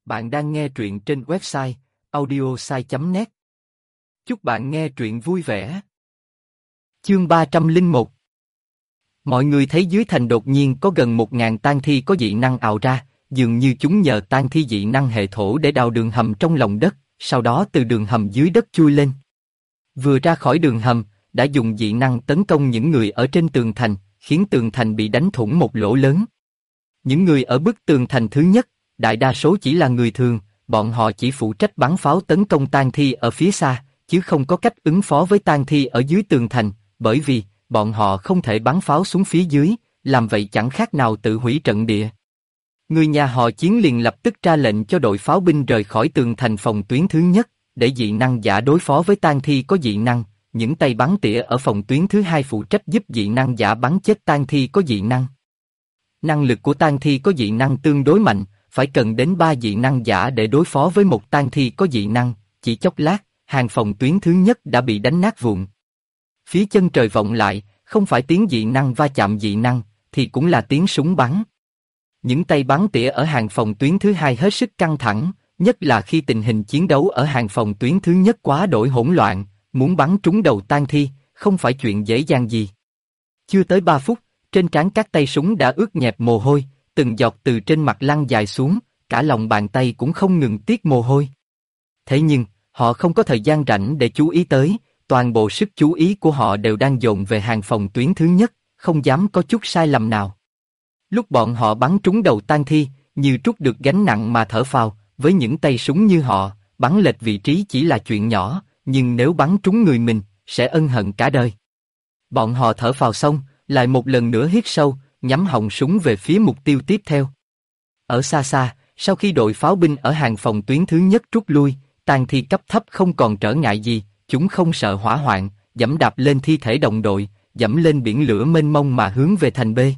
Bạn đang nghe truyện trên website audiosai.net. Chúc bạn nghe truyện vui vẻ. Chương 301. Mọi người thấy dưới thành đột nhiên có gần 1000 tang thi có dị năng ào ra, dường như chúng nhờ tang thi dị năng hệ thổ để đào đường hầm trong lòng đất, sau đó từ đường hầm dưới đất chui lên. Vừa ra khỏi đường hầm, đã dùng dị năng tấn công những người ở trên tường thành, khiến tường thành bị đánh thủng một lỗ lớn. Những người ở bức tường thành thứ nhất, đại đa số chỉ là người thường, bọn họ chỉ phụ trách bắn pháo tấn công tang thi ở phía xa, chứ không có cách ứng phó với tang thi ở dưới tường thành, bởi vì bọn họ không thể bắn pháo xuống phía dưới, làm vậy chẳng khác nào tự hủy trận địa. Người nhà họ Chiến liền lập tức ra lệnh cho đội pháo binh rời khỏi tường thành phòng tuyến thứ nhất, để dị năng giả đối phó với tang thi có dị năng. Những tay bắn tỉa ở phòng tuyến thứ hai phụ trách giúp dị năng giả bắn chết tang thi có dị năng. Năng lực của tang thi có dị năng tương đối mạnh, phải cần đến 3 dị năng giả để đối phó với một tang thi có dị năng. Chỉ chốc lát, hàng phòng tuyến thứ nhất đã bị đánh nát vụn. Phía chân trời vọng lại, không phải tiếng dị năng va chạm dị năng, thì cũng là tiếng súng bắn. Những tay bắn tỉa ở hàng phòng tuyến thứ hai hết sức căng thẳng, nhất là khi tình hình chiến đấu ở hàng phòng tuyến thứ nhất quá đổi hỗn loạn, muốn bắn trúng đầu tang thi, không phải chuyện dễ dàng gì. Chưa tới 3 phút, trên trán các tay súng đã ướt nhẹp mồ hôi, từng giọt từ trên mặt lăn dài xuống, cả lòng bàn tay cũng không ngừng tiết mồ hôi. Thế nhưng, họ không có thời gian rảnh để chú ý tới, toàn bộ sức chú ý của họ đều đang dồn về hàng phòng tuyến thứ nhất, không dám có chút sai lầm nào. Lúc bọn họ bắn trúng đầu tang thi, như trút được gánh nặng mà thở phào, với những tay súng như họ, bắn lệch vị trí chỉ là chuyện nhỏ, nhưng nếu bắn trúng người mình, sẽ ân hận cả đời. Bọn họ thở phào xong, lại một lần nữa hít sâu, nhắm họng súng về phía mục tiêu tiếp theo. Ở xa xa, sau khi đội pháo binh ở hàng phòng tuyến thứ nhất rút lui, tang thi cấp thấp không còn trở ngại gì, chúng không sợ hỏa hoạn, giẫm đạp lên thi thể đồng đội, giẫm lên biển lửa mênh mông mà hướng về thành B.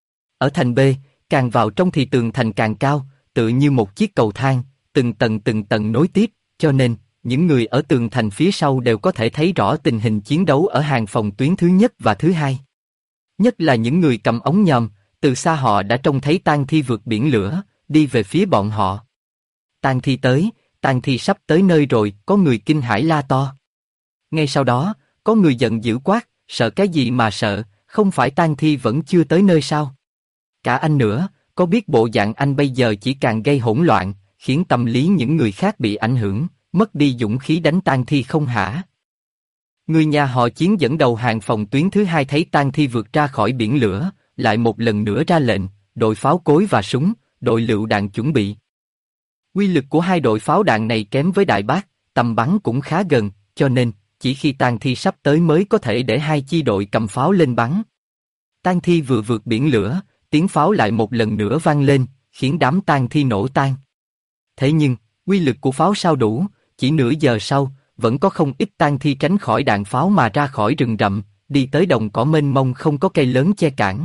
Ở thành B, càng vào trong thì tường thành càng cao, tựa như một chiếc cầu thang, từng tầng nối tiếp, cho nên những người ở tường thành phía sau đều có thể thấy rõ tình hình chiến đấu ở hàng phòng tuyến thứ nhất và thứ hai. Nhất là những người cầm ống nhòm, từ xa họ đã trông thấy tang thi vượt biển lửa, đi về phía bọn họ. Tang thi tới, tang thi sắp tới nơi rồi, có người kinh hãi la to. Ngay sau đó, có người giận dữ quát, sợ cái gì mà sợ, không phải tang thi vẫn chưa tới nơi sao? Cả anh nữa, có biết bộ dạng anh bây giờ chỉ càng gây hỗn loạn, khiến tâm lý những người khác bị ảnh hưởng, mất đi dũng khí đánh tang thi không hả? Người nhà họ Chiến dẫn đầu hàng phòng tuyến thứ hai thấy tang thi vượt ra khỏi biển lửa, lại một lần nữa ra lệnh, đội pháo cối và súng, đội lựu đạn chuẩn bị. Quy lực của hai đội pháo đạn này kém với Đại Bác, tầm bắn cũng khá gần, cho nên chỉ khi tang thi sắp tới mới có thể để hai chi đội cầm pháo lên bắn. Tang thi vừa vượt biển lửa, tiếng pháo lại một lần nữa vang lên, khiến đám tang thi nổ tan. Thế nhưng, quy lực của pháo sao đủ, chỉ nửa giờ sau, vẫn có không ít tang thi tránh khỏi đạn pháo mà ra khỏi rừng rậm, đi tới đồng cỏ mênh mông không có cây lớn che cản.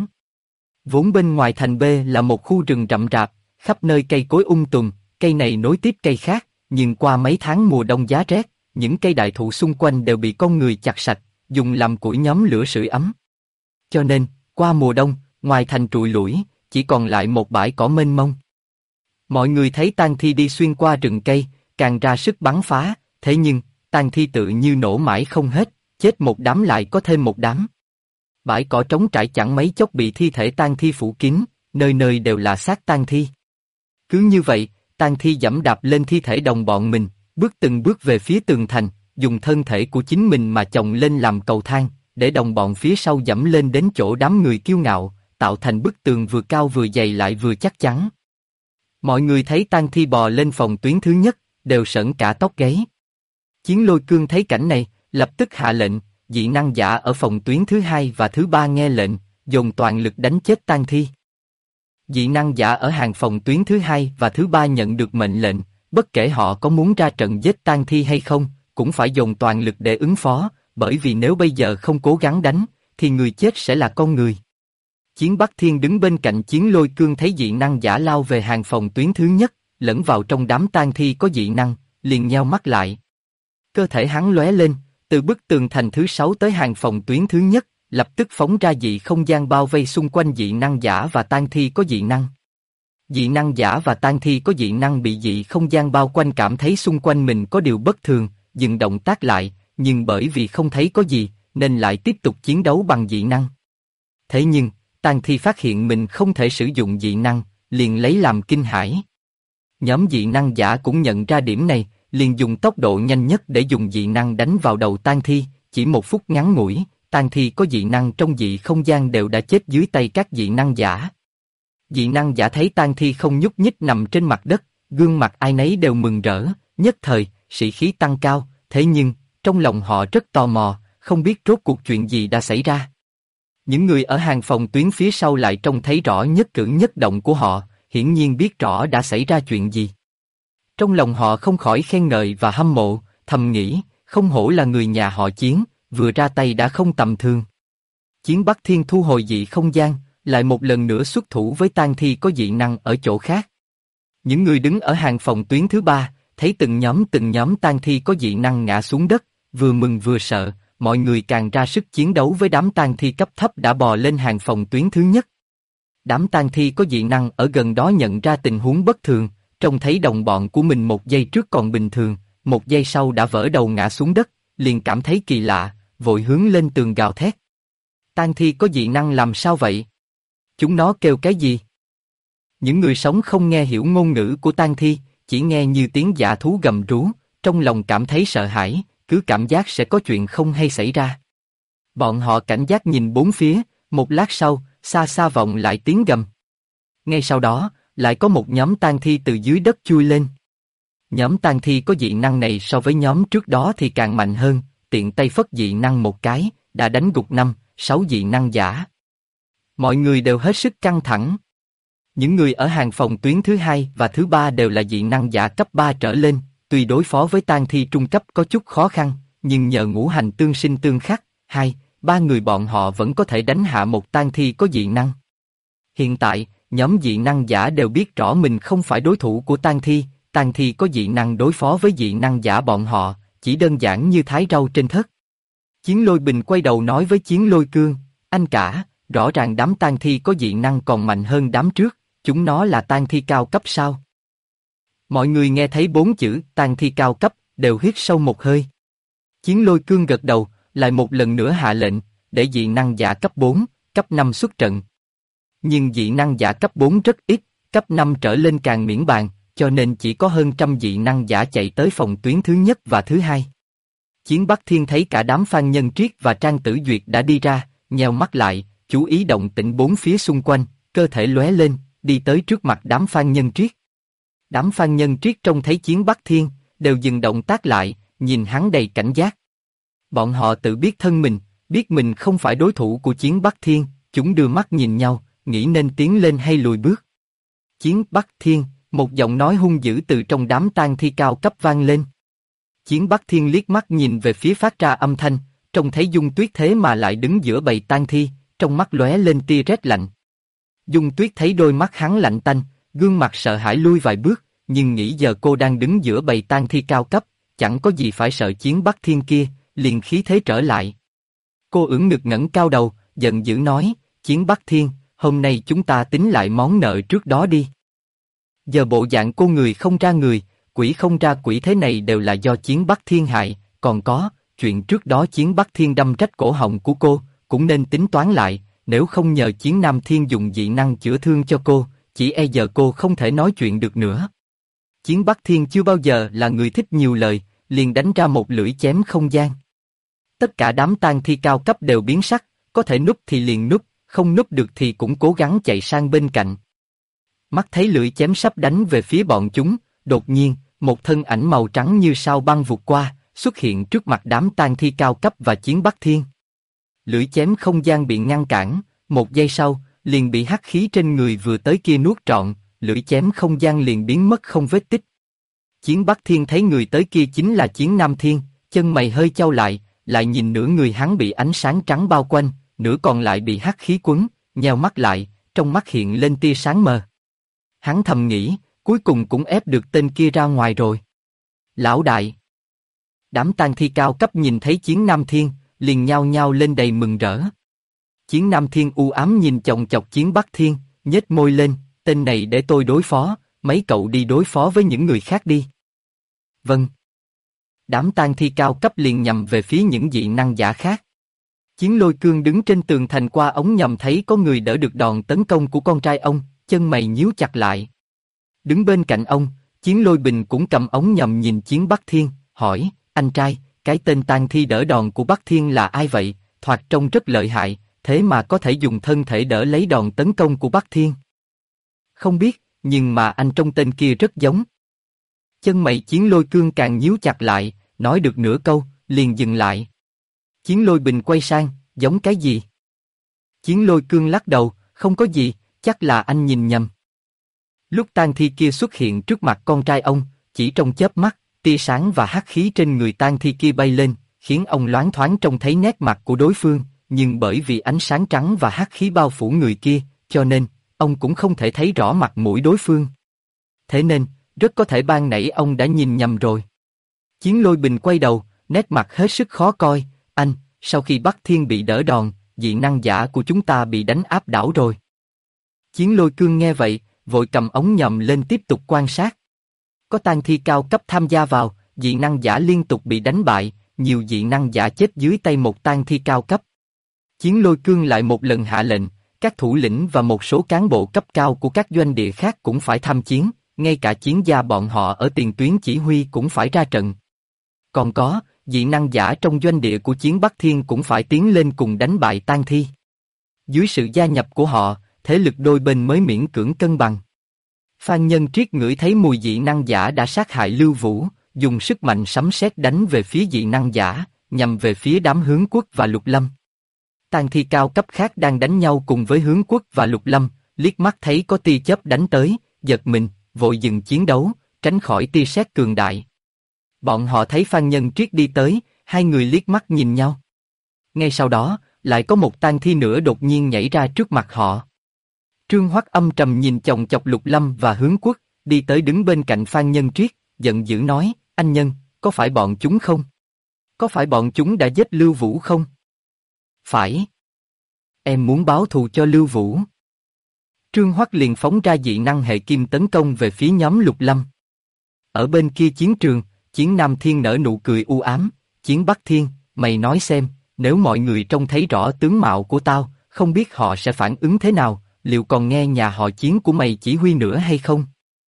Vốn bên ngoài thành B là một khu rừng rậm rạp, khắp nơi cây cối tùm, cây này nối tiếp cây khác, nhưng qua mấy tháng mùa đông giá rét, những cây đại thụ xung quanh đều bị con người chặt sạch, dùng làm củi nhóm lửa sưởi ấm. Cho nên, qua mùa đông, ngoài thành trụi lủi, chỉ còn lại một bãi cỏ mênh mông. Mọi người thấy tang thi đi xuyên qua rừng cây, càng ra sức bắn phá, thế nhưng, tang thi tự như nổ mãi không hết, chết một đám lại có thêm một đám. Bãi cỏ trống trải chẳng mấy chốc bị thi thể tang thi phủ kín, nơi nơi đều là xác tang thi. Cứ như vậy, tang thi giẫm đạp lên thi thể đồng bọn mình, bước từng bước về phía tường thành, dùng thân thể của chính mình mà chồng lên làm cầu thang, để đồng bọn phía sau giẫm lên đến chỗ đám người kiêu ngạo, tạo thành bức tường vừa cao vừa dày lại vừa chắc chắn. Mọi người thấy tang thi bò lên phòng tuyến thứ nhất, đều sởn cả tóc gáy. Chiến Lôi Cương thấy cảnh này, lập tức hạ lệnh, dị năng giả ở phòng tuyến thứ hai và thứ ba nghe lệnh, dồn toàn lực đánh chết tang thi. Dị năng giả ở hàng phòng tuyến thứ hai và thứ ba nhận được mệnh lệnh, bất kể họ có muốn ra trận giết tang thi hay không, cũng phải dồn toàn lực để ứng phó, bởi vì nếu bây giờ không cố gắng đánh, thì người chết sẽ là con người. Chiến Bắc Thiên đứng bên cạnh Chiến Lôi Cương thấy dị năng giả lao về hàng phòng tuyến thứ nhất, lẫn vào trong đám tang thi có dị năng, liền nheo mắt lại. Cơ thể hắn lóe lên, từ bức tường thành thứ 6 tới hàng phòng tuyến thứ nhất, lập tức phóng ra dị không gian bao vây xung quanh dị năng giả và tang thi có dị năng. Dị năng giả và tang thi có dị năng bị dị không gian bao quanh cảm thấy xung quanh mình có điều bất thường, dừng động tác lại, nhưng bởi vì không thấy có gì, nên lại tiếp tục chiến đấu bằng dị năng. Thế nhưng, tang thi phát hiện mình không thể sử dụng dị năng, liền lấy làm kinh hãi. Nhóm dị năng giả cũng nhận ra điểm này, liền dùng tốc độ nhanh nhất để dùng dị năng đánh vào đầu tang thi, chỉ 1 phút ngắn ngủi, tang thi có dị năng trong dị không gian đều đã chết dưới tay các dị năng giả. Dị năng giả thấy tang thi không nhúc nhích nằm trên mặt đất, gương mặt ai nấy đều mừng rỡ, nhất thời, sĩ khí tăng cao, thế nhưng, trong lòng họ rất tò mò, không biết rốt cuộc chuyện gì đã xảy ra. Những người ở hàng phòng tuyến phía sau lại trông thấy rõ nhất cử nhất động của họ, hiển nhiên biết rõ đã xảy ra chuyện gì. Trong lòng họ không khỏi khen ngợi và hâm mộ, thầm nghĩ, không hổ là người nhà họ Chiến, vừa ra tay đã không tầm thường. Chiến Bắc Thiên thu hồi dị không gian, lại một lần nữa xuất thủ với tang thi có dị năng ở chỗ khác. Những người đứng ở hàng phòng tuyến thứ 3, thấy từng nhóm tang thi có dị năng ngã xuống đất, vừa mừng vừa sợ, mọi người càng ra sức chiến đấu với đám tang thi cấp thấp đã bò lên hàng phòng tuyến thứ nhất. Đám tang thi có dị năng ở gần đó nhận ra tình huống bất thường, trông thấy đồng bọn của mình 1 giây trước còn bình thường, 1 giây sau đã vỡ đầu ngã xuống đất, liền cảm thấy kỳ lạ, vội hướng lên tường gào thét. Tang thi có dị năng làm sao vậy? Chúng nó kêu cái gì? Những người sống không nghe hiểu ngôn ngữ của tang thi, chỉ nghe như tiếng dã thú gầm rú, trong lòng cảm thấy sợ hãi, cứ cảm giác sẽ có chuyện không hay xảy ra. Bọn họ cảnh giác nhìn bốn phía, một lát sau, xa xa vọng lại tiếng gầm. Ngay sau đó, lại có một nhóm tang thi từ dưới đất chui lên. Nhóm tang thi có dị năng này so với nhóm trước đó thì càng mạnh hơn, tiện tay phất dị năng một cái, đã đánh gục 5-6 dị năng giả. Mọi người đều hết sức căng thẳng. Những người ở hàng phòng tuyến thứ 2 và thứ 3 đều là dị năng giả cấp 3 trở lên, tuy đối phó với tang thi trung cấp có chút khó khăn, nhưng nhờ ngũ hành tương sinh tương khắc, 2-3 người bọn họ vẫn có thể đánh hạ một tang thi có dị năng. Hiện tại, nhóm dị năng giả đều biết rõ mình không phải đối thủ của tang thi có dị năng đối phó với dị năng giả bọn họ, chỉ đơn giản như thái rau trên thớt. Chiến Lôi Bình quay đầu nói với Chiến Lôi Cương, anh cả, rõ ràng đám tang thi có dị năng còn mạnh hơn đám trước, chúng nó là tang thi cao cấp sao? Mọi người nghe thấy 4 chữ tang thi cao cấp, đều hít sâu một hơi. Chiến Lôi Cương gật đầu, lại một lần nữa hạ lệnh, để dị năng giả cấp 4, cấp 5 xuất trận. Nhưng dị năng giả cấp 4 rất ít, cấp 5 trở lên càng miễn bàn, cho nên chỉ có hơn 100 dị năng giả chạy tới phòng tuyến thứ nhất và thứ 2. Chiến Bắc Thiên thấy cả đám Phan Nhân Triết và Trang Tử Duyệt đã đi ra, nheo mắt lại, chú ý động tĩnh bốn phía xung quanh, cơ thể lóe lên, đi tới trước mặt đám Phan Nhân Triết. Đám Phan Nhân Triết trông thấy Chiến Bắc Thiên, đều dừng động tác lại, nhìn hắn đầy cảnh giác. Bọn họ tự biết thân mình, biết mình không phải đối thủ của Chiến Bắc Thiên, chúng đưa mắt nhìn nhau, nghĩ nên tiến lên hay lùi bước. Chiến Bắc Thiên, một giọng nói hung dữ từ trong đám tang thi cao cấp vang lên. Chiến Bắc Thiên liếc mắt nhìn về phía phát ra âm thanh, trông thấy Dung Tuyết thế mà lại đứng giữa bầy tang thi, trong mắt lóe lên tia rét lạnh. Dung Tuyết thấy đôi mắt hắn lạnh tanh, gương mặt sợ hãi lui vài bước, nhưng nghĩ giờ cô đang đứng giữa bầy tang thi cao cấp, chẳng có gì phải sợ Chiến Bắc Thiên kia, liền khí thế trở lại. Cô ưỡn ngực ngẩng cao đầu, giận dữ nói, Chiến Bắc Thiên, hôm nay chúng ta tính lại món nợ trước đó đi. Giờ bộ dạng cô người không ra người, quỷ không ra quỷ thế này đều là do Chiến Bắc Thiên hại, còn có, chuyện trước đó Chiến Bắc Thiên đâm rách cổ họng của cô, cũng nên tính toán lại, nếu không nhờ Chiến Nam Thiên dùng dị năng chữa thương cho cô, chỉ e giờ cô không thể nói chuyện được nữa. Chiến Bắc Thiên chưa bao giờ là người thích nhiều lời, liền đánh ra một lưỡi chém không gian. Tất cả đám tang thi cao cấp đều biến sắc, có thể núp thì liền núp, không núp được thì cũng cố gắng chạy sang bên cạnh. Mắt thấy lưỡi chém sắp đánh về phía bọn chúng, đột nhiên, một thân ảnh màu trắng như sao băng vụt qua, xuất hiện trước mặt đám tang thi cao cấp và Chiến Bắc Thiên. Lưỡi chém không gian bị ngăn cản, một giây sau, liền bị hắc khí trên người vừa tới kia nuốt trọn, lưỡi chém không gian liền biến mất không vết tích. Chiến Bắc Thiên thấy người tới kia chính là Chiến Nam Thiên, chân mày hơi chau lại nhìn nửa người hắn bị ánh sáng trắng bao quanh, nửa còn lại bị hắc khí quấn, nheo mắt lại, trong mắt hiện lên tia sáng mờ. Hắn thầm nghĩ, cuối cùng cũng ép được tên kia ra ngoài rồi. Lão đại! Đám tang thi cao cấp nhìn thấy Chiến Nam Thiên, liền nhao nhao lên đầy mừng rỡ. Chiến Nam Thiên u ám nhìn chòng chọc Chiến Bắc Thiên, nhếch môi lên, tên này để tôi đối phó, mấy cậu đi đối phó với những người khác đi. Vâng. Đám tang thi cao cấp liền nhằm về phía những dị năng giả khác. Chiến Lôi Cương đứng trên tường thành qua ống nhòm thấy có người đỡ được đòn tấn công của con trai ông, chân mày nhíu chặt lại. Đứng bên cạnh ông, Chiến Lôi Bình cũng cầm ống nhòm nhìn Chiến Bắc Thiên, hỏi, anh trai, cái tên tang thi đỡ đòn của Bắc Thiên là ai vậy, thoạt trông rất lợi hại, thế mà có thể dùng thân thể đỡ lấy đòn tấn công của Bắc Thiên. Không biết, nhưng mà anh trông tên kia rất giống. Chân mày Chiến Lôi Cương càng nhíu chặt lại, nói được nửa câu, liền dừng lại. Chiến Lôi Bình quay sang, giống cái gì? Chiến Lôi Cương lắc đầu, không có gì, chắc là anh nhìn nhầm. Lúc tang thi kia xuất hiện trước mặt con trai ông, chỉ trong chớp mắt, tia sáng và hắc khí trên người tang thi kia bay lên, khiến ông loáng thoáng trông thấy nét mặt của đối phương, nhưng bởi vì ánh sáng trắng và hắc khí bao phủ người kia, cho nên, ông cũng không thể thấy rõ mặt mũi đối phương. Thế nên, rất có thể ban nãy ông đã nhìn nhầm rồi. Chiến Lôi Bình quay đầu, nét mặt hết sức khó coi, anh, sau khi Bắc Thiên bị đỡ đòn, dị năng giả của chúng ta bị đánh áp đảo rồi. Chiến Lôi Cương nghe vậy, vội cầm ống nhòm lên tiếp tục quan sát. Có tang thi cao cấp tham gia vào, dị năng giả liên tục bị đánh bại, nhiều dị năng giả chết dưới tay một tang thi cao cấp. Chiến Lôi Cương lại một lần hạ lệnh, các thủ lĩnh và một số cán bộ cấp cao của các doanh địa khác cũng phải tham chiến, ngay cả chiến gia bọn họ ở tiền tuyến chỉ huy cũng phải ra trận. Còn có, dị năng giả trong doanh địa của Chiến Bắc Thiên cũng phải tiến lên cùng đánh bại tang thi. Dưới sự gia nhập của họ, thế lực đôi bên mới miễn cưỡng cân bằng. Phan Nhân Triết ngửi thấy mùi dị năng giả đã sát hại Lưu Vũ, dùng sức mạnh sấm sét đánh về phía dị năng giả, nhằm về phía đám Hướng Quốc và Lục Lâm. Tang thi cao cấp khác đang đánh nhau cùng với Hướng Quốc và Lục Lâm, liếc mắt thấy có tia chớp đánh tới, giật mình, vội dừng chiến đấu, tránh khỏi tia sét cường đại. Bọn họ thấy Phan Nhân Triết đi tới, hai người liếc mắt nhìn nhau. Ngay sau đó, lại có một tang thi nữa đột nhiên nhảy ra trước mặt họ. Trương Hoắc âm trầm nhìn chòng chọc Lục Lâm và Hướng Quốc, đi tới đứng bên cạnh Phan Nhân Triết, giận dữ nói, anh Nhân, có phải bọn chúng không? Có phải bọn chúng đã giết Lưu Vũ không? Phải. Em muốn báo thù cho Lưu Vũ. Trương Hoắc liền phóng ra dị năng hệ kim tấn công về phía nhóm Lục Lâm. Ở bên kia chiến trường, Chiến Nam Thiên nở nụ cười u ám, Chiến Bắc Thiên, mày nói xem, nếu mọi người trông thấy rõ tướng mạo của tao, không biết họ sẽ phản ứng thế nào, liệu còn nghe nhà họ Chiến của mày chỉ huy nữa hay không?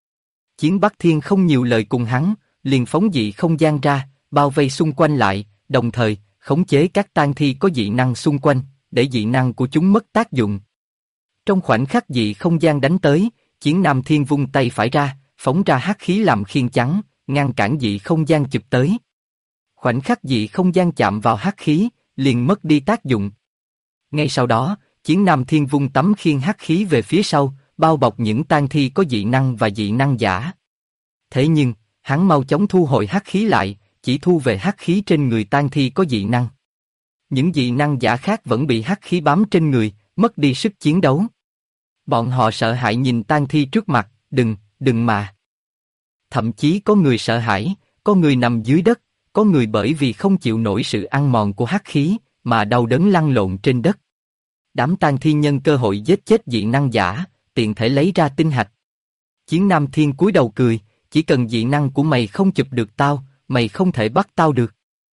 Chiến Bắc Thiên không nhiều lời cùng hắn, liền phóng dị không gian ra, bao vây xung quanh lại, đồng thời, khống chế các tang thi có dị năng xung quanh, để dị năng của chúng mất tác dụng. Trong khoảnh khắc dị không gian đánh tới, Chiến Nam Thiên vung tay phải ra, phóng ra hắc khí làm khiên chắn, ngăn cản dị không gian chụp tới. Khoảnh khắc dị không gian chạm vào hắc khí, liền mất đi tác dụng. Ngay sau đó, Chiến Nam Thiên vung tấm khiên hắc khí về phía sau, bao bọc những tang thi có dị năng và dị năng giả. Thế nhưng, hắn mau chóng thu hồi hắc khí lại, chỉ thu về hắc khí trên người tang thi có dị năng. Những dị năng giả khác vẫn bị hắc khí bám trên người, mất đi sức chiến đấu. Bọn họ sợ hãi nhìn tang thi trước mặt, đừng mà. Thậm chí có người sợ hãi, có người nằm dưới đất, có người bởi vì không chịu nổi sự ăn mòn của hắc khí, mà đau đớn lăn lộn trên đất. Đám tang thi nhân cơ hội giết chết dị năng giả, tiện thể lấy ra tinh hạch. Chiến Nam Thiên cúi đầu cười, chỉ cần dị năng của mày không chụp được tao, mày không thể bắt tao được.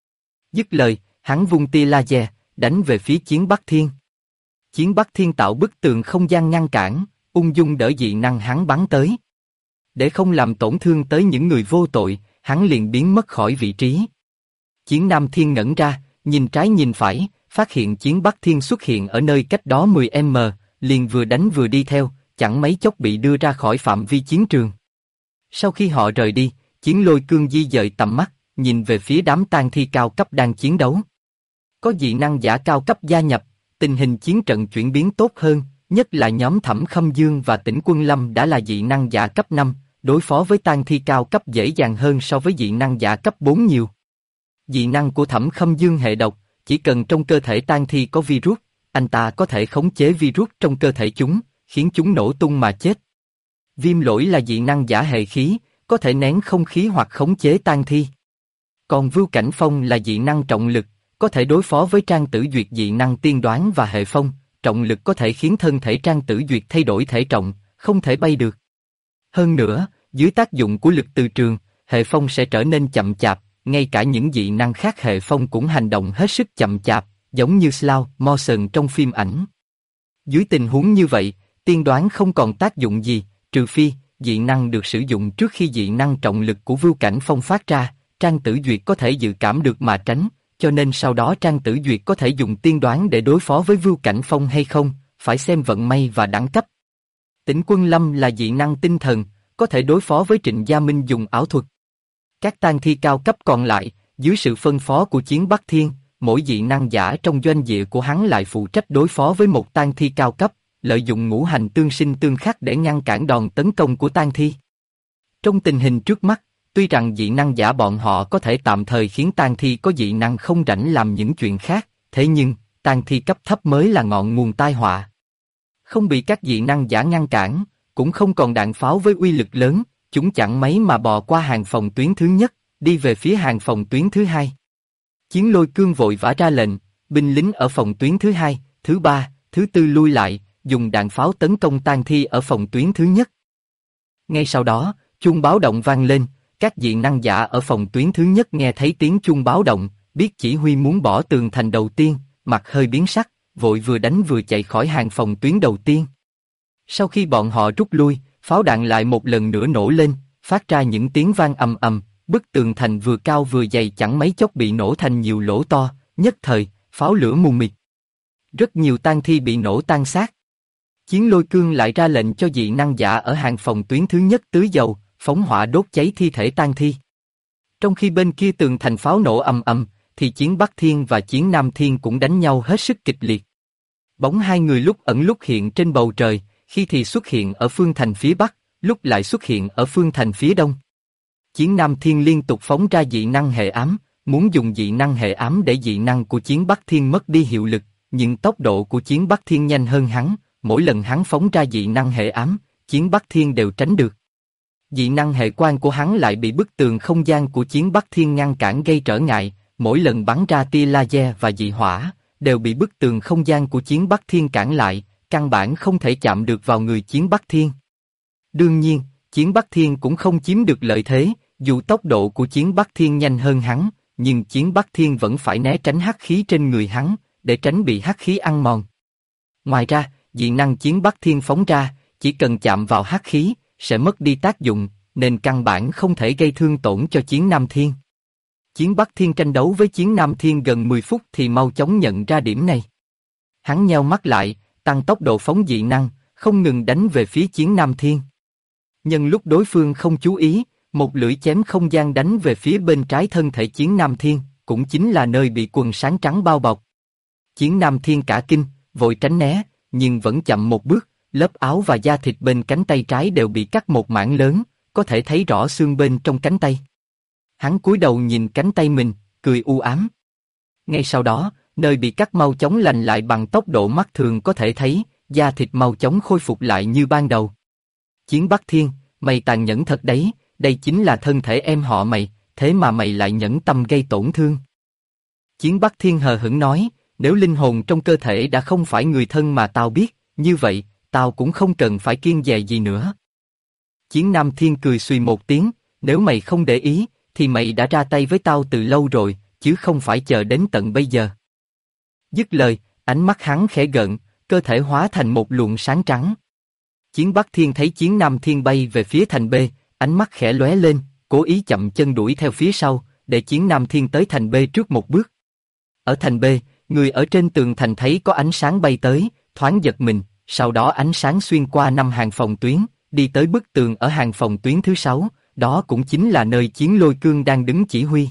Dứt lời, hắn vung tia laser, đánh về phía Chiến Bắc Thiên. Chiến Bắc Thiên tạo bức tường không gian ngăn cản, ung dung đỡ dị năng hắn bắn tới. Để không làm tổn thương tới những người vô tội, hắn liền biến mất khỏi vị trí. Chiến Nam Thiên ngẩn ra, nhìn trái nhìn phải, phát hiện Chiến Bắc Thiên xuất hiện ở nơi cách đó 10m, liền vừa đánh vừa đi theo, chẳng mấy chốc bị đưa ra khỏi phạm vi chiến trường. Sau khi họ rời đi, Chiến Lôi Cương di dời tầm mắt, nhìn về phía đám tang thi cao cấp đang chiến đấu. Có dị năng giả cao cấp gia nhập, tình hình chiến trận chuyển biến tốt hơn, nhất là nhóm Thẩm Khâm Dương và Tĩnh Quân Lâm đã là dị năng giả cấp 5, đối phó với tang thi cao cấp dễ dàng hơn so với dị năng giả cấp 4 nhiều. Dị năng của Thẩm Khâm Dương hệ độc, chỉ cần trong cơ thể tang thi có virus, anh ta có thể khống chế virus trong cơ thể chúng, khiến chúng nổ tung mà chết. Viêm Lỗi là dị năng giả hệ khí, có thể nén không khí hoặc khống chế tang thi. Còn Vưu Cảnh Phong là dị năng trọng lực, có thể đối phó với Trang Tử Duyệt dị năng tiên đoán và hệ phong, trọng lực có thể khiến thân thể Trang Tử Duyệt thay đổi thể trọng, không thể bay được. Hơn nữa, dưới tác dụng của lực từ trường, hệ phong sẽ trở nên chậm chạp, ngay cả những dị năng khác hệ phong cũng hành động hết sức chậm chạp, giống như slow motion trong phim ảnh. Dưới tình huống như vậy, tiên đoán không còn tác dụng gì, trừ phi dị năng được sử dụng trước khi dị năng trọng lực của Vưu Cảnh Phong phát ra. Trang Tử Duyệt có thể dự cảm được mà tránh, cho nên sau đó Trang Tử Duyệt có thể dùng tiên đoán để đối phó với Vưu Cảnh Phong hay không, phải xem vận may và đẳng cấp. Tĩnh Quân Lâm là dị năng tinh thần, có thể đối phó với Trịnh Gia Minh dùng ảo thuật. Các tang thi cao cấp còn lại, dưới sự phân phó của Chiến Bắc Thiên, mỗi dị năng giả trong doanh địa của hắn lại phụ trách đối phó với một tang thi cao cấp, lợi dụng ngũ hành tương sinh tương khắc để ngăn cản đòn tấn công của tang thi. Trong tình hình trước mắt, tuy rằng dị năng giả bọn họ có thể tạm thời khiến tang thi có dị năng không rảnh làm những chuyện khác, thế nhưng, tang thi cấp thấp mới là ngọn nguồn tai họa. Không bị các dị năng giả ngăn cản, cũng không còn đạn pháo với uy lực lớn, chúng chẳng mấy mà bò qua hàng phòng tuyến thứ nhất, đi về phía hàng phòng tuyến thứ hai. Chiến Lôi Cương vội vã ra lệnh, binh lính ở phòng tuyến thứ hai, thứ ba, thứ tư lui lại, dùng đạn pháo tấn công tang thi ở phòng tuyến thứ nhất. Ngay sau đó, chuông báo động vang lên, các dị năng giả ở phòng tuyến thứ nhất nghe thấy tiếng chuông báo động, biết chỉ huy muốn bỏ tường thành đầu tiên, mặt hơi biến sắc, vội vừa đánh vừa chạy khỏi hàng phòng tuyến đầu tiên. Sau khi bọn họ rút lui, pháo đạn lại một lần nữa nổ lên, phát ra những tiếng vang ầm ầm, bức tường thành vừa cao vừa dày chẳng mấy chốc bị nổ thành nhiều lỗ to, nhất thời, pháo lửa mù mịt. Rất nhiều tang thi bị nổ tan xác. Chiến Lôi Cương lại ra lệnh cho dị năng giả ở hàng phòng tuyến thứ nhất tưới dầu, phóng hỏa đốt cháy thi thể tang thi. Trong khi bên kia tường thành pháo nổ ầm ầm, thì Chiến Bắc Thiên và Chiến Nam Thiên cũng đánh nhau hết sức kịch liệt. Bóng hai người lúc ẩn lúc hiện trên bầu trời, khi thì xuất hiện ở phương thành phía bắc, lúc lại xuất hiện ở phương thành phía đông. Chiến Nam Thiên liên tục phóng ra dị năng hệ ám, muốn dùng dị năng hệ ám để dị năng của Chiến Bắc Thiên mất đi hiệu lực, nhưng tốc độ của Chiến Bắc Thiên nhanh hơn hắn, mỗi lần hắn phóng ra dị năng hệ ám, Chiến Bắc Thiên đều tránh được. Dị năng hệ quang của hắn lại bị bức tường không gian của Chiến Bắc Thiên ngăn cản gây trở ngại, mỗi lần bắn ra tia laser và dị hỏa, đều bị bức tường không gian của Chiến Bắc Thiên cản lại, căn bản không thể chạm được vào người Chiến Bắc Thiên. Đương nhiên, Chiến Bắc Thiên cũng không chiếm được lợi thế, dù tốc độ của Chiến Bắc Thiên nhanh hơn hắn, nhưng Chiến Bắc Thiên vẫn phải né tránh hắc khí trên người hắn, để tránh bị hắc khí ăn mòn. Ngoài ra, dị năng Chiến Bắc Thiên phóng ra, chỉ cần chạm vào hắc khí, sẽ mất đi tác dụng, nên căn bản không thể gây thương tổn cho Chiến Nam Thiên. Chiến Bắc Thiên tranh đấu với Chiến Nam Thiên gần 10 phút thì mau chóng nhận ra điểm này. Hắn nheo mắt lại, tăng tốc độ phóng dị năng, không ngừng đánh về phía Chiến Nam Thiên. Nhân lúc đối phương không chú ý, một lưỡi chém không gian đánh về phía bên trái thân thể Chiến Nam Thiên, cũng chính là nơi bị quần sáng trắng bao bọc. Chiến Nam Thiên cả kinh, vội tránh né, nhưng vẫn chậm một bước, lớp áo và da thịt bên cánh tay trái đều bị cắt một mảng lớn, có thể thấy rõ xương bên trong cánh tay. Hắn cúi đầu nhìn cánh tay mình, cười u ám. Ngay sau đó, nơi bị cắt mau chóng lành lại bằng tốc độ mắt thường có thể thấy, da thịt mau chóng khôi phục lại như ban đầu. Chiến Bắc Thiên, mày tàn nhẫn thật đấy, đây chính là thân thể em họ mày, thế mà mày lại nhẫn tâm gây tổn thương. Chiến Bắc Thiên hờ hững nói, nếu linh hồn trong cơ thể đã không phải người thân mà tao biết, như vậy, tao cũng không cần phải kiêng dè gì nữa. Chiến Nam Thiên cười suy một tiếng, nếu mày không để ý, thì mày đã ra tay với tao từ lâu rồi, chứ không phải chờ đến tận bây giờ. Dứt lời, ánh mắt hắn khẽ gợn, cơ thể hóa thành một luồng sáng trắng. Chiến Bắc Thiên thấy Chiến Nam Thiên bay về phía thành B, ánh mắt khẽ lóe lên, cố ý chậm chân đuổi theo phía sau, để Chiến Nam Thiên tới thành B trước một bước. Ở thành B, người ở trên tường thành thấy có ánh sáng bay tới, thoáng giật mình, sau đó ánh sáng xuyên qua 5 hàng phòng tuyến, đi tới bức tường ở hàng phòng tuyến thứ 6, đó cũng chính là nơi Chiến Lôi Cương đang đứng chỉ huy.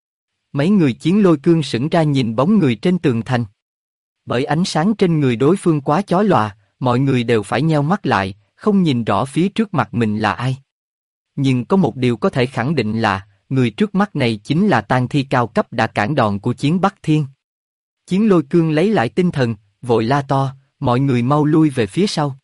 Mấy người Chiến Lôi Cương sững ra nhìn bóng người trên tường thành. Bởi ánh sáng trên người đối phương quá chói lòa, mọi người đều phải nheo mắt lại, không nhìn rõ phía trước mặt mình là ai. Nhưng có một điều có thể khẳng định là, người trước mắt này chính là tang thi cao cấp đã cản đòn của Chiến Bắc Thiên. Chiến Lôi Cương lấy lại tinh thần, vội la to, mọi người mau lui về phía sau.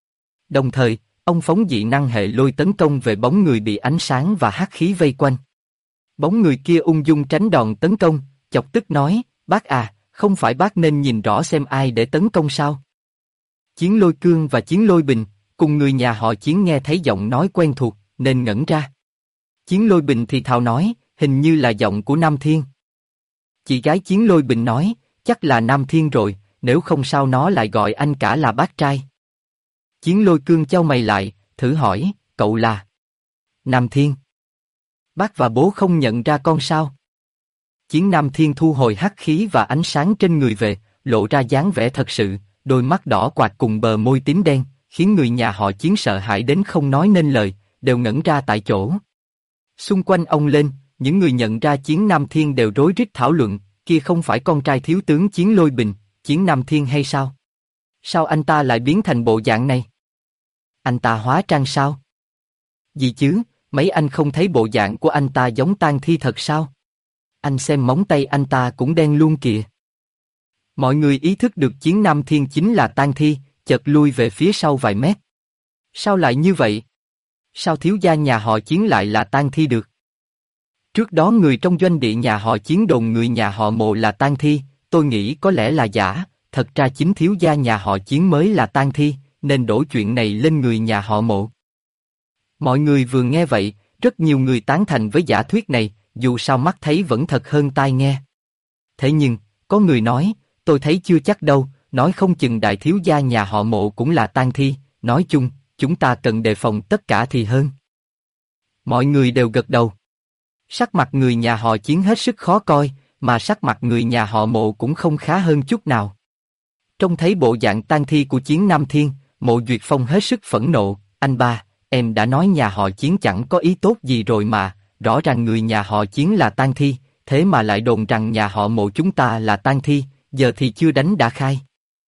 Đồng thời, ông phóng dị năng hệ lôi tấn công về bóng người bị ánh sáng và hắc khí vây quanh. Bóng người kia ung dung tránh đòn tấn công, chọc tức nói, bác à, không phải bác nên nhìn rõ xem ai để tấn công sao? Chiến Lôi Cương và Chiến Lôi Bình, cùng người nhà họ Chiến nghe thấy giọng nói quen thuộc, nên ngẩn ra. Chiến Lôi Bình thì thào nói, hình như là giọng của Nam Thiên. Chị gái Chiến Lôi Bình nói, chắc là Nam Thiên rồi, nếu không sao nó lại gọi anh cả là bác trai. Chiến Lôi Cương chau mày lại, thử hỏi, cậu là Nam Thiên. Bác và bố không nhận ra con sao? Chiến Nam Thiên thu hồi hắc khí và ánh sáng trên người về, lộ ra dáng vẻ thật sự, đôi mắt đỏ quạt cùng bờ môi tím đen, khiến người nhà họ Chiến sợ hãi đến không nói nên lời, đều ngẩn ra tại chỗ. Xung quanh ông lên, những người nhận ra Chiến Nam Thiên đều rối rít thảo luận, kia không phải con trai thiếu tướng Chiến Lôi Bình, Chiến Nam Thiên hay sao? Sao anh ta lại biến thành bộ dạng này? Anh ta hóa trang sao? Gì chứ, mấy anh không thấy bộ dạng của anh ta giống tang thi thật sao? Anh xem móng tay anh ta cũng đen luôn kìa. Mọi người ý thức được Chiến Nam Thiên chính là tang thi, chợt lui về phía sau vài mét. Sao lại như vậy? Sao thiếu gia nhà họ Chiến lại là tang thi được? Trước đó người trong doanh địa nhà họ Chiến đồn người nhà họ Mộ là tang thi, tôi nghĩ có lẽ là giả, thật ra chính thiếu gia nhà họ Chiến mới là tang thi, nên đổ chuyện này lên người nhà họ Mộ. Mọi người vừa nghe vậy, rất nhiều người tán thành với giả thuyết này, dù sao mắt thấy vẫn thật hơn tai nghe. Thế nhưng, có người nói, tôi thấy chưa chắc đâu, nói không chừng đại thiếu gia nhà họ Mộ cũng là tang thi, nói chung, chúng ta cần đề phòng tất cả thì hơn. Mọi người đều gật đầu. Sắc mặt người nhà họ Chiến hết sức khó coi, mà sắc mặt người nhà họ Mộ cũng không khá hơn chút nào. Trông thấy bộ dạng tang thi của Chiến Nam Thiên, Mộ Duyệt Phong hết sức phẫn nộ, anh ba, em đã nói nhà họ Chiến chẳng có ý tốt gì rồi mà, rõ ràng người nhà họ Chiến là tang thi, thế mà lại đồn rằng nhà họ Mộ chúng ta là tang thi, giờ thì chưa đánh đã khai.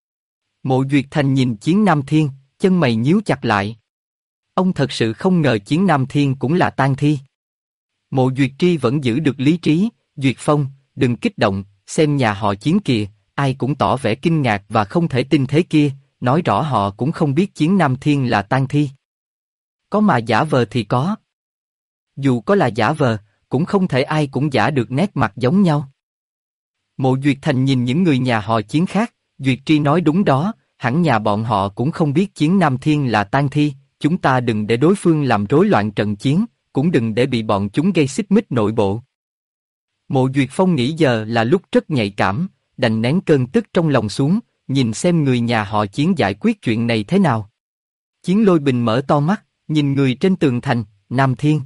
Mộ Duyệt Thành nhìn Chiến Nam Thiên, chân mày nhíu chặt lại. Ông thật sự không ngờ Chiến Nam Thiên cũng là tang thi. Mộ Duyệt Tri vẫn giữ được lý trí, Duyệt Phong, đừng kích động, xem nhà họ Chiến kìa, ai cũng tỏ vẻ kinh ngạc và không thể tin thế kia, nói rõ họ cũng không biết Chiến Nam Thiên là tang thi. Có mà giả vờ thì có. Dù có là giả vờ, cũng không thể ai cũng giả được nét mặt giống nhau. Mộ Duyệt Thành nhìn những người nhà họ Chiến khác, Duyệt Tri nói đúng đó, hẳn nhà bọn họ cũng không biết Chiến Nam Thiên là tang thi, chúng ta đừng để đối phương làm rối loạn trận chiến, cũng đừng để bị bọn chúng gây xích mích nội bộ. Mộ Duyệt Phong nghĩ giờ là lúc rất nhạy cảm, đành nén cơn tức trong lòng xuống, nhìn xem người nhà họ Chiến giải quyết chuyện này thế nào. Chiến Lôi Bình mở to mắt, nhìn người trên tường thành, Nam Thiên,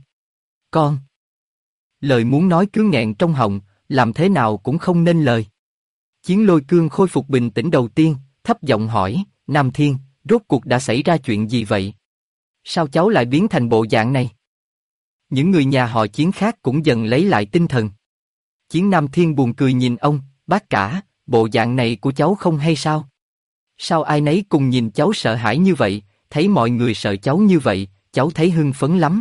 con. Lời muốn nói cứ nghẹn trong họng, làm thế nào cũng không nên lời. Chiến Lôi Cương khôi phục bình tĩnh đầu tiên, thấp giọng hỏi, Nam Thiên, rốt cuộc đã xảy ra chuyện gì vậy? Sao cháu lại biến thành bộ dạng này? Những người nhà họ Chiến khác cũng dần lấy lại tinh thần. Chiến Nam Thiên buồn cười nhìn ông, bác cả, bộ dạng này của cháu không hay sao? Sao ai nấy cùng nhìn cháu sợ hãi như vậy, thấy mọi người sợ cháu như vậy, cháu thấy hưng phấn lắm.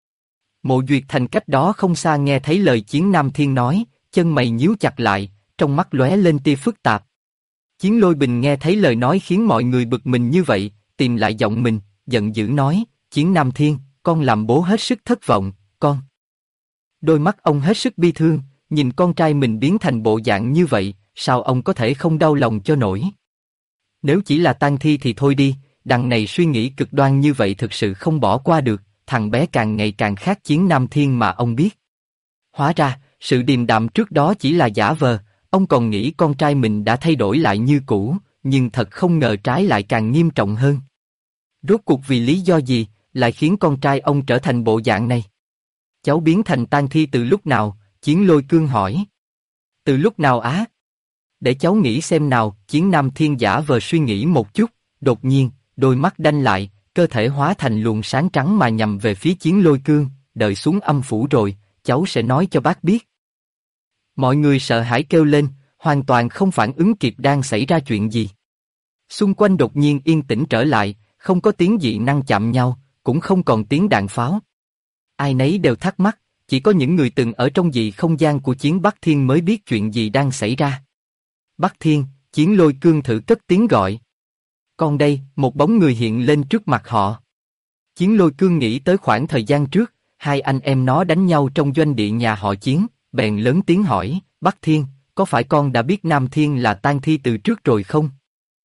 Mộ Duyệt Thành cách đó không xa nghe thấy lời Chiến Nam Thiên nói, chân mày nhíu chặt lại, trong mắt lóe lên tia phức tạp. Chiến Lôi Bình nghe thấy lời nói khiến mọi người bực mình như vậy, tìm lại giọng mình, giận dữ nói, Chiến Nam Thiên, con làm bố hết sức thất vọng, con. Đôi mắt ông hết sức bi thương, nhìn con trai mình biến thành bộ dạng như vậy, sao ông có thể không đau lòng cho nổi? Nếu chỉ là tang thi thì thôi đi, đằng này suy nghĩ cực đoan như vậy thực sự không bỏ qua được, thằng bé càng ngày càng khác Chiến Nam Thiên mà ông biết. Hóa ra, sự điềm đạm trước đó chỉ là giả vờ, ông còn nghĩ con trai mình đã thay đổi lại như cũ, nhưng thật không ngờ trái lại càng nghiêm trọng hơn. Rốt cuộc vì lý do gì, lại khiến con trai ông trở thành bộ dạng này? Cháu biến thành tang thi từ lúc nào? Chiến Lôi Cương hỏi. Từ lúc nào á? Để cháu nghĩ xem nào, Chiến Nam Thiên giả vờ suy nghĩ một chút, đột nhiên, đôi mắt đanh lại, cơ thể hóa thành luồng sáng trắng mà nhằm về phía Chiến Lôi Cương, đợi xuống âm phủ rồi, cháu sẽ nói cho bác biết. Mọi người sợ hãi kêu lên, hoàn toàn không phản ứng kịp đang xảy ra chuyện gì. Xung quanh đột nhiên yên tĩnh trở lại, không có tiếng dị năng chạm nhau, cũng không còn tiếng đạn pháo. Ai nấy đều thắc mắc, chỉ có những người từng ở trong dị không gian của Chiến Bắc Thiên mới biết chuyện gì đang xảy ra. Bắc Thiên, Chiến Lôi Cương thử cất tiếng gọi. Còn đây, một bóng người hiện lên trước mặt họ. Chiến Lôi Cương nghĩ tới khoảng thời gian trước, hai anh em nó đánh nhau trong doanh địa nhà họ Chiến, bèn lớn tiếng hỏi, Bắc Thiên, có phải con đã biết Nam Thiên là tang thi từ trước rồi không?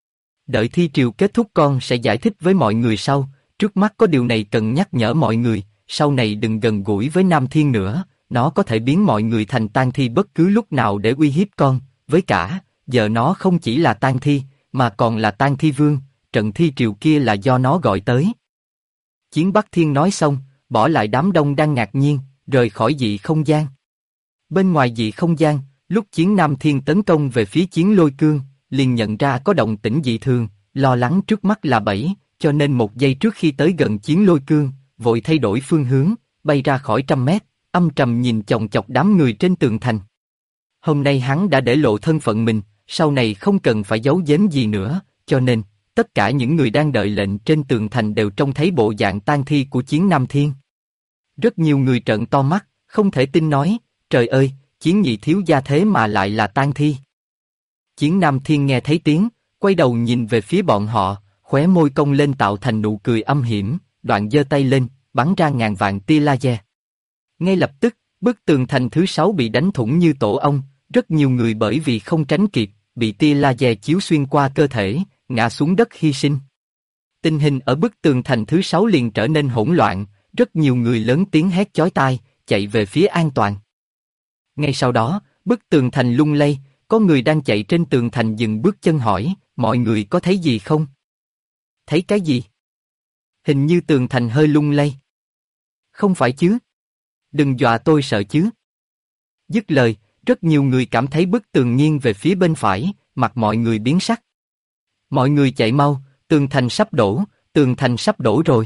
Đợi thi triều kết thúc con sẽ giải thích với mọi người sau, trước mắt có điều này cần nhắc nhở mọi người, sau này đừng gần gũi với Nam Thiên nữa, nó có thể biến mọi người thành tang thi bất cứ lúc nào để uy hiếp con, với cả, giờ nó không chỉ là tang thi, mà còn là tang thi vương, trận thi triều kia là do nó gọi tới. Chiến Bắc Thiên nói xong, bỏ lại đám đông đang ngạc nhiên, rời khỏi dị không gian. Bên ngoài dị không gian, lúc Chiến Nam Thiên tấn công về phía Chiến Lôi Cương, liền nhận ra có động tĩnh dị thường, lo lắng trước mắt là bẫy, cho nên một giây trước khi tới gần Chiến Lôi Cương, vội thay đổi phương hướng, bay ra khỏi 100 mét, âm trầm nhìn chòng chọc đám người trên tường thành. Hôm nay hắn đã để lộ thân phận mình, sau này không cần phải giấu giếm gì nữa, cho nên, tất cả những người đang đợi lệnh trên tường thành đều trông thấy bộ dạng tang thi của Chiến Nam Thiên. Rất nhiều người trợn to mắt, không thể tin nói, trời ơi, Chiến nhị thiếu gia thế mà lại là tang thi. Chiến Nam Thiên nghe thấy tiếng, quay đầu nhìn về phía bọn họ, khóe môi cong lên tạo thành nụ cười âm hiểm, đoạn giơ tay lên, bắn ra ngàn vạn tia laser. Ngay lập tức, bức tường thành thứ 6 bị đánh thủng như tổ ong, rất nhiều người bởi vì không tránh kịp, bị tia laser chiếu xuyên qua cơ thể, ngã xuống đất hy sinh. Tình hình ở bức tường thành thứ 6 liền trở nên hỗn loạn, rất nhiều người lớn tiếng hét chói tai, chạy về phía an toàn. Ngay sau đó, bức tường thành lung lay, có người đang chạy trên tường thành dừng bước chân hỏi, mọi người có thấy gì không? Thấy cái gì? Hình như tường thành hơi lung lay. Không phải chứ? Đừng dọa tôi sợ chứ. Dứt lời, rất nhiều người cảm thấy bức tường nghiêng về phía bên phải, mặt mọi người biến sắc. Mọi người chạy mau, tường thành sắp đổ, tường thành sắp đổ rồi.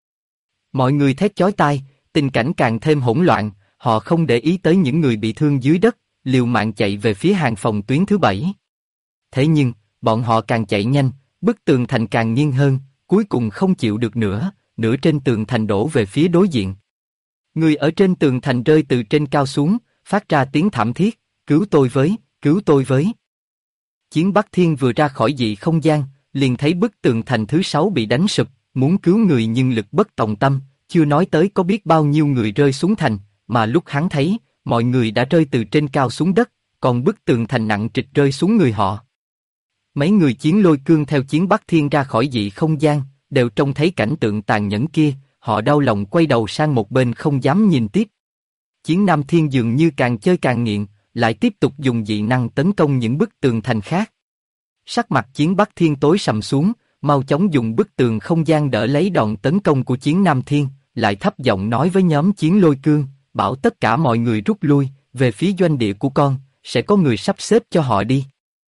Mọi người thét chói tai, tình cảnh càng thêm hỗn loạn, họ không để ý tới những người bị thương dưới đất, liều mạng chạy về phía hàng phòng tuyến thứ 7. Thế nhưng, bọn họ càng chạy nhanh, bức tường thành càng nghiêng hơn, cuối cùng không chịu được nữa, nửa trên tường thành đổ về phía đối diện. Người ở trên tường thành rơi từ trên cao xuống, phát ra tiếng thảm thiết, cứu tôi với, cứu tôi với. Chiến Bắc Thiên vừa ra khỏi dị không gian, liền thấy bức tường thành thứ 6 bị đánh sụp, muốn cứu người nhưng lực bất tòng tâm, chưa nói tới có biết bao nhiêu người rơi xuống thành, mà lúc hắn thấy, mọi người đã rơi từ trên cao xuống đất, còn bức tường thành nặng trịch rơi xuống người họ. Mấy người Chiến Lôi Cương theo Chiến Bắc Thiên ra khỏi dị không gian, đều trông thấy cảnh tượng tàn nhẫn kia, họ đau lòng quay đầu sang một bên không dám nhìn tiếp. Chiến Nam Thiên dường như càng chơi càng nghiện, lại tiếp tục dùng dị năng tấn công những bức tường thành khác. Sắc mặt Chiến Bắc Thiên tối sầm xuống, mau chóng dùng bức tường không gian đỡ lấy đòn tấn công của Chiến Nam Thiên, lại thấp giọng nói với nhóm Chiến Lôi Cương, bảo tất cả mọi người rút lui, về phía doanh địa của con, sẽ có người sắp xếp cho họ đi.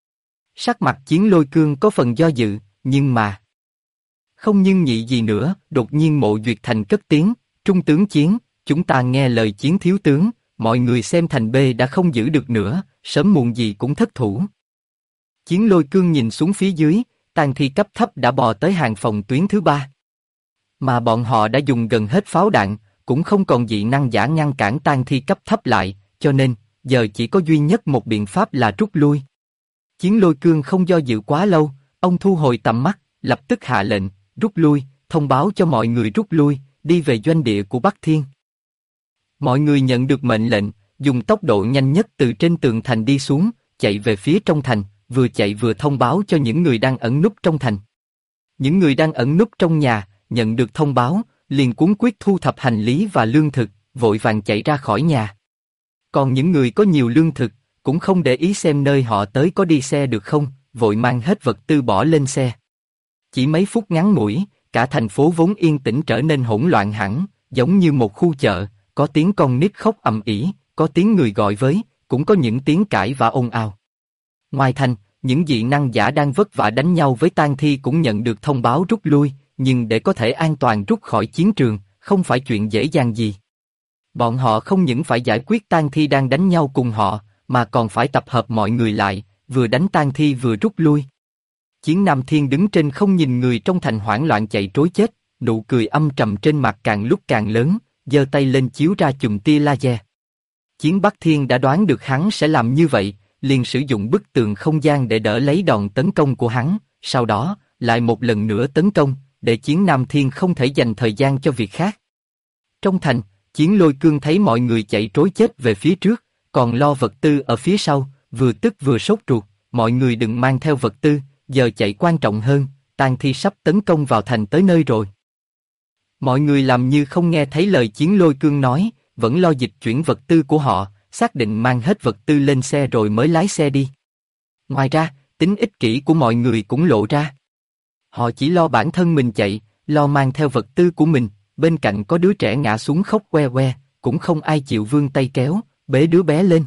Sắc mặt Chiến Lôi Cương có phần do dự, nhưng mà không nhưng nhị gì nữa, đột nhiên Mộ Duyệt Thành cất tiếng, Trung tướng Chiến, chúng ta nghe lời Chiến thiếu tướng, mọi người xem thành B đã không giữ được nữa, sớm muộn gì cũng thất thủ. Chiến Lôi Cương nhìn xuống phía dưới, tang thi cấp thấp đã bò tới hàng phòng tuyến thứ 3. Mà bọn họ đã dùng gần hết pháo đạn, cũng không còn dị năng giả ngăn cản tang thi cấp thấp lại, cho nên, giờ chỉ có duy nhất một biện pháp là rút lui. Chiến Lôi Cương không do dự quá lâu, ông thu hồi tầm mắt, lập tức hạ lệnh, rút lui, thông báo cho mọi người rút lui, đi về doanh địa của Bắc Thiên. Mọi người nhận được mệnh lệnh, dùng tốc độ nhanh nhất từ trên tường thành đi xuống, chạy về phía trong thành, vừa chạy vừa thông báo cho những người đang ẩn núp trong thành. Những người đang ẩn núp trong nhà, nhận được thông báo, liền cuống quyết thu thập hành lý và lương thực, vội vàng chạy ra khỏi nhà. Còn những người có nhiều lương thực, cũng không để ý xem nơi họ tới có đi xe được không, vội mang hết vật tư bỏ lên xe. Chỉ mấy phút ngắn ngủi, cả thành phố vốn yên tĩnh trở nên hỗn loạn hẳn, giống như một khu chợ, có tiếng con nít khóc ầm ĩ, có tiếng người gọi với, cũng có những tiếng cãi vã ồn ào. Ngoài thành, những dị năng giả đang vất vả đánh nhau với tang thi cũng nhận được thông báo rút lui, nhưng để có thể an toàn rút khỏi chiến trường, không phải chuyện dễ dàng gì. Bọn họ không những phải giải quyết tang thi đang đánh nhau cùng họ, mà còn phải tập hợp mọi người lại, vừa đánh tang thi vừa rút lui. Chiến Nam Thiên đứng trên không nhìn người trong thành hoảng loạn chạy trối chết, nụ cười âm trầm trên mặt càng lúc càng lớn, giơ tay lên chiếu ra chùm tia laser. Chiến Bắc Thiên đã đoán được hắn sẽ làm như vậy, liền sử dụng bức tường không gian để đỡ lấy đòn tấn công của hắn, sau đó, lại một lần nữa tấn công, để Chiến Nam Thiên không thể dành thời gian cho việc khác. Trong thành, Chiến Lôi Cương thấy mọi người chạy trối chết về phía trước, còn lo vật tư ở phía sau, vừa tức vừa sốt ruột, mọi người đừng mang theo vật tư, giờ chạy quan trọng hơn, tang thi sắp tấn công vào thành tới nơi rồi. Mọi người làm như không nghe thấy lời Chiến Lôi Cương nói, vẫn lo dịch chuyển vật tư của họ, xác định mang hết vật tư lên xe rồi mới lái xe đi. Ngoài ra, tính ích kỷ của mọi người cũng lộ ra. Họ chỉ lo bản thân mình chạy, lo mang theo vật tư của mình, bên cạnh có đứa trẻ ngã xuống khóc que que, cũng không ai chịu vươn tay kéo, bế đứa bé lên.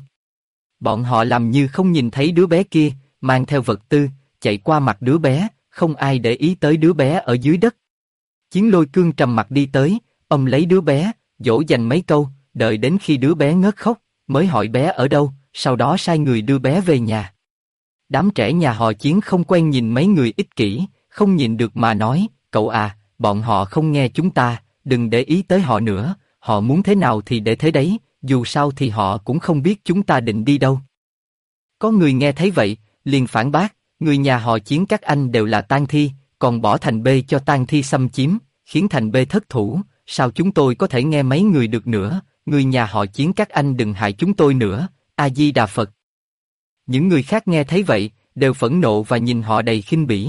Bọn họ làm như không nhìn thấy đứa bé kia, mang theo vật tư, chạy qua mặt đứa bé, không ai để ý tới đứa bé ở dưới đất. Chiến Lôi Cương trầm mặt đi tới, ôm lấy đứa bé, dỗ dành mấy câu, đợi đến khi đứa bé ngớt khóc, mới hỏi bé ở đâu, sau đó sai người đưa bé về nhà. Đám trẻ nhà họ Chiến không quen nhìn mấy người ích kỷ, không nhịn được mà nói, cậu à, bọn họ không nghe chúng ta, đừng để ý tới họ nữa, họ muốn thế nào thì để thế đấy, dù sao thì họ cũng không biết chúng ta định đi đâu. Có người nghe thấy vậy, liền phản bác, người nhà họ Chiến các anh đều là tang thi, còn bỏ thành B cho tang thi xâm chiếm, khiến thành B thất thủ, sao chúng tôi có thể nghe mấy người được nữa, người nhà họ Chiến các anh đừng hại chúng tôi nữa, A-di-đà Phật. Những người khác nghe thấy vậy, đều phẫn nộ và nhìn họ đầy khinh bỉ.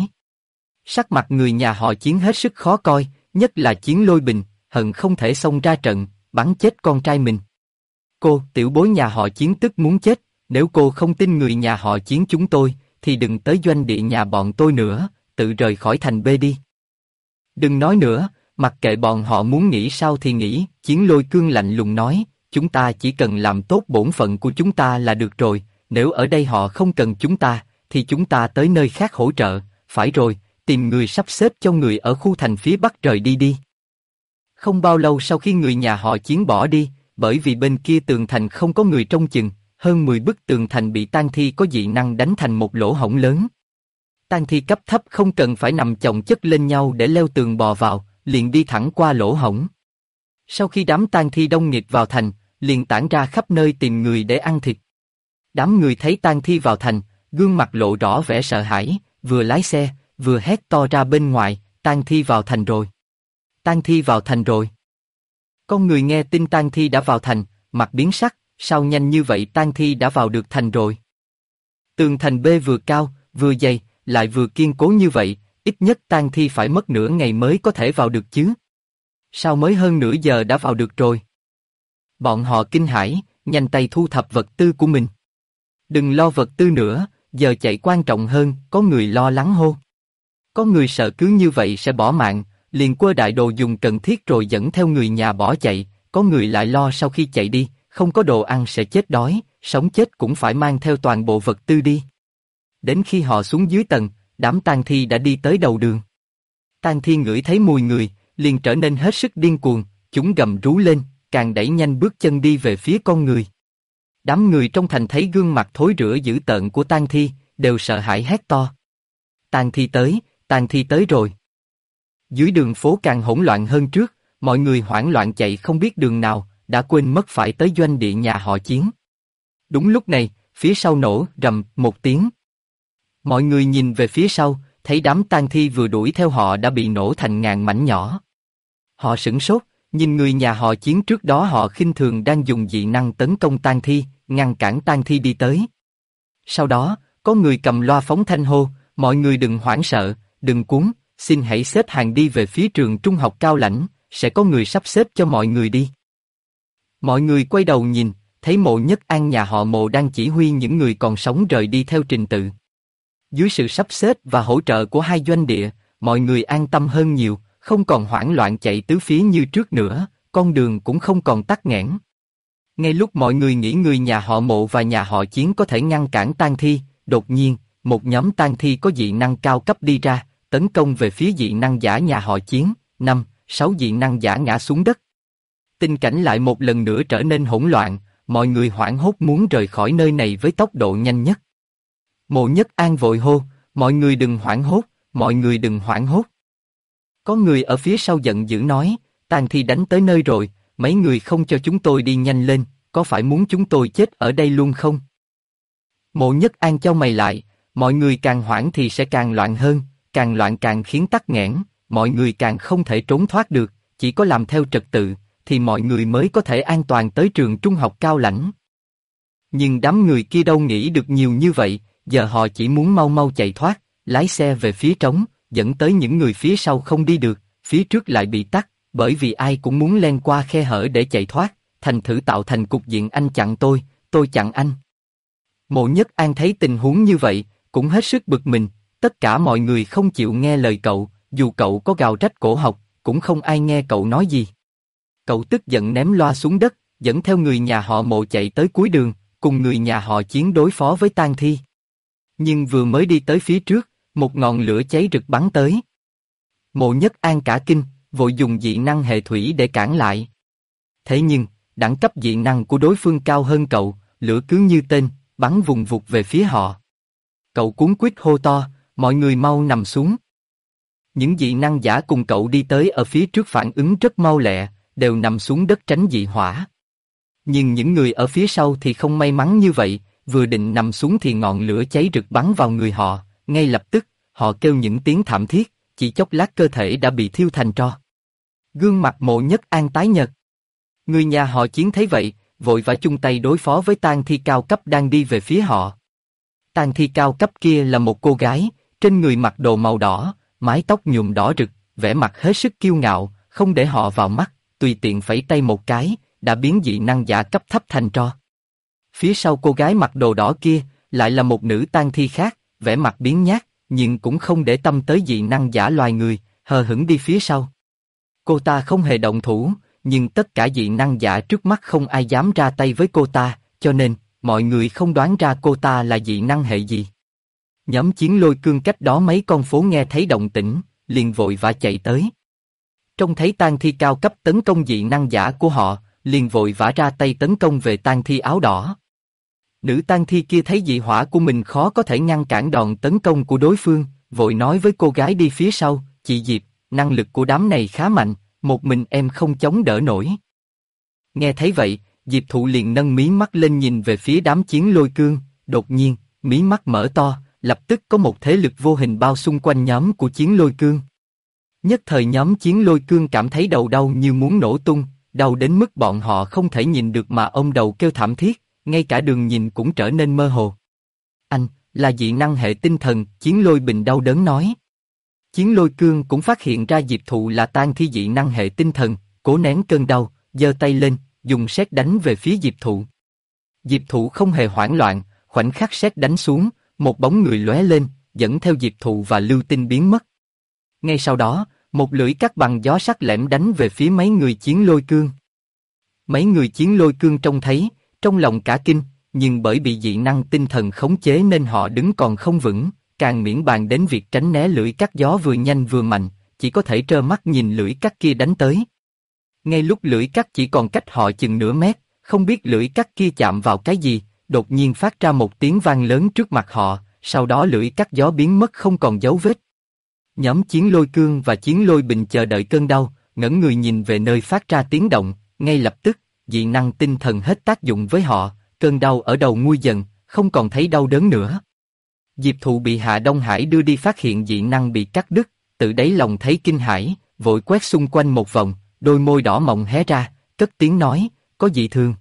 Sắc mặt người nhà họ Chiến hết sức khó coi, nhất là Chiến Lôi Bình, hận không thể xông ra trận, bắn chết con trai mình. Cô, tiểu bối nhà họ Chiến tức muốn chết, nếu cô không tin người nhà họ Chiến chúng tôi, thì đừng tới doanh địa nhà bọn tôi nữa, tự rời khỏi thành B đi. Đừng nói nữa, mặc kệ bọn họ muốn nghĩ sao thì nghĩ, Chiến Lôi Cương lạnh lùng nói, chúng ta chỉ cần làm tốt bổn phận của chúng ta là được rồi, nếu ở đây họ không cần chúng ta, thì chúng ta tới nơi khác hỗ trợ, phải rồi, tìm người sắp xếp cho người ở khu thành phía Bắc rời đi đi. Không bao lâu sau khi người nhà họ Chiến bỏ đi, bởi vì bên kia tường thành không có người trông chừng, hơn 10 bức tường thành bị tang thi có dị năng đánh thành một lỗ hổng lớn. Tang thi cấp thấp không cần phải nằm chồng chất lên nhau để leo tường bò vào, liền đi thẳng qua lỗ hổng. Sau khi đám tang thi đông nghịt vào thành, liền tản ra khắp nơi tìm người để ăn thịt. Đám người thấy tang thi vào thành, gương mặt lộ rõ vẻ sợ hãi, vừa lái xe, vừa hét to ra bên ngoài, tang thi vào thành rồi. Tang thi vào thành rồi. Con người nghe tin tang thi đã vào thành, mặt biến sắc, sao nhanh như vậy tang thi đã vào được thành rồi. Tường thành B vừa cao, vừa dày, lại vừa kiên cố như vậy, ít nhất tang thi phải mất nửa ngày mới có thể vào được chứ. Sao mới hơn nửa giờ đã vào được rồi? Bọn họ kinh hãi, nhanh tay thu thập vật tư của mình. Đừng lo vật tư nữa, giờ chạy quan trọng hơn, có người lo lắng hô. Có người sợ cứ như vậy sẽ bỏ mạng, liền quơ đại đồ dùng cần thiết rồi dẫn theo người nhà bỏ chạy, có người lại lo sau khi chạy đi, không có đồ ăn sẽ chết đói, sống chết cũng phải mang theo toàn bộ vật tư đi. Đến khi họ xuống dưới tầng, đám tang thi đã đi tới đầu đường. Tang thi ngửi thấy mùi người, liền trở nên hết sức điên cuồng, chúng gầm rú lên, càng đẩy nhanh bước chân đi về phía con người. Đám người trong thành thấy gương mặt thối rữa dữ tợn của tang thi, đều sợ hãi hét to. Tang thi tới rồi. Dưới đường phố càng hỗn loạn hơn trước, mọi người hoảng loạn chạy không biết đường nào, đã quên mất phải tới doanh địa nhà họ Chiến. Đúng lúc này, phía sau nổ rầm một tiếng. Mọi người nhìn về phía sau, thấy đám tang thi vừa đuổi theo họ đã bị nổ thành ngàn mảnh nhỏ. Họ sửng sốt, nhìn người nhà họ Chiến trước đó họ khinh thường đang dùng dị năng tấn công tang thi, ngăn cản tang thi đi tới. Sau đó, có người cầm loa phóng thanh hô, mọi người đừng hoảng sợ, đừng cuống, xin hãy xếp hàng đi về phía trường trung học Cao Lãnh, sẽ có người sắp xếp cho mọi người đi. Mọi người quay đầu nhìn, thấy Mộ Nhất An nhà họ Mộ đang chỉ huy những người còn sống rời đi theo trình tự. Dưới sự sắp xếp và hỗ trợ của hai doanh địa, mọi người an tâm hơn nhiều, không còn hoảng loạn chạy tứ phía như trước nữa, con đường cũng không còn tắc nghẽn. Ngay lúc mọi người nghĩ người nhà họ Mộ và nhà họ Chiến có thể ngăn cản tang thi, đột nhiên, một nhóm tang thi có dị năng cao cấp đi ra, tấn công về phía dị năng giả nhà họ Chiến, 5-6 dị năng giả ngã xuống đất. Tình cảnh lại một lần nữa trở nên hỗn loạn, mọi người hoảng hốt muốn rời khỏi nơi này với tốc độ nhanh nhất. Mộ Nhất An vội hô, mọi người đừng hoảng hốt, mọi người đừng hoảng hốt. Có người ở phía sau giận dữ nói, tang thi đánh tới nơi rồi, mấy người không cho chúng tôi đi nhanh lên, có phải muốn chúng tôi chết ở đây luôn không? Mộ Nhất An chau mày lại, mọi người càng hoảng thì sẽ càng loạn hơn, càng loạn càng khiến tắc nghẽn, mọi người càng không thể trốn thoát được, chỉ có làm theo trật tự, thì mọi người mới có thể an toàn tới trường trung học Cao Lãnh. Nhưng đám người kia đâu nghĩ được nhiều như vậy, giờ họ chỉ muốn mau mau chạy thoát, lái xe về phía trống, dẫn tới những người phía sau không đi được, phía trước lại bị tắc, bởi vì ai cũng muốn len qua khe hở để chạy thoát, thành thử tạo thành cục diện anh chặn tôi chặn anh. Mộ Nhất An thấy tình huống như vậy, cũng hết sức bực mình, tất cả mọi người không chịu nghe lời cậu, dù cậu có gào rách cổ họng, cũng không ai nghe cậu nói gì. Cậu tức giận ném loa xuống đất, dẫn theo người nhà họ Mộ chạy tới cuối đường, cùng người nhà họ Chiến đối phó với tang thi. Nhưng vừa mới đi tới phía trước, một ngọn lửa cháy rực bắn tới. Mộ Nhất An cả kinh, vội dùng dị năng hệ thủy để cản lại. Thế nhưng, đẳng cấp dị năng của đối phương cao hơn cậu, lửa cứ như tên, bắn vùng vụt về phía họ. Cậu cuống quýt hô to, mọi người mau nằm xuống. Những dị năng giả cùng cậu đi tới ở phía trước phản ứng rất mau lẹ, đều nằm xuống đất tránh dị hỏa. Nhưng những người ở phía sau thì không may mắn như vậy, vừa định nằm xuống thì ngọn lửa cháy rực bắn vào người họ, ngay lập tức, họ kêu những tiếng thảm thiết, chỉ chốc lát cơ thể đã bị thiêu thành tro. Gương mặt Mộ Nhất An tái nhợt. Người nhà họ Chiến thấy vậy, vội vã chung tay đối phó với tang thi cao cấp đang đi về phía họ. Tang thi cao cấp kia là một cô gái, trên người mặc đồ màu đỏ, mái tóc nhuộm đỏ rực, vẻ mặt hết sức kiêu ngạo, không để họ vào mắt, tùy tiện phẩy tay một cái, đã biến dị năng giả cấp thấp thành tro. Phía sau cô gái mặc đồ đỏ kia, lại là một nữ tang thi khác, vẻ mặt biếng nhác, nhưng cũng không để tâm tới dị năng giả loài người, hờ hững đi phía sau. Cô ta không hề động thủ, nhưng tất cả dị năng giả trước mắt không ai dám ra tay với cô ta, cho nên, mọi người không đoán ra cô ta là dị năng hệ gì. Nhóm Chiến Lôi Cương cách đó mấy con phố nghe thấy động tĩnh, liền vội vã chạy tới. Trông thấy tang thi cao cấp tấn công dị năng giả của họ, liền vội vã ra tay tấn công về tang thi áo đỏ. Nữ tang thi kia thấy dị hỏa của mình khó có thể ngăn cản đòn tấn công của đối phương, vội nói với cô gái đi phía sau, chị Diệp, năng lực của đám này khá mạnh, một mình em không chống đỡ nổi. Nghe thấy vậy, Diệp Thụ liền nâng mí mắt lên nhìn về phía đám Chiến Lôi Cương, đột nhiên, mí mắt mở to, lập tức có một thế lực vô hình bao xung quanh nhóm của Chiến Lôi Cương. Nhất thời nhóm Chiến Lôi Cương cảm thấy đầu đau như muốn nổ tung, đau đến mức bọn họ không thể nhìn được mà ôm đầu kêu thảm thiết, ngay cả đường nhìn cũng trở nên mơ hồ. Anh, là dị năng hệ tinh thần, Chiến Lôi Bình đau đớn nói. Chiến Lôi Cương cũng phát hiện ra Diệp Thụ là tang thi dị năng hệ tinh thần, cố nén cơn đau, giơ tay lên, dùng sét đánh về phía Diệp Thụ. Diệp Thụ không hề hoảng loạn, khoảnh khắc sét đánh xuống, một bóng người lóe lên, dẫn theo Diệp Thụ và Lưu Tinh biến mất. Ngay sau đó, một lưỡi cắt bằng gió sắc lẻm đánh về phía mấy người Chiến Lôi Cương. Mấy người Chiến Lôi Cương trông thấy, trong lòng cả kinh, nhưng bởi bị dị năng tinh thần khống chế nên họ đứng còn không vững, càng miễn bàn đến việc tránh né lưỡi cắt gió vừa nhanh vừa mạnh, chỉ có thể trơ mắt nhìn lưỡi cắt kia đánh tới. Ngay lúc lưỡi cắt chỉ còn cách họ chừng nửa mét, không biết lưỡi cắt kia chạm vào cái gì, đột nhiên phát ra một tiếng vang lớn trước mặt họ, sau đó lưỡi cắt gió biến mất không còn dấu vết. Nhóm Chiến Lôi Cương và Chiến Lôi Bình chờ đợi cơn đau, ngẩng người nhìn về nơi phát ra tiếng động, ngay lập tức, dị năng tinh thần hết tác dụng với họ, cơn đau ở đầu nguôi dần, không còn thấy đau đớn nữa. Diệp Thụ bị Hạ Đông Hải đưa đi phát hiện dị năng bị cắt đứt, tự đáy lòng thấy kinh hãi, vội quét xung quanh một vòng, đôi môi đỏ mọng hé ra, cất tiếng nói, có dị thường.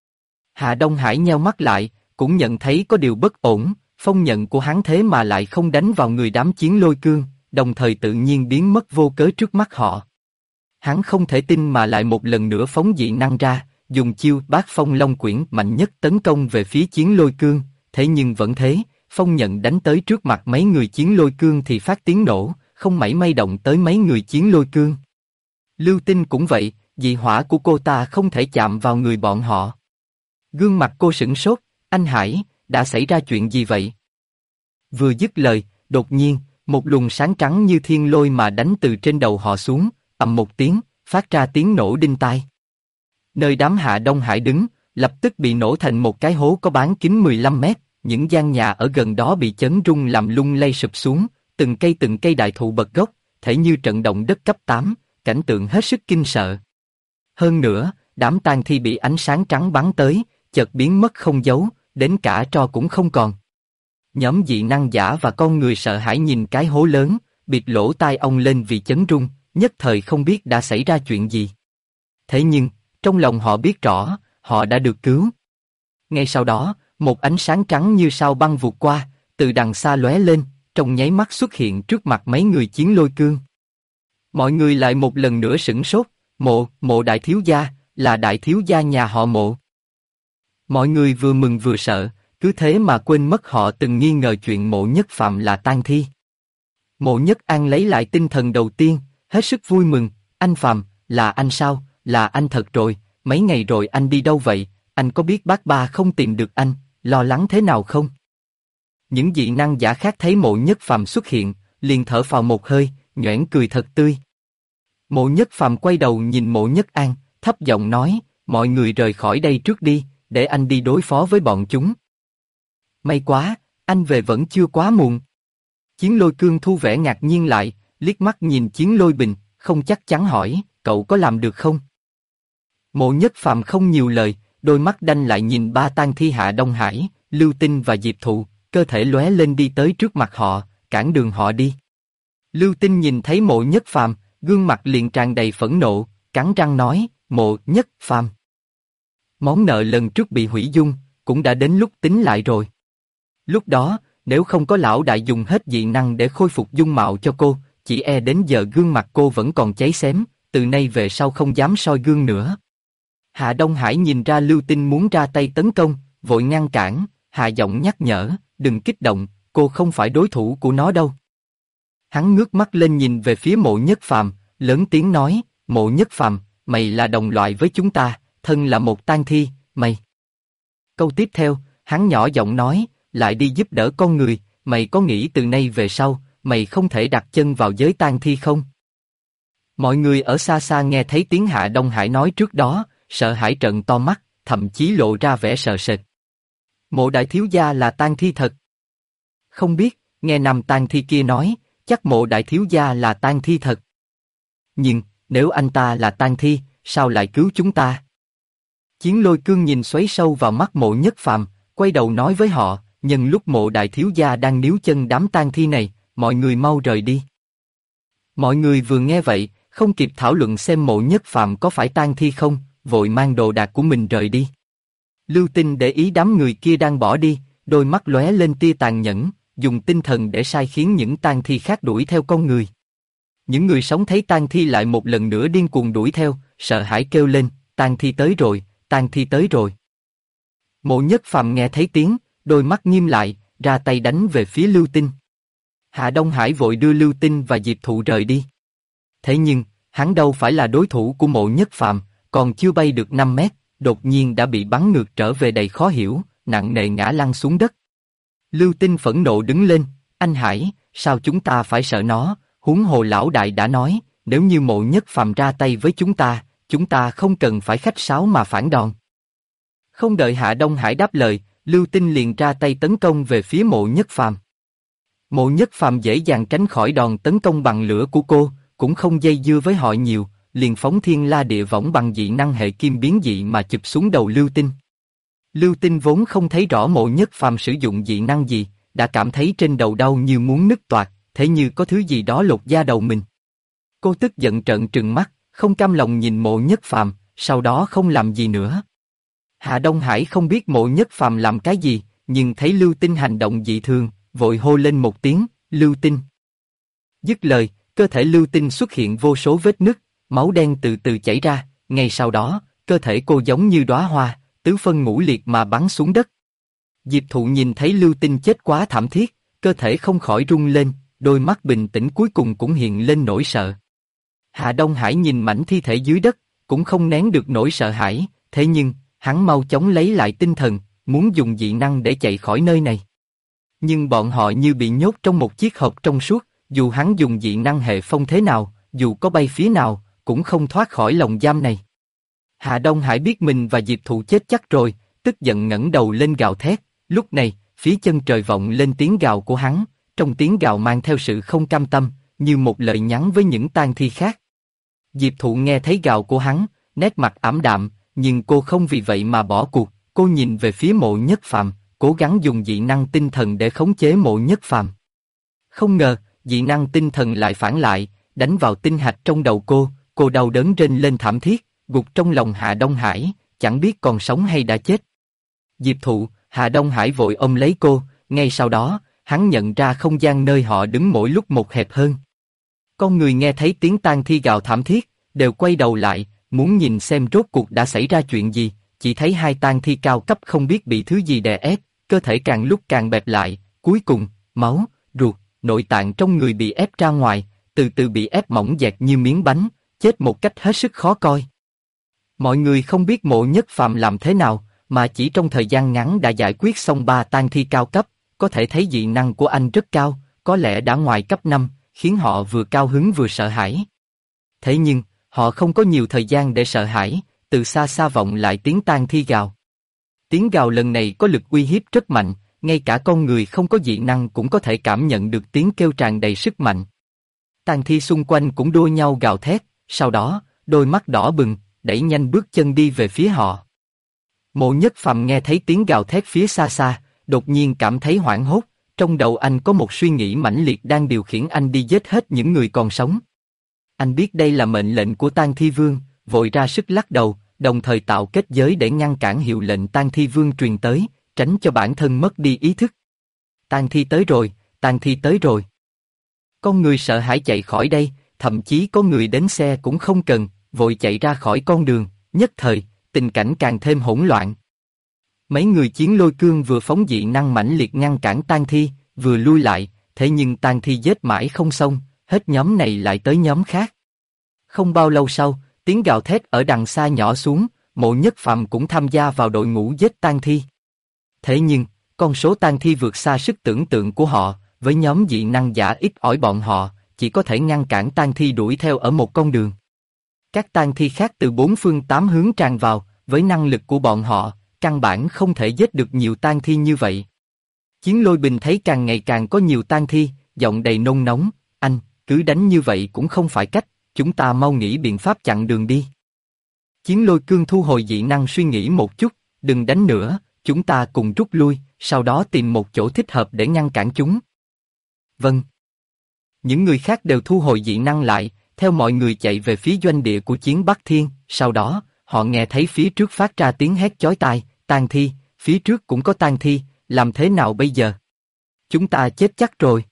Hạ Đông Hải nheo mắt lại, cũng nhận thấy có điều bất ổn, phong nhận của hắn thế mà lại không đánh vào người đám Chiến Lôi Cương, đồng thời tự nhiên biến mất vô cớ trước mắt họ. Hắn không thể tin mà lại một lần nữa phóng dị năng ra, dùng chiêu Bát Phong Long Quyển mạnh nhất tấn công về phía Chiến Lôi Cương, thế nhưng vẫn thế, phong nhận đánh tới trước mặt mấy người Chiến Lôi Cương thì phát tiếng nổ, không mảy may động tới mấy người Chiến Lôi Cương. Lưu Tinh cũng vậy, dị hỏa của cô ta không thể chạm vào người bọn họ. Gương mặt cô sửng sốt, anh Hải, đã xảy ra chuyện gì vậy? Vừa dứt lời, đột nhiên, một luồng sáng trắng như thiên lôi mà đánh từ trên đầu họ xuống, ầm một tiếng, phát ra tiếng nổ đinh tai. Nơi đám Hạ Đông Hải đứng, lập tức bị nổ thành một cái hố có bán kính 15 mét, những gian nhà ở gần đó bị chấn rung làm lung lay sụp xuống, từng cây đại thụ bật gốc, thể như trận động đất cấp 8, cảnh tượng hết sức kinh sợ. Hơn nữa, đám tang thi bị ánh sáng trắng bắn tới, chợt biến mất không dấu, đến cả tro cũng không còn. Nhóm dị năng giả và con người sợ hãi nhìn cái hố lớn, bịt lỗ tai ông lên vì chấn rung, nhất thời không biết đã xảy ra chuyện gì. Thế nhưng, trong lòng họ biết rõ, họ đã được cứu. Ngay sau đó, một ánh sáng trắng như sao băng vụt qua, từ đằng xa lóe lên, trong nháy mắt xuất hiện trước mặt mấy người Chiến Lôi Cương. Mọi người lại một lần nữa sửng sốt, Mộ đại thiếu gia, là đại thiếu gia nhà họ Mộ. Mọi người vừa mừng vừa sợ, cứ thế mà quên mất họ từng nghi ngờ chuyện Mộ Nhất Phàm là tang thi. Mộ Nhất An lấy lại tinh thần đầu tiên, hết sức vui mừng, anh Phàm, là anh sao, là anh thật rồi, mấy ngày rồi anh đi đâu vậy, anh có biết bác ba không tìm được anh, lo lắng thế nào không? Những dị năng giả khác thấy Mộ Nhất Phàm xuất hiện, liền thở phào một hơi, nhoẻn cười thật tươi. Mộ Nhất Phàm quay đầu nhìn Mộ Nhất An, thấp giọng nói, mọi người rời khỏi đây trước đi, để anh đi đối phó với bọn chúng. May quá, anh về vẫn chưa quá muộn. Chiến Lôi Cương thu vẻ ngạc nhiên lại, liếc mắt nhìn Chiến Lôi Bình, không chắc chắn hỏi, cậu có làm được không? Mộ Nhất Phàm không nhiều lời, đôi mắt đanh lại nhìn ba tang thi Hạ Đông Hải, Lưu Tinh và Diệp Thụ, cơ thể lóe lên đi tới trước mặt họ, cản đường họ đi. Lưu Tinh nhìn thấy Mộ Nhất Phàm, gương mặt liền tràn đầy phẫn nộ, cắn răng nói, Mộ Nhất Phàm. Món nợ lần trước bị hủy dung, cũng đã đến lúc tính lại rồi. Lúc đó, nếu không có lão đại dùng hết dị năng để khôi phục dung mạo cho cô, chỉ e đến giờ gương mặt cô vẫn còn cháy xém, từ nay về sau không dám soi gương nữa. Hạ Đông Hải nhìn ra Lưu Tinh muốn ra tay tấn công, vội ngăn cản, hạ giọng nhắc nhở, đừng kích động, cô không phải đối thủ của nó đâu. Hắn ngước mắt lên nhìn về phía Mộ Nhất Phàm, lớn tiếng nói, Mộ Nhất Phàm, mày là đồng loại với chúng ta, thân là một tang thi, mày. Câu tiếp theo, hắn nhỏ giọng nói, lại đi giúp đỡ con người, mày có nghĩ từ nay về sau, mày không thể đặt chân vào giới tang thi không? Mọi người ở xa xa nghe thấy tiếng Hạ Đông Hải nói trước đó, sợ hãi trợn to mắt, thậm chí lộ ra vẻ sợ sệt. Mộ đại thiếu gia là tang thi thật. Không biết, nghe nam tang thi kia nói, chắc Mộ đại thiếu gia là tang thi thật. Nhưng, nếu anh ta là tang thi, sao lại cứu chúng ta? Chiến Lôi Cương nhìn xoáy sâu vào mắt Mộ Nhất Phàm, quay đầu nói với họ, nhân lúc Mộ đại thiếu gia đang níu chân đám tang thi này, mọi người mau rời đi. Mọi người vừa nghe vậy, không kịp thảo luận xem Mộ Nhất Phàm có phải tang thi không, vội mang đồ đạc của mình rời đi. Lưu Tinh để ý đám người kia đang bỏ đi, đôi mắt lóe lên tia tàn nhẫn, dùng tinh thần để sai khiến những tang thi khác đuổi theo con người. Những người sống thấy tang thi lại một lần nữa điên cuồng đuổi theo, sợ hãi kêu lên, tang thi tới rồi, tang thi tới rồi. Mộ Nhất Phàm nghe thấy tiếng, đôi mắt nghiêm lại, ra tay đánh về phía Lưu Tinh. Hạ Đông Hải vội đưa Lưu Tinh và Diệp Thụ rời đi. Thế nhưng, hắn đâu phải là đối thủ của Mộ Nhất Phàm, còn chưa bay được 5 mét, đột nhiên đã bị bắn ngược trở về đầy khó hiểu, nặng nề ngã lăn xuống đất. Lưu Tinh phẫn nộ đứng lên, anh Hải, sao chúng ta phải sợ nó, huống hồ lão đại đã nói, nếu như Mộ Nhất Phàm ra tay với chúng ta không cần phải khách sáo mà phản đòn. Không đợi Hạ Đông Hải đáp lời, Lưu Tinh liền ra tay tấn công về phía Mộ Nhất Phàm. Mộ Nhất Phàm dễ dàng tránh khỏi đòn tấn công bằng lửa của cô, cũng không dây dưa với họ nhiều, liền phóng thiên la địa võng bằng dị năng hệ kim biến dị mà chụp xuống đầu Lưu Tinh. Lưu Tinh vốn không thấy rõ Mộ Nhất Phàm sử dụng dị năng gì, đã cảm thấy trên đầu đau như muốn nứt toạc, thế như có thứ gì đó lột da đầu mình. Cô tức giận trợn trừng mắt, không cam lòng nhìn Mộ Nhất Phàm, sau đó không làm gì nữa. Hạ Đông Hải không biết Mộ Nhất Phàm làm cái gì, nhưng thấy Lưu Tinh hành động dị thường, vội hô lên một tiếng, Lưu Tinh. Dứt lời, cơ thể Lưu Tinh xuất hiện vô số vết nứt, máu đen từ từ chảy ra, ngay sau đó, cơ thể cô giống như đóa hoa, tứ phân ngũ liệt mà bắn xuống đất. Diệp Thụ nhìn thấy Lưu Tinh chết quá thảm thiết, cơ thể không khỏi rung lên, đôi mắt bình tĩnh cuối cùng cũng hiện lên nỗi sợ. Hạ Đông Hải nhìn mảnh thi thể dưới đất, cũng không nén được nỗi sợ hãi, thế nhưng, hắn mau chóng lấy lại tinh thần, muốn dùng dị năng để chạy khỏi nơi này. Nhưng bọn họ như bị nhốt trong một chiếc hộp trong suốt, dù hắn dùng dị năng hệ phong thế nào, dù có bay phía nào, cũng không thoát khỏi lồng giam này. Hạ Đông Hải biết mình và Diệp Thụ chết chắc rồi, tức giận ngẩng đầu lên gào thét, lúc này, phía chân trời vọng lên tiếng gào của hắn, trong tiếng gào mang theo sự không cam tâm, như một lời nhắn với những tang thi khác. Diệp Thụ nghe thấy gào của hắn, nét mặt ảm đạm, nhưng cô không vì vậy mà bỏ cuộc, cô nhìn về phía Mộ Nhất Phàm, cố gắng dùng dị năng tinh thần để khống chế Mộ Nhất Phàm. Không ngờ, dị năng tinh thần lại phản lại, đánh vào tinh hạch trong đầu cô đau đớn rên lên thảm thiết, gục trong lòng Hạ Đông Hải, chẳng biết còn sống hay đã chết. Diệp Thụ, Hạ Đông Hải vội ôm lấy cô, ngay sau đó, hắn nhận ra không gian nơi họ đứng mỗi lúc một hẹp hơn. Con người nghe thấy tiếng tang thi gào thảm thiết, đều quay đầu lại, muốn nhìn xem rốt cuộc đã xảy ra chuyện gì, chỉ thấy hai tang thi cao cấp không biết bị thứ gì đè ép, cơ thể càng lúc càng bẹp lại, cuối cùng, máu, ruột, nội tạng trong người bị ép ra ngoài, từ từ bị ép mỏng dẹt như miếng bánh, chết một cách hết sức khó coi. Mọi người không biết Mộ Nhất Phàm làm thế nào, mà chỉ trong thời gian ngắn đã giải quyết xong 3 tang thi cao cấp, có thể thấy dị năng của anh rất cao, có lẽ đã ngoài cấp 5, khiến họ vừa cao hứng vừa sợ hãi. Thế nhưng, họ không có nhiều thời gian để sợ hãi, từ xa xa vọng lại tiếng tang thi gào. Tiếng gào lần này có lực uy hiếp rất mạnh, ngay cả con người không có dị năng cũng có thể cảm nhận được tiếng kêu tràn đầy sức mạnh. Tang thi xung quanh cũng đua nhau gào thét, sau đó, đôi mắt đỏ bừng, đẩy nhanh bước chân đi về phía họ. Mộ Nhất Phàm nghe thấy tiếng gào thét phía xa xa, đột nhiên cảm thấy hoảng hốt, trong đầu anh có một suy nghĩ mãnh liệt đang điều khiển anh đi giết hết những người còn sống. Anh biết đây là mệnh lệnh của Tang Thi Vương, vội ra sức lắc đầu, đồng thời tạo kết giới để ngăn cản hiệu lệnh Tang Thi Vương truyền tới, tránh cho bản thân mất đi ý thức. Tang Thi tới rồi, Tang Thi tới rồi. Con người sợ hãi chạy khỏi đây, thậm chí có người đến xe cũng không cần, vội chạy ra khỏi con đường, nhất thời, tình cảnh càng thêm hỗn loạn. Mấy người Chiến Lôi Cương vừa phóng dị năng mãnh liệt ngăn cản tang thi, vừa lui lại, thế nhưng tang thi giết mãi không xong, hết nhóm này lại tới nhóm khác. Không bao lâu sau, tiếng gào thét ở đằng xa nhỏ xuống, Mộ Nhất Phàm cũng tham gia vào đội ngũ giết tang thi. Thế nhưng, con số tang thi vượt xa sức tưởng tượng của họ, với nhóm dị năng giả ít ỏi bọn họ, chỉ có thể ngăn cản tang thi đuổi theo ở một con đường. Các tang thi khác từ 4 phương 8 hướng tràn vào, với năng lực của bọn họ, căn bản không thể giết được nhiều tang thi như vậy. Chiến Lôi Bình thấy càng ngày càng có nhiều tang thi, giọng đầy nôn nóng, anh, cứ đánh như vậy cũng không phải cách, chúng ta mau nghĩ biện pháp chặn đường đi. Chiến Lôi Cương thu hồi dị năng suy nghĩ một chút, đừng đánh nữa, chúng ta cùng rút lui, sau đó tìm một chỗ thích hợp để ngăn cản chúng. Vâng. Những người khác đều thu hồi dị năng lại, theo mọi người chạy về phía doanh địa của Chiến Bắc Thiên, sau đó, họ nghe thấy phía trước phát ra tiếng hét chói tai, tang thi, phía trước cũng có tang thi, làm thế nào bây giờ? Chúng ta chết chắc rồi.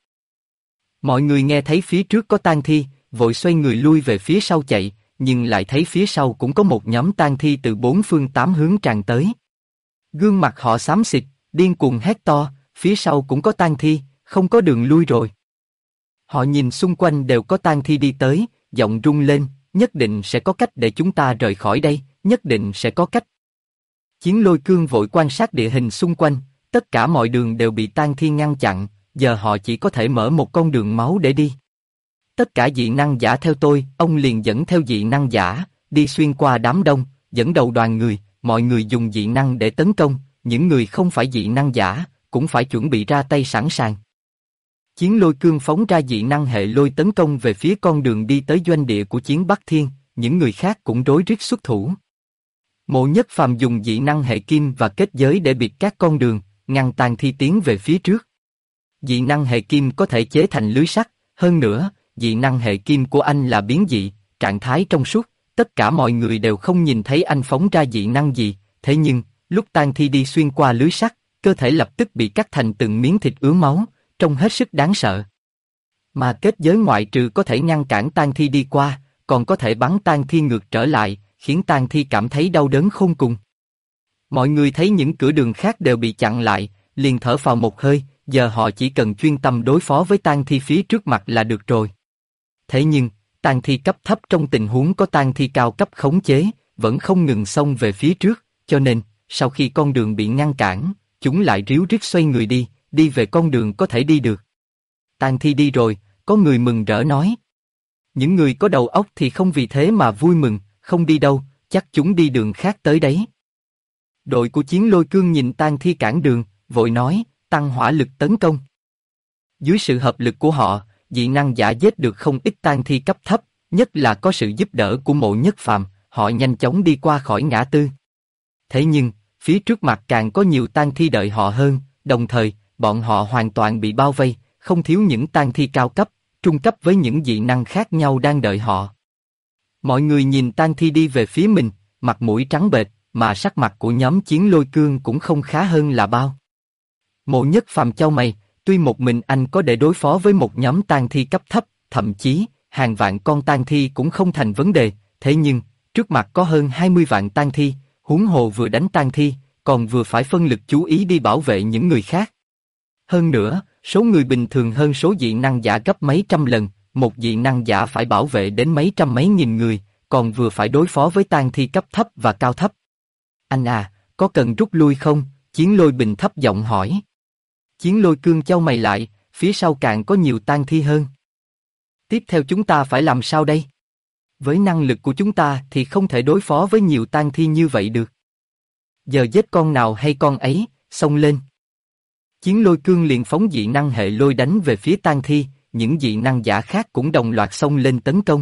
Mọi người nghe thấy phía trước có tang thi, vội xoay người lui về phía sau chạy, nhưng lại thấy phía sau cũng có một nhóm tang thi từ 4 phương 8 hướng tràn tới. Gương mặt họ xám xịt, điên cuồng hét to, phía sau cũng có tang thi, không có đường lui rồi. Họ nhìn xung quanh đều có tang thi đi tới, giọng rung lên, nhất định sẽ có cách để chúng ta rời khỏi đây, nhất định sẽ có cách. Chiến Lôi Cương vội quan sát địa hình xung quanh, tất cả mọi đường đều bị tang thi ngăn chặn, giờ họ chỉ có thể mở một con đường máu để đi. Tất cả dị năng giả theo tôi, ông liền dẫn theo dị năng giả, đi xuyên qua đám đông, dẫn đầu đoàn người, mọi người dùng dị năng để tấn công, những người không phải dị năng giả, cũng phải chuẩn bị ra tay sẵn sàng. Chiến Lôi Cương phóng ra dị năng hệ lôi tấn công về phía con đường đi tới doanh địa của Chiến Bắc Thiên, những người khác cũng rối rít xuất thủ. Mộ Nhất Phàm dùng dị năng hệ kim và kết giới để bịt các con đường, ngăn tang thi tiến về phía trước. Dị năng hệ kim có thể chế thành lưới sắt, hơn nữa, dị năng hệ kim của anh là biến dị, trạng thái trong suốt, tất cả mọi người đều không nhìn thấy anh phóng ra dị năng gì, thế nhưng, lúc tang thi đi xuyên qua lưới sắt, cơ thể lập tức bị cắt thành từng miếng thịt ứa máu, trông hết sức đáng sợ. Mà kết giới ngoại trừ có thể ngăn cản tang thi đi qua, còn có thể bắn tang thi ngược trở lại, khiến tang thi cảm thấy đau đớn khôn cùng. Mọi người thấy những cửa đường khác đều bị chặn lại, liền thở phào một hơi, giờ họ chỉ cần chuyên tâm đối phó với tang thi phía trước mặt là được rồi. Thế nhưng, tang thi cấp thấp trong tình huống có tang thi cao cấp khống chế, vẫn không ngừng xông về phía trước, cho nên, sau khi con đường bị ngăn cản, chúng lại ríu rít xoay người đi về con đường có thể đi được. Tang thi đi rồi, có người mừng rỡ nói. Những người có đầu óc thì không vì thế mà vui mừng, không đi đâu, chắc chúng đi đường khác tới đấy. Đội của Chiến Lôi Cương nhìn tang thi cản đường, vội nói, tăng hỏa lực tấn công. Dưới sự hợp lực của họ, dị năng giả giết được không ít tang thi cấp thấp, nhất là có sự giúp đỡ của Mộ Nhất Phàm, họ nhanh chóng đi qua khỏi ngã tư. Thế nhưng, phía trước mặt càng có nhiều tang thi đợi họ hơn, đồng thời, bọn họ hoàn toàn bị bao vây, không thiếu những tang thi cao cấp, trung cấp với những dị năng khác nhau đang đợi họ. Mọi người nhìn tang thi đi về phía mình, mặt mũi trắng bệch, mà sắc mặt của nhóm Chiến Lôi Cương cũng không khá hơn là bao. Mộ Nhất Phàm chau mày, Tuy một mình anh có để đối phó với một nhóm tang thi cấp thấp, thậm chí, hàng vạn con tang thi cũng không thành vấn đề, thế nhưng, trước mặt có hơn 20 vạn tang thi, huống hồ vừa đánh tang thi, còn vừa phải phân lực chú ý đi bảo vệ những người khác. Hơn nữa, số người bình thường hơn số dị năng giả gấp mấy trăm lần, một dị năng giả phải bảo vệ đến mấy trăm mấy nghìn người, còn vừa phải đối phó với tang thi cấp thấp và cao thấp. Anh à, có cần rút lui không? Chiến Lôi Bình thấp giọng hỏi. Chiến Lôi Cương chau mày lại, phía sau càng có nhiều tang thi hơn. Tiếp theo chúng ta phải làm sao đây? Với năng lực của chúng ta thì không thể đối phó với nhiều tang thi như vậy được. Giờ giết con nào hay con ấy, xông lên. Chiến Lôi Cương liền phóng dị năng hệ lôi đánh về phía tang thi, những dị năng giả khác cũng đồng loạt xông lên tấn công.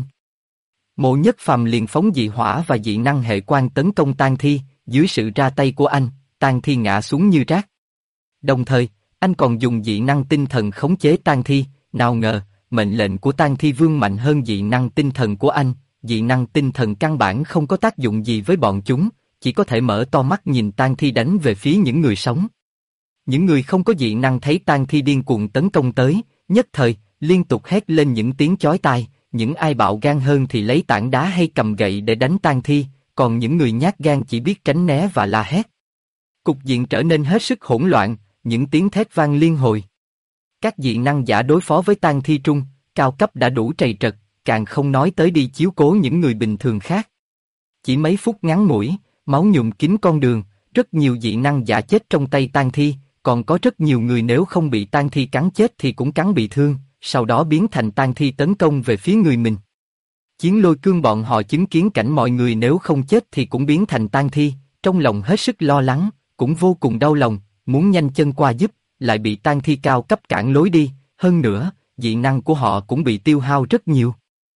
Mộ Nhất Phàm liền phóng dị hỏa và dị năng hệ quang tấn công tang thi, dưới sự ra tay của anh, tang thi ngã xuống như rác. Đồng thời, anh còn dùng dị năng tinh thần khống chế tang thi, nào ngờ, mệnh lệnh của tang thi vương mạnh hơn dị năng tinh thần của anh, dị năng tinh thần căn bản không có tác dụng gì với bọn chúng, chỉ có thể mở to mắt nhìn tang thi đánh về phía những người sống. Những người không có dị năng thấy tang thi điên cuồng tấn công tới, nhất thời, liên tục hét lên những tiếng chói tai, những ai bạo gan hơn thì lấy tảng đá hay cầm gậy để đánh tang thi, còn những người nhát gan chỉ biết tránh né và la hét. Cục diện trở nên hết sức hỗn loạn, những tiếng thét vang liên hồi. Các dị năng giả đối phó với tang thi trung, cao cấp đã đủ trầy trật, càng không nói tới đi chiếu cố những người bình thường khác. Chỉ mấy phút ngắn ngủi, máu nhuộm kín con đường, rất nhiều dị năng giả chết trong tay tang thi, còn có rất nhiều người nếu không bị tang thi cắn chết thì cũng cắn bị thương, sau đó biến thành tang thi tấn công về phía người mình. Chiến Lôi Cương bọn họ chứng kiến cảnh mọi người nếu không chết thì cũng biến thành tang thi, trong lòng hết sức lo lắng, cũng vô cùng đau lòng, muốn nhanh chân qua giúp, lại bị tang thi cao cấp cản lối đi, hơn nữa, dị năng của họ cũng bị tiêu hao rất nhiều.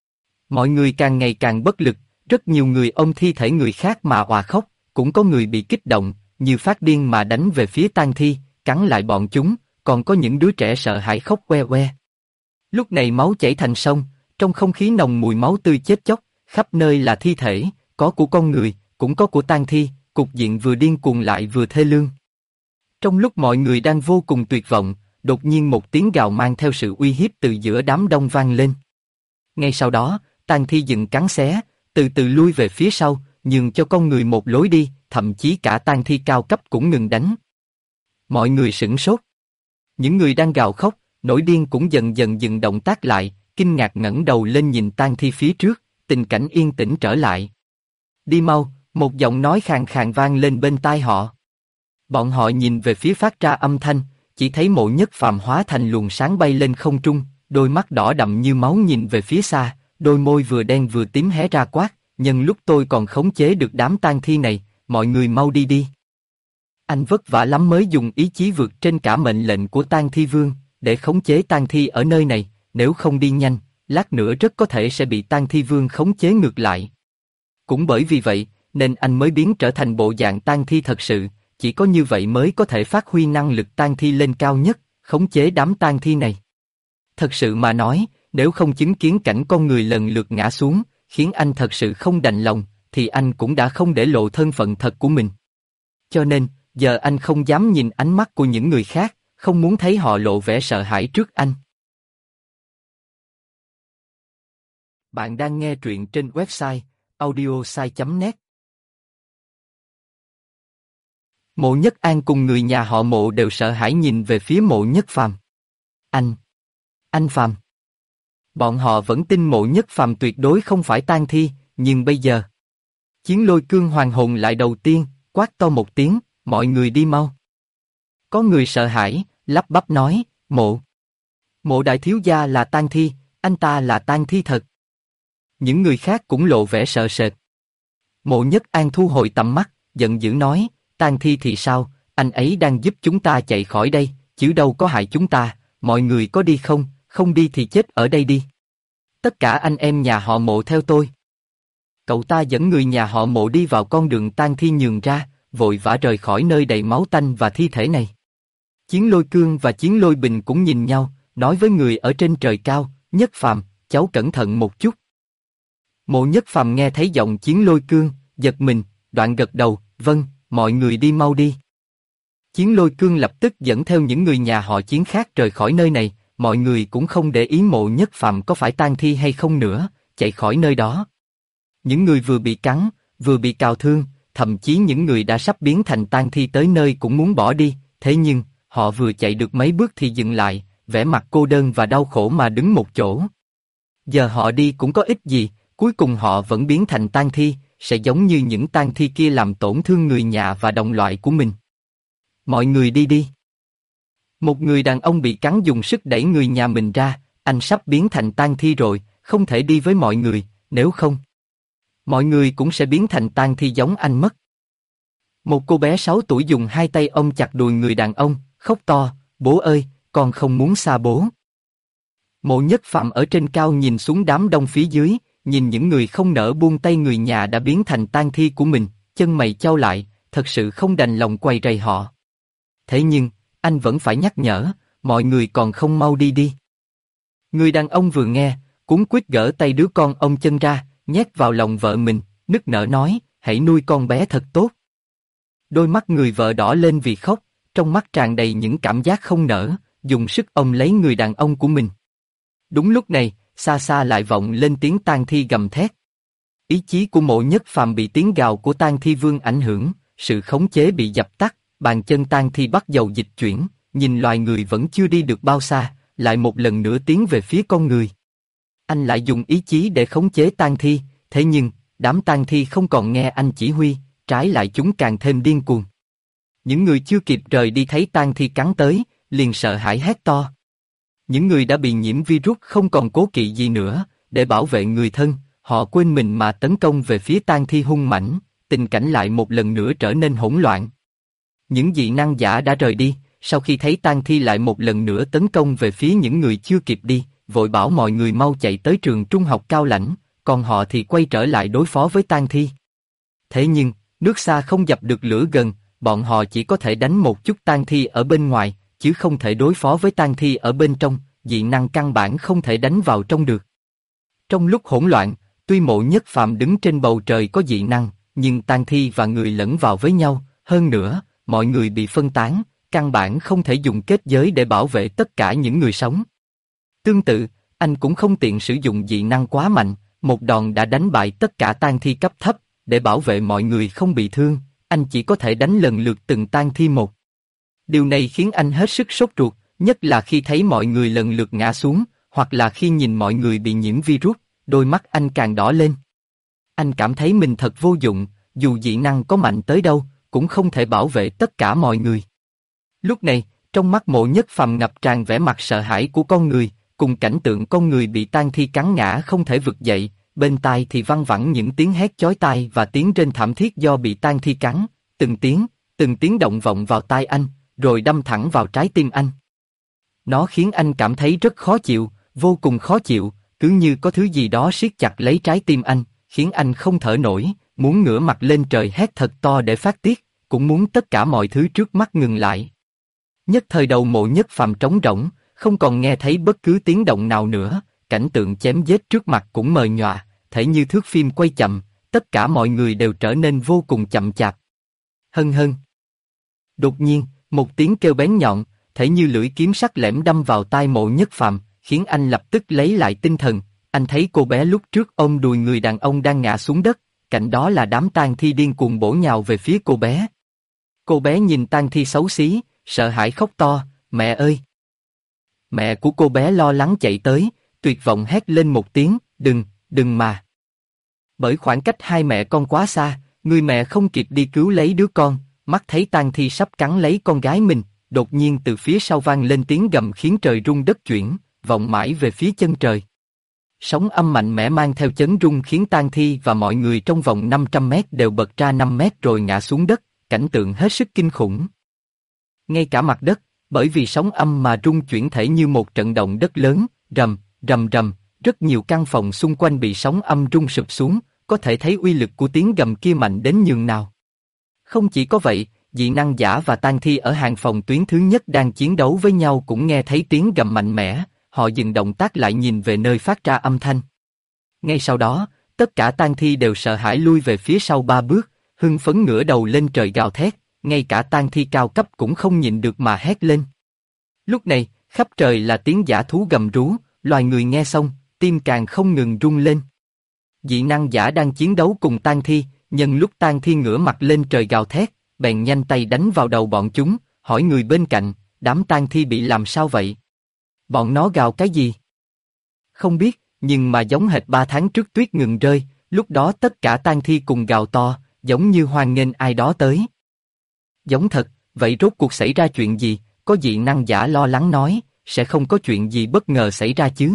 Mọi người càng ngày càng bất lực, rất nhiều người ôm thi thể người khác mà òa khóc, cũng có người bị kích động, như phát điên mà đánh về phía tang thi, cắn lại bọn chúng, còn có những đứa trẻ sợ hãi khóc que que. Lúc này máu chảy thành sông, trong không khí nồng mùi máu tươi chết chóc, khắp nơi là thi thể, có của con người, cũng có của tang thi, cục diện vừa điên cuồng lại vừa thê lương. Trong lúc mọi người đang vô cùng tuyệt vọng, đột nhiên một tiếng gào mang theo sự uy hiếp từ giữa đám đông vang lên. Ngay sau đó, tang thi dừng cắn xé, từ từ lui về phía sau, nhường cho con người một lối đi, thậm chí cả tang thi cao cấp cũng ngừng đánh. Mọi người sửng sốt. Những người đang gào khóc, nổi điên cũng dần dần dừng động tác lại, kinh ngạc ngẩng đầu lên nhìn tang thi phía trước, tình cảnh yên tĩnh trở lại. Đi mau, một giọng nói khàn khàn vang lên bên tai họ. Bọn họ nhìn về phía phát ra âm thanh, chỉ thấy Mộ Nhất Phàm hóa thành luồng sáng bay lên không trung, đôi mắt đỏ đậm như máu nhìn về phía xa, đôi môi vừa đen vừa tím hé ra quát, nhân lúc tôi còn khống chế được đám tang thi này, mọi người mau đi đi. Anh vất vả lắm mới dùng ý chí vượt trên cả mệnh lệnh của tang thi vương, để khống chế tang thi ở nơi này, nếu không đi nhanh, lát nữa rất có thể sẽ bị tang thi vương khống chế ngược lại. Cũng bởi vì vậy, nên anh mới biến trở thành bộ dạng tang thi thật sự, chỉ có như vậy mới có thể phát huy năng lực tang thi lên cao nhất, khống chế đám tang thi này. Thật sự mà nói, nếu không chứng kiến cảnh con người lần lượt ngã xuống, khiến anh thật sự không đành lòng, thì anh cũng đã không để lộ thân phận thật của mình. Cho nên, giờ anh không dám nhìn ánh mắt của những người khác, không muốn thấy họ lộ vẻ sợ hãi trước anh. Bạn đang nghe truyện trên website audiosai.net. Mộ Nhất An cùng người nhà họ Mộ đều sợ hãi nhìn về phía Mộ Nhất Phàm. Anh Phàm. Bọn họ vẫn tin Mộ Nhất Phàm tuyệt đối không phải tang thi, nhưng bây giờ. Chiến Lôi Cương hoàn hồn lại đầu tiên, quát to một tiếng, mọi người đi mau. Có người sợ hãi, lắp bắp nói, Mộ đại thiếu gia là tang thi, anh ta là tang thi thật. Những người khác cũng lộ vẻ sợ sệt. Mộ Nhất An thu hồi tầm mắt, giận dữ nói, tang thi thì sao, anh ấy đang giúp chúng ta chạy khỏi đây, chứ đâu có hại chúng ta, mọi người có đi không, không đi thì chết ở đây đi. Tất cả anh em nhà họ Mộ theo tôi. Cậu ta dẫn người nhà họ Mộ đi vào con đường tang thi nhường ra, vội vã rời khỏi nơi đầy máu tanh và thi thể này. Chiến Lôi Cương và Chiến Lôi Bình cũng nhìn nhau, nói với người ở trên trời cao, Nhất Phàm, cháu cẩn thận một chút. Mộ Nhất Phàm nghe thấy giọng Chiến Lôi Cương, giật mình, đoạn gật đầu, vâng, mọi người đi mau đi. Chiến Lôi Cương lập tức dẫn theo những người nhà họ Chiến khác rời khỏi nơi này, mọi người cũng không để ý Mộ Nhất Phàm có phải tang thi hay không nữa, chạy khỏi nơi đó. Những người vừa bị cắn, vừa bị cào thương, thậm chí những người đã sắp biến thành tang thi tới nơi cũng muốn bỏ đi, thế nhưng, họ vừa chạy được mấy bước thì dừng lại, vẻ mặt cô đơn và đau khổ mà đứng một chỗ. Giờ họ đi cũng có ích gì, cuối cùng họ vẫn biến thành tang thi, sẽ giống như những tang thi kia làm tổn thương người nhà và đồng loại của mình. Mọi người đi đi. Một người đàn ông bị cắn dùng sức đẩy người nhà mình ra, anh sắp biến thành tang thi rồi, không thể đi với mọi người, nếu không, mọi người cũng sẽ biến thành tang thi giống anh mất. Một cô bé 6 tuổi dùng hai tay ôm chặt đùi người đàn ông, khóc to, bố ơi, con không muốn xa bố. Mộ Nhất Phàm ở trên cao nhìn xuống đám đông phía dưới, nhìn những người không nỡ buông tay người nhà đã biến thành tang thi của mình, chân mày chau lại, thật sự không đành lòng quay rầy họ. Thế nhưng, anh vẫn phải nhắc nhở, mọi người còn không mau đi đi. Người đàn ông vừa nghe, cuống quýt gỡ tay đứa con ông chân ra, nhét vào lòng vợ mình, nức nở nói, hãy nuôi con bé thật tốt. Đôi mắt người vợ đỏ lên vì khóc, trong mắt tràn đầy những cảm giác không nỡ, dùng sức ôm lấy người đàn ông của mình. Đúng lúc này, xa xa lại vọng lên tiếng tang thi gầm thét. Ý chí của Mộ Nhất Phàm bị tiếng gào của tang thi vương ảnh hưởng, sự khống chế bị dập tắt, bàn chân tang thi bắt đầu dịch chuyển, nhìn loài người vẫn chưa đi được bao xa, lại một lần nữa tiến về phía con người. Anh lại dùng ý chí để khống chế tang thi, thế nhưng, đám tang thi không còn nghe anh chỉ huy, trái lại chúng càng thêm điên cuồng. Những người chưa kịp rời đi thấy tang thi cắn tới, liền sợ hãi hét to. Những người đã bị nhiễm virus không còn cố kỵ gì nữa, để bảo vệ người thân, họ quên mình mà tấn công về phía tang thi hung mãnh, tình cảnh lại một lần nữa trở nên hỗn loạn. Những dị năng giả đã rời đi, sau khi thấy tang thi lại một lần nữa tấn công về phía những người chưa kịp đi, vội bảo mọi người mau chạy tới trường trung học Cao Lãnh, còn họ thì quay trở lại đối phó với tang thi. Thế nhưng, nước xa không dập được lửa gần, bọn họ chỉ có thể đánh một chút tang thi ở bên ngoài, chứ không thể đối phó với tang thi ở bên trong, dị năng căn bản không thể đánh vào trong được. Trong lúc hỗn loạn, tuy Mộ Nhất Phàm đứng trên bầu trời có dị năng, nhưng tang thi và người lẫn vào với nhau, hơn nữa, mọi người bị phân tán, căn bản không thể dùng kết giới để bảo vệ tất cả những người sống. Tương tự, anh cũng không tiện sử dụng dị năng quá mạnh, một đòn đã đánh bại tất cả tang thi cấp thấp, để bảo vệ mọi người không bị thương, anh chỉ có thể đánh lần lượt từng tang thi một. Điều này khiến anh hết sức sốt ruột, nhất là khi thấy mọi người lần lượt ngã xuống, hoặc là khi nhìn mọi người bị nhiễm virus, đôi mắt anh càng đỏ lên. Anh cảm thấy mình thật vô dụng, dù dị năng có mạnh tới đâu, cũng không thể bảo vệ tất cả mọi người. Lúc này, trong mắt Mộ Nhất Phàm ngập tràn vẻ mặt sợ hãi của con người, cùng cảnh tượng con người bị tang thi cắn ngã không thể vực dậy, bên tai thì văng vẳng những tiếng hét chói tai và tiếng rên thảm thiết do bị tang thi cắn, từng tiếng động vọng vào tai anh, rồi đâm thẳng vào trái tim anh. Nó khiến anh cảm thấy rất khó chịu, vô cùng khó chịu, cứ như có thứ gì đó siết chặt lấy trái tim anh, khiến anh không thở nổi, muốn ngửa mặt lên trời hét thật to để phát tiết, cũng muốn tất cả mọi thứ trước mắt ngừng lại. Nhất thời đầu Mộ Nhất Phàm trống rỗng, không còn nghe thấy bất cứ tiếng động nào nữa, cảnh tượng chém giết trước mặt cũng mờ nhòa, thể như thước phim quay chậm, tất cả mọi người đều trở nên vô cùng chậm chạp. Hân hân. Đột nhiên, một tiếng kêu bén nhọn, thể như lưỡi kiếm sắc lẻm đâm vào tai Mộ Nhất Phàm, khiến anh lập tức lấy lại tinh thần. Anh thấy cô bé lúc trước ôm đùi người đàn ông đang ngã xuống đất, cạnh đó là đám tang thi điên cuồng bổ nhào về phía cô bé. Cô bé nhìn tang thi xấu xí, sợ hãi khóc to, mẹ ơi! Mẹ của cô bé lo lắng chạy tới, tuyệt vọng hét lên một tiếng, đừng mà! Bởi khoảng cách hai mẹ con quá xa, người mẹ không kịp đi cứu lấy đứa con, mắt thấy tang thi sắp cắn lấy con gái mình, đột nhiên từ phía sau vang lên tiếng gầm khiến trời rung đất chuyển, vọng mãi về phía chân trời. Sóng âm mạnh mẽ mang theo chấn rung khiến tang thi và mọi người trong vòng 500 mét đều bật ra 5 mét rồi ngã xuống đất, cảnh tượng hết sức kinh khủng. Ngay cả mặt đất, bởi vì sóng âm mà rung chuyển thể như một trận động đất lớn, rầm, rầm rầm, rất nhiều căn phòng xung quanh bị sóng âm rung sụp xuống, có thể thấy uy lực của tiếng gầm kia mạnh đến nhường nào. Không chỉ có vậy, dị năng giả và tang thi ở hàng phòng tuyến thứ nhất đang chiến đấu với nhau cũng nghe thấy tiếng gầm mạnh mẽ, họ dừng động tác lại nhìn về nơi phát ra âm thanh. Ngay sau đó, tất cả tang thi đều sợ hãi lui về phía sau 3 bước, hưng phấn ngửa đầu lên trời gào thét, ngay cả tang thi cao cấp cũng không nhịn được mà hét lên. Lúc này, khắp trời là tiếng dã thú gầm rú, loài người nghe xong, tim càng không ngừng rung lên. Dị năng giả đang chiến đấu cùng tang thi, nhân lúc tang thi ngửa mặt lên trời gào thét, bèn nhanh tay đánh vào đầu bọn chúng, hỏi người bên cạnh, đám tang thi bị làm sao vậy? Bọn nó gào cái gì? Không biết, nhưng mà giống hệt 3 tháng trước tuyết ngừng rơi, lúc đó tất cả tang thi cùng gào to, giống như hoan nghênh ai đó tới. Giống thật, vậy rốt cuộc xảy ra chuyện gì? Có dị năng giả lo lắng nói, sẽ không có chuyện gì bất ngờ xảy ra chứ.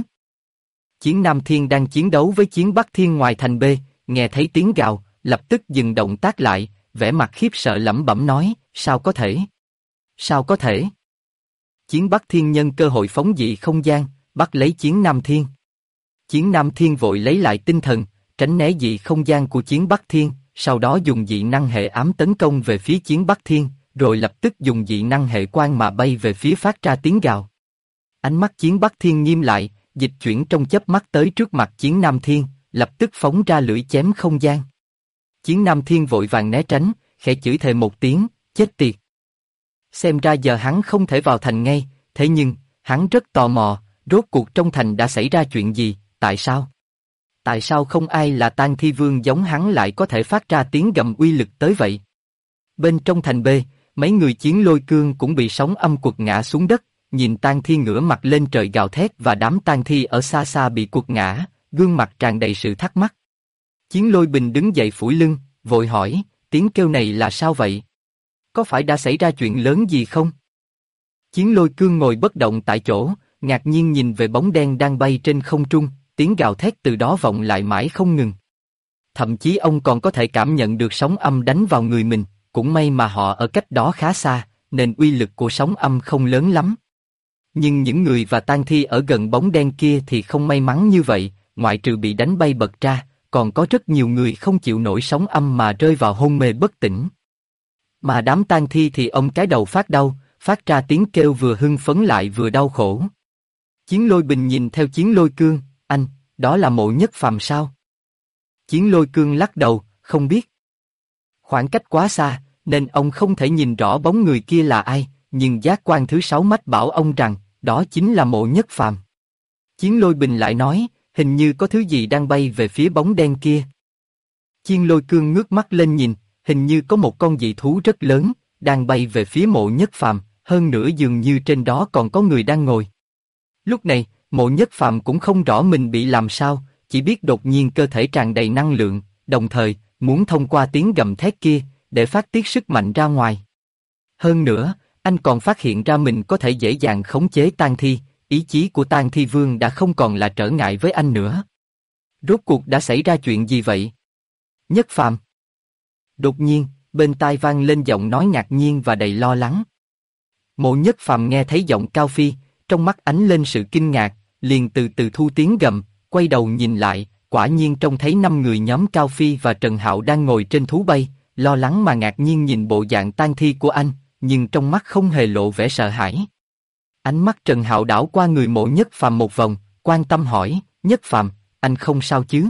Chiến Nam Thiên đang chiến đấu với Chiến Bắc Thiên ngoài thành B, nghe thấy tiếng gào, lập tức dừng động tác lại, vẻ mặt khiếp sợ lẩm bẩm nói, sao có thể? Sao có thể? Chiến Bắc Thiên nhân cơ hội phóng dị không gian, bắt lấy Chiến Nam Thiên. Chiến Nam Thiên vội lấy lại tinh thần, tránh né dị không gian của Chiến Bắc Thiên, sau đó dùng dị năng hệ ám tấn công về phía Chiến Bắc Thiên, rồi lập tức dùng dị năng hệ quang mà bay về phía phát ra tiếng gào. Ánh mắt Chiến Bắc Thiên nghiêm lại, dịch chuyển trong chớp mắt tới trước mặt Chiến Nam Thiên, lập tức phóng ra lưỡi chém không gian. Chiến Nam Thiên vội vàng né tránh, khẽ chửi thề một tiếng, chết tiệt. Xem ra giờ hắn không thể vào thành ngay, thế nhưng, hắn rất tò mò, rốt cuộc trong thành đã xảy ra chuyện gì, tại sao? Tại sao không ai là tang thi vương giống hắn lại có thể phát ra tiếng gầm uy lực tới vậy? Bên trong thành B, mấy người Chiến Lôi Cương cũng bị sóng âm quật ngã xuống đất, nhìn tang thi ngửa mặt lên trời gào thét và đám tang thi ở xa xa bị quật ngã, gương mặt tràn đầy sự thắc mắc. Chiến Lôi Bình đứng dậy phủi lưng, vội hỏi, tiếng kêu này là sao vậy? Có phải đã xảy ra chuyện lớn gì không? Chiến Lôi Cương ngồi bất động tại chỗ, ngạc nhiên nhìn về bóng đen đang bay trên không trung, tiếng gào thét từ đó vọng lại mãi không ngừng. Thậm chí ông còn có thể cảm nhận được sóng âm đánh vào người mình, cũng may mà họ ở cách đó khá xa, nên uy lực của sóng âm không lớn lắm. Nhưng những người và tang thi ở gần bóng đen kia thì không may mắn như vậy, ngoại trừ bị đánh bay bật ra, còn có rất nhiều người không chịu nổi sóng âm mà rơi vào hôn mê bất tỉnh. Mà đám tang thi thì ông cái đầu phát đau, phát ra tiếng kêu vừa hưng phấn lại vừa đau khổ. Chiến Lôi Bình nhìn theo Chiến Lôi Cương, anh, đó là Mộ Nhất Phàm sao? Chiến Lôi Cương lắc đầu, không biết. Khoảng cách quá xa, nên ông không thể nhìn rõ bóng người kia là ai, nhưng giác quan thứ 6 mách bảo ông rằng, đó chính là Mộ Nhất Phàm. Chiến Lôi Bình lại nói, hình như có thứ gì đang bay về phía bóng đen kia. Chiến Lôi Cương ngước mắt lên nhìn, hình như có một con dị thú rất lớn, đang bay về phía Mộ Nhất Phàm, hơn nữa dường như trên đó còn có người đang ngồi. Lúc này, Mộ Nhất Phàm cũng không rõ mình bị làm sao, chỉ biết đột nhiên cơ thể tràn đầy năng lượng, đồng thời, muốn thông qua tiếng gầm thét kia, để phát tiết sức mạnh ra ngoài. Hơn nữa, anh còn phát hiện ra mình có thể dễ dàng khống chế tang thi, ý chí của tang thi vương đã không còn là trở ngại với anh nữa. Rốt cuộc đã xảy ra chuyện gì vậy? Nhất Phàm. Đột nhiên, bên tai vang lên giọng nói ngạc nhiên và đầy lo lắng. Mộ Nhất Phàm nghe thấy giọng Cao Phi, trong mắt ánh lên sự kinh ngạc, liền từ từ thu tiếng gầm, quay đầu nhìn lại, quả nhiên trông thấy 5 người nhóm Cao Phi và Trần Hạo đang ngồi trên thú bay, lo lắng mà ngạc nhiên nhìn bộ dạng tang thi của anh, nhưng trong mắt không hề lộ vẻ sợ hãi. Ánh mắt Trần Hạo đảo qua người Mộ Nhất Phàm một vòng, quan tâm hỏi, Nhất Phàm, anh không sao chứ?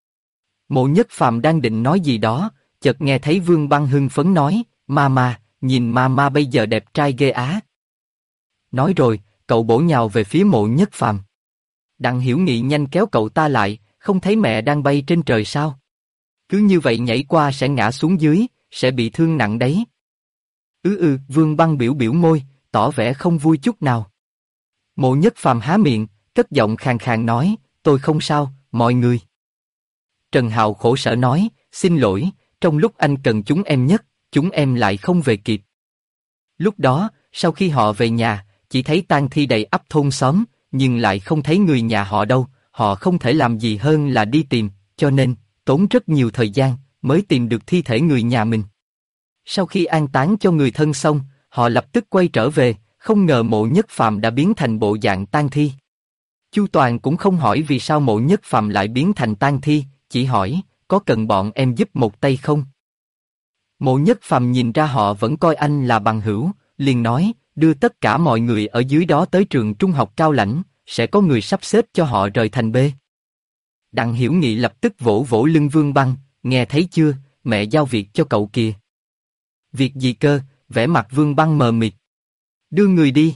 Mộ Nhất Phàm đang định nói gì đó, chợt nghe thấy Vương Băng hưng phấn nói, Mama, nhìn Mama bây giờ đẹp trai ghê á. Nói rồi, cậu bổ nhào về phía Mộ Nhất Phàm. Đặng Hiểu Nghị nhanh kéo cậu ta lại, không thấy mẹ đang bay trên trời sao? Cứ như vậy nhảy qua sẽ ngã xuống dưới, sẽ bị thương nặng đấy. Vương Băng biểu biểu môi, tỏ vẻ không vui chút nào. Mộ Nhất Phàm há miệng, cất giọng khàn khàn nói, tôi không sao, mọi người. Trần Hạo khổ sở nói, xin lỗi, trong lúc anh cần chúng em nhất, chúng em lại không về kịp. Lúc đó, sau khi họ về nhà, chỉ thấy tang thi đầy ắp thôn xóm, nhưng lại không thấy người nhà họ đâu, họ không thể làm gì hơn là đi tìm, cho nên, tốn rất nhiều thời gian, mới tìm được thi thể người nhà mình. Sau khi an táng cho người thân xong, họ lập tức quay trở về, không ngờ Mộ Nhất Phàm đã biến thành bộ dạng tang thi. Chu Toàn cũng không hỏi vì sao Mộ Nhất Phàm lại biến thành tang thi, chỉ hỏi, có cần bọn em giúp một tay không? Mộ Nhất Phàm nhìn ra họ vẫn coi anh là bằng hữu, liền nói, đưa tất cả mọi người ở dưới đó tới trường trung học Cao Lãnh, sẽ có người sắp xếp cho họ rời thành B. Đặng Hiểu Nghị lập tức vỗ vỗ lưng Vương Băng, nghe thấy chưa, mẹ giao việc cho cậu kìa. Việc gì cơ? Vẻ mặt Vương Băng mờ mịt. Đưa người đi.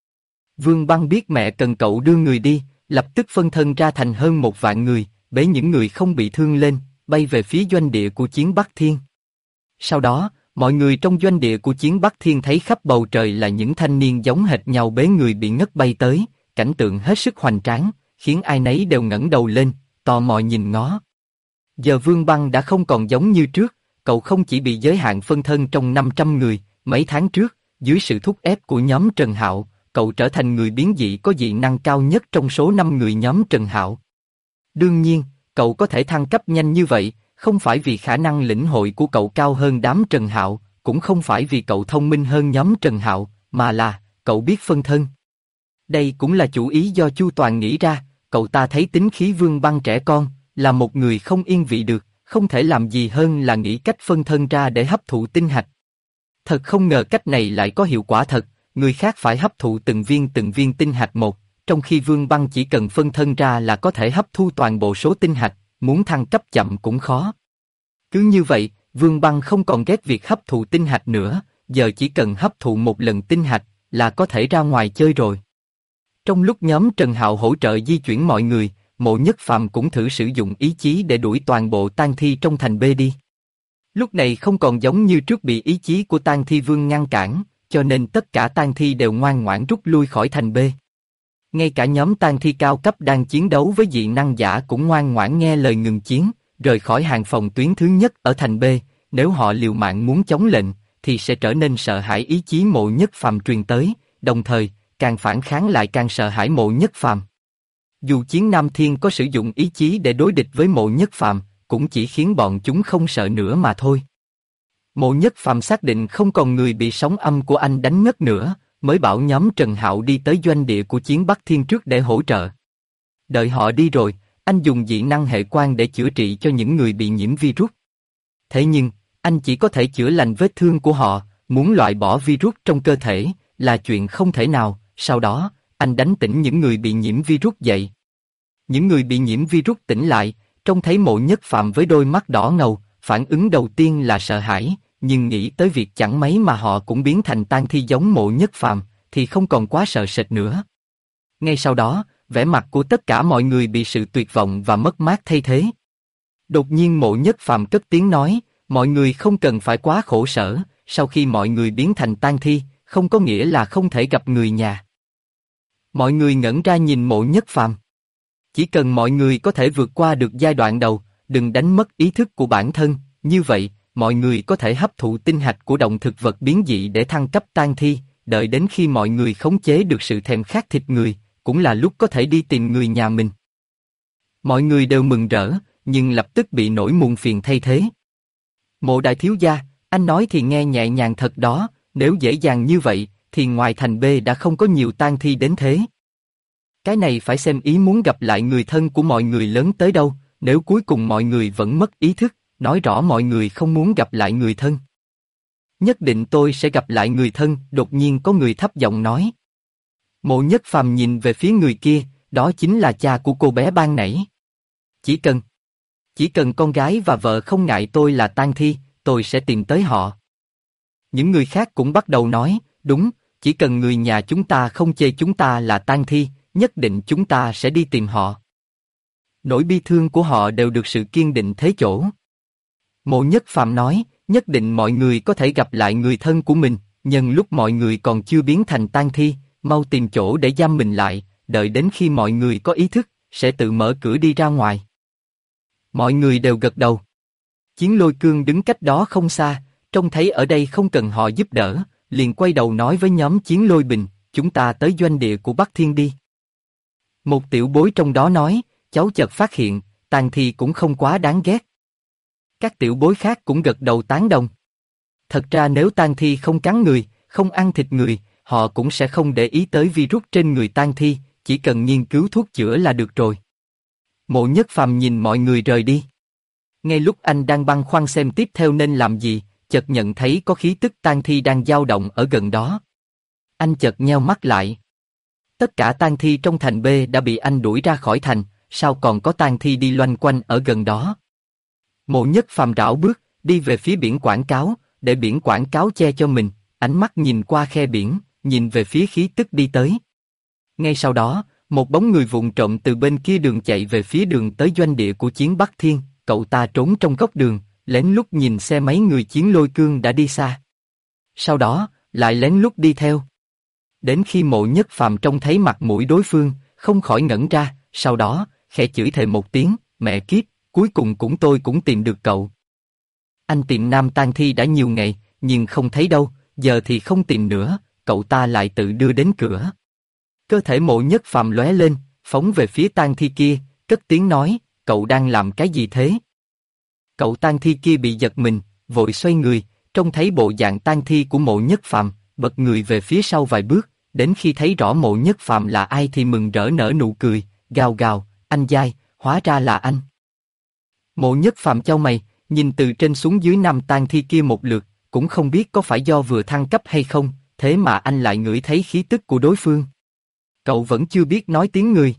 Vương Băng biết mẹ cần cậu đưa người đi, lập tức phân thân ra thành hơn 1 vạn người, bế những người không bị thương lên, bay về phía doanh địa của Chiến Bắc Thiên. Sau đó, mọi người trong doanh địa của Chiến Bắc Thiên thấy khắp bầu trời là những thanh niên giống hệt nhau bế người bị ngất bay tới, cảnh tượng hết sức hoành tráng, khiến ai nấy đều ngẩng đầu lên, tò mò nhìn ngó. Giờ Vương Băng đã không còn giống như trước, cậu không chỉ bị giới hạn phân thân trong 500 người, mấy tháng trước, dưới sự thúc ép của nhóm Trần Hạo, cậu trở thành người biến dị có dị năng cao nhất trong số 5 người nhóm Trần Hạo. Đương nhiên, cậu có thể thăng cấp nhanh như vậy, không phải vì khả năng lĩnh hội của cậu cao hơn đám Trần Hạo, cũng không phải vì cậu thông minh hơn nhóm Trần Hạo, mà là, cậu biết phân thân. Đây cũng là chủ ý do Chu Toàn nghĩ ra, cậu ta thấy tính khí Vương Băng trẻ con, là một người không yên vị được, không thể làm gì hơn là nghĩ cách phân thân ra để hấp thụ tinh hạch. Thật không ngờ cách này lại có hiệu quả thật, người khác phải hấp thụ từng viên tinh hạch một, trong khi Vương Băng chỉ cần phân thân ra là có thể hấp thu toàn bộ số tinh hạch, muốn thăng cấp chậm cũng khó. Cứ như vậy, Vương Băng không còn ghét việc hấp thụ tinh hạch nữa, giờ chỉ cần hấp thụ 1 lần tinh hạch là có thể ra ngoài chơi rồi. Trong lúc nhóm Trần Hạo hỗ trợ di chuyển mọi người, Mộ Nhất Phàm cũng thử sử dụng ý chí để đuổi toàn bộ tang thi trong thành B đi. Lúc này không còn giống như trước bị ý chí của tang thi vương ngăn cản, cho nên tất cả tang thi đều ngoan ngoãn rút lui khỏi thành B. Ngay cả nhóm tang thi cao cấp đang chiến đấu với dị năng giả cũng ngoan ngoãn nghe lời ngừng chiến, rời khỏi hàng phòng tuyến thứ nhất ở thành B. Nếu họ liều mạng muốn chống lệnh, thì sẽ trở nên sợ hãi ý chí Mộ Nhất Phàm truyền tới, đồng thời càng phản kháng lại càng sợ hãi Mộ Nhất Phàm. Dù Chiến Nam Thiên có sử dụng ý chí để đối địch với Mộ Nhất Phàm, cũng chỉ khiến bọn chúng không sợ nữa mà thôi. Mộ Nhất Phàm xác định không còn người bị sóng âm của anh đánh ngất nữa, mới bảo nhóm Trần Hạo đi tới doanh địa của Chiến Bắc Thiên trước để hỗ trợ. Đợi họ đi rồi, anh dùng dị năng hệ quan để chữa trị cho những người bị nhiễm virus. Thế nhưng, anh chỉ có thể chữa lành vết thương của họ, muốn loại bỏ virus trong cơ thể là chuyện không thể nào. Sau đó, anh đánh tỉnh những người bị nhiễm virus dậy. Những người bị nhiễm virus tỉnh lại, trông thấy Mộ Nhất Phàm với đôi mắt đỏ ngầu, phản ứng đầu tiên là sợ hãi, nhưng nghĩ tới việc chẳng mấy mà họ cũng biến thành tang thi giống Mộ Nhất Phàm, thì không còn quá sợ sệt nữa. Ngay sau đó, vẻ mặt của tất cả mọi người bị sự tuyệt vọng và mất mát thay thế. Đột nhiên Mộ Nhất Phàm cất tiếng nói, mọi người không cần phải quá khổ sở, sau khi mọi người biến thành tang thi, không có nghĩa là không thể gặp người nhà. Mọi người ngẩn ra nhìn Mộ Nhất Phàm. Chỉ cần mọi người có thể vượt qua được giai đoạn đầu, đừng đánh mất ý thức của bản thân, như vậy, mọi người có thể hấp thụ tinh hạch của động thực vật biến dị để thăng cấp tang thi, đợi đến khi mọi người khống chế được sự thèm khát thịt người, cũng là lúc có thể đi tìm người nhà mình. Mọi người đều mừng rỡ, nhưng lập tức bị nỗi muộn phiền thay thế. Mộ đại thiếu gia, anh nói thì nghe nhẹ nhàng thật đó, nếu dễ dàng như vậy, thì ngoài thành B đã không có nhiều tang thi đến thế. Cái này phải xem ý muốn gặp lại người thân của mọi người lớn tới đâu, nếu cuối cùng mọi người vẫn mất ý thức, nói rõ mọi người không muốn gặp lại người thân. Nhất định tôi sẽ gặp lại người thân, đột nhiên có người thấp giọng nói. Mộ Nhất Phàm nhìn về phía người kia, đó chính là cha của cô bé ban nãy. Chỉ cần con gái và vợ không ngại tôi là tang thi, tôi sẽ tìm tới họ. Những người khác cũng bắt đầu nói, đúng, chỉ cần người nhà chúng ta không chê chúng ta là tang thi, nhất định chúng ta sẽ đi tìm họ. Nỗi bi thương của họ đều được sự kiên định thế chỗ. Mộ Nhất Phàm nói, nhất định mọi người có thể gặp lại người thân của mình, nhân lúc mọi người còn chưa biến thành tang thi, mau tìm chỗ để giam mình lại, đợi đến khi mọi người có ý thức, sẽ tự mở cửa đi ra ngoài. Mọi người đều gật đầu. Chiến Lôi Cương đứng cách đó không xa, trông thấy ở đây không cần họ giúp đỡ, liền quay đầu nói với nhóm Chiến Lôi Bình, chúng ta tới doanh địa của Bắc Thiên đi. Một tiểu bối trong đó nói, cháu chợt phát hiện, tang thi cũng không quá đáng ghét. Các tiểu bối khác cũng gật đầu tán đồng. Thật ra nếu tang thi không cắn người, không ăn thịt người, họ cũng sẽ không để ý tới virus trên người tang thi, chỉ cần nghiên cứu thuốc chữa là được rồi. Mộ Nhất Phàm nhìn mọi người rời đi. Ngay lúc anh đang băn khoăn xem tiếp theo nên làm gì, chợt nhận thấy có khí tức tang thi đang dao động ở gần đó. Anh chợt nheo mắt lại. Tất cả tang thi trong thành B đã bị anh đuổi ra khỏi thành, sao còn có tang thi đi loanh quanh ở gần đó? Mộ Nhất Phàm rảo bước, đi về phía biển quảng cáo, để biển quảng cáo che cho mình, ánh mắt nhìn qua khe biển, nhìn về phía khí tức đi tới. Ngay sau đó, một bóng người vụng trộm từ bên kia đường chạy về phía đường tới doanh địa của Chiến Bắc Thiên, cậu ta trốn trong góc đường, lén lút nhìn xe mấy người Chiến Lôi Cương đã đi xa. Sau đó, lại lén lút đi theo. Đến khi Mộ Nhất Phàm trông thấy mặt mũi đối phương, không khỏi ngẩn ra, sau đó, khẽ chửi thề một tiếng, mẹ kiếp, cuối cùng tôi cũng tìm được cậu. Anh tìm Nam Tang Thi đã nhiều ngày, nhưng không thấy đâu, giờ thì không tìm nữa, cậu ta lại tự đưa đến cửa. Cơ thể Mộ Nhất Phàm lóe lên, phóng về phía tang thi kia, cất tiếng nói, cậu đang làm cái gì thế? Cậu tang thi kia bị giật mình, vội xoay người, trông thấy bộ dạng tang thi của Mộ Nhất Phàm, bật người về phía sau vài bước, đến khi thấy rõ Mộ Nhất Phàm là ai thì mừng rỡ nở nụ cười, gào gào, anh giai, hóa ra là anh. Mộ Nhất Phàm chau mày, nhìn từ trên xuống dưới Nam tang thi kia một lượt, cũng không biết có phải do vừa thăng cấp hay không, thế mà anh lại ngửi thấy khí tức của đối phương. Cậu vẫn chưa biết nói tiếng người.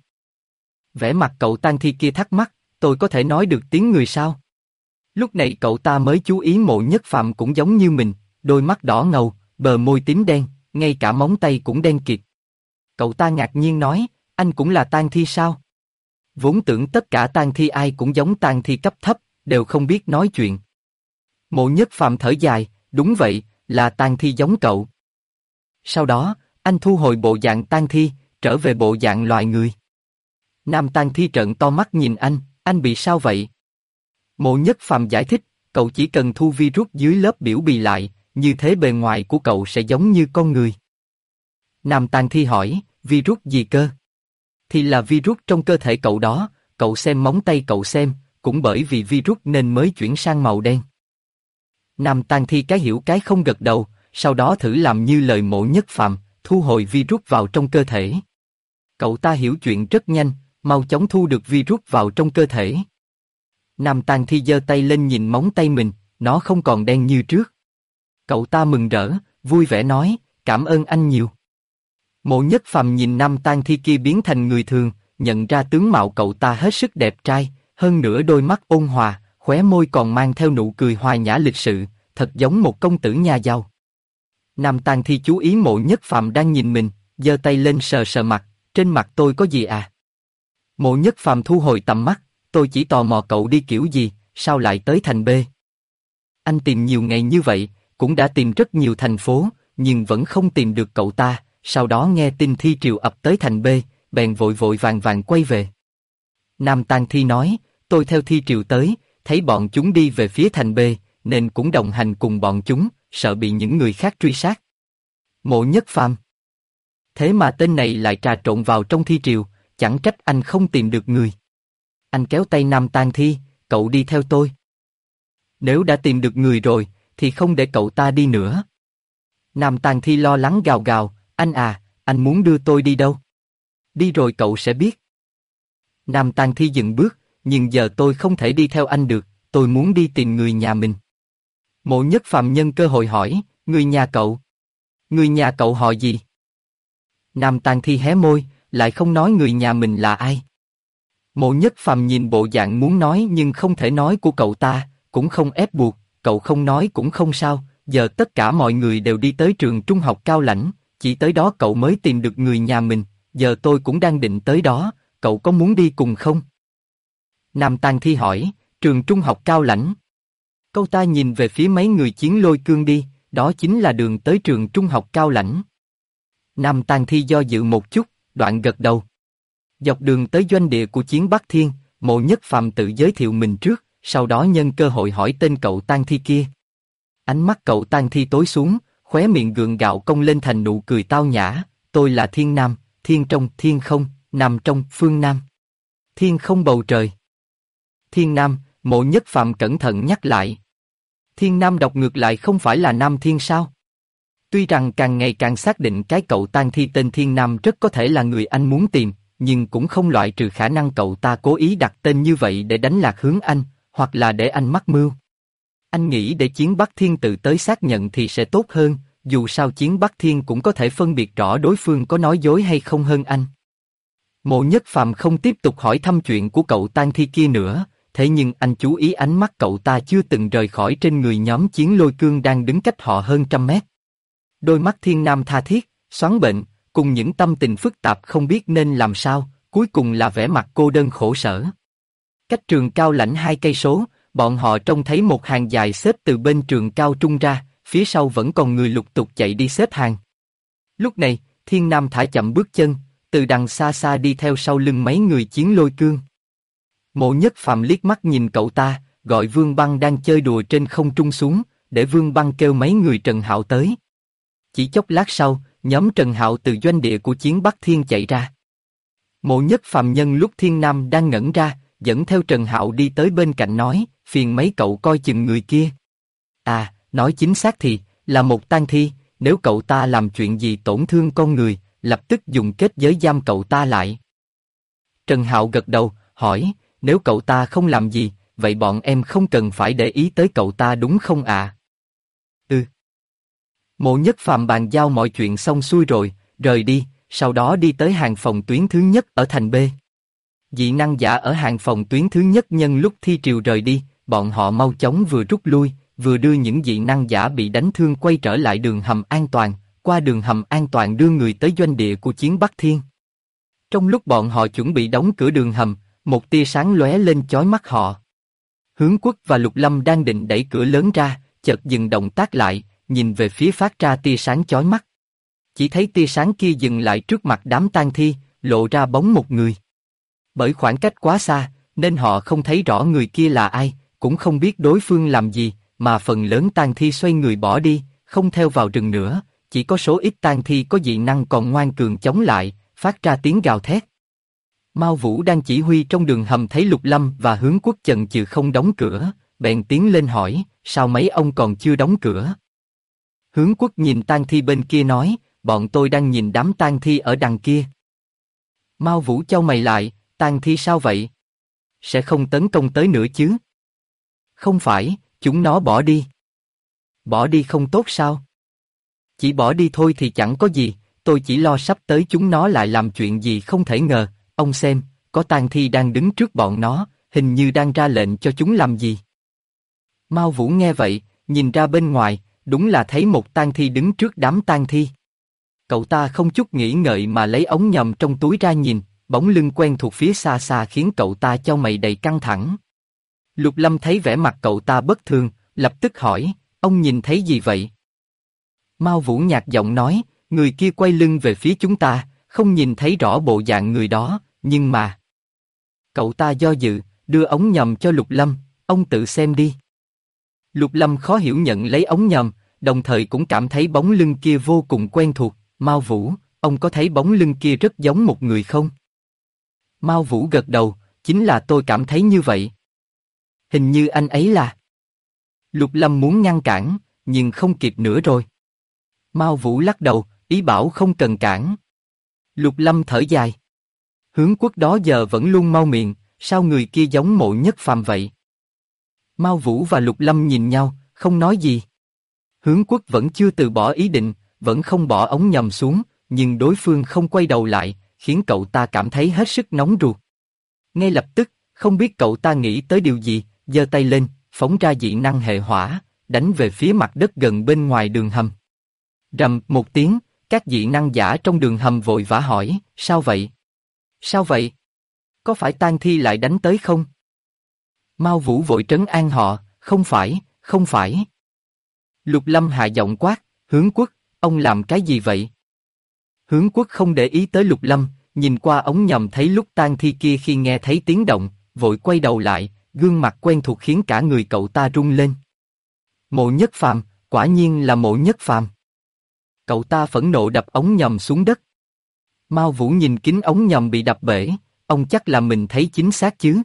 Vẻ mặt cậu tang thi kia thắc mắc, tôi có thể nói được tiếng người sao? Lúc này cậu ta mới chú ý Mộ Nhất Phàm cũng giống như mình, đôi mắt đỏ ngầu, bờ môi tím đen, ngay cả móng tay cũng đen kịt. Cậu ta ngạc nhiên nói, anh cũng là tang thi sao? Vốn tưởng tất cả tang thi ai cũng giống tang thi cấp thấp, đều không biết nói chuyện. Mộ Nhất Phàm thở dài, đúng vậy, là tang thi giống cậu. Sau đó, anh thu hồi bộ dạng tang thi, trở về bộ dạng loài người. Nam tang thi trợn to mắt nhìn anh bị sao vậy? Mộ Nhất Phàm giải thích, cậu chỉ cần thu virus dưới lớp biểu bì lại, như thế bề ngoài của cậu sẽ giống như con người. Nam tang thi hỏi, virus gì cơ? Thì là virus trong cơ thể cậu đó, cậu xem móng tay cậu xem, cũng bởi vì virus nên mới chuyển sang màu đen. Nam tang thi cái hiểu cái không gật đầu, sau đó thử làm như lời Mộ Nhất Phàm, thu hồi virus vào trong cơ thể. Cậu ta hiểu chuyện rất nhanh, mau chóng thu được virus vào trong cơ thể. Nam tang thi giơ tay lên nhìn móng tay mình, nó không còn đen như trước. Cậu ta mừng rỡ, vui vẻ nói, cảm ơn anh nhiều. Mộ Nhất Phàm nhìn Nam tang thi kia biến thành người thường, nhận ra tướng mạo cậu ta hết sức đẹp trai, hơn nữa đôi mắt ôn hòa, khóe môi còn mang theo nụ cười hòa nhã lịch sự, thật giống một công tử nhà giàu. Nam tang thi chú ý Mộ Nhất Phàm đang nhìn mình, giơ tay lên sờ sờ mặt, trên mặt tôi có gì à? Mộ Nhất Phàm thu hồi tầm mắt, tôi chỉ tò mò cậu đi kiểu gì, sao lại tới thành B? Anh tìm nhiều ngày như vậy, cũng đã tìm rất nhiều thành phố, nhưng vẫn không tìm được cậu ta, sau đó nghe tin thi triều ập tới thành B, bèn vội vội vàng vàng quay về. Nam tang thi nói, tôi theo thi triều tới, thấy bọn chúng đi về phía thành B, nên cũng đồng hành cùng bọn chúng, sợ bị những người khác truy sát. Mộ Nhất Phàm. Thế mà tên này lại trà trộn vào trong thi triều, chẳng trách anh không tìm được người. Anh kéo tay Nam tang thi, cậu đi theo tôi. Nếu đã tìm được người rồi, thì không để cậu ta đi nữa. Nam tang thi lo lắng gào gào, anh muốn đưa tôi đi đâu? Đi rồi cậu sẽ biết. Nam tang thi dừng bước, nhưng giờ tôi không thể đi theo anh được, tôi muốn đi tìm người nhà mình. Mộ Nhất Phàm nhân cơ hội hỏi, người nhà cậu? Người nhà cậu họ gì? Nam tang thi hé môi, lại không nói người nhà mình là ai. Mộ Nhất Phàm nhìn bộ dạng muốn nói nhưng không thể nói của cậu ta, cũng không ép buộc, cậu không nói cũng không sao, giờ tất cả mọi người đều đi tới trường trung học Cao Lãnh, chỉ tới đó cậu mới tìm được người nhà mình, giờ tôi cũng đang định tới đó, cậu có muốn đi cùng không? Nam tang thi hỏi, trường trung học Cao Lãnh. Cậu ta nhìn về phía mấy người Chiến Lôi Cương đi, đó chính là đường tới trường trung học Cao Lãnh. Nam tang thi do dự một chút, đoạn gật đầu. Dọc đường tới doanh địa của Chiến Bắc Thiên, Mộ Nhất Phàm tự giới thiệu mình trước, sau đó nhân cơ hội hỏi tên cậu tang thi kia. Ánh mắt cậu tang thi tối xuống, khóe miệng gượng gạo cong lên thành nụ cười tao nhã, tôi là Thiên Nam, thiên trong thiên không, nằm trong phương Nam. Thiên không bầu trời. Thiên Nam, Mộ Nhất Phàm cẩn thận nhắc lại. Thiên Nam đọc ngược lại không phải là Nam Thiên sao? Tuy rằng càng ngày càng xác định cái cậu tang thi tên Thiên Nam rất có thể là người anh muốn tìm, nhưng cũng không loại trừ khả năng cậu ta cố ý đặt tên như vậy để đánh lạc hướng anh, hoặc là để anh mắc mưu. Anh nghĩ để Chiến Bắc Thiên tự tới xác nhận thì sẽ tốt hơn, dù sao Chiến Bắc Thiên cũng có thể phân biệt rõ đối phương có nói dối hay không hơn anh. Mộ Nhất Phàm không tiếp tục hỏi thăm chuyện của cậu tang thi kia nữa, thế nhưng anh chú ý ánh mắt cậu ta chưa từng rời khỏi trên người nhóm Chiến Lôi Cương đang đứng cách họ hơn 100 mét. Đôi mắt Thiên Nam tha thiết, xoắn bệnh, cùng những tâm tình phức tạp không biết nên làm sao, cuối cùng là vẻ mặt cô đơn khổ sở. Cách trường cao lãnh 2 cây số, bọn họ trông thấy một hàng dài xếp từ bên trường cao trung ra, phía sau vẫn còn người lục tục chạy đi xếp hàng. Lúc này, Thiên Nam thả chậm bước chân, từ đằng xa xa đi theo sau lưng mấy người Chiến Lôi Cương. Mộ Nhất Phàm liếc mắt nhìn cậu ta, gọi Vương Băng đang chơi đùa trên không trung xuống, để Vương Băng kêu mấy người Trần Hạo tới. Chỉ chốc lát sau, nhóm Trần Hạo từ doanh địa của Chiến Bắc Thiên chạy ra. Mộ Nhất Phàm nhân lúc Thiên Nam đang ngẩn ra, dẫn theo Trần Hạo đi tới bên cạnh nói, phiền mấy cậu coi chừng người kia. À, nói chính xác thì, là một tang thi, nếu cậu ta làm chuyện gì tổn thương con người, lập tức dùng kết giới giam cậu ta lại. Trần Hạo gật đầu, hỏi, nếu cậu ta không làm gì, vậy bọn em không cần phải để ý tới cậu ta đúng không ạ? Ừ. Mộ Nhất Phàm bàn giao mọi chuyện xong xuôi rồi, rời đi, sau đó đi tới hàng phòng tuyến thứ nhất ở thành B. Dị năng giả ở hàng phòng tuyến thứ nhất nhân lúc thi triều rời đi, bọn họ mau chóng vừa rút lui, vừa đưa những dị năng giả bị đánh thương quay trở lại đường hầm an toàn, qua đường hầm an toàn đưa người tới doanh địa của Chiến Bắc Thiên. Trong lúc bọn họ chuẩn bị đóng cửa đường hầm, một tia sáng lóe lên chói mắt họ. Hướng Quốc và Lục Lâm đang định đẩy cửa lớn ra, chợt dừng động tác lại, nhìn về phía phát ra tia sáng chói mắt. Chỉ thấy tia sáng kia dừng lại trước mặt đám tang thi, lộ ra bóng một người. Bởi khoảng cách quá xa, nên họ không thấy rõ người kia là ai, cũng không biết đối phương làm gì, mà phần lớn tang thi xoay người bỏ đi, không theo vào rừng nữa, chỉ có số ít tang thi có dị năng còn ngoan cường chống lại, phát ra tiếng gào thét. Mao Vũ đang chỉ huy trong đường hầm thấy Lục Lâm và Hướng Quốc chần chừ không đóng cửa, bèn tiến lên hỏi, sao mấy ông còn chưa đóng cửa? Hướng Quốc nhìn tang thi bên kia nói, bọn tôi đang nhìn đám tang thi ở đằng kia. Mao Vũ chau mày lại, tang thi sao vậy? Sẽ không tấn công tới nữa chứ? Không phải, chúng nó bỏ đi. Bỏ đi không tốt sao? Chỉ bỏ đi thôi thì chẳng có gì, tôi chỉ lo sắp tới chúng nó lại làm chuyện gì không thể ngờ. Ông xem, có tang thi đang đứng trước bọn nó, hình như đang ra lệnh cho chúng làm gì. Mao Vũ nghe vậy, nhìn ra bên ngoài, đúng là thấy một tang thi đứng trước đám tang thi. Cậu ta không chút nghĩ ngợi mà lấy ống nhòm trong túi ra nhìn, bóng lưng quen thuộc phía xa xa khiến cậu ta chau mày đầy căng thẳng. Lục Lâm thấy vẻ mặt cậu ta bất thường, lập tức hỏi, ông nhìn thấy gì vậy? Mao Vũ nhạt giọng nói, người kia quay lưng về phía chúng ta, không nhìn thấy rõ bộ dạng người đó, nhưng mà... Cậu ta do dự, đưa ống nhòm cho Lục Lâm, ông tự xem đi. Lục Lâm khó hiểu nhận lấy ống nhòm, đồng thời cũng cảm thấy bóng lưng kia vô cùng quen thuộc. Mao Vũ, ông có thấy bóng lưng kia rất giống một người không? Mao Vũ gật đầu, chính là tôi cảm thấy như vậy. Hình như anh ấy là... Lục Lâm muốn ngăn cản, nhưng không kịp nữa rồi. Mao Vũ lắc đầu, ý bảo không cần cản. Lục Lâm thở dài. Hướng Quốc đó giờ vẫn luôn mau miệng, sao người kia giống Mộ Nhất Phàm vậy? Mao Vũ và Lục Lâm nhìn nhau, không nói gì. Hướng Quốc vẫn chưa từ bỏ ý định, vẫn không bỏ ống nhòm xuống, nhưng đối phương không quay đầu lại, khiến cậu ta cảm thấy hết sức nóng ruột. Ngay lập tức, không biết cậu ta nghĩ tới điều gì, giơ tay lên, phóng ra dị năng hệ hỏa, đánh về phía mặt đất gần bên ngoài đường hầm. Rầm một tiếng, các dị năng giả trong đường hầm vội vã hỏi, sao vậy? Sao vậy? Có phải tang thi lại đánh tới không? Mao Vũ vội trấn an họ, không phải, không phải. Lục Lâm hạ giọng quát, Hướng Quốc, ông làm cái gì vậy? Hướng Quốc không để ý tới Lục Lâm, nhìn qua ống nhòm thấy lúc tang thi kia khi nghe thấy tiếng động, vội quay đầu lại, gương mặt quen thuộc khiến cả người cậu ta rung lên. Mộ Nhất Phàm, quả nhiên là Mộ Nhất Phàm. Cậu ta phẫn nộ đập ống nhòm xuống đất. Mao Vũ nhìn kính ống nhòm bị đập bể, ông chắc là mình thấy chính xác chứ?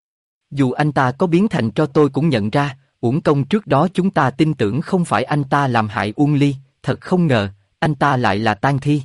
Dù anh ta có biến thành cho tôi cũng nhận ra, uổng công trước đó chúng ta tin tưởng không phải anh ta làm hại Uông Ly, thật không ngờ, anh ta lại là tang thi.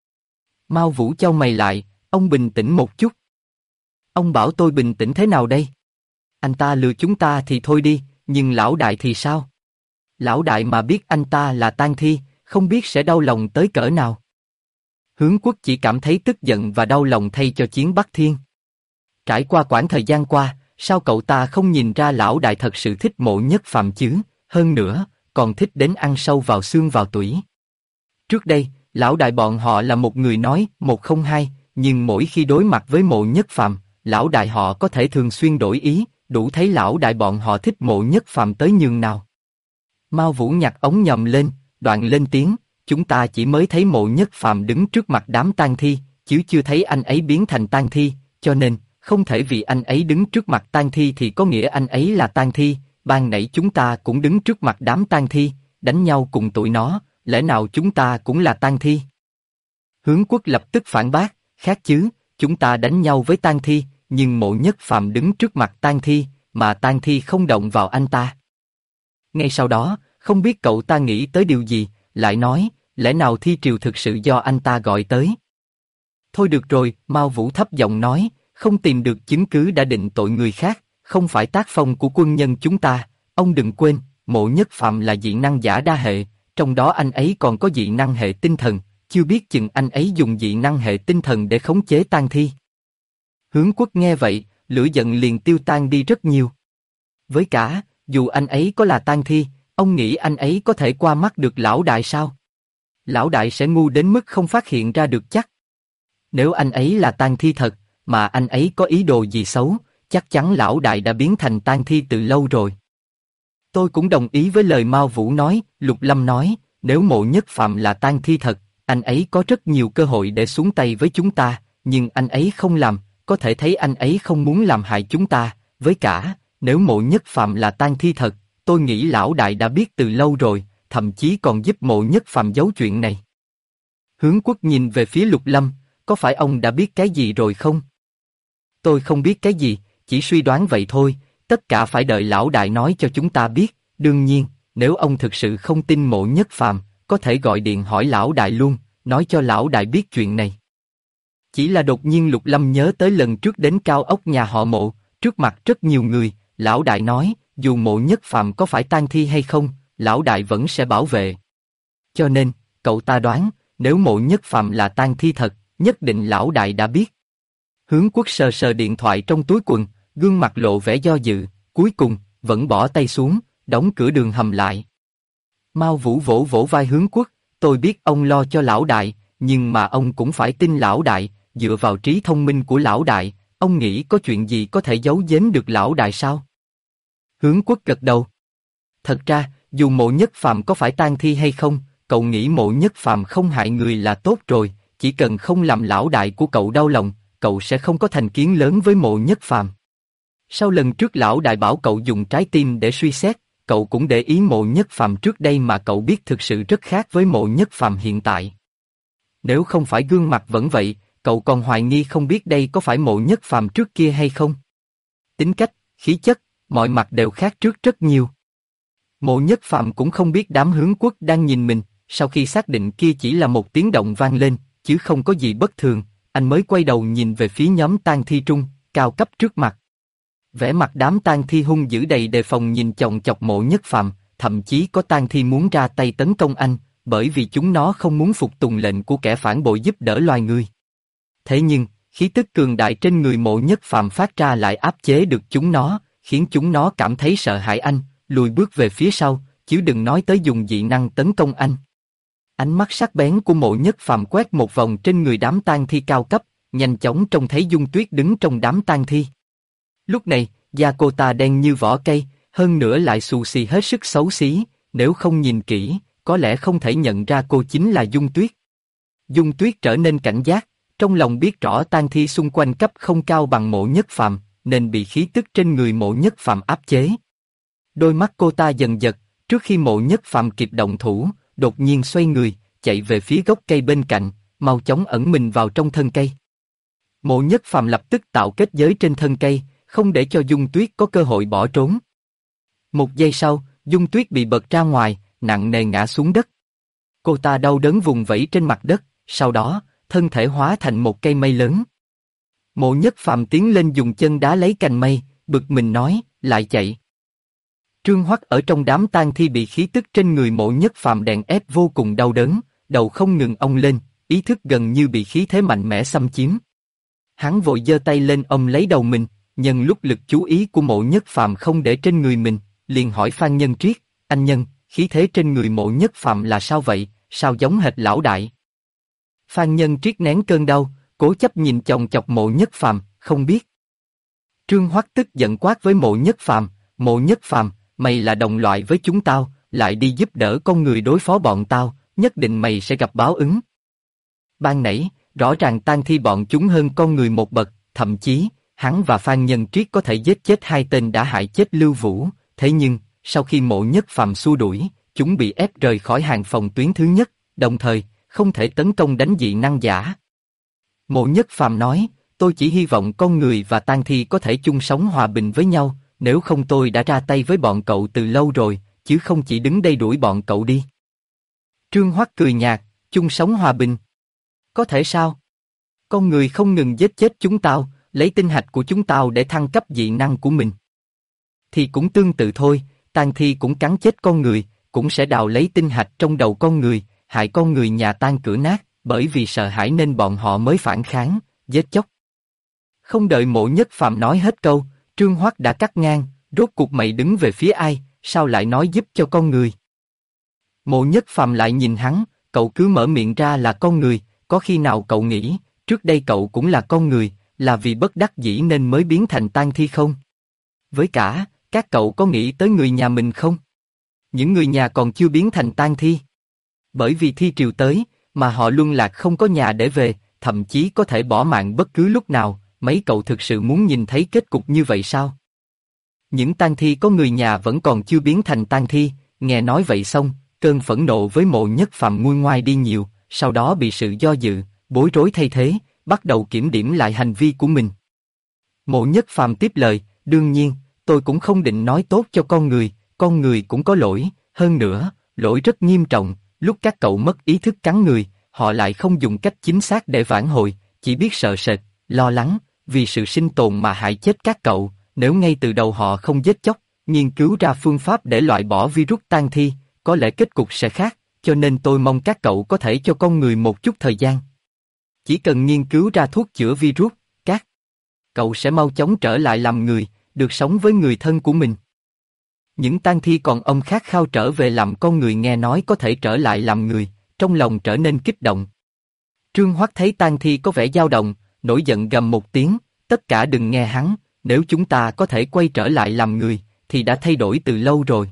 Mao Vũ chau mày lại, ông bình tĩnh một chút. Ông bảo tôi bình tĩnh thế nào đây? Anh ta lừa chúng ta thì thôi đi, nhưng lão đại thì sao? Lão đại mà biết anh ta là tang thi, không biết sẽ đau lòng tới cỡ nào. Hướng Quốc chỉ cảm thấy tức giận và đau lòng thay cho Chiến Bắc Thiên. Trải qua quãng thời gian qua, sao cậu ta không nhìn ra lão đại thật sự thích Mộ Nhất Phàm chứ, hơn nữa, còn thích đến ăn sâu vào xương vào tủy. Trước đây, lão đại bọn họ là một người nói một không hai, nhưng mỗi khi đối mặt với Mộ Nhất Phàm, lão đại họ có thể thường xuyên đổi ý, đủ thấy lão đại bọn họ thích Mộ Nhất Phàm tới nhường nào. Mao Vũ nhặt ống nhòm lên, đoạn lên tiếng, chúng ta chỉ mới thấy Mộ Nhất Phàm đứng trước mặt đám tang thi, chứ chưa thấy anh ấy biến thành tang thi, cho nên, không thể vì anh ấy đứng trước mặt tang thi thì có nghĩa anh ấy là tang thi, ban nãy chúng ta cũng đứng trước mặt đám tang thi, đánh nhau cùng tụi nó, lẽ nào chúng ta cũng là tang thi? Hướng Quốc lập tức phản bác, khác chứ, chúng ta đánh nhau với tang thi, nhưng Mộ Nhất Phàm đứng trước mặt tang thi, mà tang thi không động vào anh ta. Ngay sau đó, không biết cậu ta nghĩ tới điều gì, lại nói, lẽ nào thi triều thực sự do anh ta gọi tới? Thôi được rồi, Mao Vũ thấp giọng nói, không tìm được chứng cứ đã định tội người khác, không phải tác phong của quân nhân chúng ta, ông đừng quên, Mộ Nhất Phàm là dị năng giả đa hệ, trong đó anh ấy còn có dị năng hệ tinh thần, chưa biết chừng anh ấy dùng dị năng hệ tinh thần để khống chế tang thi. Hướng Quốc nghe vậy, lửa giận liền tiêu tan đi rất nhiều. Với cả, dù anh ấy có là tang thi, ông nghĩ anh ấy có thể qua mắt được lão đại sao? Lão đại sẽ ngu đến mức không phát hiện ra được chắc. Nếu anh ấy là tang thi thật, mà anh ấy có ý đồ gì xấu, chắc chắn lão đại đã biến thành tang thi từ lâu rồi. Tôi cũng đồng ý với lời Mao Vũ nói, Lục Lâm nói, nếu Mộ Nhất Phàm là tang thi thật, anh ấy có rất nhiều cơ hội để xuống tay với chúng ta, nhưng anh ấy không làm, có thể thấy anh ấy không muốn làm hại chúng ta, với cả, nếu Mộ Nhất Phàm là tang thi thật, tôi nghĩ lão đại đã biết từ lâu rồi, thậm chí còn giúp Mộ Nhất Phàm giấu chuyện này. Hướng Quốc nhìn về phía Lục Lâm, có phải ông đã biết cái gì rồi không? Tôi không biết cái gì, chỉ suy đoán vậy thôi, tất cả phải đợi lão đại nói cho chúng ta biết, đương nhiên, nếu ông thực sự không tin Mộ Nhất Phàm, có thể gọi điện hỏi lão đại luôn, nói cho lão đại biết chuyện này. Chỉ là đột nhiên Lục Lâm nhớ tới lần trước đến cao ốc nhà họ Mộ, trước mặt rất nhiều người, lão đại nói, dù Mộ Nhất Phàm có phải tang thi hay không, lão đại vẫn sẽ bảo vệ. Cho nên, cậu ta đoán, nếu Mộ Nhất Phàm là tang thi thật, nhất định lão đại đã biết. Hướng Quốc sờ sờ điện thoại trong túi quần, gương mặt lộ vẻ do dự, cuối cùng, vẫn bỏ tay xuống, đóng cửa đường hầm lại. Mao Vũ vỗ vỗ vai Hướng Quốc, tôi biết ông lo cho lão đại, nhưng mà ông cũng phải tin lão đại, dựa vào trí thông minh của lão đại, ông nghĩ có chuyện gì có thể giấu giếm được lão đại sao? Hướng Quốc gật đầu. Thật ra, dù Mộ Nhất Phàm có phải tang thi hay không, cậu nghĩ Mộ Nhất Phàm không hại người là tốt rồi, chỉ cần không làm lão đại của cậu đau lòng, cậu sẽ không có thành kiến lớn với Mộ Nhất Phàm. Sau lần trước lão đại bảo cậu dùng trái tim để suy xét, cậu cũng để ý Mộ Nhất Phàm trước đây mà cậu biết thực sự rất khác với Mộ Nhất Phàm hiện tại. Nếu không phải gương mặt vẫn vậy, cậu còn hoài nghi không biết đây có phải Mộ Nhất Phàm trước kia hay không. Tính cách, khí chất, mọi mặt đều khác trước rất nhiều. Mộ Nhất Phàm cũng không biết đám Hướng Quốc đang nhìn mình, sau khi xác định kia chỉ là một tiếng động vang lên, chứ không có gì bất thường, anh mới quay đầu nhìn về phía nhóm tang thi trung, cao cấp trước mặt. Vẻ mặt đám tang thi hung dữ đầy đề phòng nhìn chòng chọc Mộ Nhất Phàm, thậm chí có tang thi muốn ra tay tấn công anh, bởi vì chúng nó không muốn phục tùng lệnh của kẻ phản bội giúp đỡ loài người. Thế nhưng, khí tức cường đại trên người Mộ Nhất Phàm phát ra lại áp chế được chúng nó, khiến chúng nó cảm thấy sợ hãi anh, lùi bước về phía sau, chứ đừng nói tới dùng dị năng tấn công anh. Ánh mắt sắc bén của Mộ Nhất Phàm quét một vòng trên người đám tang thi cao cấp, nhanh chóng trông thấy Dung Tuyết đứng trong đám tang thi. Lúc này, da cô ta đen như vỏ cây, hơn nữa lại xù xì hết sức xấu xí, nếu không nhìn kỹ, có lẽ không thể nhận ra cô chính là Dung Tuyết. Dung Tuyết trở nên cảnh giác, trong lòng biết rõ tang thi xung quanh cấp không cao bằng Mộ Nhất Phàm, nên bị khí tức trên người Mộ Nhất Phàm áp chế. Đôi mắt cô ta dần giật, trước khi Mộ Nhất Phàm kịp động thủ, đột nhiên xoay người, chạy về phía gốc cây bên cạnh, mau chóng ẩn mình vào trong thân cây. Mộ Nhất Phàm lập tức tạo kết giới trên thân cây, không để cho Dung Tuyết có cơ hội bỏ trốn. Một giây sau, Dung Tuyết bị bật ra ngoài, nặng nề ngã xuống đất. Cô ta đau đớn vùng vẫy trên mặt đất, sau đó, thân thể hóa thành một cây mây lớn. Mộ Nhất Phàm tiến lên dùng chân đá lấy cành mây, bực mình nói, lại chạy. Trương Hoắc ở trong đám tang thi bị khí tức trên người Mộ Nhất Phàm đè ép vô cùng đau đớn, đầu không ngừng ong lên, ý thức gần như bị khí thế mạnh mẽ xâm chiếm. Hắn vội giơ tay lên ôm lấy đầu mình, nhân lúc lực chú ý của Mộ Nhất Phàm không để trên người mình, liền hỏi Phan Nhân Triết, anh Nhân, khí thế trên người Mộ Nhất Phàm là sao vậy, sao giống hệt lão đại? Phan Nhân Triết nén cơn đau, cố chấp nhìn chòng chọc Mộ Nhất Phàm, không biết. Trương Hoắc tức giận quát với Mộ Nhất Phàm, Mộ Nhất Phàm, mày là đồng loại với chúng tao, lại đi giúp đỡ con người đối phó bọn tao, nhất định mày sẽ gặp báo ứng. Ban nãy, rõ ràng tang thi bọn chúng hơn con người một bậc, thậm chí, hắn và Phan Nhân Triết có thể giết chết hai tên đã hại chết Lưu Vũ, thế nhưng, sau khi Mộ Nhất Phàm xua đuổi, chúng bị ép rời khỏi hàng phòng tuyến thứ nhất, đồng thời, không thể tấn công đánh dị năng giả. Mộ Nhất Phàm nói, tôi chỉ hy vọng con người và tang thi có thể chung sống hòa bình với nhau, nếu không tôi đã ra tay với bọn cậu từ lâu rồi, chứ không chỉ đứng đây đuổi bọn cậu đi. Trương Hoắc cười nhạt, chung sống hòa bình. Có thể sao? Con người không ngừng giết chết chúng tao, lấy tinh hạch của chúng tao để thăng cấp dị năng của mình. Thì cũng tương tự thôi, tang thi cũng cắn chết con người, cũng sẽ đào lấy tinh hạch trong đầu con người, hại con người nhà tan cửa nát, bởi vì sợ hãi nên bọn họ mới phản kháng, giết chóc. Không đợi Mộ Nhất Phàm nói hết câu, Trương Hoắc đã cắt ngang, rốt cuộc mày đứng về phía ai, sao lại nói giúp cho con người? Mộ Nhất Phàm lại nhìn hắn, cậu cứ mở miệng ra là con người, có khi nào cậu nghĩ, trước đây cậu cũng là con người, là vì bất đắc dĩ nên mới biến thành tang thi không? Với cả, các cậu có nghĩ tới người nhà mình không? Những người nhà còn chưa biến thành tang thi. Bởi vì thi triều tới, mà họ luân lạc không có nhà để về, thậm chí có thể bỏ mạng bất cứ lúc nào, mấy cậu thực sự muốn nhìn thấy kết cục như vậy sao? Những tang thi có người nhà vẫn còn chưa biến thành tang thi, nghe nói vậy xong, cơn phẫn nộ với Mộ Nhất Phàm nguôi ngoai đi nhiều, sau đó bị sự do dự, bối rối thay thế, bắt đầu kiểm điểm lại hành vi của mình. Mộ Nhất Phàm tiếp lời, đương nhiên, tôi cũng không định nói tốt cho con người cũng có lỗi, hơn nữa, lỗi rất nghiêm trọng, lúc các cậu mất ý thức cắn người, họ lại không dùng cách chính xác để vãn hồi, chỉ biết sợ sệt, lo lắng, vì sự sinh tồn mà hại chết các cậu, nếu ngay từ đầu họ không giết chóc, nghiên cứu ra phương pháp để loại bỏ virus tang thi, có lẽ kết cục sẽ khác, cho nên tôi mong các cậu có thể cho con người một chút thời gian. Chỉ cần nghiên cứu ra thuốc chữa virus, các cậu sẽ mau chóng trở lại làm người, được sống với người thân của mình. Những tang thi còn ông khát khao trở về làm con người nghe nói có thể trở lại làm người, trong lòng trở nên kích động. Trương Hoắc thấy tang thi có vẻ dao động, nổi giận gầm một tiếng, tất cả đừng nghe hắn, nếu chúng ta có thể quay trở lại làm người, thì đã thay đổi từ lâu rồi.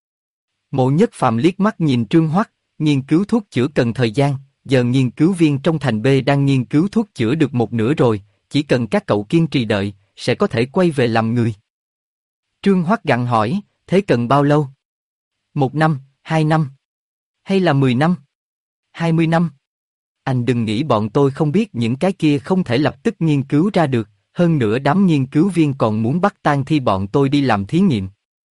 Mộ Nhất Phàm liếc mắt nhìn Trương Hoắc, nghiên cứu thuốc chữa cần thời gian, giờ nghiên cứu viên trong thành B đang nghiên cứu thuốc chữa được một nửa rồi, chỉ cần các cậu kiên trì đợi, sẽ có thể quay về làm người. Trương Hoắc gặng hỏi, thế cần bao lâu? 1 năm, 2 năm? Hay là 10 năm? 20 năm? Anh đừng nghĩ bọn tôi không biết những cái kia không thể lập tức nghiên cứu ra được, hơn nữa đám nghiên cứu viên còn muốn bắt tang thi bọn tôi đi làm thí nghiệm.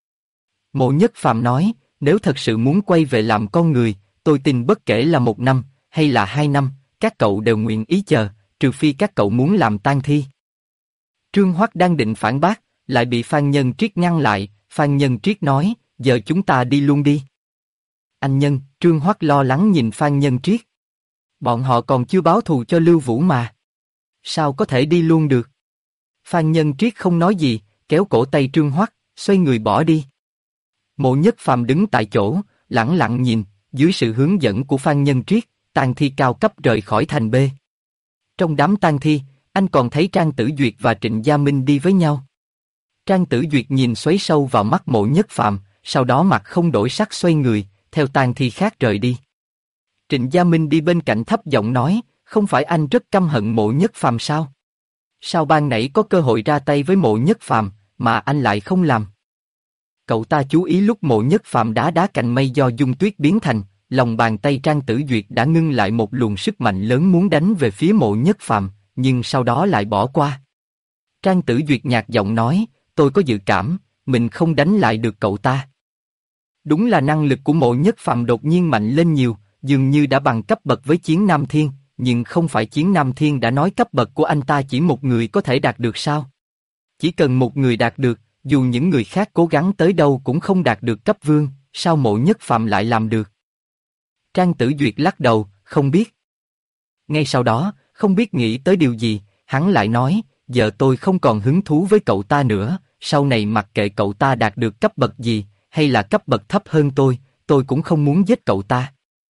Mộ Nhất Phàm nói, nếu thật sự muốn quay về làm con người, tôi tin bất kể là 1 năm, hay là 2 năm, các cậu đều nguyện ý chờ, trừ phi các cậu muốn làm tang thi. Trương Hoắc đang định phản bác, lại bị Phan Nhân Triết ngăn lại, Phan Nhân Triết nói, giờ chúng ta đi luôn đi. Anh Nhân, Trương Hoắc lo lắng nhìn Phan Nhân Triết. Bọn họ còn chưa báo thù cho Lưu Vũ mà. Sao có thể đi luôn được? Phan Nhân Triết không nói gì, kéo cổ tay Trương Hoắc, xoay người bỏ đi. Mộ Nhất Phàm đứng tại chỗ, lẳng lặng nhìn, dưới sự hướng dẫn của Phan Nhân Triết, tang thi cao cấp rời khỏi thành B. Trong đám tang thi, anh còn thấy Trang Tử Duyệt và Trịnh Gia Minh đi với nhau. Trang Tử Duyệt nhìn xoáy sâu vào mắt Mộ Nhất Phàm, sau đó mặt không đổi sắc xoay người, theo tang thi khác rời đi. Trịnh Gia Minh đi bên cạnh thấp giọng nói, không phải anh rất căm hận Mộ Nhất Phàm sao? Sao ban nãy có cơ hội ra tay với Mộ Nhất Phàm, mà anh lại không làm? Cậu ta chú ý lúc Mộ Nhất Phàm đá cành mây do dung tuyết biến thành, lòng bàn tay Trang Tử Duyệt đã ngưng lại một luồng sức mạnh lớn muốn đánh về phía Mộ Nhất Phàm, nhưng sau đó lại bỏ qua. Trang Tử Duyệt nhạt giọng nói, tôi có dự cảm, mình không đánh lại được cậu ta. Đúng là năng lực của Mộ Nhất Phàm đột nhiên mạnh lên nhiều, dường như đã bằng cấp bậc với Chiến Nam Thiên, nhưng không phải Chiến Nam Thiên đã nói cấp bậc của anh ta chỉ một người có thể đạt được sao? Chỉ cần một người đạt được, dù những người khác cố gắng tới đâu cũng không đạt được cấp vương, sao Mộ Nhất Phàm lại làm được? Trang Tử Duyệt lắc đầu, không biết. Ngay sau đó, không biết nghĩ tới điều gì, hắn lại nói, giờ tôi không còn hứng thú với cậu ta nữa, sau này mặc kệ cậu ta đạt được cấp bậc gì, hay là cấp bậc thấp hơn tôi cũng không muốn giết cậu ta.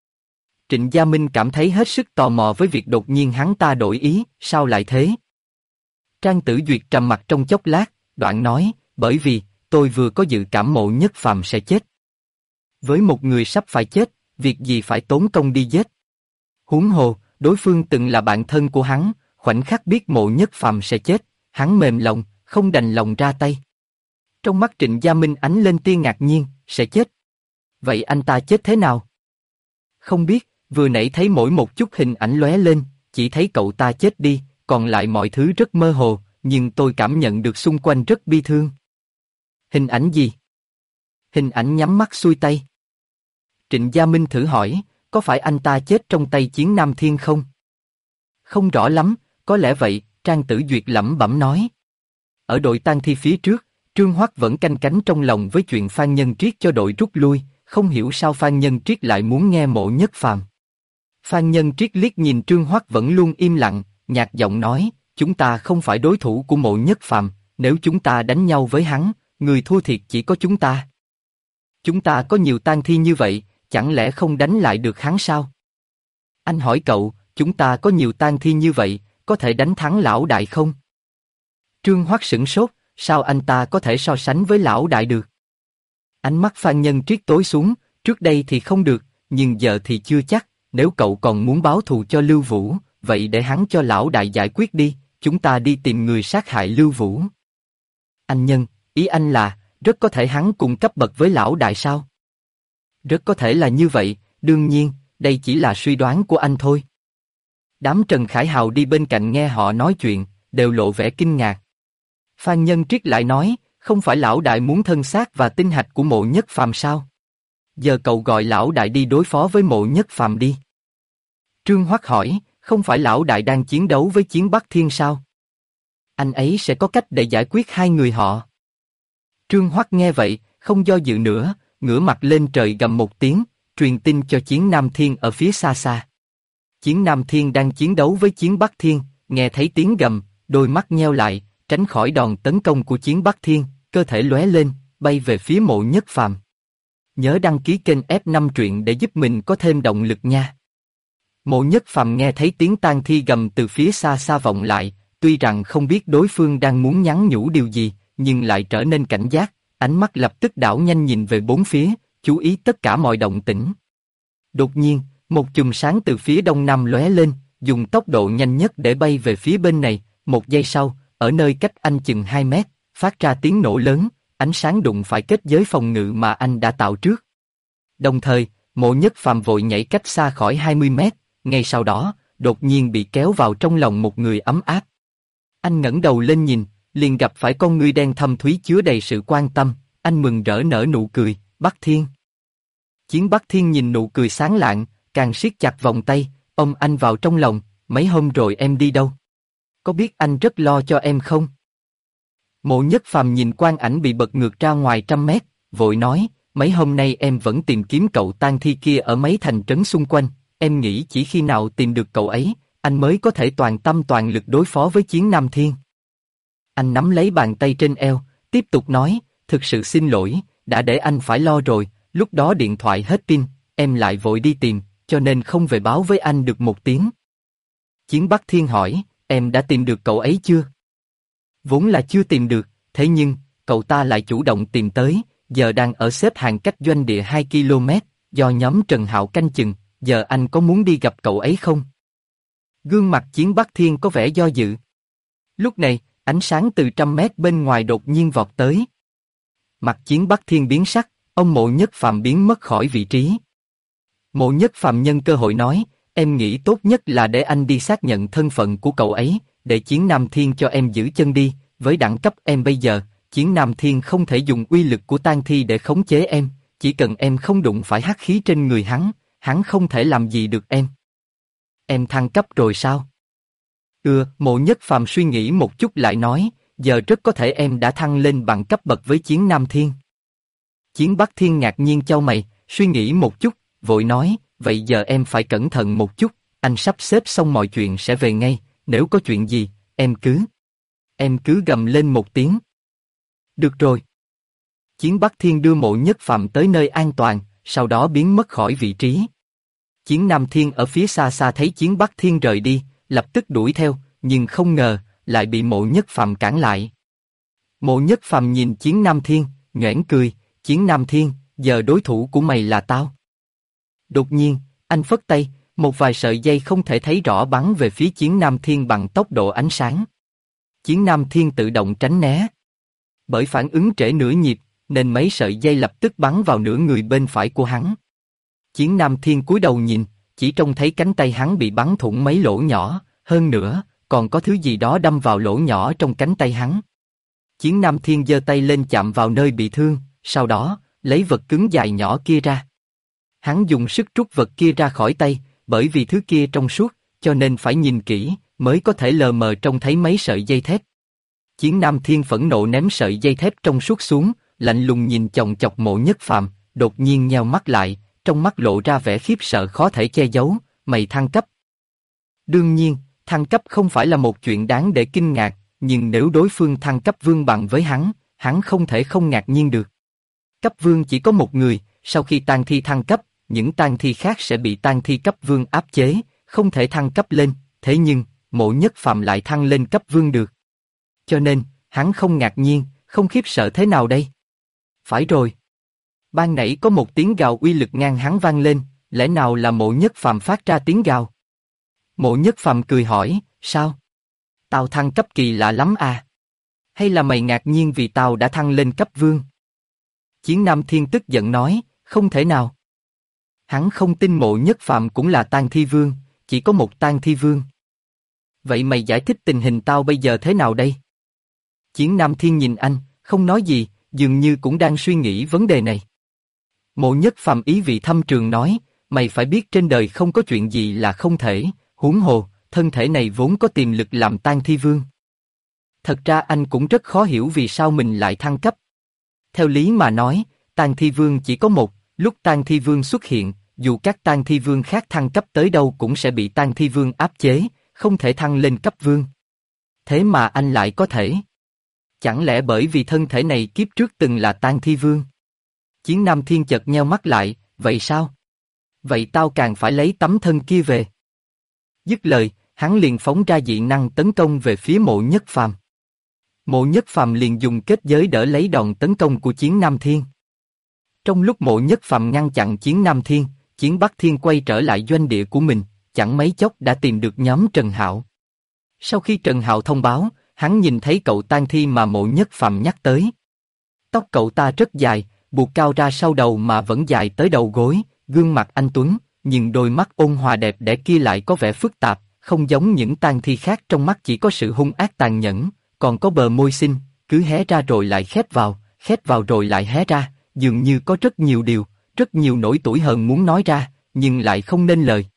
Trịnh Gia Minh cảm thấy hết sức tò mò với việc đột nhiên hắn ta đổi ý, sao lại thế? Trang Tử Duyệt trầm mặt trong chốc lát, đoạn nói, bởi vì, tôi vừa có dự cảm Mộ Nhất Phàm sẽ chết. Với một người sắp phải chết, việc gì phải tốn công đi giết? Huống hồ, đối phương từng là bạn thân của hắn, khoảnh khắc biết Mộ Nhất Phàm sẽ chết, hắn mềm lòng, không đành lòng ra tay. Trong mắt Trịnh Gia Minh ánh lên tia ngạc nhiên, sẽ chết. Vậy anh ta chết thế nào? Không biết, vừa nãy thấy mỗi một chút hình ảnh lóe lên, chỉ thấy cậu ta chết đi, còn lại mọi thứ rất mơ hồ, nhưng tôi cảm nhận được xung quanh rất bi thương. Hình ảnh gì? Hình ảnh nhắm mắt xuôi tay. Trịnh Gia Minh thử hỏi, có phải anh ta chết trong tay Chiến Nam Thiên không? Không rõ lắm, có lẽ vậy, Trang Tử Duyệt lẩm bẩm nói. Ở đội tang thi phía trước, Trương Hoắc vẫn canh cánh trong lòng với chuyện Phan Nhân Triết cho đội rút lui, không hiểu sao Phan Nhân Triết lại muốn nghe Mộ Nhất Phàm. Phan Nhân Triết liếc nhìn Trương Hoắc vẫn luôn im lặng, nhạt giọng nói, chúng ta không phải đối thủ của Mộ Nhất Phàm, nếu chúng ta đánh nhau với hắn, người thua thiệt chỉ có chúng ta. Chúng ta có nhiều tang thi như vậy, chẳng lẽ không đánh lại được hắn sao? Anh hỏi cậu, chúng ta có nhiều tang thi như vậy, có thể đánh thắng lão đại không? Trương Hoắc sửng sốt, sao anh ta có thể so sánh với lão đại được? Ánh mắt Phan Nhân Triết tối xuống, trước đây thì không được, nhưng giờ thì chưa chắc, nếu cậu còn muốn báo thù cho Lưu Vũ, vậy để hắn cho lão đại giải quyết đi, chúng ta đi tìm người sát hại Lưu Vũ. Anh Nhân, ý anh là, rất có thể hắn cùng cấp bậc với lão đại sao? Rất có thể là như vậy, đương nhiên, đây chỉ là suy đoán của anh thôi. Đám Trần Khải Hào đi bên cạnh nghe họ nói chuyện, đều lộ vẻ kinh ngạc. Phan Nhân Triết lại nói, không phải lão đại muốn thân xác và tinh hạch của Mộ Nhất Phàm sao? Giờ cậu gọi lão đại đi đối phó với Mộ Nhất Phàm đi. Trương Hoắc hỏi, không phải lão đại đang chiến đấu với Chiến Bắc Thiên sao? Anh ấy sẽ có cách để giải quyết hai người họ. Trương Hoắc nghe vậy, không do dự nữa, ngửa mặt lên trời gầm một tiếng, truyền tin cho Chiến Nam Thiên ở phía xa xa. Chiến Nam Thiên đang chiến đấu với Chiến Bắc Thiên, nghe thấy tiếng gầm, đôi mắt nheo lại, tránh khỏi đòn tấn công của Chiến Bắc Thiên, cơ thể lóe lên, bay về phía Mộ Nhất Phàm. Nhớ đăng ký kênh F5 truyện để giúp mình có thêm động lực nha. Mộ Nhất Phàm nghe thấy tiếng tang thi gầm từ phía xa xa vọng lại, tuy rằng không biết đối phương đang muốn nhắn nhủ điều gì, nhưng lại trở nên cảnh giác, ánh mắt lập tức đảo nhanh nhìn về bốn phía, chú ý tất cả mọi động tĩnh. Đột nhiên, một chùm sáng từ phía đông nam lóe lên, dùng tốc độ nhanh nhất để bay về phía bên này, một giây sau, ở nơi cách anh chừng 2 mét, phát ra tiếng nổ lớn, ánh sáng đụng phải kết giới phòng ngự mà anh đã tạo trước. Đồng thời, Mộ Nhất Phàm vội nhảy cách xa khỏi 20 mét, ngay sau đó, đột nhiên bị kéo vào trong lòng một người ấm áp. Anh ngẩng đầu lên nhìn, liền gặp phải con ngươi đen thâm thúy chứa đầy sự quan tâm, anh mừng rỡ nở nụ cười, Bắc Thiên. Chiến Bắc Thiên nhìn nụ cười sáng lạng, càng siết chặt vòng tay, ôm anh vào trong lòng, mấy hôm rồi em đi đâu? Có biết anh rất lo cho em không? Mộ Nhất Phàm nhìn quang ảnh bị bật ngược ra ngoài 100 mét, vội nói, mấy hôm nay em vẫn tìm kiếm cậu tang thi kia ở mấy thành trấn xung quanh, em nghĩ chỉ khi nào tìm được cậu ấy, anh mới có thể toàn tâm toàn lực đối phó với Chiến Nam Thiên. Anh nắm lấy bàn tay trên eo, tiếp tục nói, thực sự xin lỗi, đã để anh phải lo rồi, lúc đó điện thoại hết pin, em lại vội đi tìm, cho nên không về báo với anh được một tiếng. Chiến Bắc Thiên hỏi, em đã tìm được cậu ấy chưa? Vốn là chưa tìm được, thế nhưng, cậu ta lại chủ động tìm tới, giờ đang ở xếp hàng cách doanh địa 2 km, do nhóm Trần Hạo canh chừng, giờ anh có muốn đi gặp cậu ấy không? Gương mặt Chiến Bắc Thiên có vẻ do dự. Lúc này, ánh sáng từ 100 mét bên ngoài đột nhiên vọt tới. Mặt Chiến Bắc Thiên biến sắc, ông Mộ Nhất Phàm biến mất khỏi vị trí. Mộ Nhất Phàm nhân cơ hội nói, em nghĩ tốt nhất là để anh đi xác nhận thân phận của cậu ấy, để Chiến Nam Thiên cho em giữ chân đi, với đẳng cấp em bây giờ, Chiến Nam Thiên không thể dùng uy lực của tang thi để khống chế em, chỉ cần em không đụng phải hắc khí trên người hắn không thể làm gì được em. Em thăng cấp rồi sao? Mộ Nhất Phàm suy nghĩ một chút lại nói, giờ rất có thể em đã thăng lên bằng cấp bậc với Chiến Nam Thiên. Chiến Bắc Thiên ngạc nhiên chau mày, suy nghĩ một chút, vội nói, vậy giờ em phải cẩn thận một chút, anh sắp xếp xong mọi chuyện sẽ về ngay, nếu có chuyện gì, em cứ. em cứ gầm lên một tiếng. Được rồi. Chiến Bắc Thiên đưa Mộ Nhất Phàm tới nơi an toàn, sau đó biến mất khỏi vị trí. Chiến Nam Thiên ở phía xa xa thấy Chiến Bắc Thiên rời đi, lập tức đuổi theo, nhưng không ngờ, lại bị Mộ Nhất Phàm cản lại. Mộ Nhất Phàm nhìn Chiến Nam Thiên, nhoẻn cười, Chiến Nam Thiên, giờ đối thủ của mày là tao. Đột nhiên, anh phất tay, một vài sợi dây không thể thấy rõ bắn về phía Chiến Nam Thiên bằng tốc độ ánh sáng. Chiến Nam Thiên tự động tránh né. Bởi phản ứng trễ nửa nhịp, nên mấy sợi dây lập tức bắn vào nửa người bên phải của hắn. Chiến Nam Thiên cúi đầu nhìn, chỉ trông thấy cánh tay hắn bị bắn thủng mấy lỗ nhỏ, hơn nữa, còn có thứ gì đó đâm vào lỗ nhỏ trong cánh tay hắn. Chiến Nam Thiên giơ tay lên chạm vào nơi bị thương, sau đó, lấy vật cứng dài nhỏ kia ra. Hắn dùng sức trút vật kia ra khỏi tay, bởi vì thứ kia trong suốt, cho nên phải nhìn kỹ, mới có thể lờ mờ trông thấy mấy sợi dây thép. Chiến Nam Thiên phẫn nộ ném sợi dây thép trong suốt xuống, lạnh lùng nhìn chòng chọc Mộ Nhất Phàm, đột nhiên nheo mắt lại, trong mắt lộ ra vẻ khiếp sợ khó thể che giấu, mày thăng cấp. Đương nhiên, thăng cấp không phải là một chuyện đáng để kinh ngạc, nhưng nếu đối phương thăng cấp vương bằng với hắn không thể không ngạc nhiên được. Cấp vương chỉ có một người, sau khi tang thi thăng cấp, những tang thi khác sẽ bị tang thi cấp vương áp chế, không thể thăng cấp lên, thế nhưng, Mộ Nhất Phàm lại thăng lên cấp vương được. Cho nên, hắn không ngạc nhiên, không khiếp sợ thế nào đây? Phải rồi. Ban nãy có một tiếng gào uy lực ngang hắn vang lên, lẽ nào là Mộ Nhất Phàm phát ra tiếng gào? Mộ Nhất Phàm cười hỏi, sao? Tao thăng cấp kỳ lạ lắm à? Hay là mày ngạc nhiên vì tao đã thăng lên cấp vương? Chiến Nam Thiên tức giận nói, không thể nào. Hắn không tin Mộ Nhất Phàm cũng là tang thi vương, chỉ có một tang thi vương. Vậy mày giải thích tình hình tao bây giờ thế nào đây? Chiến Nam Thiên nhìn anh, không nói gì, dường như cũng đang suy nghĩ vấn đề này. Mộ Nhất Phàm ý vị thâm trường nói, mày phải biết trên đời không có chuyện gì là không thể, huống hồ, thân thể này vốn có tiềm lực làm tang thi vương. Thật ra anh cũng rất khó hiểu vì sao mình lại thăng cấp. Theo lý mà nói, tang thi vương chỉ có một, lúc tang thi vương xuất hiện, dù các tang thi vương khác thăng cấp tới đâu cũng sẽ bị tang thi vương áp chế, không thể thăng lên cấp vương. Thế mà anh lại có thể. Chẳng lẽ bởi vì thân thể này kiếp trước từng là tang thi vương? Chiến Nam Thiên chợt nheo mắt lại, vậy sao? Vậy tao càng phải lấy tấm thân kia về. Dứt lời, hắn liền phóng ra dị năng tấn công về phía Mộ Nhất Phàm. Mộ Nhất Phàm liền dùng kết giới đỡ lấy đòn tấn công của Chiến Nam Thiên. Trong lúc Mộ Nhất Phàm ngăn chặn Chiến Nam Thiên, Chiến Bắc Thiên quay trở lại doanh địa của mình, chẳng mấy chốc đã tìm được nhóm Trần Hạo. Sau khi Trần Hạo thông báo, hắn nhìn thấy cậu tang thi mà Mộ Nhất Phàm nhắc tới. Tóc cậu ta rất dài, buộc cao ra sau đầu mà vẫn dài tới đầu gối, gương mặt anh tuấn, nhưng đôi mắt ôn hòa đẹp đẽ kia lại có vẻ phức tạp, không giống những tang thi khác, trong mắt chỉ có sự hung ác tàn nhẫn, còn có bờ môi xinh, cứ hé ra rồi lại khép vào rồi lại hé ra, dường như có rất nhiều điều, rất nhiều nỗi tủi hờn muốn nói ra, nhưng lại không nên lời.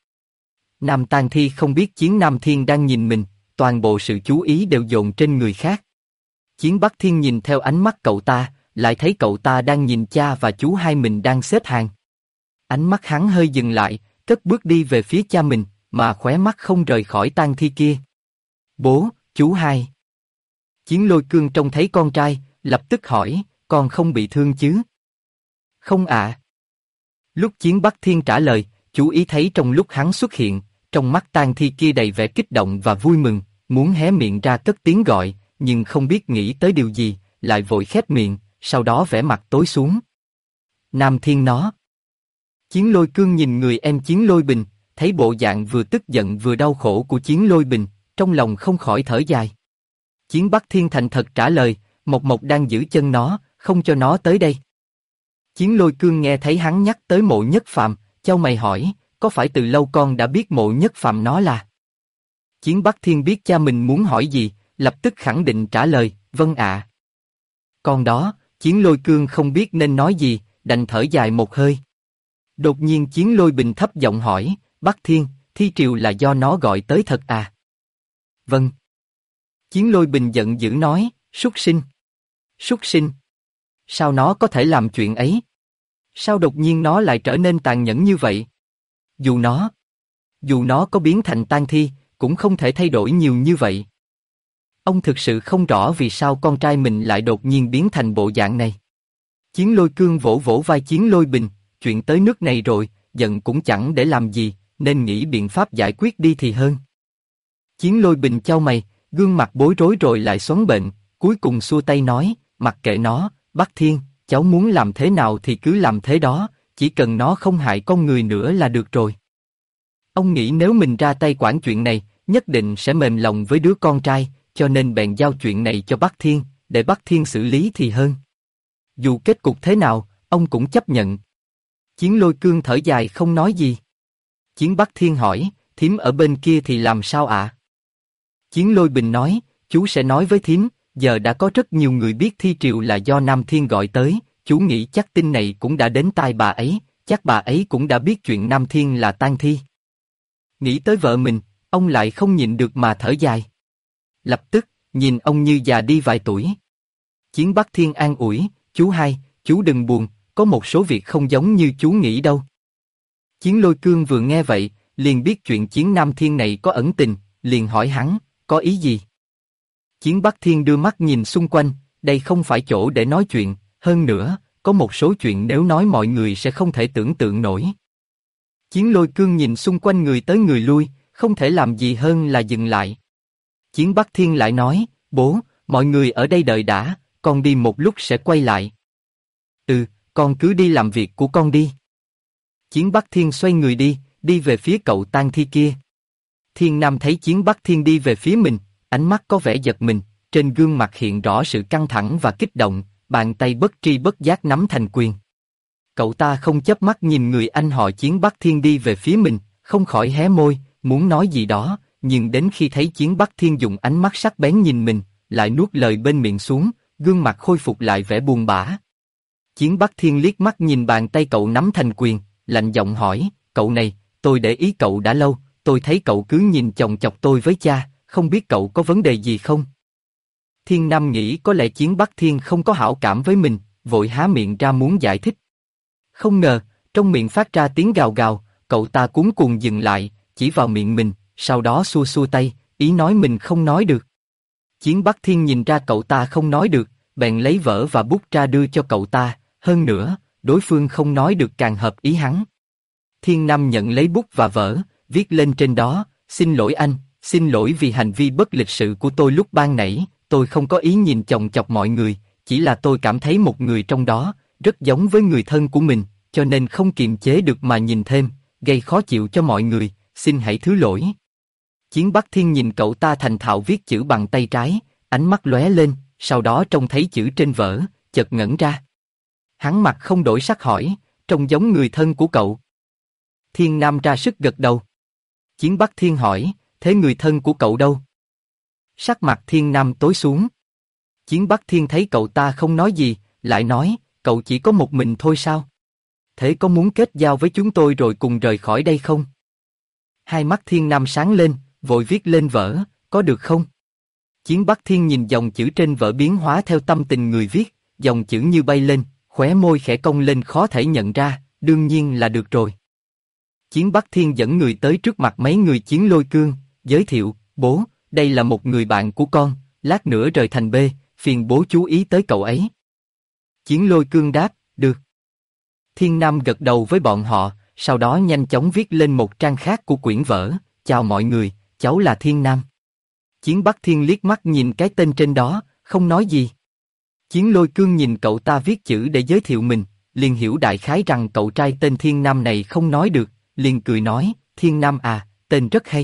Nam tang thi không biết Chiến Nam Thiên đang nhìn mình, toàn bộ sự chú ý đều dồn trên người khác. Chiến Bắc Thiên nhìn theo ánh mắt cậu ta, lại thấy cậu ta đang nhìn cha và chú hai mình đang xếp hàng. Ánh mắt hắn hơi dừng lại, cất bước đi về phía cha mình, mà khóe mắt không rời khỏi tang thi kia. Bố, chú hai. Chiến Lôi Cương trông thấy con trai, lập tức hỏi, con không bị thương chứ? Không ạ. Lúc Chiến Bắc Thiên trả lời, chú ý thấy trong lúc hắn xuất hiện, trong mắt tang thi kia đầy vẻ kích động và vui mừng, muốn hé miệng ra cất tiếng gọi, nhưng không biết nghĩ tới điều gì, lại vội khép miệng, sau đó vẻ mặt tối xuống. Nam Thiên nó. Chiến Lôi Cương nhìn người em Chiến Lôi Bình, thấy bộ dạng vừa tức giận vừa đau khổ của Chiến Lôi Bình, trong lòng không khỏi thở dài. Chiến Bắc Thiên thành thật trả lời, Mộc Mộc đang giữ chân nó, không cho nó tới đây. Chiến Lôi Cương nghe thấy hắn nhắc tới Mộ Nhất Phàm, chau mày hỏi, có phải từ lâu con đã biết Mộ Nhất Phàm nó là? Chiến Bắc Thiên biết cha mình muốn hỏi gì, lập tức khẳng định trả lời, vâng ạ. Con đó, Chiến Lôi Cương không biết nên nói gì, đành thở dài một hơi. Đột nhiên Chiến Lôi Bình thấp giọng hỏi, Bắc Thiên, thi triều là do nó gọi tới thật à? Vâng. Chiến Lôi Bình giận dữ nói, súc sinh. Súc sinh. Sao nó có thể làm chuyện ấy? Sao đột nhiên nó lại trở nên tàn nhẫn như vậy? Dù nó có biến thành tang thi, cũng không thể thay đổi nhiều như vậy. Ông thực sự không rõ vì sao con trai mình lại đột nhiên biến thành bộ dạng này. Chiến Lôi Cương vỗ vỗ vai Chiến Lôi Bình, chuyện tới nước này rồi, giận cũng chẳng để làm gì, nên nghĩ biện pháp giải quyết đi thì hơn. Chiến Lôi Bình chau mày, gương mặt bối rối rồi lại xoắn bệnh, cuối cùng xua tay nói, mặc kệ nó, Bắc Thiên, cháu muốn làm thế nào thì cứ làm thế đó, chỉ cần nó không hại con người nữa là được rồi. Ông nghĩ nếu mình ra tay quản chuyện này, nhất định sẽ mềm lòng với đứa con trai, cho nên bèn giao chuyện này cho Bắc Thiên, để Bắc Thiên xử lý thì hơn. Dù kết cục thế nào, ông cũng chấp nhận. Chiến Lôi Cương thở dài không nói gì. Chiến Bắc Thiên hỏi, thím ở bên kia thì làm sao ạ? Chiến Lôi Bình nói, chú sẽ nói với thím, giờ đã có rất nhiều người biết thi triệu là do Nam Thiên gọi tới, chú nghĩ chắc tin này cũng đã đến tai bà ấy, chắc bà ấy cũng đã biết chuyện Nam Thiên là tang thi. Nghĩ tới vợ mình, ông lại không nhịn được mà thở dài. Lập tức, nhìn ông như già đi vài tuổi. Chiến Bắc Thiên an ủi, chú hai, chú đừng buồn, có một số việc không giống như chú nghĩ đâu. Chiến Lôi Cương vừa nghe vậy, liền biết chuyện Chiến Nam Thiên này có ẩn tình, liền hỏi hắn, có ý gì? Chiến Bắc Thiên đưa mắt nhìn xung quanh, đây không phải chỗ để nói chuyện, hơn nữa, có một số chuyện nếu nói mọi người sẽ không thể tưởng tượng nổi. Chiến Lôi Cương nhìn xung quanh người tới người lui, không thể làm gì hơn là dừng lại. Chiến Bắc Thiên lại nói, bố, mọi người ở đây đợi đã, con đi một lúc sẽ quay lại. Ừ, con cứ đi làm việc của con đi. Chiến Bắc Thiên xoay người đi về phía cậu tang thi kia. Thiên Nam thấy Chiến Bắc Thiên đi về phía mình, ánh mắt có vẻ giật mình, trên gương mặt hiện rõ sự căng thẳng và kích động, bàn tay bất tri bất giác nắm thành quyền. Cậu ta không chớp mắt nhìn người anh họ Chiến Bắc Thiên đi về phía mình, không khỏi hé môi, muốn nói gì đó, nhưng đến khi thấy Chiến Bắc Thiên dùng ánh mắt sắc bén nhìn mình, lại nuốt lời bên miệng xuống, gương mặt khôi phục lại vẻ buồn bã. Chiến Bắc Thiên liếc mắt nhìn bàn tay cậu nắm thành quyền, lạnh giọng hỏi, cậu này, tôi để ý cậu đã lâu, tôi thấy cậu cứ nhìn chòng chọc tôi với cha, không biết cậu có vấn đề gì không? Thiên Nam nghĩ có lẽ Chiến Bắc Thiên không có hảo cảm với mình, vội há miệng ra muốn giải thích. Không ngờ, trong miệng phát ra tiếng gào gào, cậu ta cuống cuồng dừng lại, chỉ vào miệng mình, sau đó xua xua tay, ý nói mình không nói được. Chiến Bắc Thiên nhìn ra cậu ta không nói được, bèn lấy vở và bút ra đưa cho cậu ta, hơn nữa, đối phương không nói được càng hợp ý hắn. Thiên Nam nhận lấy bút và vở, viết lên trên đó, xin lỗi anh, xin lỗi vì hành vi bất lịch sự của tôi lúc ban nãy, tôi không có ý nhìn chòng chọc mọi người, chỉ là tôi cảm thấy một người trong đó, rất giống với người thân của mình, cho nên không kiềm chế được mà nhìn thêm, gây khó chịu cho mọi người, xin hãy thứ lỗi. Chiến Bắc Thiên nhìn cậu ta thành thạo viết chữ bằng tay trái, ánh mắt lóe lên, sau đó trông thấy chữ trên vở, chợt ngẩn ra. Hắn mặt không đổi sắc hỏi, trông giống người thân của cậu. Thiên Nam ra sức gật đầu. Chiến Bắc Thiên hỏi, thế người thân của cậu đâu? Sắc mặt Thiên Nam tối xuống. Chiến Bắc Thiên thấy cậu ta không nói gì, lại nói, cậu chỉ có một mình thôi sao? Thế có muốn kết giao với chúng tôi rồi cùng rời khỏi đây không? Hai mắt Thiên Nam sáng lên, vội viết lên vở, có được không? Chiến Bắc Thiên nhìn dòng chữ trên vở biến hóa theo tâm tình người viết, dòng chữ như bay lên, khóe môi khẽ cong lên khó thể nhận ra, đương nhiên là được rồi. Chiến Bắc Thiên dẫn người tới trước mặt mấy người Chiến Lôi Cương, giới thiệu, bố, đây là một người bạn của con, lát nữa rời thành B, phiền bố chú ý tới cậu ấy. Chiến Lôi Cương đáp, được. Thiên Nam gật đầu với bọn họ, sau đó nhanh chóng viết lên một trang khác của quyển vở, chào mọi người, cháu là Thiên Nam. Chiến Bắc Thiên liếc mắt nhìn cái tên trên đó, không nói gì. Chiến Lôi Cương nhìn cậu ta viết chữ để giới thiệu mình, liền hiểu đại khái rằng cậu trai tên Thiên Nam này không nói được, liền cười nói, Thiên Nam à, tên rất hay.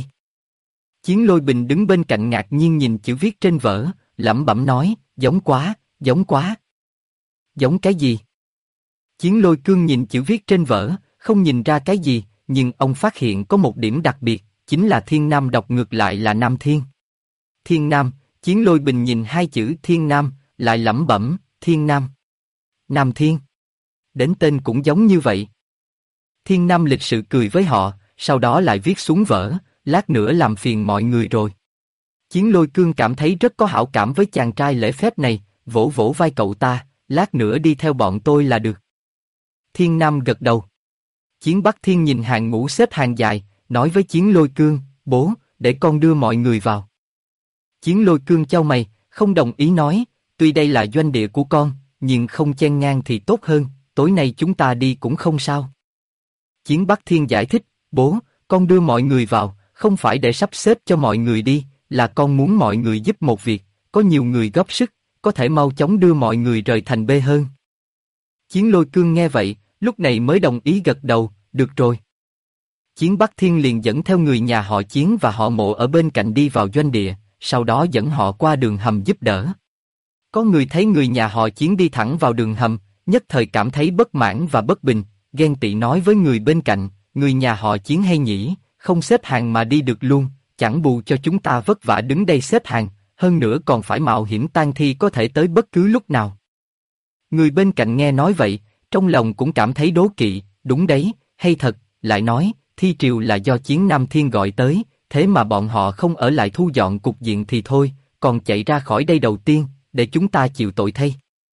Chiến Lôi Bình đứng bên cạnh ngạc nhiên nhìn chữ viết trên vở, lẩm bẩm nói, giống quá, giống quá. Giống cái gì? Chiến Lôi Cương nhìn chữ viết trên vở, không nhìn ra cái gì, nhưng ông phát hiện có một điểm đặc biệt, chính là Thiên Nam đọc ngược lại là Nam Thiên. Thiên Nam, Chiến Lôi Bình nhìn hai chữ Thiên Nam, lại lẩm bẩm, Thiên Nam. Nam Thiên. Đến tên cũng giống như vậy. Thiên Nam lịch sự cười với họ, sau đó lại viết xuống vở, lát nữa làm phiền mọi người rồi. Chiến Lôi Cương cảm thấy rất có hảo cảm với chàng trai lễ phép này, vỗ vỗ vai cậu ta, lát nữa đi theo bọn tôi là được. Thiên Nam gật đầu. Chiến Bắc Thiên nhìn hàng ngũ xếp hàng dài, nói với Chiến Lôi Cương, bố, để con đưa mọi người vào. Chiến Lôi Cương chau mày, không đồng ý nói, tuy đây là doanh địa của con, nhưng không chen ngang thì tốt hơn, tối nay chúng ta đi cũng không sao. Chiến Bắc Thiên giải thích, bố, con đưa mọi người vào, không phải để sắp xếp cho mọi người đi, là con muốn mọi người giúp một việc, có nhiều người góp sức, có thể mau chóng đưa mọi người rời thành B hơn. Chiến Lôi Cương nghe vậy, lúc này mới đồng ý gật đầu, được rồi. Chiến Bắc Thiên liền dẫn theo người nhà họ Chiến và họ Mộ ở bên cạnh đi vào doanh địa, sau đó dẫn họ qua đường hầm giúp đỡ. Có người thấy người nhà họ Chiến đi thẳng vào đường hầm, nhất thời cảm thấy bất mãn và bất bình, ghen tị nói với người bên cạnh, người nhà họ Chiến hay nhỉ, không xếp hàng mà đi được luôn, chẳng bù cho chúng ta vất vả đứng đây xếp hàng, hơn nữa còn phải mạo hiểm tang thi có thể tới bất cứ lúc nào. Người bên cạnh nghe nói vậy, trong lòng cũng cảm thấy đố kỵ, đúng đấy, hay thật, lại nói, thi triều là do Chiến Nam Thiên gọi tới, thế mà bọn họ không ở lại thu dọn cục diện thì thôi, còn chạy ra khỏi đây đầu tiên, để chúng ta chịu tội thay.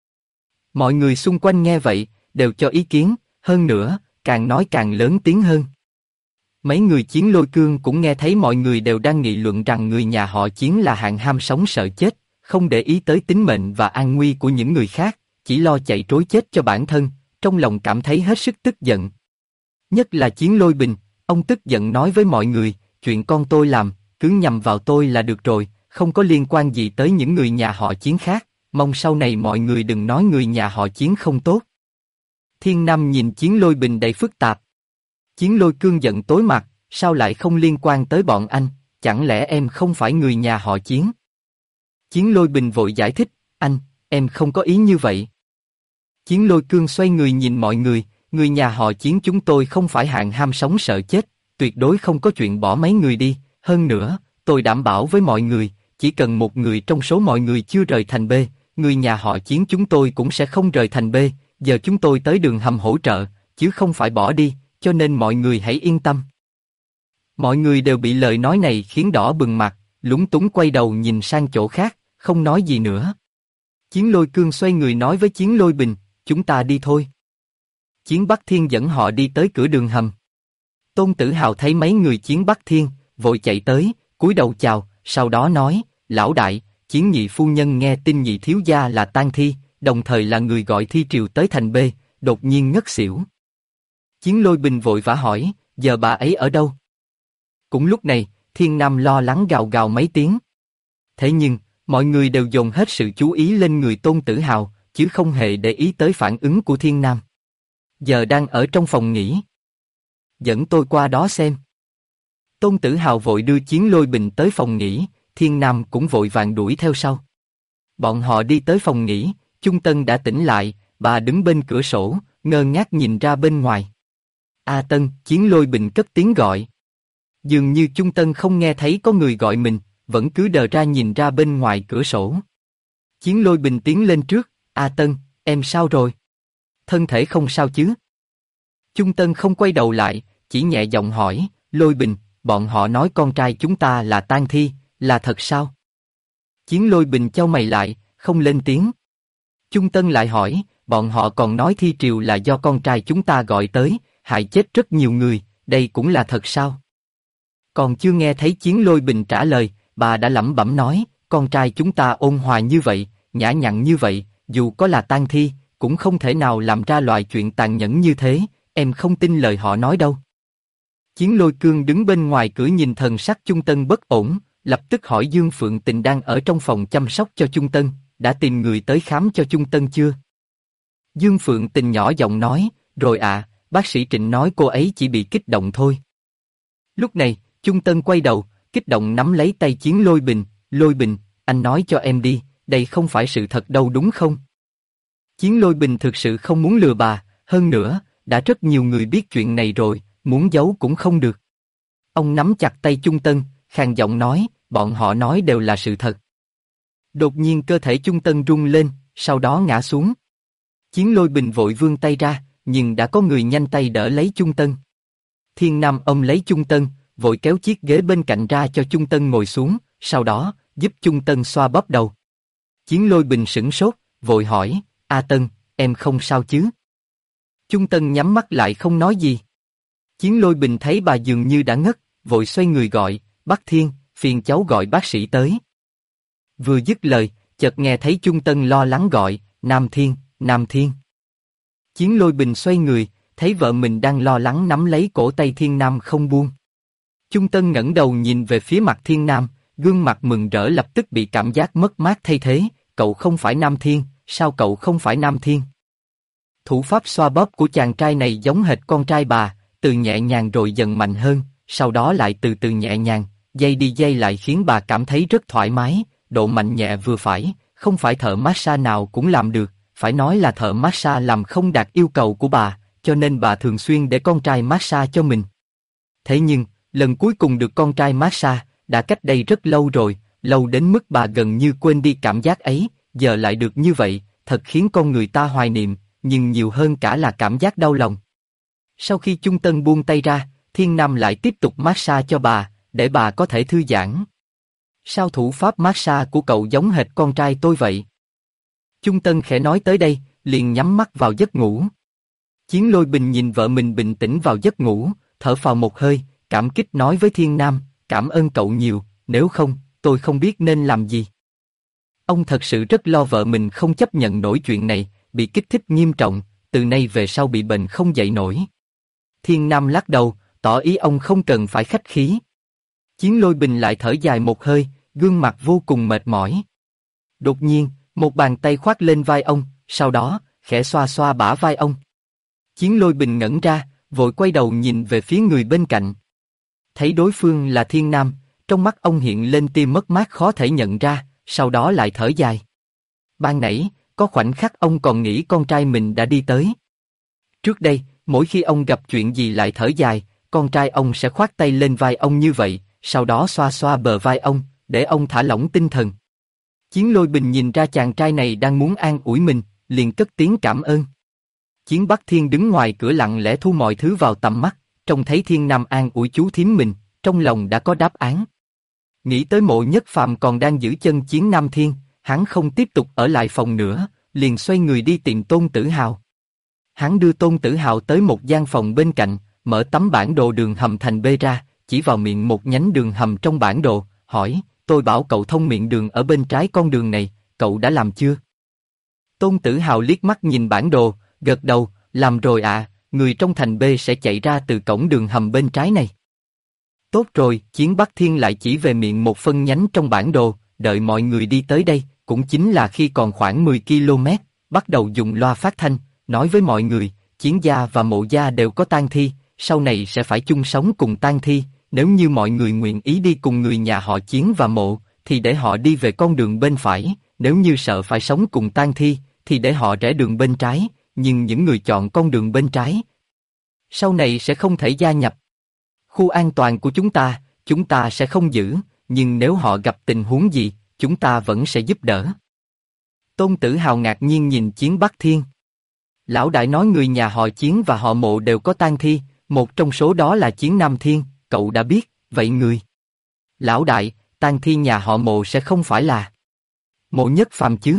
Mọi người xung quanh nghe vậy, đều cho ý kiến, hơn nữa, càng nói càng lớn tiếng hơn. Mấy người Chiến Lôi Cương cũng nghe thấy mọi người đều đang nghị luận rằng người nhà họ Chiến là hạng ham sống sợ chết, không để ý tới tính mệnh và an nguy của những người khác, chỉ lo chạy trối chết cho bản thân, trong lòng cảm thấy hết sức tức giận. Nhất là Chiến Lôi Bình, ông tức giận nói với mọi người, chuyện con tôi làm, cứ nhằm vào tôi là được rồi, không có liên quan gì tới những người nhà họ Chiến khác, mong sau này mọi người đừng nói người nhà họ Chiến không tốt. Thiên Nam nhìn Chiến Lôi Bình đầy phức tạp. Chiến Lôi Cương giận tối mặt, sao lại không liên quan tới bọn anh, chẳng lẽ em không phải người nhà họ Chiến? Chiến Lôi Bình vội giải thích, anh, em không có ý như vậy. Chiến Lôi Cương xoay người nhìn mọi người nhà họ Chiến chúng tôi không phải hạng ham sống sợ chết, tuyệt đối không có chuyện bỏ mấy người đi, hơn nữa, tôi đảm bảo với mọi người, chỉ cần một người trong số mọi người chưa rời thành B, người nhà họ Chiến chúng tôi cũng sẽ không rời thành B, giờ chúng tôi tới đường hầm hỗ trợ, chứ không phải bỏ đi, cho nên mọi người hãy yên tâm. Mọi người đều bị lời nói này khiến đỏ bừng mặt, lúng túng quay đầu nhìn sang chỗ khác, không nói gì nữa. Chiến Lôi Cương xoay người nói với Chiến Lôi Bình, chúng ta đi thôi. Chiến Bắc Thiên dẫn họ đi tới cửa đường hầm. Tôn Tử Hào thấy mấy người Chiến Bắc Thiên, vội chạy tới, cúi đầu chào, sau đó nói, lão đại, Chiến nhị phu nhân nghe tin nhị thiếu gia là tang thi, đồng thời là người gọi thi triều tới thành B, đột nhiên ngất xỉu. Chiến Lôi Bình vội vã hỏi, giờ bà ấy ở đâu? Cũng lúc này, Thiên Nam lo lắng gào gào mấy tiếng. Thế nhưng, mọi người đều dồn hết sự chú ý lên người Tôn Tử Hào, chứ không hề để ý tới phản ứng của Thiên Nam. Giờ đang ở trong phòng nghỉ. Dẫn tôi qua đó xem. Tôn Tử Hào vội đưa Chiến Lôi Bình tới phòng nghỉ, Thiên Nam cũng vội vàng đuổi theo sau. Bọn họ đi tới phòng nghỉ, Chung Tân đã tỉnh lại, bà đứng bên cửa sổ, ngơ ngác nhìn ra bên ngoài. A Tân, Chiến Lôi Bình cất tiếng gọi. Dường như Chung Tân không nghe thấy có người gọi mình, vẫn cứ đờ ra nhìn ra bên ngoài cửa sổ. Chiến Lôi Bình tiến lên trước, A Tân, em sao rồi? Thân thể không sao chứ? Chung Tân không quay đầu lại, chỉ nhẹ giọng hỏi, Lôi Bình, bọn họ nói con trai chúng ta là tang thi, là thật sao? Chiến Lôi Bình chau mày lại, không lên tiếng. Chung Tân lại hỏi, bọn họ còn nói thi triều là do con trai chúng ta gọi tới, hại chết rất nhiều người, đây cũng là thật sao? Còn chưa nghe thấy Chiến Lôi Bình trả lời, bà đã lẩm bẩm nói, con trai chúng ta ôn hòa như vậy, nhã nhặn như vậy, dù có là tang thi, cũng không thể nào làm ra loại chuyện tàn nhẫn như thế, em không tin lời họ nói đâu. Chiến Lôi Cương đứng bên ngoài cửa nhìn thần sắc Chung Tân bất ổn, lập tức hỏi Dương Phượng Tình đang ở trong phòng chăm sóc cho Chung Tân, đã tìm người tới khám cho Chung Tân chưa? Dương Phượng Tình nhỏ giọng nói, rồi ạ, bác sĩ Trịnh nói cô ấy chỉ bị kích động thôi. Lúc này, Chung Tân quay đầu, kích động nắm lấy tay Chiến Lôi Bình, Lôi Bình, anh nói cho em đi, đây không phải sự thật đâu đúng không? Chiến Lôi Bình thực sự không muốn lừa bà, hơn nữa, đã rất nhiều người biết chuyện này rồi, muốn giấu cũng không được. Ông nắm chặt tay Chung Tân, khàn giọng nói, bọn họ nói đều là sự thật. Đột nhiên cơ thể Chung Tân rung lên, sau đó ngã xuống. Chiến Lôi Bình vội vươn tay ra, nhưng đã có người nhanh tay đỡ lấy Chung Tân. Thiên Nam ôm lấy Chung Tân, vội kéo chiếc ghế bên cạnh ra cho Chung Tân ngồi xuống, sau đó, giúp Chung Tân xoa bóp đầu. Chiến Lôi Bình sửng sốt, vội hỏi, A Tân, em không sao chứ? Chung Tân nhắm mắt lại không nói gì. Chiến Lôi Bình thấy bà dường như đã ngất, vội xoay người gọi, Bắc Thiên, phiền cháu gọi bác sĩ tới. Vừa dứt lời, chợt nghe thấy Chung Tân lo lắng gọi, Nam Thiên, Nam Thiên. Chiến Lôi Bình xoay người, thấy vợ mình đang lo lắng nắm lấy cổ tay Thiên Nam không buông. Chung Tân ngẩng đầu nhìn về phía mặt Thiên Nam, gương mặt mừng rỡ lập tức bị cảm giác mất mát thay thế, cậu không phải Nam Thiên, sao cậu không phải Nam Thiên? Thủ pháp xoa bóp của chàng trai này giống hệt con trai bà, từ nhẹ nhàng rồi dần mạnh hơn, sau đó lại từ từ nhẹ nhàng, giây đi giây lại khiến bà cảm thấy rất thoải mái, độ mạnh nhẹ vừa phải, không phải thợ massage nào cũng làm được, phải nói là thợ massage làm không đạt yêu cầu của bà, cho nên bà thường xuyên để con trai massage cho mình. Thế nhưng, lần cuối cùng được con trai massage, đã cách đây rất lâu rồi, lâu đến mức bà gần như quên đi cảm giác ấy, giờ lại được như vậy, thật khiến con người ta hoài niệm, nhưng nhiều hơn cả là cảm giác đau lòng. Sau khi Chung Tân buông tay ra, Thiên Nam lại tiếp tục massage cho bà, để bà có thể thư giãn. Sao thủ pháp massage của cậu giống hệt con trai tôi vậy? Chung Tân khẽ nói tới đây, liền nhắm mắt vào giấc ngủ. Chiến Lôi Bình nhìn vợ mình bình tĩnh vào giấc ngủ, thở phào một hơi, cảm kích nói với Thiên Nam, cảm ơn cậu nhiều, nếu không, tôi không biết nên làm gì. Ông thật sự rất lo vợ mình không chấp nhận nổi chuyện này, bị kích thích nghiêm trọng, từ nay về sau bị bệnh không dậy nổi. Thiên Nam lắc đầu, tỏ ý ông không cần phải khách khí. Chiến Lôi Bình lại thở dài một hơi, gương mặt vô cùng mệt mỏi. Đột nhiên, một bàn tay khoác lên vai ông, sau đó, khẽ xoa xoa bả vai ông. Chiến Lôi Bình ngẩn ra, vội quay đầu nhìn về phía người bên cạnh. Thấy đối phương là Thiên Nam, trong mắt ông hiện lên tia mất mát khó thể nhận ra, sau đó lại thở dài. Ban nãy, có khoảnh khắc ông còn nghĩ con trai mình đã đi tới. Trước đây, mỗi khi ông gặp chuyện gì lại thở dài, con trai ông sẽ khoác tay lên vai ông như vậy, sau đó xoa xoa bờ vai ông, để ông thả lỏng tinh thần. Chiến Lôi Bình nhìn ra chàng trai này đang muốn an ủi mình, liền cất tiếng cảm ơn. Chiến Bắc Thiên đứng ngoài cửa lặng lẽ thu mọi thứ vào tầm mắt, trông thấy Thiên Nam an ủi chú thím mình, trong lòng đã có đáp án. Nghĩ tới Mộ Nhất Phàm còn đang giữ chân Chiến Nam Thiên, hắn không tiếp tục ở lại phòng nữa, liền xoay người đi tìm Tôn Tử Hào. Hắn đưa Tôn Tử Hào tới một gian phòng bên cạnh, mở tấm bản đồ đường hầm thành B ra, chỉ vào miệng một nhánh đường hầm trong bản đồ, hỏi, tôi bảo cậu thông miệng đường ở bên trái con đường này, cậu đã làm chưa? Tôn Tử Hào liếc mắt nhìn bản đồ, gật đầu, làm rồi ạ, người trong thành B sẽ chạy ra từ cổng đường hầm bên trái này. Tốt rồi, Chiến Bắc Thiên lại chỉ về miệng một phân nhánh trong bản đồ, đợi mọi người đi tới đây, cũng chính là khi còn khoảng 10 km, bắt đầu dùng loa phát thanh, nói với mọi người, Chiến gia và Mộ gia đều có tang thi, sau này sẽ phải chung sống cùng tang thi, nếu như mọi người nguyện ý đi cùng người nhà họ Chiến và Mộ, thì để họ đi về con đường bên phải, nếu như sợ phải sống cùng tang thi, thì để họ rẽ đường bên trái, nhưng những người chọn con đường bên trái, sau này sẽ không thể gia nhập khu an toàn của chúng ta sẽ không giữ, nhưng nếu họ gặp tình huống gì, chúng ta vẫn sẽ giúp đỡ. Tôn Tử Hào ngạc nhiên nhìn Chiến Bắc Thiên. Lão đại nói người nhà họ Chiến và họ Mộ đều có tang thi, một trong số đó là Chiến Nam Thiên, cậu đã biết, vậy người. Lão đại, tang thi nhà họ Mộ sẽ không phải là Mộ Nhất Phàm chứ?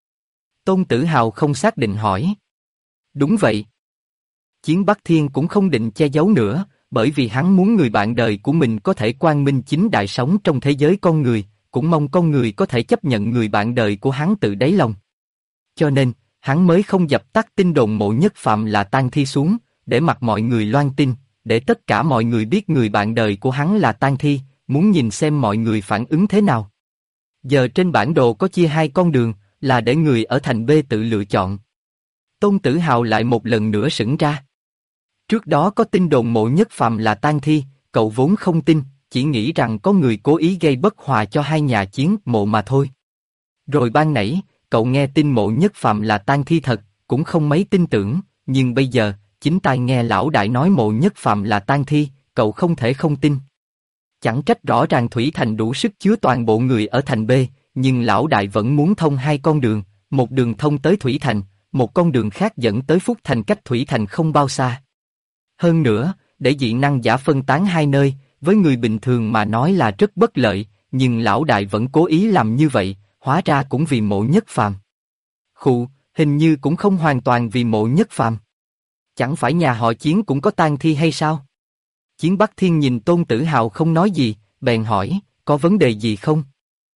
Tôn Tử Hào không xác định hỏi. Đúng vậy. Chiến Bắc Thiên cũng không định che giấu nữa, bởi vì hắn muốn người bạn đời của mình có thể quang minh chính đại sống trong thế giới con người, cũng mong con người có thể chấp nhận người bạn đời của hắn từ đáy lòng. Cho nên, hắn mới không dập tắt tin đồn Mộ Nhất Phàm là tang thi xuống, để mặc mọi người loan tin, để tất cả mọi người biết người bạn đời của hắn là tang thi, muốn nhìn xem mọi người phản ứng thế nào. Giờ trên bản đồ có chia hai con đường, là để người ở thành B tự lựa chọn. Tôn Tử Hào lại một lần nữa sững ra. Trước đó có tin đồn Mộ Nhất Phàm là tang thi, cậu vốn không tin, chỉ nghĩ rằng có người cố ý gây bất hòa cho hai nhà Chiến Mộ mà thôi. Rồi ban nãy, cậu nghe tin Mộ Nhất Phàm là tang thi thật, cũng không mấy tin tưởng, nhưng bây giờ, chính tai nghe lão đại nói Mộ Nhất Phàm là tang thi, cậu không thể không tin. Chẳng trách rõ ràng Thủy Thành đủ sức chứa toàn bộ người ở thành B, nhưng lão đại vẫn muốn thông hai con đường, một đường thông tới Thủy Thành, một con đường khác dẫn tới Phúc Thành cách Thủy Thành không bao xa. Hơn nữa, để dị năng giả phân tán hai nơi, với người bình thường mà nói là rất bất lợi, nhưng lão đại vẫn cố ý làm như vậy, hóa ra cũng vì Mộ Nhất Phàm. Khụ, hình như cũng không hoàn toàn vì Mộ Nhất Phàm. Chẳng phải nhà họ Chiến cũng có tang thi hay sao? Chiến Bắc Thiên nhìn Tôn Tử Hào không nói gì, bèn hỏi, có vấn đề gì không?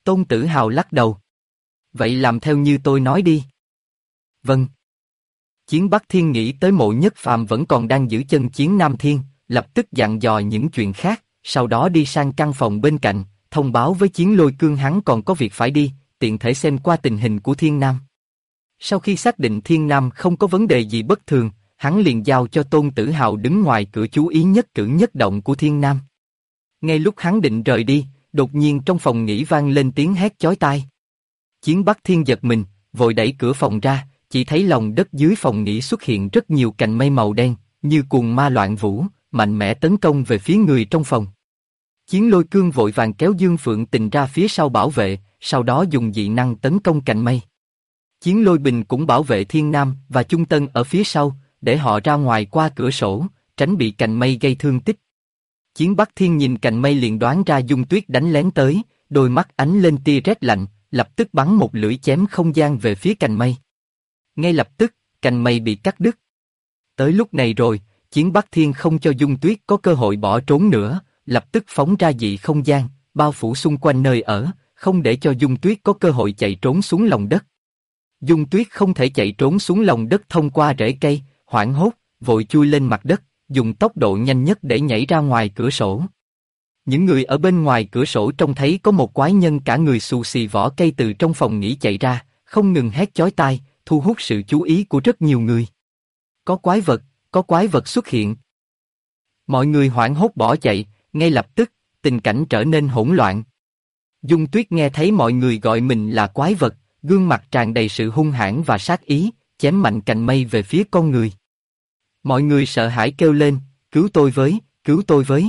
Tôn Tử Hào lắc đầu. Vậy làm theo như tôi nói đi. Vâng. Chiến Bắc Thiên nghĩ tới Mộ Nhất Phàm vẫn còn đang giữ chân Chiến Nam Thiên, lập tức dặn dò những chuyện khác, sau đó đi sang căn phòng bên cạnh, thông báo với Chiến Lôi Cương hắn còn có việc phải đi, tiện thể xem qua tình hình của Thiên Nam. Sau khi xác định Thiên Nam không có vấn đề gì bất thường, hắn liền giao cho Tôn Tử Hào đứng ngoài cửa chú ý nhất cử nhất động của Thiên Nam. Ngay lúc hắn định rời đi, đột nhiên trong phòng nghỉ vang lên tiếng hét chói tai. Chiến Bắc Thiên giật mình, vội đẩy cửa phòng ra, chỉ thấy lòng đất dưới phòng nghỉ xuất hiện rất nhiều cành mây màu đen, như cuồng ma loạn vũ, mạnh mẽ tấn công về phía người trong phòng. Chiến Lôi Cương vội vàng kéo Dương Phượng Tình ra phía sau bảo vệ, sau đó dùng dị năng tấn công cành mây. Chiến Lôi Bình cũng bảo vệ Thiên Nam và Trung Tân ở phía sau, để họ ra ngoài qua cửa sổ, tránh bị cành mây gây thương tích. Chiến Bắc Thiên nhìn cành mây liền đoán ra Dung Tuyết đánh lén tới, đôi mắt ánh lên tia rét lạnh, lập tức bắn một lưỡi chém không gian về phía cành mây. Ngay lập tức, cành mây bị cắt đứt. Tới lúc này rồi, Chiến Bắc Thiên không cho Dung Tuyết có cơ hội bỏ trốn nữa, lập tức phóng ra dị không gian, bao phủ xung quanh nơi ở, không để cho Dung Tuyết có cơ hội chạy trốn xuống lòng đất. Dung Tuyết không thể chạy trốn xuống lòng đất thông qua rễ cây, hoảng hốt, vội chui lên mặt đất, dùng tốc độ nhanh nhất để nhảy ra ngoài cửa sổ. Những người ở bên ngoài cửa sổ trông thấy có một quái nhân cả người xù xì vỏ cây từ trong phòng nghỉ chạy ra, không ngừng hét chói tai, thu hút sự chú ý của rất nhiều người. Có quái vật xuất hiện. Mọi người hoảng hốt bỏ chạy, ngay lập tức, tình cảnh trở nên hỗn loạn. Dung Tuyết nghe thấy mọi người gọi mình là quái vật, gương mặt tràn đầy sự hung hãn và sát ý, chém mạnh cành mây về phía con người. Mọi người sợ hãi kêu lên, cứu tôi với, cứu tôi với.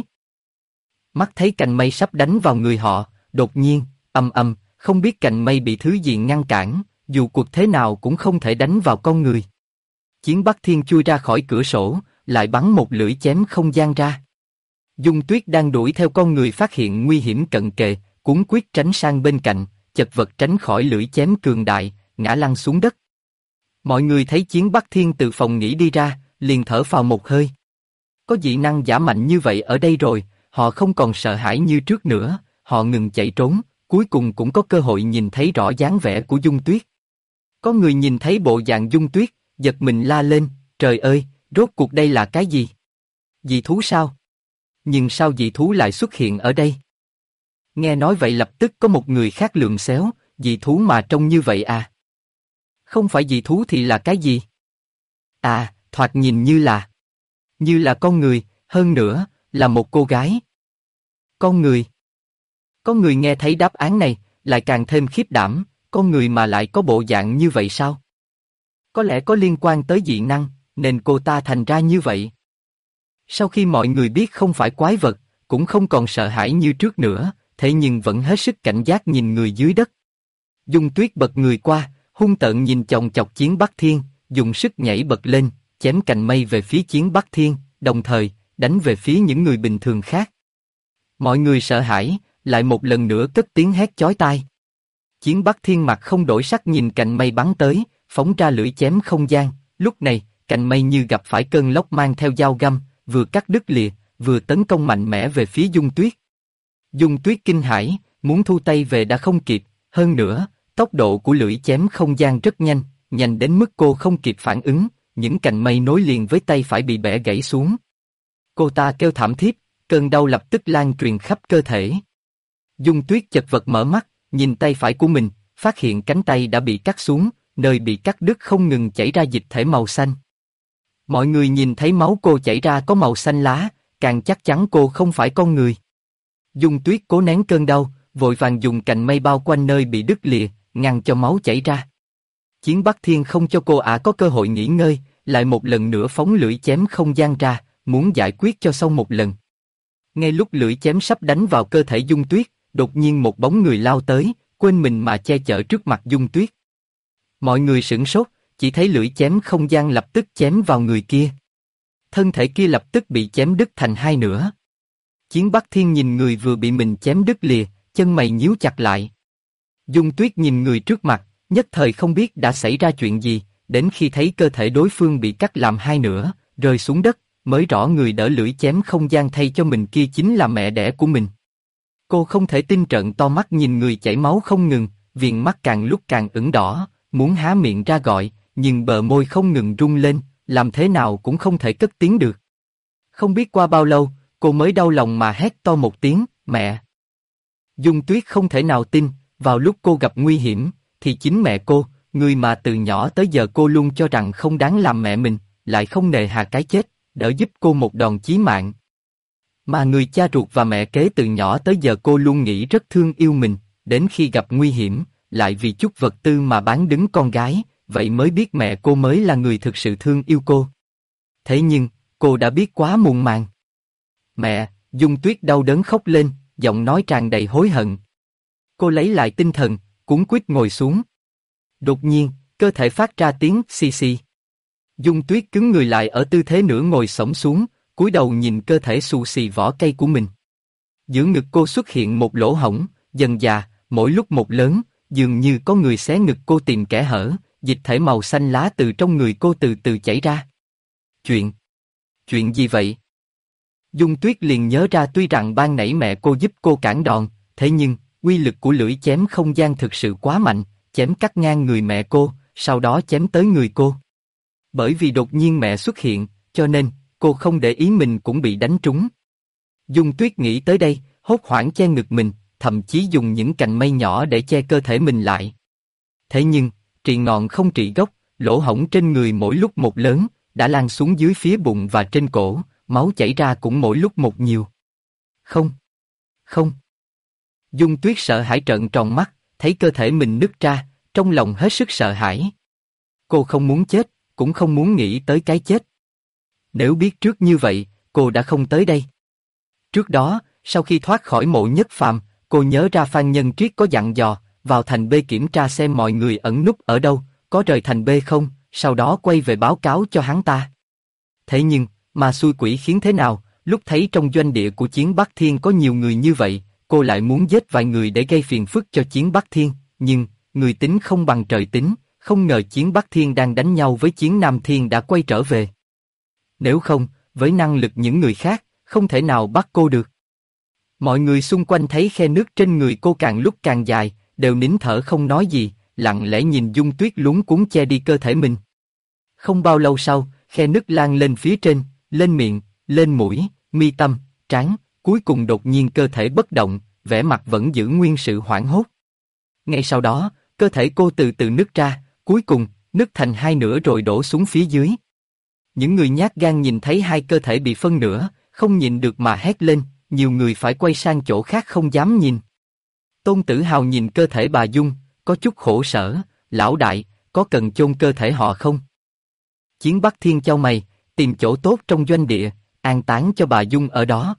Mắt thấy cành mây sắp đánh vào người họ, đột nhiên, không biết cành mây bị thứ gì ngăn cản, dù cuộc thế nào cũng không thể đánh vào con người. Chiến Bắc Thiên chui ra khỏi cửa sổ, lại bắn một lưỡi chém không gian ra. Dung Tuyết đang đuổi theo con người phát hiện nguy hiểm cận kề, cuống quýt tránh sang bên cạnh, chật vật tránh khỏi lưỡi chém cường đại, ngã lăn xuống đất. Mọi người thấy Chiến Bắc Thiên từ phòng nghỉ đi ra, liền thở phào một hơi. Có dị năng giả mạnh như vậy ở đây rồi, họ không còn sợ hãi như trước nữa, họ ngừng chạy trốn, cuối cùng cũng có cơ hội nhìn thấy rõ dáng vẻ của Dung Tuyết. Có người nhìn thấy bộ dạng Dung Tuyết, giật mình la lên, trời ơi, rốt cuộc đây là cái gì? Dị thú sao? Nhưng sao dị thú lại xuất hiện ở đây? Nghe nói vậy lập tức có một người khác lườm xéo, dị thú mà trông như vậy à? Không phải dị thú thì là cái gì? À, thoạt nhìn như là con người, hơn nữa, là một cô gái. Con người? Có người nghe thấy đáp án này, lại càng thêm khiếp đảm, con người mà lại có bộ dạng như vậy sao? Có lẽ có liên quan tới dị năng, nên cô ta thành ra như vậy. Sau khi mọi người biết không phải quái vật, cũng không còn sợ hãi như trước nữa, thế nhưng vẫn hết sức cảnh giác nhìn người dưới đất. Dung Tuyết bật người qua, hung tợn nhìn chòng chọc Chiến Bắc Thiên, dùng sức nhảy bật lên, chém cành mây về phía Chiến Bắc Thiên, đồng thời đánh về phía những người bình thường khác. Mọi người sợ hãi, lại một lần nữa cất tiếng hét chói tai. Chiến Bắc Thiên mặt không đổi sắc nhìn cành mây bắn tới, phóng ra lưỡi chém không gian. Lúc này, cành mây như gặp phải cơn lốc mang theo dao găm, vừa cắt đứt lìa, vừa tấn công mạnh mẽ về phía Dung Tuyết. Dung Tuyết kinh hãi, muốn thu tay về đã không kịp. Hơn nữa, tốc độ của lưỡi chém không gian rất nhanh, nhanh đến mức cô không kịp phản ứng, những cành mây nối liền với tay phải bị bẻ gãy xuống. Cô ta kêu thảm thiết, cơn đau lập tức lan truyền khắp cơ thể. Dung Tuyết chật vật mở mắt, nhìn tay phải của mình, phát hiện cánh tay đã bị cắt xuống, nơi bị cắt đứt không ngừng chảy ra dịch thể màu xanh. Mọi người nhìn thấy máu cô chảy ra có màu xanh lá, càng chắc chắn cô không phải con người. Dung Tuyết cố nén cơn đau, vội vàng dùng cành mây bao quanh nơi bị đứt lìa, ngăn cho máu chảy ra. Chiến Bắc Thiên không cho cô có cơ hội nghỉ ngơi, lại một lần nữa phóng lưỡi chém không gian ra, muốn giải quyết cho xong một lần. Ngay lúc lưỡi chém sắp đánh vào cơ thể Dung Tuyết, đột nhiên một bóng người lao tới, quên mình mà che chở trước mặt Dung Tuyết. Mọi người sửng sốt, chỉ thấy lưỡi chém không gian lập tức chém vào người kia. Thân thể kia lập tức bị chém đứt thành hai nửa. Chiến Bắc Thiên nhìn người vừa bị mình chém đứt lìa, chân mày nhíu chặt lại. Dung Tuyết nhìn người trước mặt, nhất thời không biết đã xảy ra chuyện gì, đến khi thấy cơ thể đối phương bị cắt làm hai nửa, rơi xuống đất, mới rõ người đỡ lưỡi chém không gian thay cho mình kia chính là mẹ đẻ của mình. Cô không thể tin, trợn to mắt nhìn người chảy máu không ngừng, viền mắt càng lúc càng ửng đỏ, muốn há miệng ra gọi, nhưng bờ môi không ngừng rung lên, làm thế nào cũng không thể cất tiếng được. Không biết qua bao lâu, cô mới đau lòng mà hét to một tiếng, mẹ. Dung Tuyết không thể nào tin, vào lúc cô gặp nguy hiểm, thì chính mẹ cô, người mà từ nhỏ tới giờ cô luôn cho rằng không đáng làm mẹ mình, lại không nề hà cái chết, đỡ giúp cô một đòn chí mạng. Mà người cha ruột và mẹ kế từ nhỏ tới giờ cô luôn nghĩ rất thương yêu mình, đến khi gặp nguy hiểm, lại vì chút vật tư mà bán đứng con gái, vậy mới biết mẹ cô mới là người thực sự thương yêu cô. Thế nhưng, cô đã biết quá muộn màng. Mẹ, Dung Tuyết đau đớn khóc lên, giọng nói tràn đầy hối hận. Cô lấy lại tinh thần, cuống quýt ngồi xuống. Đột nhiên, cơ thể phát ra tiếng xì xì. Dung Tuyết cứng người lại ở tư thế nửa ngồi xổm xuống, cúi đầu nhìn cơ thể xù xì vỏ cây của mình. Giữa ngực cô xuất hiện một lỗ hổng, dần dà, mỗi lúc một lớn, dường như có người xé ngực cô tìm kẽ hở, dịch thể màu xanh lá từ trong người cô từ từ chảy ra. Chuyện gì vậy? Dung Tuyết liền nhớ ra tuy rằng ban nãy mẹ cô giúp cô cản đòn, thế nhưng, uy lực của lưỡi chém không gian thực sự quá mạnh, chém cắt ngang người mẹ cô, sau đó chém tới người cô. Bởi vì đột nhiên mẹ xuất hiện, cho nên, cô không để ý mình cũng bị đánh trúng. Dung Tuyết nghĩ tới đây, hốt hoảng che ngực mình, thậm chí dùng những cành mây nhỏ để che cơ thể mình lại. Thế nhưng, trị ngọn không trị gốc, lỗ hổng trên người mỗi lúc một lớn, đã lan xuống dưới phía bụng và trên cổ, máu chảy ra cũng mỗi lúc một nhiều. Không. Dung Tuyết sợ hãi trợn tròn mắt, thấy cơ thể mình nứt ra, trong lòng hết sức sợ hãi. Cô không muốn chết, cũng không muốn nghĩ tới cái chết. Nếu biết trước như vậy, cô đã không tới đây. Trước đó, sau khi thoát khỏi Mộ Nhất Phàm, cô nhớ ra Phan Nhân Triết có dặn dò, vào thành B kiểm tra xem mọi người ẩn núp ở đâu, có rời thành B không, sau đó quay về báo cáo cho hắn ta. Thế nhưng, mà xui quỷ khiến thế nào, lúc thấy trong doanh địa của Chiến Bắc Thiên có nhiều người như vậy, cô lại muốn giết vài người để gây phiền phức cho Chiến Bắc Thiên, nhưng, người tính không bằng trời tính, không ngờ Chiến Bắc Thiên đang đánh nhau với Chiến Nam Thiên đã quay trở về. Nếu không, với năng lực những người khác, không thể nào bắt cô được. Mọi người xung quanh thấy khe nước trên người cô càng lúc càng dài, đều nín thở không nói gì, lặng lẽ nhìn Dung Tuyết luống cuống che đi cơ thể mình. Không bao lâu sau, khe nước lan lên phía trên, lên miệng, lên mũi, mi tâm, trán, cuối cùng đột nhiên cơ thể bất động, vẻ mặt vẫn giữ nguyên sự hoảng hốt. Ngay sau đó, cơ thể cô từ từ nứt ra, cuối cùng, nứt thành hai nửa rồi đổ xuống phía dưới. Những người nhát gan nhìn thấy hai cơ thể bị phân nửa, không nhịn được mà hét lên, nhiều người phải quay sang chỗ khác không dám nhìn. Tôn Tử Hào nhìn cơ thể bà Dung, có chút khổ sở, lão đại, có cần chôn cơ thể họ không? Chiến Bắc Thiên chau mày, tìm chỗ tốt trong doanh địa, an táng cho bà Dung ở đó.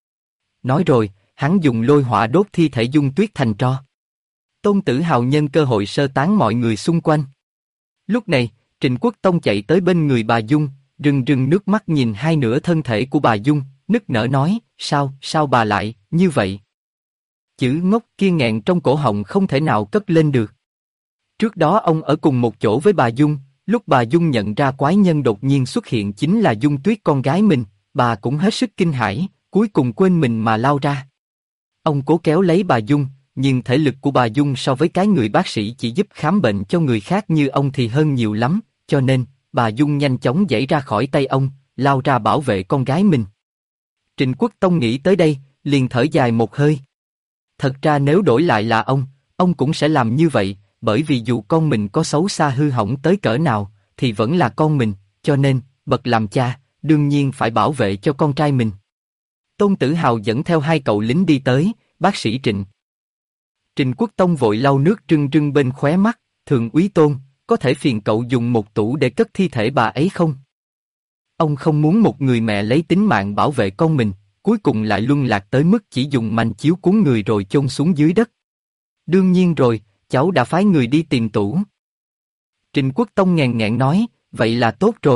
Nói rồi, hắn dùng lôi hỏa đốt thi thể Dung Tuyết thành tro. Tôn Tử Hào nhân cơ hội sơ tán mọi người xung quanh. Lúc này, Trịnh Quốc Tông chạy tới bên người bà Dung, rưng rưng nước mắt nhìn hai nửa thân thể của bà Dung, nức nở nói, sao bà lại, như vậy? Chữ ngốc kia nghẹn trong cổ họng không thể nào cất lên được. Trước đó ông ở cùng một chỗ với bà Dung, lúc bà Dung nhận ra quái nhân đột nhiên xuất hiện chính là Dung Tuyết con gái mình, bà cũng hết sức kinh hãi, cuối cùng quên mình mà lao ra. Ông cố kéo lấy bà Dung, nhưng thể lực của bà Dung so với cái người bác sĩ chỉ giúp khám bệnh cho người khác như ông thì hơn nhiều lắm, cho nên, bà Dung nhanh chóng giãy ra khỏi tay ông, lao ra bảo vệ con gái mình. Trịnh Quốc Tông nghĩ tới đây, liền thở dài một hơi. Thật ra nếu đổi lại là ông cũng sẽ làm như vậy, bởi vì dù con mình có xấu xa hư hỏng tới cỡ nào, thì vẫn là con mình, cho nên, bậc làm cha, đương nhiên phải bảo vệ cho con trai mình. Tôn Tử Hào dẫn theo hai cậu lính đi tới, bác sĩ Trịnh. Trịnh Quốc Tông vội lau nước rưng rưng bên khóe mắt, thượng úy Tôn, có thể phiền cậu dùng một tủ để cất thi thể bà ấy không? Ông không muốn một người mẹ lấy tính mạng bảo vệ con mình, cuối cùng lại luân lạc tới mức chỉ dùng manh chiếu cuốn người rồi chôn xuống dưới đất. Đương nhiên rồi, cháu đã phái người đi tìm tủ. Trịnh Quốc Tông nghẹn nghẹn nói, vậy là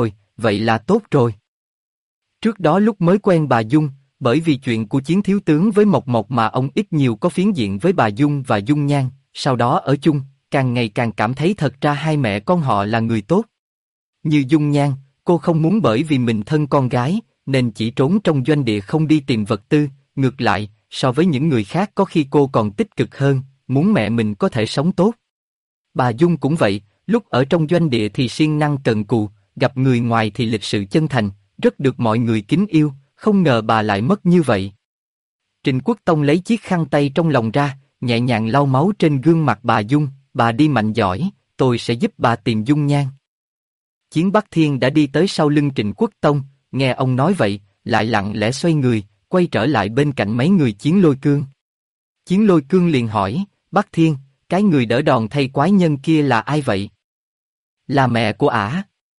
tốt rồi. Trước đó lúc mới quen bà Dung, bởi vì chuyện của Chiến thiếu tướng với Mộc Mộc mà ông ít nhiều có phiến diện với bà Dung và Dung Nhan, sau đó ở chung, càng ngày càng cảm thấy thật ra hai mẹ con họ là người tốt. Như Dung Nhan, cô không muốn bởi vì mình thân con gái, nên chỉ trốn trong doanh địa không đi tìm vật tư, ngược lại, so với những người khác có khi cô còn tích cực hơn, muốn mẹ mình có thể sống tốt. Bà Dung cũng vậy, lúc ở trong doanh địa thì siêng năng cần cù, gặp người ngoài thì lịch sự chân thành, rất được mọi người kính yêu, không ngờ bà lại mất như vậy. Trịnh Quốc Tông lấy chiếc khăn tay trong lòng ra, nhẹ nhàng lau máu trên gương mặt bà Dung, bà đi mạnh giỏi, tôi sẽ giúp bà tìm dung nhan. Chiến Bắc Thiên đã đi tới sau lưng Trịnh Quốc Tông, nghe ông nói vậy, lại lặng lẽ xoay người, quay trở lại bên cạnh mấy người Chiến Lôi Cương. Chiến Lôi Cương liền hỏi, Bắc Thiên, cái người đỡ đòn thay quái nhân kia là ai vậy? Là mẹ của ả.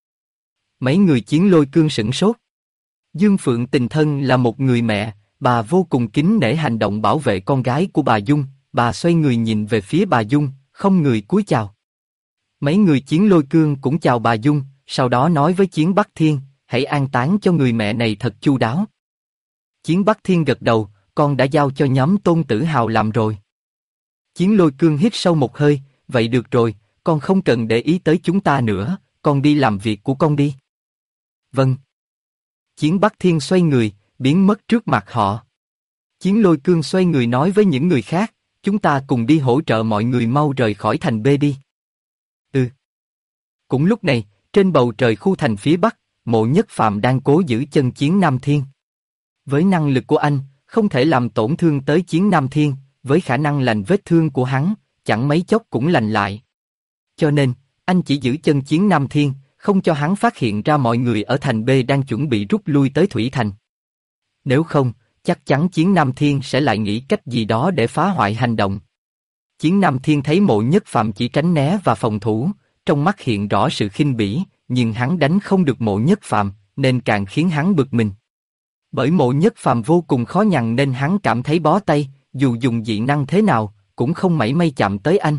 Mấy người Chiến Lôi Cương sửng sốt. Dương Phượng Tình thân là một người mẹ, bà vô cùng kính nể hành động bảo vệ con gái của bà Dung, bà xoay người nhìn về phía bà Dung, không người cúi chào. Mấy người Chiến Lôi Cương cũng chào bà Dung, sau đó nói với Chiến Bắc Thiên, hãy an táng cho người mẹ này thật chu đáo. Chiến Bắc Thiên gật đầu, con đã giao cho nhóm Tôn Tử Hào làm rồi. Chiến Lôi Cương hít sâu một hơi, vậy được rồi, con không cần để ý tới chúng ta nữa, con đi làm việc của con đi. Vâng. Chiến Bắc Thiên xoay người, biến mất trước mặt họ. Chiến Lôi Cương xoay người nói với những người khác, chúng ta cùng đi hỗ trợ mọi người mau rời khỏi thành B đi. Ừ. Cũng lúc này, trên bầu trời khu thành phía Bắc, Mộ Nhất Phàm đang cố giữ chân Chiến Nam Thiên. Với năng lực của anh, không thể làm tổn thương tới Chiến Nam Thiên, với khả năng lành vết thương của hắn, chẳng mấy chốc cũng lành lại. Cho nên, anh chỉ giữ chân Chiến Nam Thiên, không cho hắn phát hiện ra mọi người ở thành B đang chuẩn bị rút lui tới Thủy Thành. Nếu không, chắc chắn Chiến Nam Thiên sẽ lại nghĩ cách gì đó để phá hoại hành động. Chiến Nam Thiên thấy Mộ Nhất Phàm chỉ tránh né và phòng thủ, trong mắt hiện rõ sự khinh bỉ, nhưng hắn đánh không được Mộ Nhất Phàm, nên càng khiến hắn bực mình. Bởi Mộ Nhất Phàm vô cùng khó nhằn nên hắn cảm thấy bó tay, dù dùng dị năng thế nào, cũng không mảy may chạm tới anh.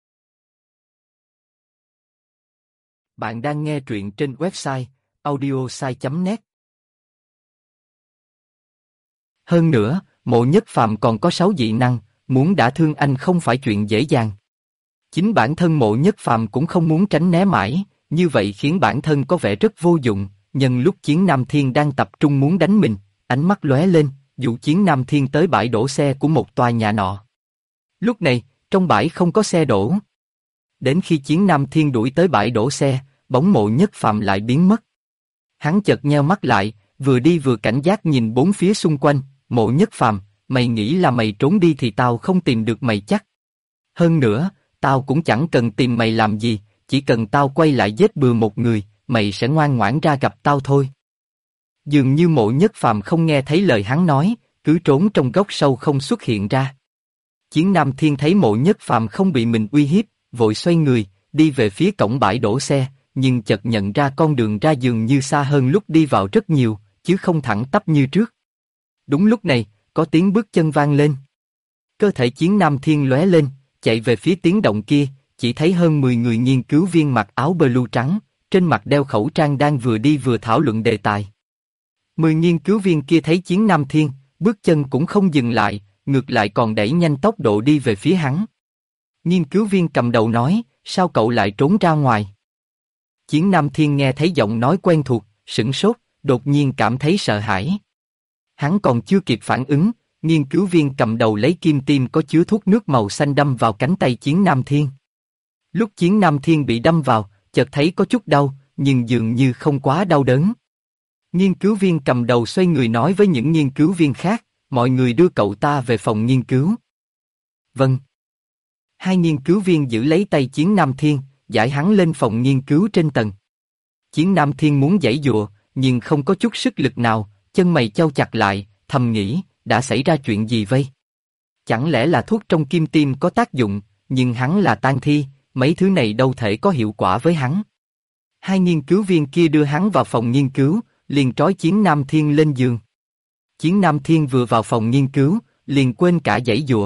Bạn đang nghe truyện trên website audiosai.net. Hơn nữa, Mộ Nhất Phàm còn có 6 dị năng, muốn đả thương anh không phải chuyện dễ dàng. Chính bản thân Mộ Nhất Phàm cũng không muốn tránh né mãi, như vậy khiến bản thân có vẻ rất vô dụng. Nhân lúc Chiến Nam Thiên đang tập trung muốn đánh mình, ánh mắt lóe lên, dụ Chiến Nam Thiên tới bãi đổ xe của một tòa nhà nọ. Lúc này, trong bãi không có xe đổ. Đến khi Chiến Nam Thiên đuổi tới bãi đổ xe, bóng Mộ Nhất Phàm lại biến mất. Hắn chợt nheo mắt lại, vừa đi vừa cảnh giác nhìn bốn phía xung quanh. Mộ Nhất Phàm, mày nghĩ là mày trốn đi thì tao không tìm được mày chắc. Hơn nữa, tao cũng chẳng cần tìm mày làm gì, chỉ cần tao quay lại giết bừa một người, mày sẽ ngoan ngoãn ra gặp tao thôi. Dường như Mộ Nhất Phàm không nghe thấy lời hắn nói, cứ trốn trong góc sâu không xuất hiện ra. Chiến Nam Thiên thấy Mộ Nhất Phàm không bị mình uy hiếp, vội xoay người, đi về phía cổng bãi đổ xe, nhưng chợt nhận ra con đường ra dường như xa hơn lúc đi vào rất nhiều, chứ không thẳng tắp như trước. Đúng lúc này, có tiếng bước chân vang lên. Cơ thể Chiến Nam Thiên lóe lên, chạy về phía tiếng động kia, chỉ thấy hơn 10 người nghiên cứu viên mặc áo blue trắng, trên mặt đeo khẩu trang đang vừa đi vừa thảo luận đề tài. 10 nghiên cứu viên kia thấy Chiến Nam Thiên, bước chân cũng không dừng lại, ngược lại còn đẩy nhanh tốc độ đi về phía hắn. Nghiên cứu viên cầm đầu nói, sao cậu lại trốn ra ngoài? Chiến Nam Thiên nghe thấy giọng nói quen thuộc, sửng sốt, đột nhiên cảm thấy sợ hãi. Hắn còn chưa kịp phản ứng, nghiên cứu viên cầm đầu lấy kim tiêm có chứa thuốc nước màu xanh đâm vào cánh tay Chiến Nam Thiên. Lúc Chiến Nam Thiên bị đâm vào, chợt thấy có chút đau, nhưng dường như không quá đau đớn. Nghiên cứu viên cầm đầu xoay người nói với những nghiên cứu viên khác, mọi người đưa cậu ta về phòng nghiên cứu. Vâng. Hai nghiên cứu viên giữ lấy tay Chiến Nam Thiên, giải hắn lên phòng nghiên cứu trên tầng. Chiến Nam Thiên muốn giãy giụa, nhưng không có chút sức lực nào, chân mày chau chặt lại, thầm nghĩ, đã xảy ra chuyện gì vậy? Chẳng lẽ là thuốc trong kim tiêm có tác dụng, nhưng hắn là tang thi, mấy thứ này đâu thể có hiệu quả với hắn. Hai nghiên cứu viên kia đưa hắn vào phòng nghiên cứu, liền trói Chiến Nam Thiên lên giường. Chiến Nam Thiên vừa vào phòng nghiên cứu, liền quên cả giãy giụa.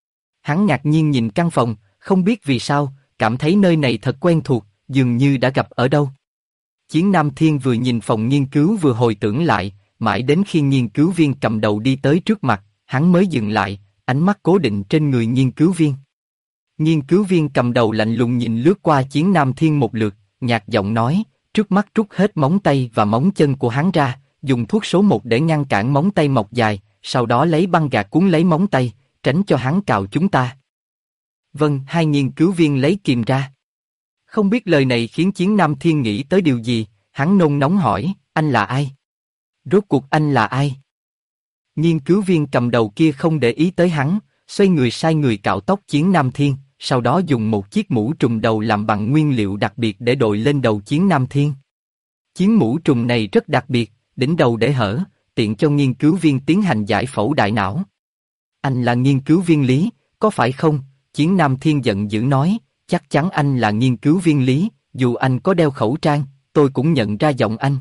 Hắn ngạc nhiên nhìn căn phòng, không biết vì sao, cảm thấy nơi này thật quen thuộc, dường như đã gặp ở đâu. Chiến Nam Thiên vừa nhìn phòng nghiên cứu vừa hồi tưởng lại, mãi đến khi nghiên cứu viên cầm đầu đi tới trước mặt, hắn mới dừng lại, ánh mắt cố định trên người nghiên cứu viên. Nghiên cứu viên cầm đầu lạnh lùng nhìn lướt qua Chiến Nam Thiên một lượt, nhạt giọng nói, trước mắt rút hết móng tay và móng chân của hắn ra, dùng thuốc số 1 để ngăn cản móng tay mọc dài, sau đó lấy băng gạc cuốn lấy móng tay, tránh cho hắn cào chúng ta. Vâng, hai nghiên cứu viên lấy kìm ra. Không biết lời này khiến Chiến Nam Thiên nghĩ tới điều gì, hắn nôn nóng hỏi, anh là ai? Rốt cuộc anh là ai? Nghiên cứu viên cầm đầu kia không để ý tới hắn, xoay người sai người cạo tóc Chiến Nam Thiên, sau đó dùng một chiếc mũ trùm đầu làm bằng nguyên liệu đặc biệt để đội lên đầu Chiến Nam Thiên. Chiếc mũ trùm này rất đặc biệt, đỉnh đầu để hở, tiện cho nghiên cứu viên tiến hành giải phẫu đại não. Anh là nghiên cứu viên Lý, có phải không? Chiến Nam Thiên giận dữ nói, chắc chắn anh là nghiên cứu viên Lý, dù anh có đeo khẩu trang, tôi cũng nhận ra giọng anh.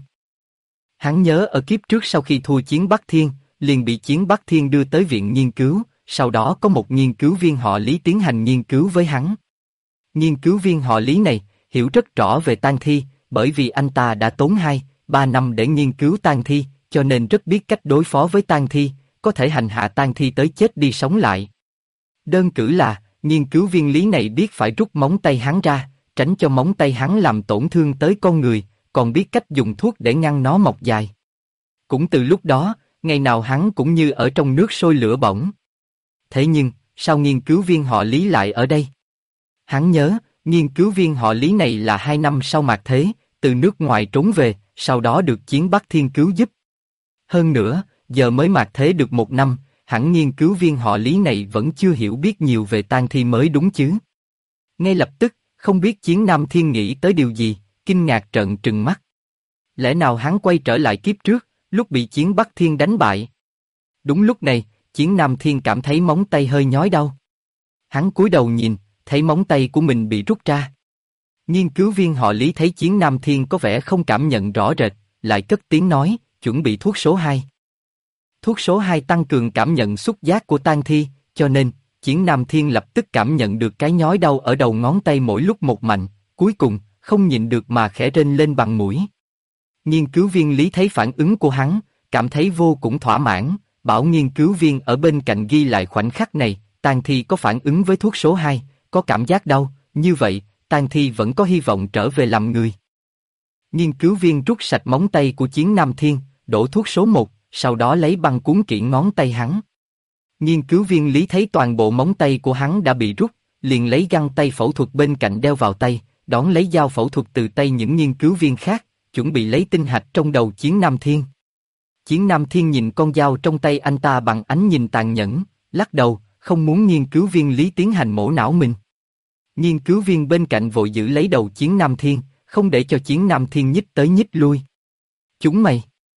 Hắn nhớ ở kiếp trước sau khi thua Chiến Bắc Thiên, liền bị Chiến Bắc Thiên đưa tới viện nghiên cứu, sau đó có một nghiên cứu viên họ Lý tiến hành nghiên cứu với hắn. Nghiên cứu viên họ Lý này, hiểu rất rõ về tang thi, bởi vì anh ta đã tốn 2-3 năm để nghiên cứu tang thi, cho nên rất biết cách đối phó với tang thi, có thể hành hạ tang thi tới chết đi sống lại. Đơn cử là, nghiên cứu viên Lý này biết phải rút móng tay hắn ra, tránh cho móng tay hắn làm tổn thương tới con người, còn biết cách dùng thuốc để ngăn nó mọc dài. Cũng từ lúc đó, ngày nào hắn cũng như ở trong nước sôi lửa bỏng. Thế nhưng, sao nghiên cứu viên họ Lý lại ở đây? Hắn nhớ, nghiên cứu viên họ Lý này là 2 năm sau mạt thế, từ nước ngoài trốn về, sau đó được Chiến Bắc Thiên cứu giúp. Hơn nữa, giờ mới mạt thế được 1 năm, hẳn nghiên cứu viên họ Lý này vẫn chưa hiểu biết nhiều về tang thi mới đúng chứ. Ngay lập tức, không biết Chiến Nam Thiên nghĩ tới điều gì, kinh ngạc trợn trừng mắt. Lẽ nào hắn quay trở lại kiếp trước, lúc bị Chiến Bắc Thiên đánh bại? Đúng lúc này, Chiến Nam Thiên cảm thấy móng tay hơi nhói đau. Hắn cúi đầu nhìn, thấy móng tay của mình bị rút ra. Nghiên cứu viên họ Lý thấy Chiến Nam Thiên có vẻ không cảm nhận rõ rệt, lại cất tiếng nói, chuẩn bị thuốc số 2. Thuốc số 2 tăng cường cảm nhận xúc giác của tang thi, cho nên, Chiến Nam Thiên lập tức cảm nhận được cái nhói đau ở đầu ngón tay mỗi lúc một mạnh, cuối cùng, không nhịn được mà khẽ rên lên bằng mũi. Nghiên cứu viên Lý thấy phản ứng của hắn, cảm thấy vô cùng thỏa mãn, bảo nghiên cứu viên ở bên cạnh ghi lại khoảnh khắc này, tang thi có phản ứng với thuốc số 2, có cảm giác đau, như vậy, tang thi vẫn có hy vọng trở về làm người. Nghiên cứu viên rút sạch móng tay của Chiến Nam Thiên, đổ thuốc số 1, sau đó lấy băng cuốn kỹ ngón tay hắn. Nghiên cứu viên Lý thấy toàn bộ móng tay của hắn đã bị rút, liền lấy găng tay phẫu thuật bên cạnh đeo vào tay, đón lấy dao phẫu thuật từ tay những nghiên cứu viên khác, chuẩn bị lấy tinh hạch trong đầu Chiến Nam Thiên. Chiến Nam Thiên nhìn con dao trong tay anh ta bằng ánh nhìn tàn nhẫn, lắc đầu, không muốn nghiên cứu viên Lý tiến hành mổ não mình. Nghiên cứu viên bên cạnh vội giữ lấy đầu Chiến Nam Thiên, không để cho Chiến Nam Thiên nhích tới nhích lui. Chúng mày!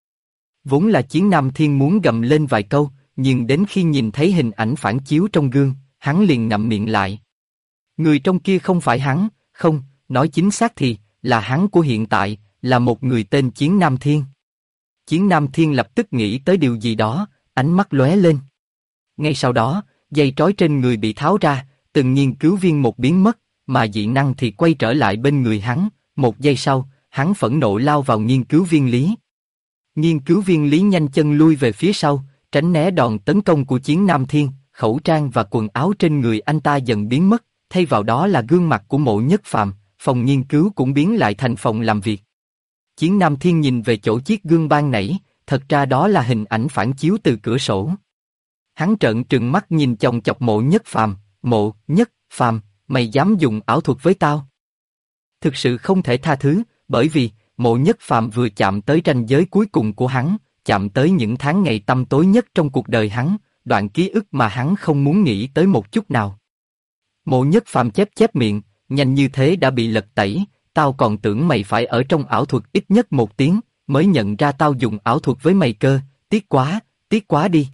Vốn là Chiến Nam Thiên muốn gầm lên vài câu, nhưng đến khi nhìn thấy hình ảnh phản chiếu trong gương, hắn liền ngậm miệng lại. Người trong kia không phải hắn, không, nói chính xác thì, là hắn của hiện tại, là một người tên Chiến Nam Thiên. Chiến Nam Thiên lập tức nghĩ tới điều gì đó, ánh mắt lóe lên. Ngay sau đó, dây trói trên người bị tháo ra, từng nghiên cứu viên một biến mất, mà dị năng thì quay trở lại bên người hắn. Một giây sau, hắn phẫn nộ lao vào nghiên cứu viên Lý. Nghiên cứu viên Lý nhanh chân lui về phía sau, tránh né đòn tấn công của Chiến Nam Thiên, khẩu trang và quần áo trên người anh ta dần biến mất, thay vào đó là gương mặt của Mộ Nhất Phàm, phòng nghiên cứu cũng biến lại thành phòng làm việc. Chiến Nam Thiên nhìn về chỗ chiếc gương ban nãy, thật ra đó là hình ảnh phản chiếu từ cửa sổ. Hắn trợn trừng mắt nhìn chòng chọc Mộ Nhất Phàm, Mộ Nhất Phàm, mày dám dùng ảo thuật với tao? Thực sự không thể tha thứ, bởi vì Mộ Nhất Phàm vừa chạm tới ranh giới cuối cùng của hắn, chạm tới những tháng ngày tăm tối nhất trong cuộc đời hắn, đoạn ký ức mà hắn không muốn nghĩ tới một chút nào. Mộ Nhất Phàm chép chép miệng, nhanh như thế đã bị lật tẩy, tao còn tưởng mày phải ở trong ảo thuật ít nhất 1 tiếng, mới nhận ra tao dùng ảo thuật với mày cơ, tiếc quá đi.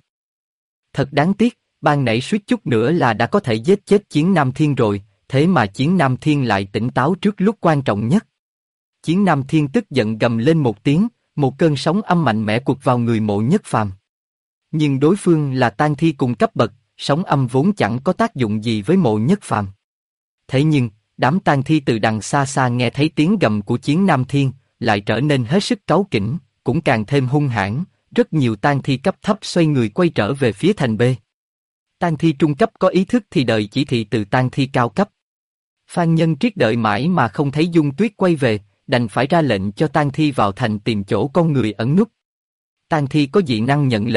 Thật đáng tiếc, ban nãy suýt chút nữa là đã có thể giết chết Chiến Nam Thiên rồi, thế mà Chiến Nam Thiên lại tỉnh táo trước lúc quan trọng nhất. Chiến Nam Thiên tức giận gầm lên một tiếng, một cơn sóng âm mạnh mẽ quật vào người Mộ Nhất Phàm. Nhưng đối phương là tang thi cùng cấp bậc, sóng âm vốn chẳng có tác dụng gì với Mộ Nhất Phàm. Thế nhưng, đám tang thi từ đằng xa xa nghe thấy tiếng gầm của Chiến Nam Thiên, lại trở nên hết sức cáu kỉnh, cũng càng thêm hung hãn. Rất nhiều tang thi cấp thấp xoay người quay trở về phía thành B. Tang thi trung cấp có ý thức thì đợi chỉ thị từ tang thi cao cấp. Phan Nhân Triết đợi mãi mà không thấy Dung Tuyết quay về, đành phải ra lệnh cho tang thi vào thành tìm chỗ con người ẩn núp. Tang thi có dị năng nhận lệnh,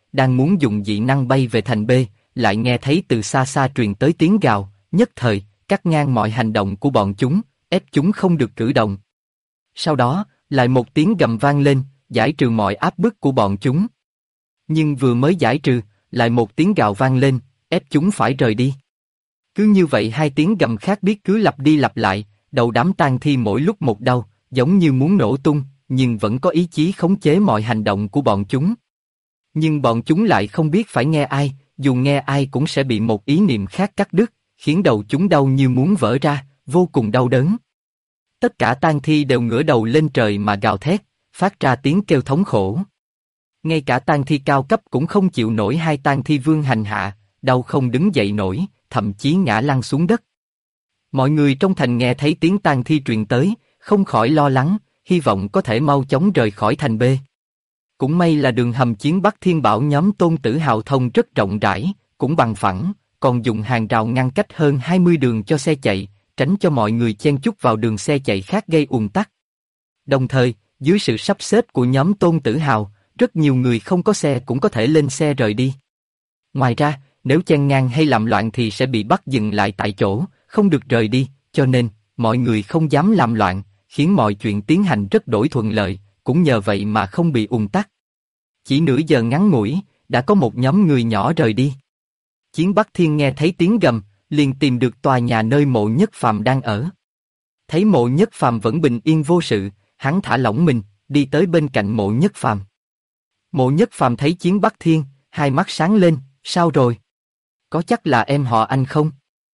đang muốn dùng dị năng bay về thành B, lại nghe thấy từ xa xa truyền tới tiếng gào, nhất thời, cắt ngang mọi hành động của bọn chúng, ép chúng không được cử động. Sau đó, lại một tiếng gầm vang lên, giải trừ mọi áp bức của bọn chúng. Nhưng vừa mới giải trừ, lại một tiếng gào vang lên, ép chúng phải rời đi. Cứ như vậy hai tiếng gầm khác biết cứ lặp đi lặp lại, đầu đám tang thi mỗi lúc một đau, giống như muốn nổ tung, nhưng vẫn có ý chí khống chế mọi hành động của bọn chúng. Nhưng bọn chúng lại không biết phải nghe ai, dù nghe ai cũng sẽ bị một ý niệm khác cắt đứt, khiến đầu chúng đau như muốn vỡ ra, vô cùng đau đớn. Tất cả tang thi đều ngửa đầu lên trời mà gào thét, phát ra tiếng kêu thống khổ. Ngay cả tang thi cao cấp cũng không chịu nổi hai tang thi vương hành hạ, đau không đứng dậy nổi, thậm chí ngã lăn xuống đất. Mọi người trong thành nghe thấy tiếng tang thi truyền tới, không khỏi lo lắng, hy vọng có thể mau chóng rời khỏi thành B. Cũng may là đường hầm chiến Bắc Thiên Bảo nhóm Tôn Tử Hào thông rất rộng rãi, cũng bằng phẳng, còn dùng hàng rào ngăn cách hơn 20 đường cho xe chạy, tránh cho mọi người chen chúc vào đường xe chạy khác gây ùn tắc. Đồng thời, dưới sự sắp xếp của nhóm Tôn Tử Hào, rất nhiều người không có xe cũng có thể lên xe rời đi. Ngoài ra, nếu chen ngang hay làm loạn thì sẽ bị bắt dừng lại tại chỗ, không được rời đi, cho nên, mọi người không dám làm loạn, khiến mọi chuyện tiến hành rất đổi thuận lợi, cũng nhờ vậy mà không bị ùn tắc. Chỉ nửa giờ ngắn ngủi, đã có một nhóm người nhỏ rời đi. Chiến Bắc Thiên nghe thấy tiếng gầm, liền tìm được tòa nhà nơi Mộ Nhất Phàm đang ở. Thấy Mộ Nhất Phàm vẫn bình yên vô sự, hắn thả lỏng mình, đi tới bên cạnh Mộ Nhất Phàm. Mộ Nhất Phàm thấy Chiến Bắc Thiên, hai mắt sáng lên, sao rồi? Có chắc là em họ anh không?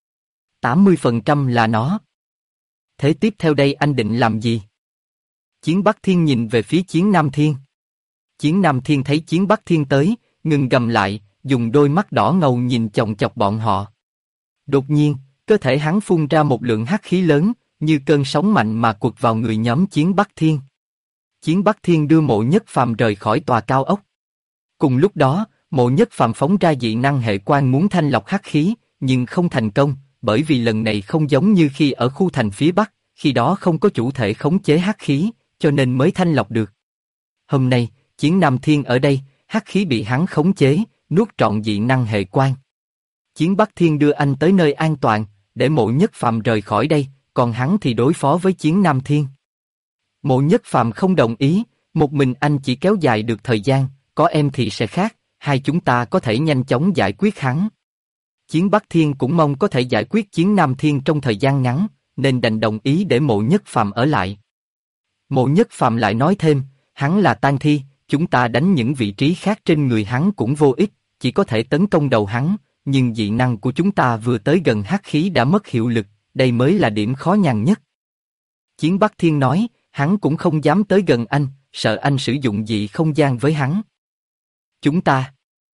80% là nó. Thế tiếp theo đây anh định làm gì? Chiến Bắc Thiên nhìn về phía Chiến Nam Thiên. Chiến Nam Thiên thấy Chiến Bắc Thiên tới, ngừng gầm lại, dùng đôi mắt đỏ ngầu nhìn chòng chọc bọn họ. Đột nhiên, cơ thể hắn phun ra một lượng hắc khí lớn, như cơn sóng mạnh mà quật vào người nhóm Chiến Bắc Thiên. Chiến Bắc Thiên đưa Mộ Nhất Phàm rời khỏi tòa cao ốc. Cùng lúc đó, Mộ Nhất Phàm phóng ra dị năng hệ quang muốn thanh lọc hắc khí, nhưng không thành công, bởi vì lần này không giống như khi ở khu thành phía Bắc, khi đó không có chủ thể khống chế hắc khí, cho nên mới thanh lọc được. Hôm nay, Chiến Nam Thiên ở đây, hắc khí bị hắn khống chế, nuốt trọn dị năng hệ quang. Chiến Bắc Thiên đưa anh tới nơi an toàn, để Mộ Nhất Phàm rời khỏi đây, còn hắn thì đối phó với Chiến Nam Thiên. Mộ Nhất Phàm không đồng ý, một mình anh chỉ kéo dài được thời gian, có em thì sẽ khác, hai chúng ta có thể nhanh chóng giải quyết hắn. Chiến Bắc Thiên cũng mong có thể giải quyết Chiến Nam Thiên trong thời gian ngắn, nên đành đồng ý để Mộ Nhất Phàm ở lại. Mộ Nhất Phàm lại nói thêm, hắn là tang thi, chúng ta đánh những vị trí khác trên người hắn cũng vô ích, chỉ có thể tấn công đầu hắn, nhưng dị năng của chúng ta vừa tới gần hắc khí đã mất hiệu lực, đây mới là điểm khó nhằn nhất. Chiến Bắc Thiên nói, hắn cũng không dám tới gần anh, sợ anh sử dụng dị không gian với hắn. Chúng ta.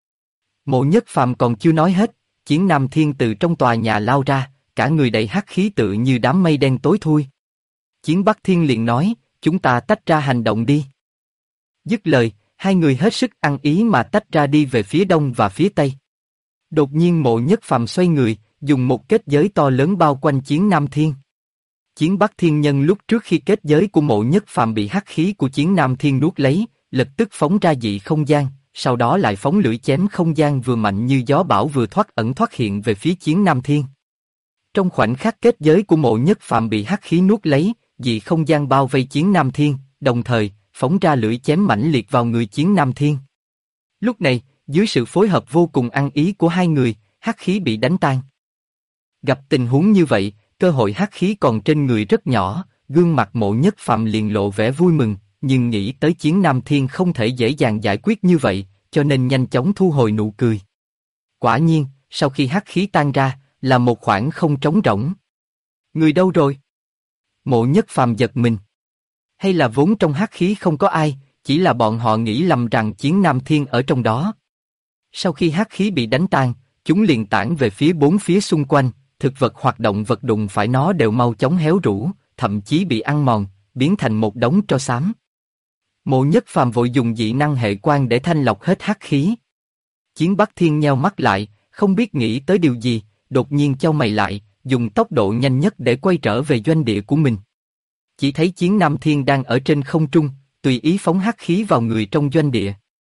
Mộ Nhất Phàm còn chưa nói hết, Chiến Nam Thiên từ trong tòa nhà lao ra, cả người đầy hắc khí tự như đám mây đen tối thui. Chiến Bắc Thiên liền nói, chúng ta tách ra hành động đi. Dứt lời, hai người hết sức ăn ý mà tách ra đi về phía đông và phía tây. Đột nhiên Mộ Nhất Phàm xoay người, dùng một kết giới to lớn bao quanh Chiến Nam Thiên. Chiến Bắc Thiên nhân lúc trước khi kết giới của Mộ Nhất Phàm bị hắc khí của Chiến Nam Thiên nuốt lấy, lập tức phóng ra dị không gian, sau đó lại phóng lưỡi chém không gian vừa mạnh như gió bão vừa thoát ẩn thoát hiện về phía Chiến Nam Thiên. Trong khoảnh khắc kết giới của Mộ Nhất Phàm bị hắc khí nuốt lấy, dị không gian bao vây Chiến Nam Thiên, đồng thời phóng ra lưỡi chém mãnh liệt vào người Chiến Nam Thiên. Lúc này, dưới sự phối hợp vô cùng ăn ý của hai người, hắc khí bị đánh tan. Gặp tình huống như vậy, cơ hội hắc khí còn trên người rất nhỏ, gương mặt Mộ Nhất Phàm liền lộ vẻ vui mừng, nhưng nghĩ tới Chiến Nam Thiên không thể dễ dàng giải quyết như vậy, cho nên nhanh chóng thu hồi nụ cười. Quả nhiên, sau khi hắc khí tan ra, là một khoảng không trống rỗng. Người đâu rồi? Mộ Nhất Phàm giật mình. Hay là vốn trong hắc khí không có ai, chỉ là bọn họ nghĩ lầm rằng Chiến Nam Thiên ở trong đó. Sau khi hắc khí bị đánh tan, chúng liền tản về phía bốn phía xung quanh, thực vật hoặc động vật đụng phải nó đều mau chóng héo rũ, thậm chí bị ăn mòn, biến thành một đống tro xám. Mộ Nhất Phàm vội dùng dị năng hệ quang để thanh lọc hết hắc khí. Chiến Bắc Thiên nheo mắt lại, không biết nghĩ tới điều gì, đột nhiên chau mày lại, dùng tốc độ nhanh nhất để quay trở về doanh địa của mình. Chỉ thấy Chiến Nam Thiên đang ở trên không trung, tùy ý phóng hắc khí vào người trong doanh địa.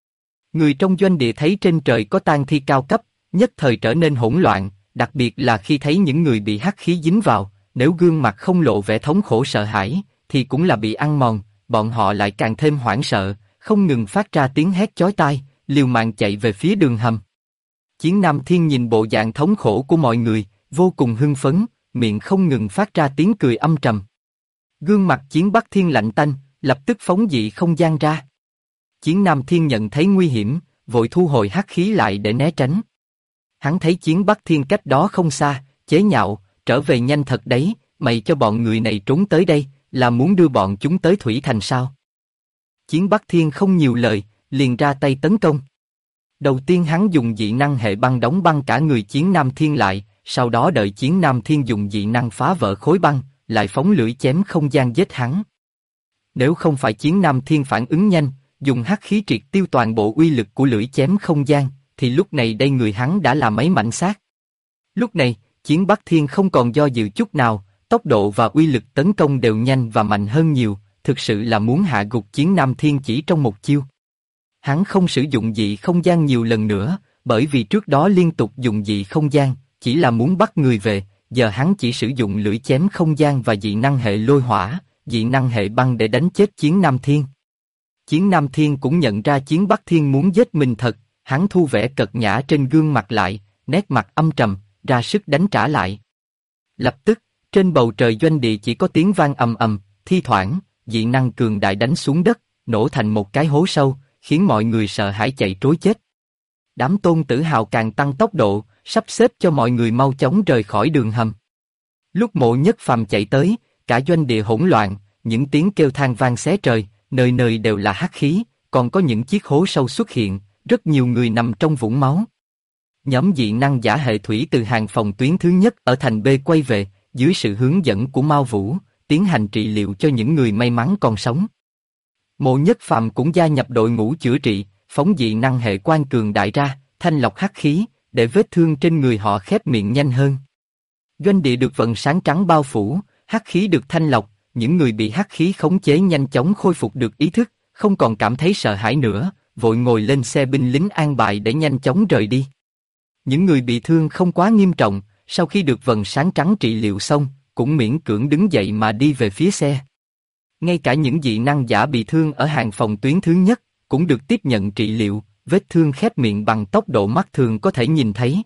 Người trong doanh địa thấy trên trời có tang thi cao cấp, nhất thời trở nên hỗn loạn, đặc biệt là khi thấy những người bị hắc khí dính vào, nếu gương mặt không lộ vẻ thống khổ sợ hãi, thì cũng là bị ăn mòn, bọn họ lại càng thêm hoảng sợ, không ngừng phát ra tiếng hét chói tai, liều mạng chạy về phía đường hầm. Chiến Nam Thiên nhìn bộ dạng thống khổ của mọi người, vô cùng hưng phấn, miệng không ngừng phát ra tiếng cười âm trầm. Gương mặt Chiến Bắc Thiên lạnh tanh, lập tức phóng dị không gian ra. Chiến Nam Thiên nhận thấy nguy hiểm, vội thu hồi hắc khí lại để né tránh. Hắn thấy Chiến Bắc Thiên cách đó không xa, chế nhạo, trở về nhanh thật đấy, mày cho bọn người này trốn tới đây, là muốn đưa bọn chúng tới Thủy Thành sao? Chiến Bắc Thiên không nhiều lời, liền ra tay tấn công. Đầu tiên hắn dùng dị năng hệ băng đóng băng cả người Chiến Nam Thiên lại, sau đó đợi Chiến Nam Thiên dùng dị năng phá vỡ khối băng, lại phóng lưỡi chém không gian giết hắn. Nếu không phải Chiến Nam Thiên phản ứng nhanh, dùng hắc khí triệt tiêu toàn bộ uy lực của lưỡi chém không gian, thì lúc này đây người hắn đã là mấy mảnh xác. Lúc này, Chiến Bắc Thiên không còn do dự chút nào, tốc độ và uy lực tấn công đều nhanh và mạnh hơn nhiều, thực sự là muốn hạ gục Chiến Nam Thiên chỉ trong một chiêu. Hắn không sử dụng dị không gian nhiều lần nữa, bởi vì trước đó liên tục dùng dị không gian, chỉ là muốn bắt người về, giờ hắn chỉ sử dụng lưỡi chém không gian và dị năng hệ lôi hỏa, dị năng hệ băng để đánh chết Chiến Nam Thiên. Chiến Nam Thiên cũng nhận ra Chiến Bắc Thiên muốn giết mình thật, hắn thu vẻ cợt nhã trên gương mặt lại, nét mặt âm trầm, ra sức đánh trả lại. Lập tức, trên bầu trời doanh địa chỉ có tiếng vang ầm ầm, thi thoảng, dị năng cường đại đánh xuống đất, nổ thành một cái hố sâu, khiến mọi người sợ hãi chạy trối chết. Đám Tôn Tử Hào càng tăng tốc độ, sắp xếp cho mọi người mau chóng rời khỏi đường hầm. Lúc Mộ Nhất Phàm chạy tới, cả doanh địa hỗn loạn, những tiếng kêu than vang xé trời, nơi nơi đều là hắc khí, còn có những chiếc hố sâu xuất hiện, rất nhiều người nằm trong vũng máu. Nhóm dị năng giả hệ thủy từ hàng phòng tuyến thứ nhất ở thành B quay về, dưới sự hướng dẫn của Mao Vũ, tiến hành trị liệu cho những người may mắn còn sống. Mộ Nhất Phàm cũng gia nhập đội ngũ chữa trị, phóng dị năng hệ quan cường đại ra, thanh lọc hắc khí, để vết thương trên người họ khép miệng nhanh hơn. Doanh địa được vầng sáng trắng bao phủ, hắc khí được thanh lọc, những người bị hắc khí khống chế nhanh chóng khôi phục được ý thức, không còn cảm thấy sợ hãi nữa, vội ngồi lên xe binh lính an bài để nhanh chóng rời đi. Những người bị thương không quá nghiêm trọng, sau khi được vầng sáng trắng trị liệu xong, cũng miễn cưỡng đứng dậy mà đi về phía xe. Ngay cả những dị năng giả bị thương ở hàng phòng tuyến thứ nhất, cũng được tiếp nhận trị liệu, vết thương khép miệng bằng tốc độ mắt thường có thể nhìn thấy.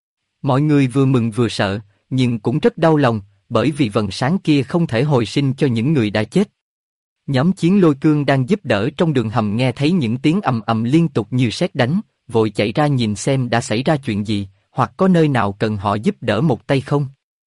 Mọi người vừa mừng vừa sợ, nhưng cũng rất đau lòng, bởi vì vầng sáng kia không thể hồi sinh cho những người đã chết. Nhóm Chiến Lôi Cương đang giúp đỡ trong đường hầm nghe thấy những tiếng ầm ầm liên tục như sét đánh, vội chạy ra nhìn xem đã xảy ra chuyện gì, hoặc có nơi nào cần họ giúp đỡ một tay không.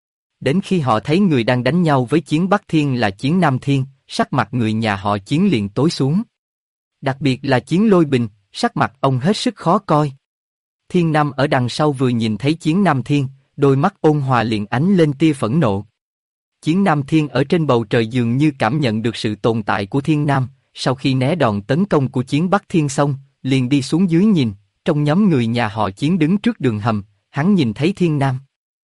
Đến khi họ thấy người đang đánh nhau với Chiến Bắc Thiên là Chiến Nam Thiên, sắc mặt người nhà họ Chiến liền tối xuống. Đặc biệt là Chiến Lôi Bình, sắc mặt ông hết sức khó coi. Thiên Nam ở đằng sau vừa nhìn thấy Chiến Nam Thiên, đôi mắt ôn hòa liền ánh lên tia phẫn nộ. Chiến Nam Thiên ở trên bầu trời dường như cảm nhận được sự tồn tại của Thiên Nam, sau khi né đòn tấn công của Chiến Bắc Thiên xong, liền đi xuống dưới nhìn, trong nhóm người nhà họ Chiến đứng trước đường hầm, hắn nhìn thấy Thiên Nam.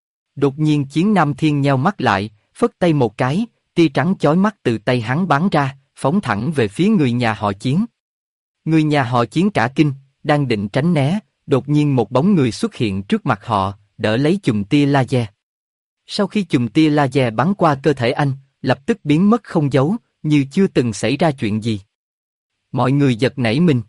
Đột nhiên Chiến Nam Thiên nheo mắt lại, phất tay một cái, tia trắng chói mắt từ tay hắn bắn ra, phóng thẳng về phía người nhà họ Chiến. Người nhà họ Chiến cả kinh, đang định tránh né, đột nhiên một bóng người xuất hiện trước mặt họ, đỡ lấy chùm tia laser. Sau khi chùm tia laser bắn qua cơ thể anh, lập tức biến mất không dấu, như chưa từng xảy ra chuyện gì. Mọi người giật nảy mình.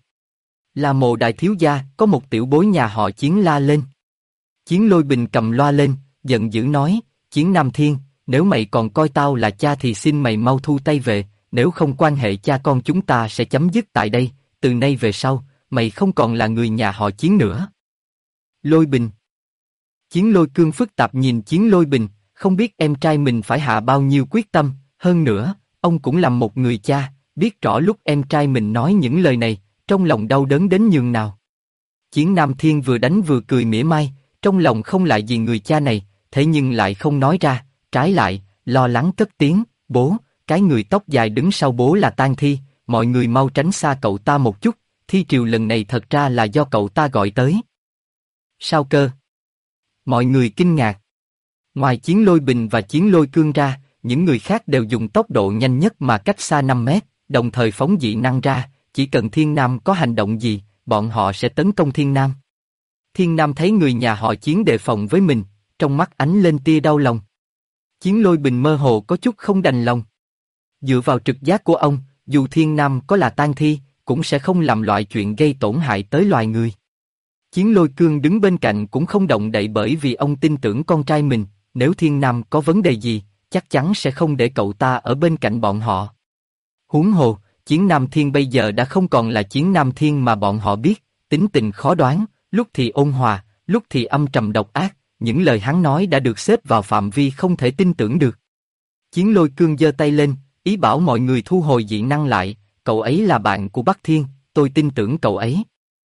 Là Mộ đại thiếu gia, có một tiểu bối nhà họ Chiến la lên. Chiến Lôi Bình cầm loa lên, giận dữ nói, Chiến Nam Thiên, nếu mày còn coi tao là cha thì xin mày mau thu tay về, nếu không quan hệ cha con chúng ta sẽ chấm dứt tại đây, từ nay về sau, mày không còn là người nhà họ Chiến nữa. Lôi Bình. Chiến Lôi Cương phức tạp nhìn Chiến Lôi Bình, không biết em trai mình phải hạ bao nhiêu quyết tâm, hơn nữa, ông cũng là một người cha, biết rõ lúc em trai mình nói những lời này, trong lòng đau đớn đến nhường nào. Chiến Nam Thiên vừa đánh vừa cười mỉa mai, trong lòng không lại gì người cha này, thế nhưng lại không nói ra, trái lại, lo lắng cất tiếng, bố, cái người tóc dài đứng sau bố là Tang Thi, mọi người mau tránh xa cậu ta một chút, thi triều lần này thật ra là do cậu ta gọi tới. Sao cơ? Mọi người kinh ngạc. Ngoài Chiến Lôi Bình và Chiến Lôi Cương ra, những người khác đều dùng tốc độ nhanh nhất mà cách xa 5 mét, đồng thời phóng dị năng ra, chỉ cần Thiên Nam có hành động gì, bọn họ sẽ tấn công Thiên Nam. Thiên Nam thấy người nhà họ Chiến đề phòng với mình, trong mắt ánh lên tia đau lòng. Chiến Lôi Bình mơ hồ có chút không đành lòng. Dựa vào trực giác của ông, dù Thiên Nam có là tang thi, cũng sẽ không làm loại chuyện gây tổn hại tới loài người. Chiến Lôi Cương đứng bên cạnh cũng không động đậy bởi vì ông tin tưởng con trai mình, nếu Thiên Nam có vấn đề gì, chắc chắn sẽ không để cậu ta ở bên cạnh bọn họ. Huống hồ, Chiến Nam Thiên bây giờ đã không còn là Chiến Nam Thiên mà bọn họ biết, tính tình khó đoán, lúc thì ôn hòa, lúc thì âm trầm độc ác, những lời hắn nói đã được xếp vào phạm vi không thể tin tưởng được. Chiến Lôi Cương giơ tay lên, ý bảo mọi người thu hồi dị năng lại, cậu ấy là bạn của Bắc Thiên, tôi tin tưởng cậu ấy.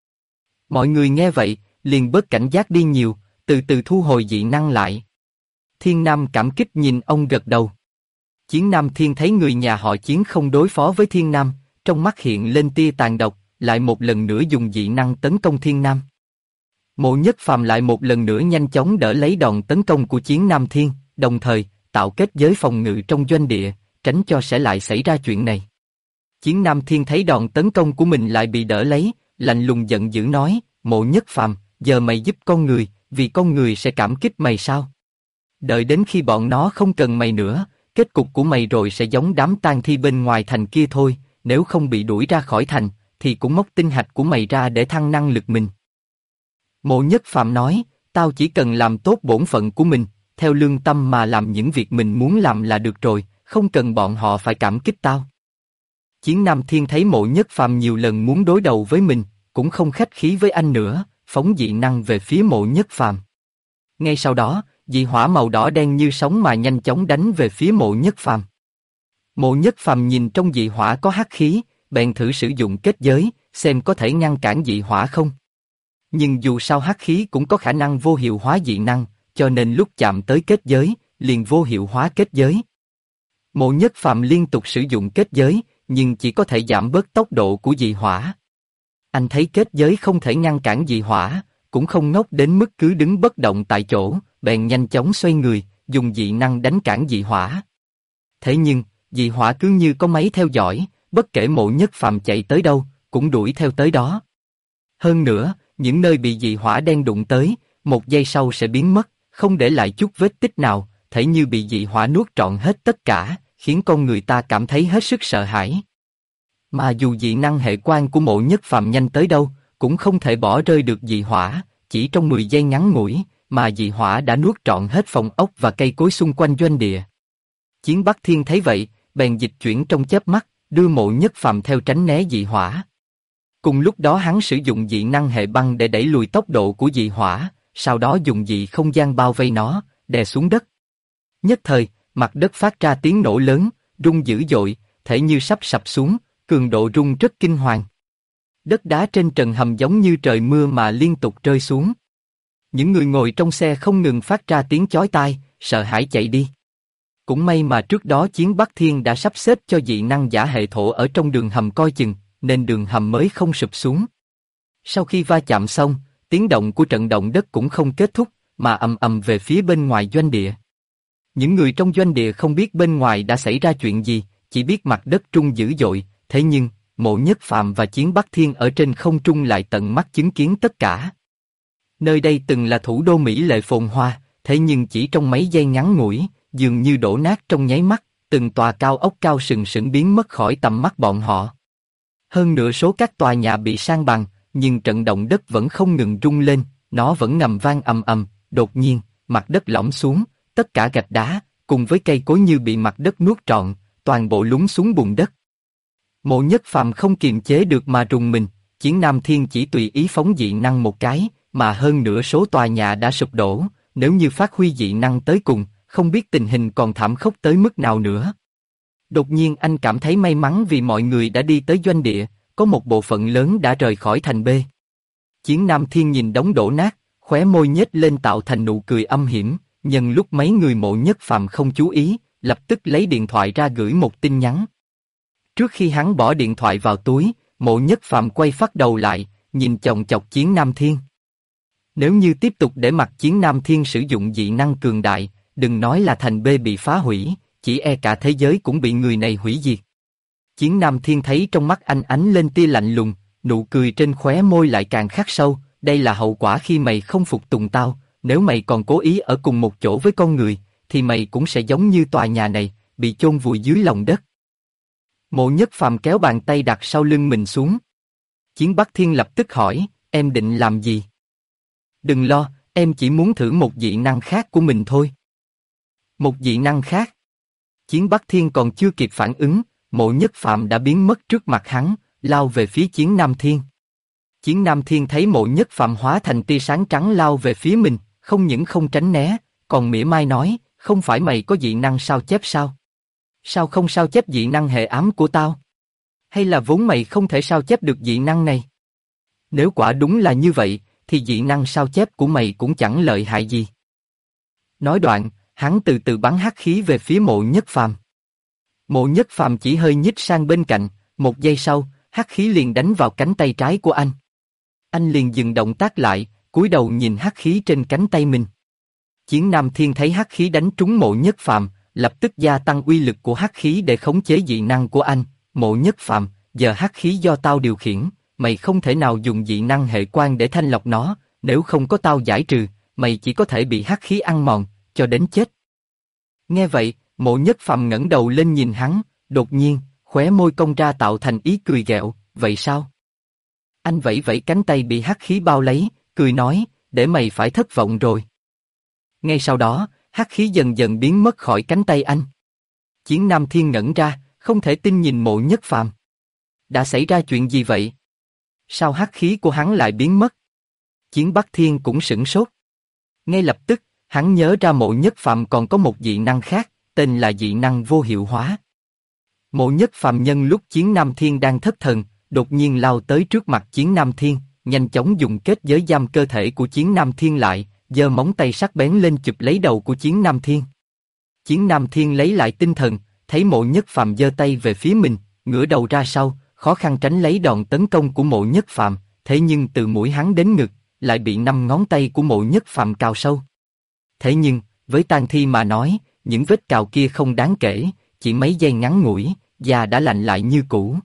Mọi người nghe vậy, liền bớt cảnh giác đi nhiều, từ từ thu hồi dị năng lại. Thiên Nam cảm kích nhìn ông gật đầu. Chiến Nam Thiên thấy người nhà họ Chiến không đối phó với Thiên Nam, trong mắt hiện lên tia tàn độc, lại một lần nữa dùng dị năng tấn công Thiên Nam. Mộ Nhất Phàm lại một lần nữa nhanh chóng đỡ lấy đòn tấn công của Chiến Nam Thiên, đồng thời tạo kết giới phòng ngự trong doanh địa, tránh cho sẽ lại xảy ra chuyện này. Chiến Nam Thiên thấy đòn tấn công của mình lại bị đỡ lấy, lạnh lùng giận dữ nói, Mộ Nhất Phàm, giờ mày giúp con người, vì con người sẽ cảm kích mày sao? Đợi đến khi bọn nó không cần mày nữa, kết cục của mày rồi sẽ giống đám tang thi bên ngoài thành kia thôi, nếu không bị đuổi ra khỏi thành, thì cũng móc tinh hạch của mày ra để thăng năng lực mình. Mộ Nhất Phàm nói, tao chỉ cần làm tốt bổn phận của mình, theo lương tâm mà làm những việc mình muốn làm là được rồi, không cần bọn họ phải cảm kích tao. Chiến Nam Thiên thấy Mộ Nhất Phàm nhiều lần muốn đối đầu với mình, cũng không khách khí với anh nữa, phóng dị năng về phía Mộ Nhất Phàm. Ngay sau đó, dị hỏa màu đỏ đen như sóng mà nhanh chóng đánh về phía Mộ Nhất Phàm. Mộ Nhất Phàm nhìn trong dị hỏa có hắc khí, bèn thử sử dụng kết giới, xem có thể ngăn cản dị hỏa không. Nhưng dù sao hắc khí cũng có khả năng vô hiệu hóa dị năng, cho nên lúc chạm tới kết giới, liền vô hiệu hóa kết giới. Mộ Nhất Phàm liên tục sử dụng kết giới, nhưng chỉ có thể giảm bớt tốc độ của dị hỏa. Anh thấy kết giới không thể ngăn cản dị hỏa, cũng không ngốc đến mức cứ đứng bất động tại chỗ, bèn nhanh chóng xoay người, dùng dị năng đánh cản dị hỏa. Thế nhưng, dị hỏa cứ như có máy theo dõi, bất kể Mộ Nhất Phàm chạy tới đâu, cũng đuổi theo tới đó. Hơn nữa, những nơi bị dị hỏa đen đụng tới, một giây sau sẽ biến mất, không để lại chút vết tích nào, thể như bị dị hỏa nuốt trọn hết tất cả, khiến con người ta cảm thấy hết sức sợ hãi. Mà dù dị năng hệ quan của Mộ Nhất Phàm nhanh tới đâu, cũng không thể bỏ rơi được dị hỏa, chỉ trong 10 giây ngắn ngủi, mà dị hỏa đã nuốt trọn hết phòng ốc và cây cối xung quanh doanh địa. Chiến Bắc Thiên thấy vậy, bèn dịch chuyển trong chớp mắt, đưa Mộ Nhất Phàm theo tránh né dị hỏa. Cùng lúc đó hắn sử dụng dị năng hệ băng để đẩy lùi tốc độ của dị hỏa, sau đó dùng dị không gian bao vây nó, đè xuống đất. Nhất thời, mặt đất phát ra tiếng nổ lớn, rung dữ dội, thể như sắp sập xuống, cường độ rung rất kinh hoàng. Đất đá trên trần hầm giống như trời mưa mà liên tục rơi xuống. Những người ngồi trong xe không ngừng phát ra tiếng chói tai, sợ hãi chạy đi. Cũng may mà trước đó Chiến Bắc Thiên đã sắp xếp cho dị năng giả hệ thổ ở trong đường hầm coi chừng, nên đường hầm mới không sụp xuống. Sau khi va chạm xong, tiếng động của trận động đất cũng không kết thúc, mà ầm ầm về phía bên ngoài doanh địa. Những người trong doanh địa không biết bên ngoài đã xảy ra chuyện gì, chỉ biết mặt đất rung dữ dội, thế nhưng, Mộ Nhất Phàm và Chiến Bắc Thiên ở trên không trung lại tận mắt chứng kiến tất cả. Nơi đây từng là thủ đô Mỹ lệ phồn hoa, thế nhưng chỉ trong mấy giây ngắn ngủi, dường như đổ nát trong nháy mắt, từng tòa cao ốc cao sừng sững biến mất khỏi tầm mắt bọn họ. Hơn nửa số các tòa nhà bị san bằng, nhưng trận động đất vẫn không ngừng rung lên, nó vẫn ngầm vang ầm ầm, đột nhiên, mặt đất lõm xuống, tất cả gạch đá, cùng với cây cối như bị mặt đất nuốt trọn, toàn bộ lún xuống bùn đất. Mộ Nhất Phàm không kiềm chế được mà rùng mình, Chiến Nam Thiên chỉ tùy ý phóng dị năng một cái, mà hơn nửa số tòa nhà đã sụp đổ, nếu như phát huy dị năng tới cùng, không biết tình hình còn thảm khốc tới mức nào nữa. Đột nhiên anh cảm thấy may mắn vì mọi người đã đi tới doanh địa, có một bộ phận lớn đã rời khỏi thành B. Chiến Nam Thiên nhìn đống đổ nát, khóe môi nhếch lên tạo thành nụ cười âm hiểm, nhân lúc mấy người Mộ Nhất Phàm không chú ý, lập tức lấy điện thoại ra gửi một tin nhắn. Trước khi hắn bỏ điện thoại vào túi, Mộ Nhất Phàm quay phát đầu lại, nhìn chòng chọc Chiến Nam Thiên. Nếu như tiếp tục để mặc Chiến Nam Thiên sử dụng dị năng cường đại, đừng nói là thành B bị phá hủy, chỉ e cả thế giới cũng bị người này hủy diệt. Chiến Nam Thiên thấy trong mắt anh ánh lên tia lạnh lùng, nụ cười trên khóe môi lại càng khắc sâu, đây là hậu quả khi mày không phục tùng tao, nếu mày còn cố ý ở cùng một chỗ với con người, thì mày cũng sẽ giống như tòa nhà này, bị chôn vùi dưới lòng đất. Mộ Nhất Phàm kéo bàn tay đặt sau lưng mình xuống. Chiến Bắc Thiên lập tức hỏi, em định làm gì? Đừng lo, em chỉ muốn thử một dị năng khác của mình thôi. Một dị năng khác? Chiến Bắc Thiên còn chưa kịp phản ứng, Mộ Nhất Phàm đã biến mất trước mặt hắn, lao về phía Chiến Nam Thiên. Chiến Nam Thiên thấy Mộ Nhất Phàm hóa thành tia sáng trắng lao về phía mình, không những không tránh né, còn mỉa mai nói, không phải mày có dị năng sao chép sao? Sao không sao chép dị năng hệ ám của tao? Hay là vốn mày không thể sao chép được dị năng này? Nếu quả đúng là như vậy, thì dị năng sao chép của mày cũng chẳng lợi hại gì. Nói đoạn, hắn từ từ bắn hắc khí về phía Mộ Nhất Phàm. Mộ Nhất Phàm chỉ hơi nhích sang bên cạnh, một giây sau, hắc khí liền đánh vào cánh tay trái của anh. Anh liền dừng động tác lại, cúi đầu nhìn hắc khí trên cánh tay mình. Chiến Nam Thiên thấy hắc khí đánh trúng Mộ Nhất Phàm, lập tức gia tăng uy lực của hắc khí để khống chế dị năng của anh. Mộ Nhất Phàm, giờ hắc khí do tao điều khiển, mày không thể nào dùng dị năng hệ quan để thanh lọc nó, nếu không có tao giải trừ, mày chỉ có thể bị hắc khí ăn mòn, cho đến chết. Nghe vậy, Mộ Nhất Phàm ngẩng đầu lên nhìn hắn, đột nhiên, khóe môi cong ra tạo thành ý cười ghẹo, vậy sao? Anh vẫy vẫy cánh tay bị hắc khí bao lấy, cười nói, để mày phải thất vọng rồi. Ngay sau đó, hắc khí dần dần biến mất khỏi cánh tay anh. Chiến Nam Thiên ngẩn ra, không thể tin nhìn Mộ Nhất Phàm. Đã xảy ra chuyện gì vậy? Sao hắc khí của hắn lại biến mất? Chiến Bắc Thiên cũng sửng sốt. Ngay lập tức, hắn nhớ ra Mộ Nhất Phàm còn có một dị năng khác, tên là dị năng vô hiệu hóa. Mộ Nhất Phàm nhân lúc Chiến Nam Thiên đang thất thần, đột nhiên lao tới trước mặt Chiến Nam Thiên, nhanh chóng dùng kết giới giam cơ thể của Chiến Nam Thiên lại, giơ móng tay sắc bén lên chụp lấy đầu của Chiến Nam Thiên. Chiến Nam Thiên lấy lại tinh thần, thấy Mộ Nhất Phàm giơ tay về phía mình, ngửa đầu ra sau, khó khăn tránh lấy đòn tấn công của Mộ Nhất Phàm, thế nhưng từ mũi hắn đến ngực, lại bị 5 ngón tay của Mộ Nhất Phàm cào sâu. Thế nhưng, với tang thi mà nói, những vết cào kia không đáng kể, chỉ mấy giây ngắn ngủi, da đã lạnh lại như cũ.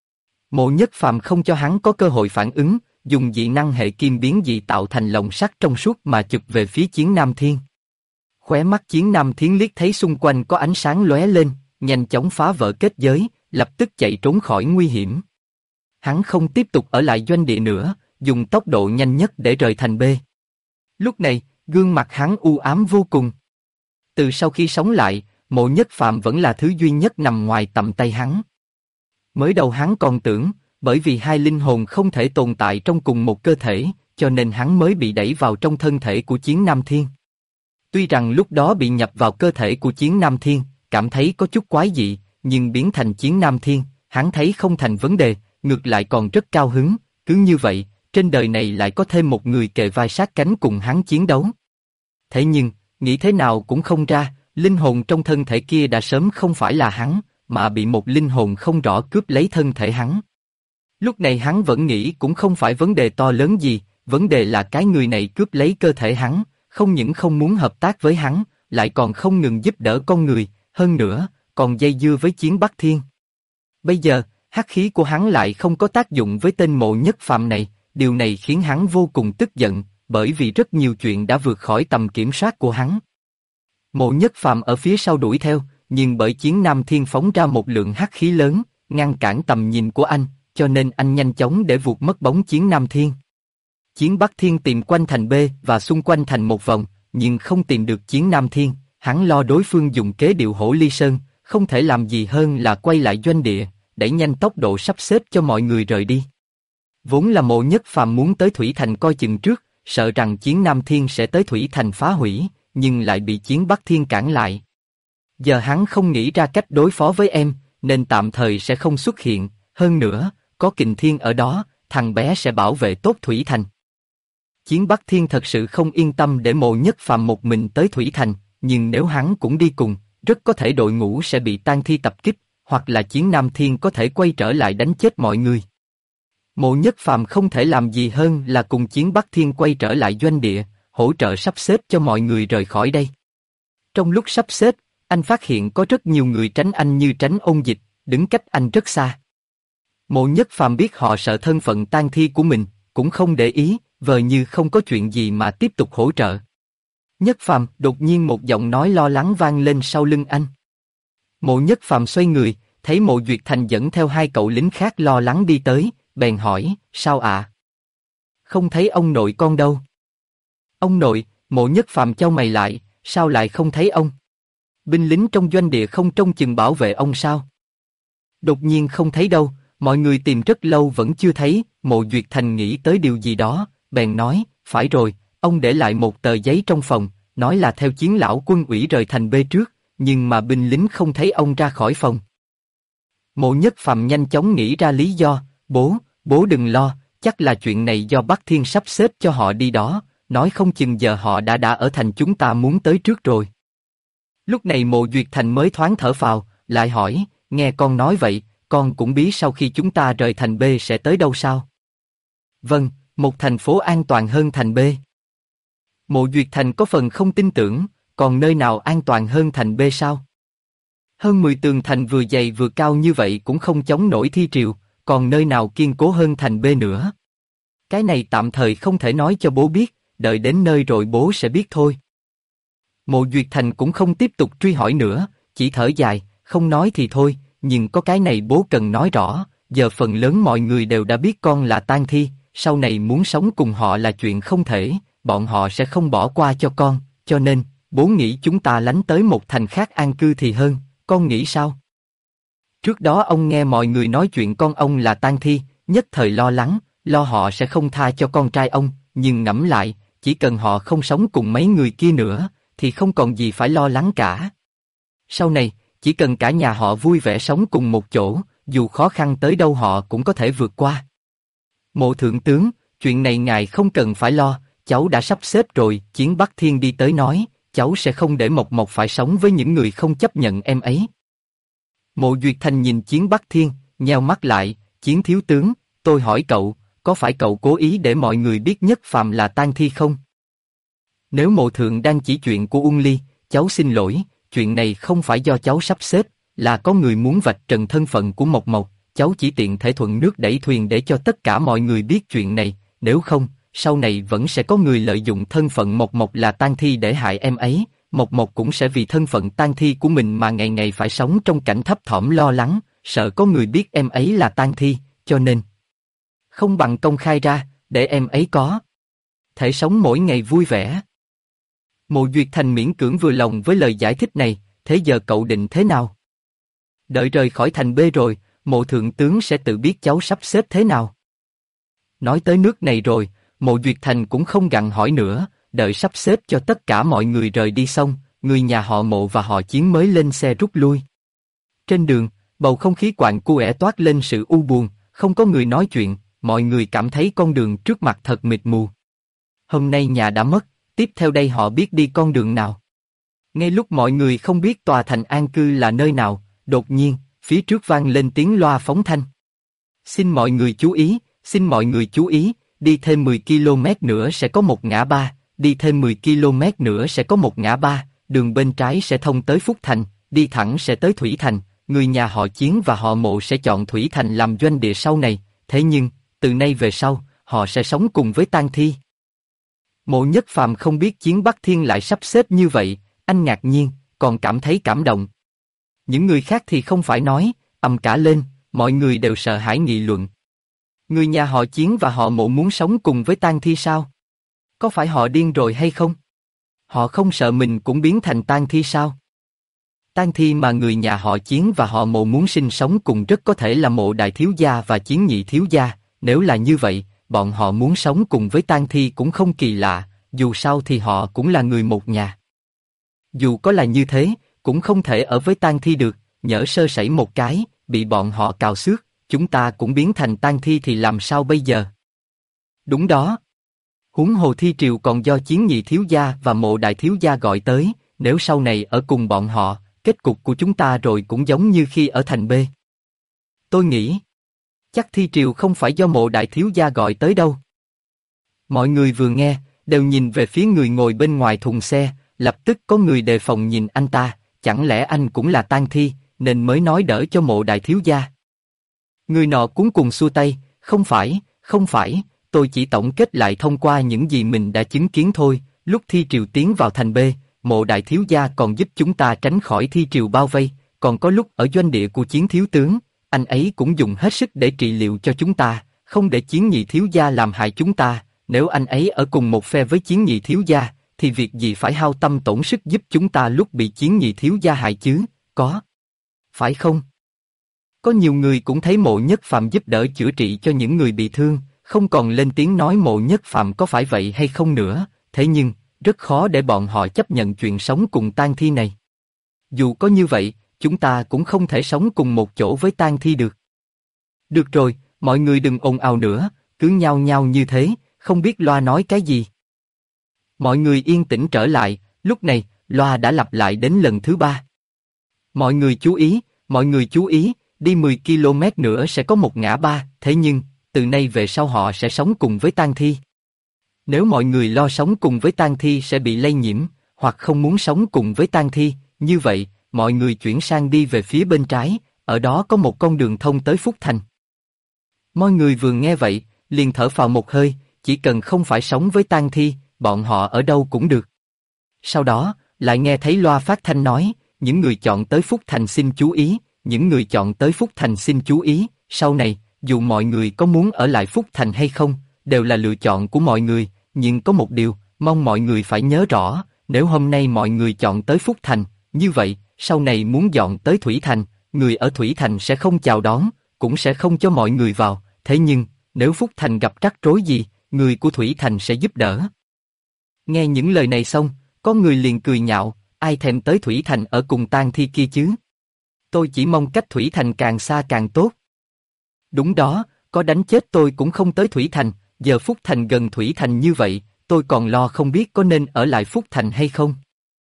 Mộ Nhất Phàm không cho hắn có cơ hội phản ứng, dùng dị năng hệ kim biến dị tạo thành lồng sắt trong suốt mà chụp về phía Chiến Nam Thiên. Khóe mắt Chiến Nam Thiên liếc thấy xung quanh có ánh sáng lóe lên, nhanh chóng phá vỡ kết giới, lập tức chạy trốn khỏi nguy hiểm. Hắn không tiếp tục ở lại doanh địa nữa, dùng tốc độ nhanh nhất để rời thành B. Lúc này, gương mặt hắn u ám vô cùng. Từ sau khi sống lại, Mộ Nhất Phàm vẫn là thứ duy nhất nằm ngoài tầm tay hắn. Mới đầu hắn còn tưởng, bởi vì hai linh hồn không thể tồn tại trong cùng một cơ thể, cho nên hắn mới bị đẩy vào trong thân thể của Chiến Nam Thiên. Tuy rằng lúc đó bị nhập vào cơ thể của Chiến Nam Thiên, cảm thấy có chút quái dị, nhưng biến thành Chiến Nam Thiên, hắn thấy không thành vấn đề, ngược lại còn rất cao hứng, cứ như vậy, trên đời này lại có thêm một người kề vai sát cánh cùng hắn chiến đấu. Thế nhưng, nghĩ thế nào cũng không ra, linh hồn trong thân thể kia đã sớm không phải là hắn, mà bị một linh hồn không rõ cướp lấy thân thể hắn. Lúc này hắn vẫn nghĩ cũng không phải vấn đề to lớn gì, vấn đề là cái người này cướp lấy cơ thể hắn, không những không muốn hợp tác với hắn, lại còn không ngừng giúp đỡ con người, hơn nữa, còn dây dưa với Chiến Bắc Thiên. Bây giờ, hắc khí của hắn lại không có tác dụng với tên Mộ Nhất Phàm này, điều này khiến hắn vô cùng tức giận, bởi vì rất nhiều chuyện đã vượt khỏi tầm kiểm soát của hắn. Mộ Nhất Phàm ở phía sau đuổi theo, nhưng bởi Chiến Nam Thiên phóng ra một lượng hắc khí lớn, ngăn cản tầm nhìn của anh, cho nên anh nhanh chóng để vụt mất bóng Chiến Nam Thiên. Chiến Bắc Thiên tìm quanh thành B và xung quanh thành một vòng, nhưng không tìm được Chiến Nam Thiên, hắn lo đối phương dùng kế điệu hổ ly sơn, không thể làm gì hơn là quay lại doanh địa, đẩy nhanh tốc độ sắp xếp cho mọi người rời đi. Vốn là Mộ Nhất Phàm muốn tới Thủy Thành coi chừng trước, sợ rằng Chiến Nam Thiên sẽ tới Thủy Thành phá hủy, nhưng lại bị Chiến Bắc Thiên cản lại. Giờ hắn không nghĩ ra cách đối phó với em, nên tạm thời sẽ không xuất hiện, hơn nữa, có Kình Thiên ở đó, thằng bé sẽ bảo vệ tốt Thủy Thành. Chiến Bắc Thiên thật sự không yên tâm để Mộ Nhất Phàm một mình tới Thủy Thành, nhưng nếu hắn cũng đi cùng, rất có thể đội ngũ sẽ bị tang thi tập kích, hoặc là Chiến Nam Thiên có thể quay trở lại đánh chết mọi người. Mộ Nhất Phàm không thể làm gì hơn là cùng Chiến Bắc Thiên quay trở lại doanh địa, hỗ trợ sắp xếp cho mọi người rời khỏi đây. Trong lúc sắp xếp, anh phát hiện có rất nhiều người tránh anh như tránh ôn dịch, đứng cách anh rất xa. Mộ Nhất Phàm biết họ sợ thân phận tang thi của mình, cũng không để ý, vờ như không có chuyện gì mà tiếp tục hỗ trợ. Nhất Phàm, đột nhiên một giọng nói lo lắng vang lên sau lưng anh. Mộ Nhất Phàm xoay người, thấy Mộ Duyệt Thành dẫn theo hai cậu lính khác lo lắng đi tới, bèn hỏi, sao ạ? Không thấy ông nội con đâu? Ông nội, Mộ Nhất Phàm chau mày lại, sao lại không thấy ông? Binh lính trong doanh địa không trông chừng bảo vệ ông sao? Đột nhiên không thấy đâu, mọi người tìm rất lâu vẫn chưa thấy. Mộ Duyệt Thành nghĩ tới điều gì đó, bèn nói, phải rồi, ông để lại một tờ giấy trong phòng, nói là theo chiến lão quân ủy rời thành B trước, nhưng mà binh lính không thấy ông ra khỏi phòng. Mộ Nhất Phàm nhanh chóng nghĩ ra lý do, bố đừng lo, chắc là chuyện này do Bắc Thiên sắp xếp cho họ đi đó, nói không chừng giờ họ đã ở thành chúng ta muốn tới trước rồi. Lúc này Mộ Duyệt Thành mới thoáng thở phào, lại hỏi, nghe con nói vậy, con cũng biết sau khi chúng ta rời thành B sẽ tới đâu sao? Vâng, một thành phố an toàn hơn thành B. Mộ Duyệt Thành có phần không tin tưởng, còn nơi nào an toàn hơn thành B sao? Hơn 10 tường thành vừa dày vừa cao như vậy cũng không chống nổi thi triều, còn nơi nào kiên cố hơn thành B nữa? Cái này tạm thời không thể nói cho bố biết, đợi đến nơi rồi bố sẽ biết thôi. Mộ Duyệt Thành cũng không tiếp tục truy hỏi nữa, chỉ thở dài, không nói thì thôi, nhưng có cái này bố cần nói rõ, giờ phần lớn mọi người đều đã biết con là tang thi, sau này muốn sống cùng họ là chuyện không thể, bọn họ sẽ không bỏ qua cho con, cho nên, bố nghĩ chúng ta lánh tới một thành khác an cư thì hơn, con nghĩ sao? Trước đó ông nghe mọi người nói chuyện con ông là tang thi, nhất thời lo lắng, lo họ sẽ không tha cho con trai ông, nhưng ngẫm lại, chỉ cần họ không sống cùng mấy người kia nữa, thì không còn gì phải lo lắng cả. Sau này, chỉ cần cả nhà họ vui vẻ sống cùng một chỗ, dù khó khăn tới đâu họ cũng có thể vượt qua. Mộ thượng tướng, chuyện này ngài không cần phải lo, cháu đã sắp xếp rồi. Chiến Bắc Thiên đi tới nói, cháu sẽ không để Mộc Mộc phải sống với những người không chấp nhận em ấy. Mộ Duyệt Thành nhìn Chiến Bắc Thiên, nheo mắt lại, Chiến thiếu tướng, tôi hỏi cậu, có phải cậu cố ý để mọi người biết Nhất Phàm là tang thi không? Nếu mộ thượng đang chỉ chuyện của Uông Ly, cháu xin lỗi, chuyện này không phải do cháu sắp xếp, là có người muốn vạch trần thân phận của Mộc Mộc, cháu chỉ tiện thể thuận nước đẩy thuyền để cho tất cả mọi người biết chuyện này, nếu không, sau này vẫn sẽ có người lợi dụng thân phận Mộc Mộc là tang thi để hại em ấy, Mộc Mộc cũng sẽ vì thân phận tang thi của mình mà ngày ngày phải sống trong cảnh thấp thỏm lo lắng, sợ có người biết em ấy là tang thi, cho nên không bằng công khai ra, để em ấy có thể sống mỗi ngày vui vẻ. Mộ Duyệt Thành miễn cưỡng vừa lòng với lời giải thích này, thế giờ cậu định thế nào? Đợi rời khỏi thành B rồi, Mộ thượng tướng sẽ tự biết cháu sắp xếp thế nào. Nói tới nước này rồi, Mộ Duyệt Thành cũng không gặng hỏi nữa, đợi sắp xếp cho tất cả mọi người rời đi xong, người nhà họ Mộ và họ Chiến mới lên xe rút lui. Trên đường, bầu không khí quạnh quẽ toát lên sự u buồn, không có người nói chuyện, mọi người cảm thấy con đường trước mặt thật mịt mù. Hôm nay nhà đã mất, tiếp theo đây họ biết đi con đường nào? Ngay lúc mọi người không biết tòa thành an cư là nơi nào, đột nhiên, phía trước vang lên tiếng loa phóng thanh. Xin mọi người chú ý, xin mọi người chú ý, đi thêm 10 km nữa sẽ có một ngã ba, đi thêm 10 km nữa sẽ có một ngã ba, đường bên trái sẽ thông tới Phúc Thành, đi thẳng sẽ tới Thủy Thành, người nhà họ Chiến và họ Mộ sẽ chọn Thủy Thành làm doanh địa sau này, thế nhưng, từ nay về sau, họ sẽ sống cùng với tang thi. Mộ Nhất Phàm không biết Chiến Bắc Thiên lại sắp xếp như vậy, anh ngạc nhiên, còn cảm thấy cảm động. Những người khác thì không phải nói, ầm cả lên, mọi người đều sợ hãi nghị luận. Người nhà họ Chiến và họ Mộ muốn sống cùng với tang thi sao? Có phải họ điên rồi hay không? Họ không sợ mình cũng biến thành tang thi sao? Tang thi mà người nhà họ Chiến và họ Mộ muốn sinh sống cùng rất có thể là Mộ đại thiếu gia và Chiến nhị thiếu gia, nếu là như vậy, bọn họ muốn sống cùng với tang thi cũng không kỳ lạ, dù sao thì họ cũng là người một nhà. Dù có là như thế, cũng không thể ở với tang thi được, nhỡ sơ sẩy một cái, bị bọn họ cào xước, chúng ta cũng biến thành tang thi thì làm sao bây giờ? Đúng đó. Huống hồ thi triều còn do Chiến nhị thiếu gia và Mộ đại thiếu gia gọi tới, nếu sau này ở cùng bọn họ, kết cục của chúng ta rồi cũng giống như khi ở thành B. Tôi nghĩ, chắc thi triều không phải do Mộ đại thiếu gia gọi tới đâu. Mọi người vừa nghe, đều nhìn về phía người ngồi bên ngoài thùng xe, lập tức có người đề phòng nhìn anh ta, chẳng lẽ anh cũng là tang thi, nên mới nói đỡ cho Mộ đại thiếu gia. Người nọ cuống cuồng xua tay, không phải, tôi chỉ tổng kết lại thông qua những gì mình đã chứng kiến thôi. Lúc thi triều tiến vào thành B, Mộ đại thiếu gia còn giúp chúng ta tránh khỏi thi triều bao vây, còn có lúc ở doanh địa của Chiến thiếu tướng, anh ấy cũng dùng hết sức để trị liệu cho chúng ta, không để Chiến nhị thiếu gia làm hại chúng ta. Nếu anh ấy ở cùng một phe với Chiến nhị thiếu gia, thì việc gì phải hao tâm tổn sức giúp chúng ta lúc bị Chiến nhị thiếu gia hại chứ, có phải không? Có nhiều người cũng thấy Mộ Nhất Phàm giúp đỡ chữa trị cho những người bị thương, không còn lên tiếng nói Mộ Nhất Phàm có phải vậy hay không nữa, thế nhưng, rất khó để bọn họ chấp nhận chuyện sống cùng tang thi này. Dù có như vậy, chúng ta cũng không thể sống cùng một chỗ với tang thi được. Được rồi, mọi người đừng ồn ào nữa, cứ nhao nhao như thế, không biết Loa nói cái gì. Mọi người yên tĩnh trở lại, lúc này, Loa đã lặp lại đến lần thứ 3. Mọi người chú ý, đi 10 km nữa sẽ có một ngã ba, thế nhưng, từ nay về sau họ sẽ sống cùng với tang thi. Nếu mọi người lo sống cùng với tang thi sẽ bị lây nhiễm, hoặc không muốn sống cùng với tang thi, như vậy, mọi người chuyển sang đi về phía bên trái, ở đó có một con đường thông tới Phúc Thành. Mọi người vừa nghe vậy, liền thở phào một hơi, chỉ cần không phải sống với tang thi, bọn họ ở đâu cũng được. Sau đó, lại nghe thấy loa phát thanh nói, những người chọn tới Phúc Thành xin chú ý, những người chọn tới Phúc Thành xin chú ý, sau này, dù mọi người có muốn ở lại Phúc Thành hay không, đều là lựa chọn của mọi người, nhưng có một điều, mong mọi người phải nhớ rõ, nếu hôm nay mọi người chọn tới Phúc Thành, như vậy, sau này muốn dọn tới Thủy Thành, người ở Thủy Thành sẽ không chào đón, cũng sẽ không cho mọi người vào, thế nhưng, nếu Phúc Thành gặp rắc rối gì, người của Thủy Thành sẽ giúp đỡ. Nghe những lời này xong, có người liền cười nhạo, ai thèm tới Thủy Thành ở cùng tang thi kia chứ? Tôi chỉ mong cách Thủy Thành càng xa càng tốt. Đúng đó, có đánh chết tôi cũng không tới Thủy Thành, giờ Phúc Thành gần Thủy Thành như vậy, tôi còn lo không biết có nên ở lại Phúc Thành hay không.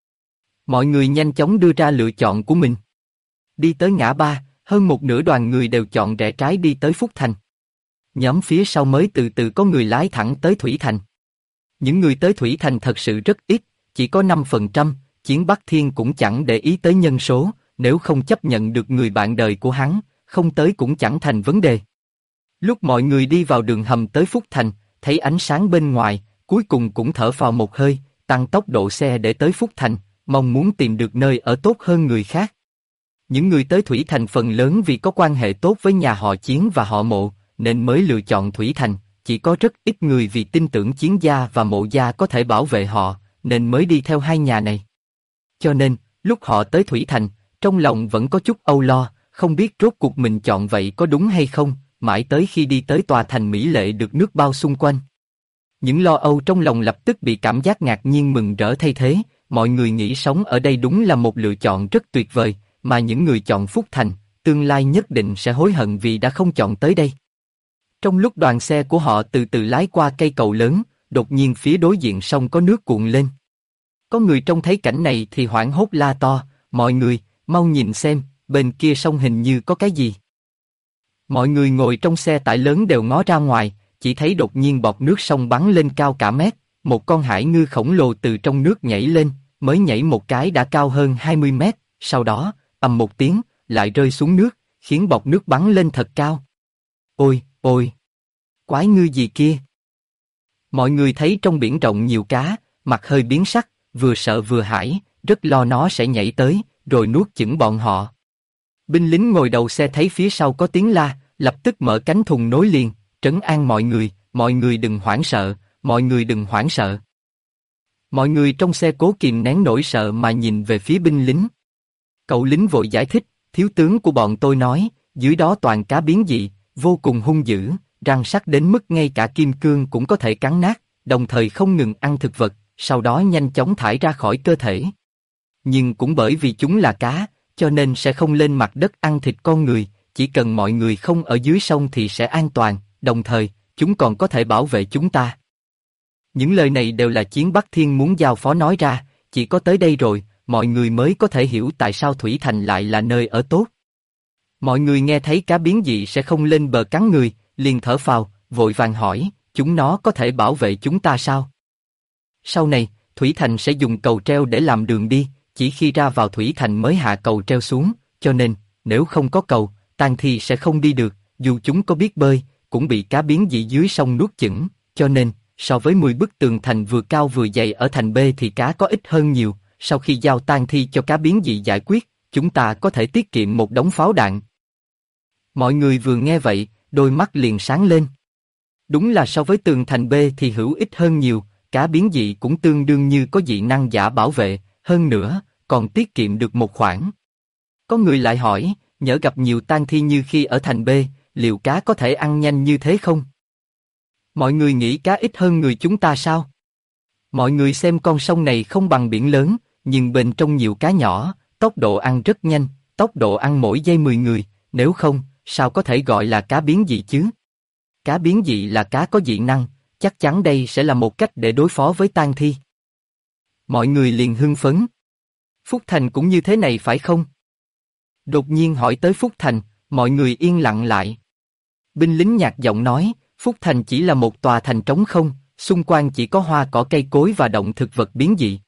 Mọi người nhanh chóng đưa ra lựa chọn của mình. Đi tới ngã ba, hơn một nửa đoàn người đều chọn rẽ trái đi tới Phúc Thành. Nhóm phía sau mới từ từ có người lái thẳng tới Thủy Thành. Những người tới Thủy Thành thật sự rất ít, chỉ có 5%, Chiến Bắc Thiên cũng chẳng để ý tới nhân số, nếu không chấp nhận được người bạn đời của hắn, không tới cũng chẳng thành vấn đề. Lúc mọi người đi vào đường hầm tới Phúc Thành, thấy ánh sáng bên ngoài, cuối cùng cũng thở phào một hơi, tăng tốc độ xe để tới Phúc Thành, mong muốn tìm được nơi ở tốt hơn người khác. Những người tới Thủy Thành phần lớn vì có quan hệ tốt với nhà họ Chiến và họ Mộ, nên mới lựa chọn Thủy Thành, chỉ có rất ít người vì tin tưởng Chiến gia và Mộ gia có thể bảo vệ họ, nên mới đi theo hai nhà này. Cho nên, lúc họ tới Thủy Thành, trong lòng vẫn có chút âu lo, không biết rốt cuộc mình chọn vậy có đúng hay không, mãi tới khi đi tới tòa thành mỹ lệ được nước bao xung quanh. Những lo âu trong lòng lập tức bị cảm giác ngạc nhiên mừng rỡ thay thế, mọi người nghĩ sống ở đây đúng là một lựa chọn rất tuyệt vời, mà những người chọn Phúc Thành, tương lai nhất định sẽ hối hận vì đã không chọn tới đây. Trong lúc đoàn xe của họ từ từ lái qua cây cầu lớn, đột nhiên phía đối diện sông có nước cuộn lên. Có người trông thấy cảnh này thì hoảng hốt la to, mọi người, mau nhìn xem, bên kia sông hình như có cái gì. Mọi người ngồi trong xe tải lớn đều ngó ra ngoài, chỉ thấy đột nhiên bọt nước sông bắn lên cao cả mét, một con hải ngư khổng lồ từ trong nước nhảy lên, mới nhảy một cái đã cao hơn 20 mét, sau đó, ầm một tiếng, lại rơi xuống nước, khiến bọt nước bắn lên thật cao. Ôi, ôi! Quái ngư gì kia? Mọi người thấy trong biển rộng nhiều cá, mặt hơi biến sắc, vừa sợ vừa hãi, rất lo nó sẽ nhảy tới, rồi nuốt chửng bọn họ. Binh lính ngồi đầu xe thấy phía sau có tiếng la, lập tức mở cánh thùng nối liền, trấn an mọi người đừng hoảng sợ, mọi người đừng hoảng sợ. Mọi người trong xe cố kìm nén nỗi sợ mà nhìn về phía binh lính. Cậu lính vội giải thích, thiếu tướng của bọn tôi nói, dưới đó toàn cá biến dị, vô cùng hung dữ, răng sắc đến mức ngay cả kim cương cũng có thể cắn nát, đồng thời không ngừng ăn thực vật, sau đó nhanh chóng thải ra khỏi cơ thể. Nhưng cũng bởi vì chúng là cá, cho nên sẽ không lên mặt đất ăn thịt con người, chỉ cần mọi người không ở dưới sông thì sẽ an toàn, đồng thời, chúng còn có thể bảo vệ chúng ta. Những lời này đều là Chiến Bắc Thiên muốn giao phó nói ra, chỉ có tới đây rồi, mọi người mới có thể hiểu tại sao Thủy Thành lại là nơi ở tốt. Mọi người nghe thấy cá biến dị sẽ không lên bờ cắn người, liền thở phào, vội vàng hỏi, chúng nó có thể bảo vệ chúng ta sao? Sau này, Thủy Thành sẽ dùng cầu treo để làm đường đi, chỉ khi ra vào Thủy Thành mới hạ cầu treo xuống, cho nên, nếu không có cầu, tang thi sẽ không đi được, dù chúng có biết bơi, cũng bị cá biến dị dưới sông nuốt chửng, cho nên, so với 10 bức tường thành vừa cao vừa dày ở thành B thì cá có ít hơn nhiều, sau khi giao tang thi cho cá biến dị giải quyết, chúng ta có thể tiết kiệm một đống pháo đạn. Mọi người vừa nghe vậy, đôi mắt liền sáng lên. Đúng là so với tường thành B thì hữu ích hơn nhiều, cá biến dị cũng tương đương như có dị năng giả bảo vệ, hơn nữa, còn tiết kiệm được một khoản. Có người lại hỏi, nhỡ gặp nhiều tang thi như khi ở thành B, liệu cá có thể ăn nhanh như thế không? Mọi người nghĩ cá ít hơn người chúng ta sao? Mọi người xem con sông này không bằng biển lớn, nhưng bên trong nhiều cá nhỏ, tốc độ ăn rất nhanh, tốc độ ăn mỗi giây 10 người, nếu không, sao có thể gọi là cá biến dị chứ? Cá biến dị là cá có dị năng, chắc chắn đây sẽ là một cách để đối phó với tang thi. Mọi người liền hưng phấn. Phúc Thành cũng như thế này phải không? Đột nhiên hỏi tới Phúc Thành, mọi người yên lặng lại. Binh lính nhạt giọng nói, Phúc Thành chỉ là một tòa thành trống không, xung quanh chỉ có hoa cỏ cây cối và động thực vật biến dị.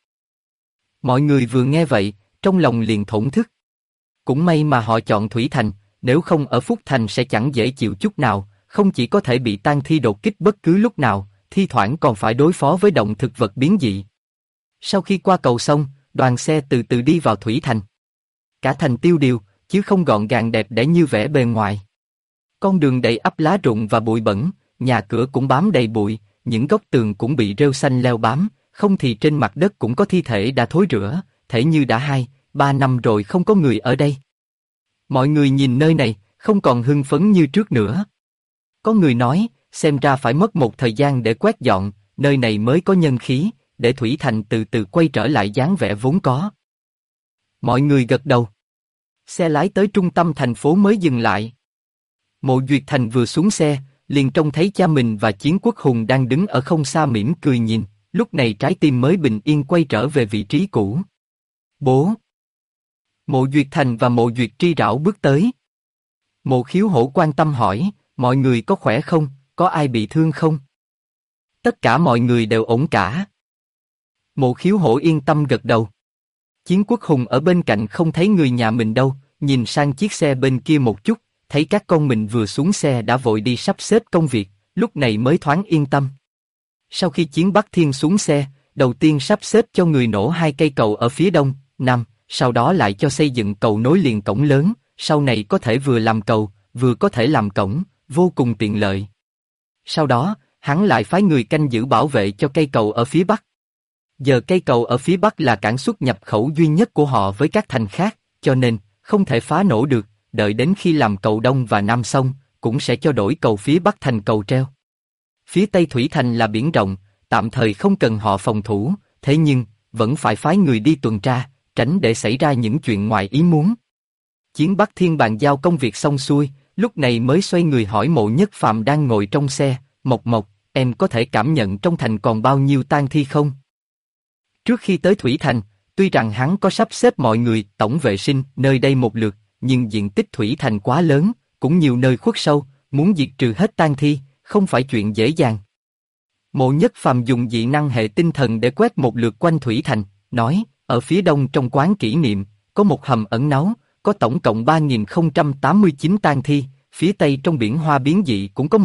Mọi người vừa nghe vậy, trong lòng liền thổn thức. Cũng may mà họ chọn Thủy Thành, nếu không ở Phúc Thành sẽ chẳng dễ chịu chút nào, không chỉ có thể bị tang thi đột kích bất cứ lúc nào, thi thoảng còn phải đối phó với động thực vật biến dị. Sau khi qua cầu xong, đoàn xe từ từ đi vào Thủy Thành. Cả thành tiêu điều, chứ không gọn gàng đẹp đẽ như vẻ bề ngoài. Con đường đầy ắp lá rụng và bụi bẩn, nhà cửa cũng bám đầy bụi, những góc tường cũng bị rêu xanh leo bám, không thì trên mặt đất cũng có thi thể đã thối rữa, thể như đã 2-3 năm rồi không có người ở đây. Mọi người nhìn nơi này, không còn hưng phấn như trước nữa. Có người nói, xem ra phải mất một thời gian để quét dọn, nơi này mới có nhân khí, để Thủy Thành từ từ quay trở lại dáng vẻ vốn có. Mọi người gật đầu. Xe lái tới trung tâm thành phố mới dừng lại. Mộ Duyệt Thành vừa xuống xe, liền trông thấy cha mình và Chiến Quốc Hùng đang đứng ở không xa mỉm cười nhìn, lúc này trái tim mới bình yên quay trở về vị trí cũ. Bố! Mộ Duyệt Thành và Mộ Duyệt Tri rảo bước tới. Mộ Khiếu Hổ quan tâm hỏi, mọi người có khỏe không, có ai bị thương không? Tất cả mọi người đều ổn cả. Mộ Khiếu Hổ yên tâm gật đầu. Chiến Quốc Hùng ở bên cạnh không thấy người nhà mình đâu, nhìn sang chiếc xe bên kia một chút, thấy các con mình vừa xuống xe đã vội đi sắp xếp công việc, lúc này mới thoáng yên tâm. Sau khi Chiến Bắc Thiên xuống xe, đầu tiên sắp xếp cho người nổ 2 cây cầu ở phía đông, nam, sau đó lại cho xây dựng cầu nối liền cổng lớn, sau này có thể vừa làm cầu, vừa có thể làm cổng, vô cùng tiện lợi. Sau đó, hắn lại phái người canh giữ bảo vệ cho cây cầu ở phía bắc. Giờ cây cầu ở phía bắc là cảng xuất nhập khẩu duy nhất của họ với các thành khác, cho nên, không thể phá nổ được, đợi đến khi làm cầu đông và nam xong, cũng sẽ cho đổi cầu phía bắc thành cầu treo. Phía tây Thủy Thành là biển rộng, tạm thời không cần họ phòng thủ, thế nhưng, vẫn phải phái người đi tuần tra, tránh để xảy ra những chuyện ngoài ý muốn. Chiến Bắc Thiên bàn giao công việc xong xuôi, lúc này mới xoay người hỏi Mộ Nhất Phàm đang ngồi trong xe, Mộc Mộc, em có thể cảm nhận trong thành còn bao nhiêu tang thi không? Trước khi tới Thủy Thành, tuy rằng hắn có sắp xếp mọi người tổng vệ sinh nơi đây một lượt, nhưng diện tích Thủy Thành quá lớn, cũng nhiều nơi khuất sâu, muốn diệt trừ hết tang thi, không phải chuyện dễ dàng. Mộ Nhất Phàm dùng dị năng hệ tinh thần để quét một lượt quanh Thủy Thành, nói, ở phía đông trong quán kỷ niệm, có một hầm ẩn náu, có tổng cộng 3089 tang thi, phía tây trong biển hoa biến dị cũng có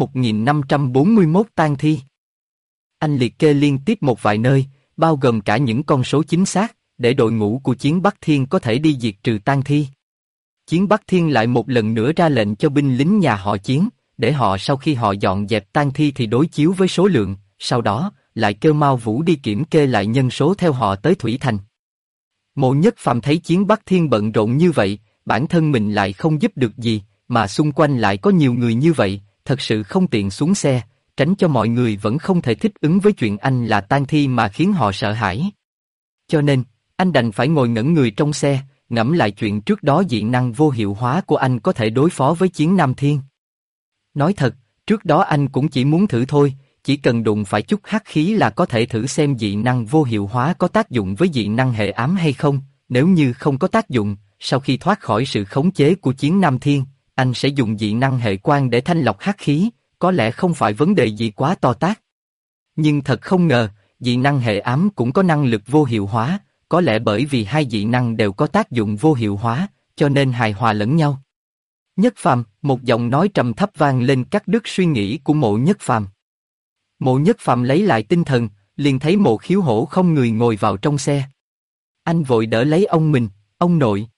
1541 tang thi. Anh liệt kê liên tiếp một vài nơi, bao gồm cả những con số chính xác, để đội ngũ của Chiến Bắc Thiên có thể đi diệt trừ tang thi. Chiến Bắc Thiên lại một lần nữa ra lệnh cho binh lính nhà họ Chiến, để họ sau khi họ dọn dẹp tang thi thì đối chiếu với số lượng, sau đó, lại kêu Mao Vũ đi kiểm kê lại nhân số theo họ tới Thủy Thành. Mộ Nhất Phàm thấy Chiến Bắc Thiên bận rộn như vậy, bản thân mình lại không giúp được gì, mà xung quanh lại có nhiều người như vậy, thật sự không tiện xuống xe, tránh cho mọi người vẫn không thể thích ứng với chuyện anh là tang thi mà khiến họ sợ hãi. Cho nên, anh đành phải ngồi ngẩn người trong xe, ngẫm lại chuyện trước đó dị năng vô hiệu hóa của anh có thể đối phó với Chiến Nam Thiên. Nói thật, trước đó anh cũng chỉ muốn thử thôi, chỉ cần đụng phải chút hắc khí là có thể thử xem dị năng vô hiệu hóa có tác dụng với dị năng hệ ám hay không, nếu như không có tác dụng, sau khi thoát khỏi sự khống chế của Chiến Nam Thiên, anh sẽ dùng dị năng hệ quang để thanh lọc hắc khí, có lẽ không phải vấn đề gì quá to tát. Nhưng thật không ngờ, dị năng hệ ám cũng có năng lực vô hiệu hóa, có lẽ bởi vì hai dị năng đều có tác dụng vô hiệu hóa, cho nên hài hòa lẫn nhau. Nhất Phàm, một giọng nói trầm thấp vang lên cắt đứt suy nghĩ của Mộ Nhất Phàm. Mộ Nhất Phàm lấy lại tinh thần, liền thấy Mộ Khiếu Hổ không người ngồi vào trong xe. Anh vội đỡ lấy ông mình, ông nội.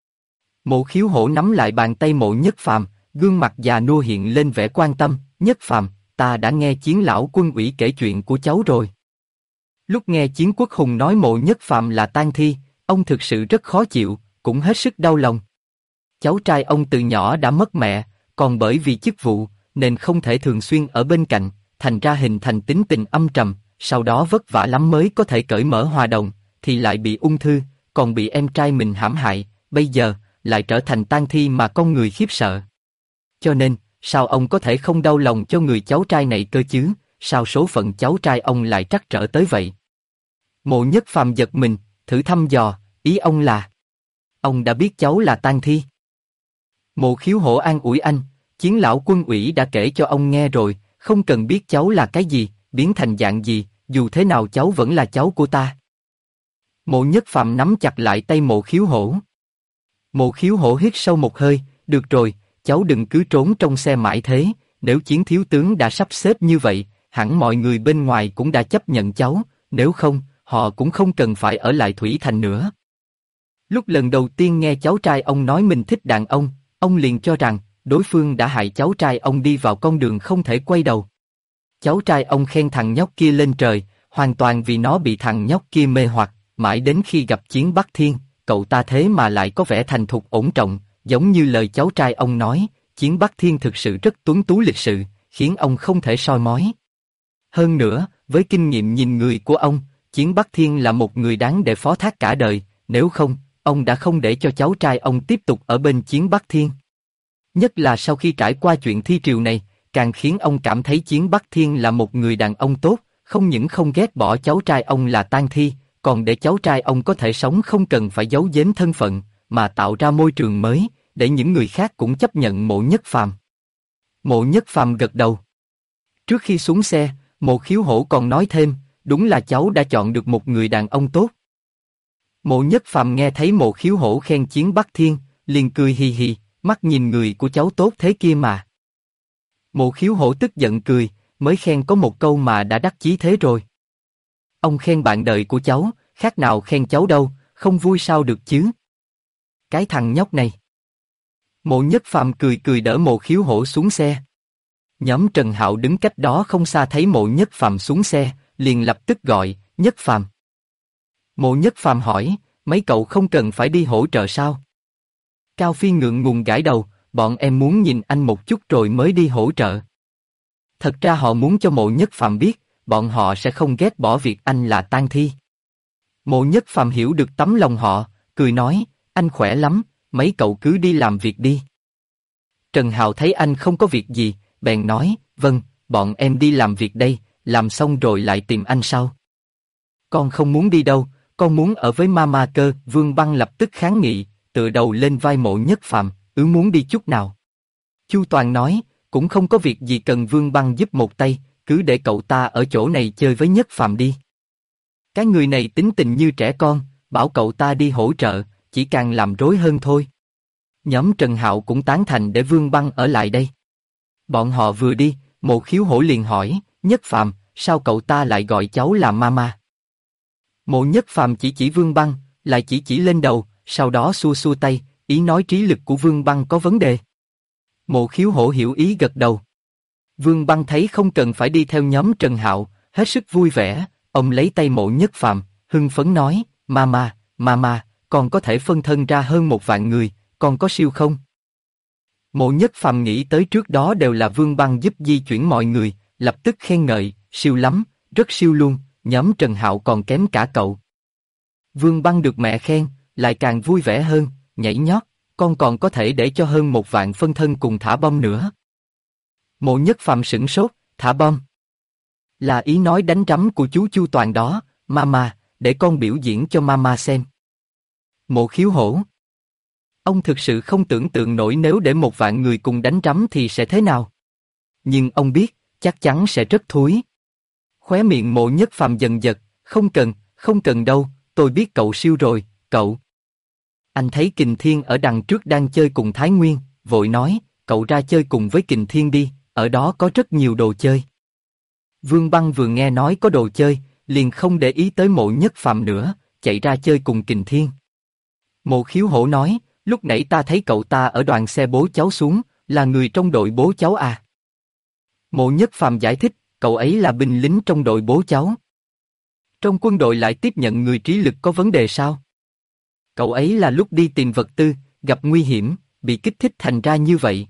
Mộ Khiếu Hổ nắm lại bàn tay Mộ Nhất Phàm, gương mặt già nua hiện lên vẻ quan tâm. Nhất Phàm, ta đã nghe Chiến lão quân ủy kể chuyện của cháu rồi. Lúc nghe Chiến Quốc Hùng nói Mộ Nhất Phàm là tang thi, ông thực sự rất khó chịu, cũng hết sức đau lòng. Cháu trai ông từ nhỏ đã mất mẹ, còn bởi vì chức vụ, nên không thể thường xuyên ở bên cạnh, thành ra hình thành tính tình âm trầm, sau đó vất vả lắm mới có thể cởi mở hòa đồng, thì lại bị ung thư, còn bị em trai mình hãm hại, bây giờ, lại trở thành tang thi mà con người khiếp sợ. Cho nên, sao ông có thể không đau lòng cho người cháu trai này cơ chứ, sao số phận cháu trai ông lại trắc trở tới vậy? Mộ Nhất Phàm giật mình, thử thăm dò, ý ông là... Ông đã biết cháu là tang thi. Mộ Khiếu Hổ an ủi anh, Chiến lão quân ủy đã kể cho ông nghe rồi, không cần biết cháu là cái gì, biến thành dạng gì, dù thế nào cháu vẫn là cháu của ta. Mộ Nhất Phàm nắm chặt lại tay Mộ Khiếu Hổ. Mộ Khiếu Hổ hít sâu một hơi, được rồi, cháu đừng cứ trốn trong xe mãi thế, nếu Chiến thiếu tướng đã sắp xếp như vậy, hẳn mọi người bên ngoài cũng đã chấp nhận cháu, nếu không, họ cũng không cần phải ở lại Thủy Thành nữa. Lúc lần đầu tiên nghe cháu trai ông nói mình thích đàn ông liền cho rằng đối phương đã hại cháu trai ông đi vào con đường không thể quay đầu. Cháu trai ông khen thằng nhóc kia lên trời, hoàn toàn vì nó bị thằng nhóc kia mê hoặc, mãi đến khi gặp Chiến Bắc Thiên, cậu ta thế mà lại có vẻ thành thục ổn trọng, giống như lời cháu trai ông nói, Chiến Bắc Thiên thực sự rất tuấn tú lịch sự, khiến ông không thể soi mói. Hơn nữa, với kinh nghiệm nhìn người của ông, Chiến Bắc Thiên là một người đáng để phó thác cả đời, nếu không, ông đã không để cho cháu trai ông tiếp tục ở bên Chiến Bắc Thiên. Nhất là sau khi trải qua chuyện thi triều này, càng khiến ông cảm thấy Chiến Bắc Thiên là một người đàn ông tốt, không những không ghét bỏ cháu trai ông là tang thi, còn để cháu trai ông có thể sống không cần phải giấu giếm thân phận, mà tạo ra môi trường mới, để những người khác cũng chấp nhận Mộ Nhất Phàm. Mộ Nhất Phàm gật đầu. Trước khi xuống xe, Mộ Khiếu Hổ còn nói thêm, đúng là cháu đã chọn được một người đàn ông tốt. Mộ Nhất Phàm nghe thấy Mộ Khiếu Hổ khen Chiến Bắc Thiên, liền cười hì hì, mắt nhìn người của cháu tốt thế kia mà. Mộ Khiếu Hổ tức giận cười, mới khen có một câu mà đã đắc chí thế rồi. Ông khen bạn đời của cháu, khác nào khen cháu đâu, không vui sao được chứ? Cái thằng nhóc này. Mộ Nhất Phàm cười cười đỡ Mộ Khiếu Hổ xuống xe. Nhóm Trần Hạo đứng cách đó không xa thấy Mộ Nhất Phàm xuống xe, liền lập tức gọi, Nhất Phàm. Mộ Nhất Phàm hỏi, mấy cậu không cần phải đi hỗ trợ sao? Cao Phi ngượng ngùng gãi đầu, bọn em muốn nhìn anh một chút rồi mới đi hỗ trợ. Thật ra họ muốn cho Mộ Nhất Phàm biết, bọn họ sẽ không ghét bỏ việc anh là tang thi. Mộ Nhất Phàm hiểu được tấm lòng họ, cười nói, anh khỏe lắm, mấy cậu cứ đi làm việc đi. Trần Hạo thấy anh không có việc gì, bèn nói, vâng, bọn em đi làm việc đây, làm xong rồi lại tìm anh sau. Con không muốn đi đâu, con muốn ở với mama cơ. Vương Băng lập tức kháng nghị, tựa đầu lên vai Mộ Nhất Phàm, muốn đi chút nào. Chu Toàn nói, cũng không có việc gì cần Vương Băng giúp một tay, cứ để cậu ta ở chỗ này chơi với Nhất Phàm đi. Cái người này tính tình như trẻ con, bảo cậu ta đi hỗ trợ, chỉ càng làm rối hơn thôi. Nhóm Trần Hạo cũng tán thành để Vương Băng ở lại đây. Bọn họ vừa đi, Mộ Khiếu Hổ liền hỏi, Nhất Phàm, sao cậu ta lại gọi cháu là mama? Mộ Nhất Phàm chỉ Vương Băng, lại chỉ lên đầu, sau đó xua xua tay, ý nói trí lực của Vương Băng có vấn đề. Mộ Khiếu Hổ hiểu ý gật đầu. Vương Băng thấy không cần phải đi theo nhóm Trần Hạo, hết sức vui vẻ, ông lấy tay Mộ Nhất Phàm, hưng phấn nói, mama, con có thể phân thân ra hơn 1.000 người, con có siêu không? Mộ Nhất Phàm nghĩ tới trước đó đều là Vương Băng giúp di chuyển mọi người, lập tức khen ngợi, siêu lắm, rất siêu luôn, nhóm Trần Hạo còn kém cả cậu. Vương Băng được mẹ khen, lại càng vui vẻ hơn, nhảy nhót, con còn có thể để cho hơn 1.000 phân thân cùng thả bom nữa. Mộ Nhất Phàm sửng sốt, thả bom. Là ý nói đánh rắm của chú Chu Toàn đó, mama, để con biểu diễn cho mama xem. Mộ Khiếu Hổ. Ông thực sự không tưởng tượng nổi nếu để 1.000 người cùng đánh rắm thì sẽ thế nào. Nhưng ông biết, chắc chắn sẽ rất thúi. Khóe miệng Mộ Nhất Phàm dần giật, không cần đâu, tôi biết cậu siêu rồi, cậu. Anh thấy Kình Thiên ở đằng trước đang chơi cùng Thái Nguyên, vội nói, cậu ra chơi cùng với Kình Thiên đi, ở đó có rất nhiều đồ chơi. Vương Băng vừa nghe nói có đồ chơi, liền không để ý tới Mộ Nhất Phàm nữa, chạy ra chơi cùng Kình Thiên. Mộ Khiếu Hổ nói, lúc nãy ta thấy cậu ta ở đoàn xe bố cháu xuống, là người trong đội bố cháu à? Mộ Nhất Phàm giải thích, cậu ấy là binh lính trong đội bố cháu. Trong quân đội lại tiếp nhận người trí lực có vấn đề sao? Cậu ấy là lúc đi tìm vật tư, gặp nguy hiểm, bị kích thích thành ra như vậy.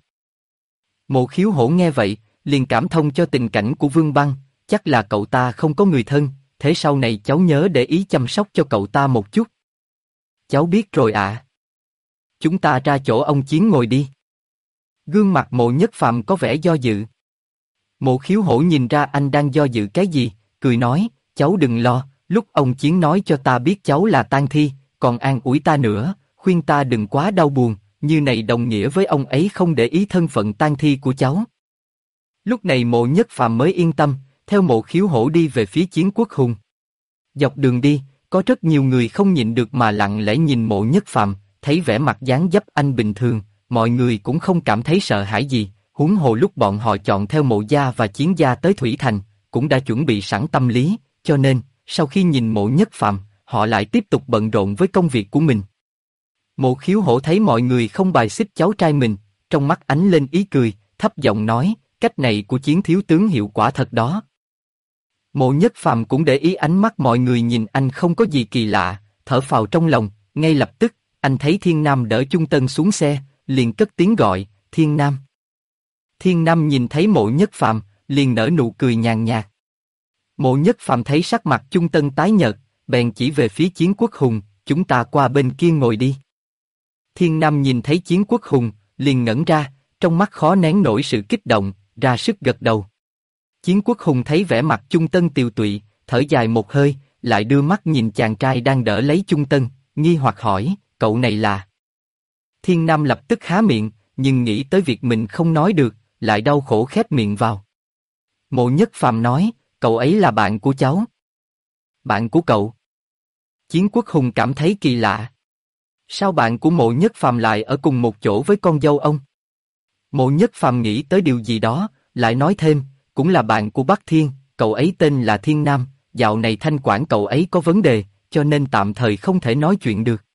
Mộ Khiếu Hổ nghe vậy, liền cảm thông cho tình cảnh của Vương Băng, chắc là cậu ta không có người thân, thế sau này cháu nhớ để ý chăm sóc cho cậu ta một chút. Cháu biết rồi ạ. Chúng ta ra chỗ ông Chiến ngồi đi. Gương mặt Mộ Nhất Phàm có vẻ do dự. Mộ Khiếu Hổ nhìn ra anh đang do dự cái gì, cười nói, cháu đừng lo, lúc ông Chiến nói cho ta biết cháu là tang thi, còn an ủi ta nữa, khuyên ta đừng quá đau buồn, như này đồng nghĩa với ông ấy không để ý thân phận tang thi của cháu. Lúc này Mộ Nhất Phàm mới yên tâm, theo Mộ Khiếu Hổ đi về phía Chiến Quốc Hùng. Dọc đường đi, có rất nhiều người không nhịn được mà lặng lẽ nhìn Mộ Nhất Phàm, thấy vẻ mặt dáng dấp anh bình thường, mọi người cũng không cảm thấy sợ hãi gì, huống hồ lúc bọn họ chọn theo Mộ gia và Chiến gia tới Thủy Thành, cũng đã chuẩn bị sẵn tâm lý, cho nên, sau khi nhìn Mộ Nhất Phàm, họ lại tiếp tục bận rộn với công việc của mình. Mộ Khiếu Hổ thấy mọi người không bài xích cháu trai mình, trong mắt ánh lên ý cười, thấp giọng nói, cách này của Chiến thiếu tướng hiệu quả thật đó. Mộ Nhất Phàm cũng để ý ánh mắt mọi người nhìn anh không có gì kỳ lạ, thở phào trong lòng, ngay lập tức, anh thấy Thiên Nam đỡ Chung Tân xuống xe, liền cất tiếng gọi, Thiên Nam. Thiên Nam nhìn thấy Mộ Nhất Phàm, liền nở nụ cười nhàn nhạt. Mộ Nhất Phàm thấy sắc mặt Chung Tân tái nhợt, bèn chỉ về phía Chiến Quốc Hùng, chúng ta qua bên kia ngồi đi. Thiên Nam nhìn thấy Chiến Quốc Hùng, liền ngẩn ra, trong mắt khó nén nổi sự kích động, ra sức gật đầu. Chiến Quốc Hùng thấy vẻ mặt Chung Tân tiều tụy, thở dài một hơi, lại đưa mắt nhìn chàng trai đang đỡ lấy Chung Tân, nghi hoặc hỏi, cậu này là... Thiên Nam lập tức há miệng, nhưng nghĩ tới việc mình không nói được, lại đau khổ khép miệng vào. Mộ Nhất Phàm nói, cậu ấy là bạn của cháu. Bạn của cậu? Chiến Quốc Hùng cảm thấy kỳ lạ. Sao bạn của Mộ Nhất Phàm lại ở cùng một chỗ với con dâu ông? Mộ Nhất Phàm nghĩ tới điều gì đó, lại nói thêm, cũng là bạn của Bắc Thiên, cậu ấy tên là Thiên Nam, dạo này thanh quản cậu ấy có vấn đề, cho nên tạm thời không thể nói chuyện được.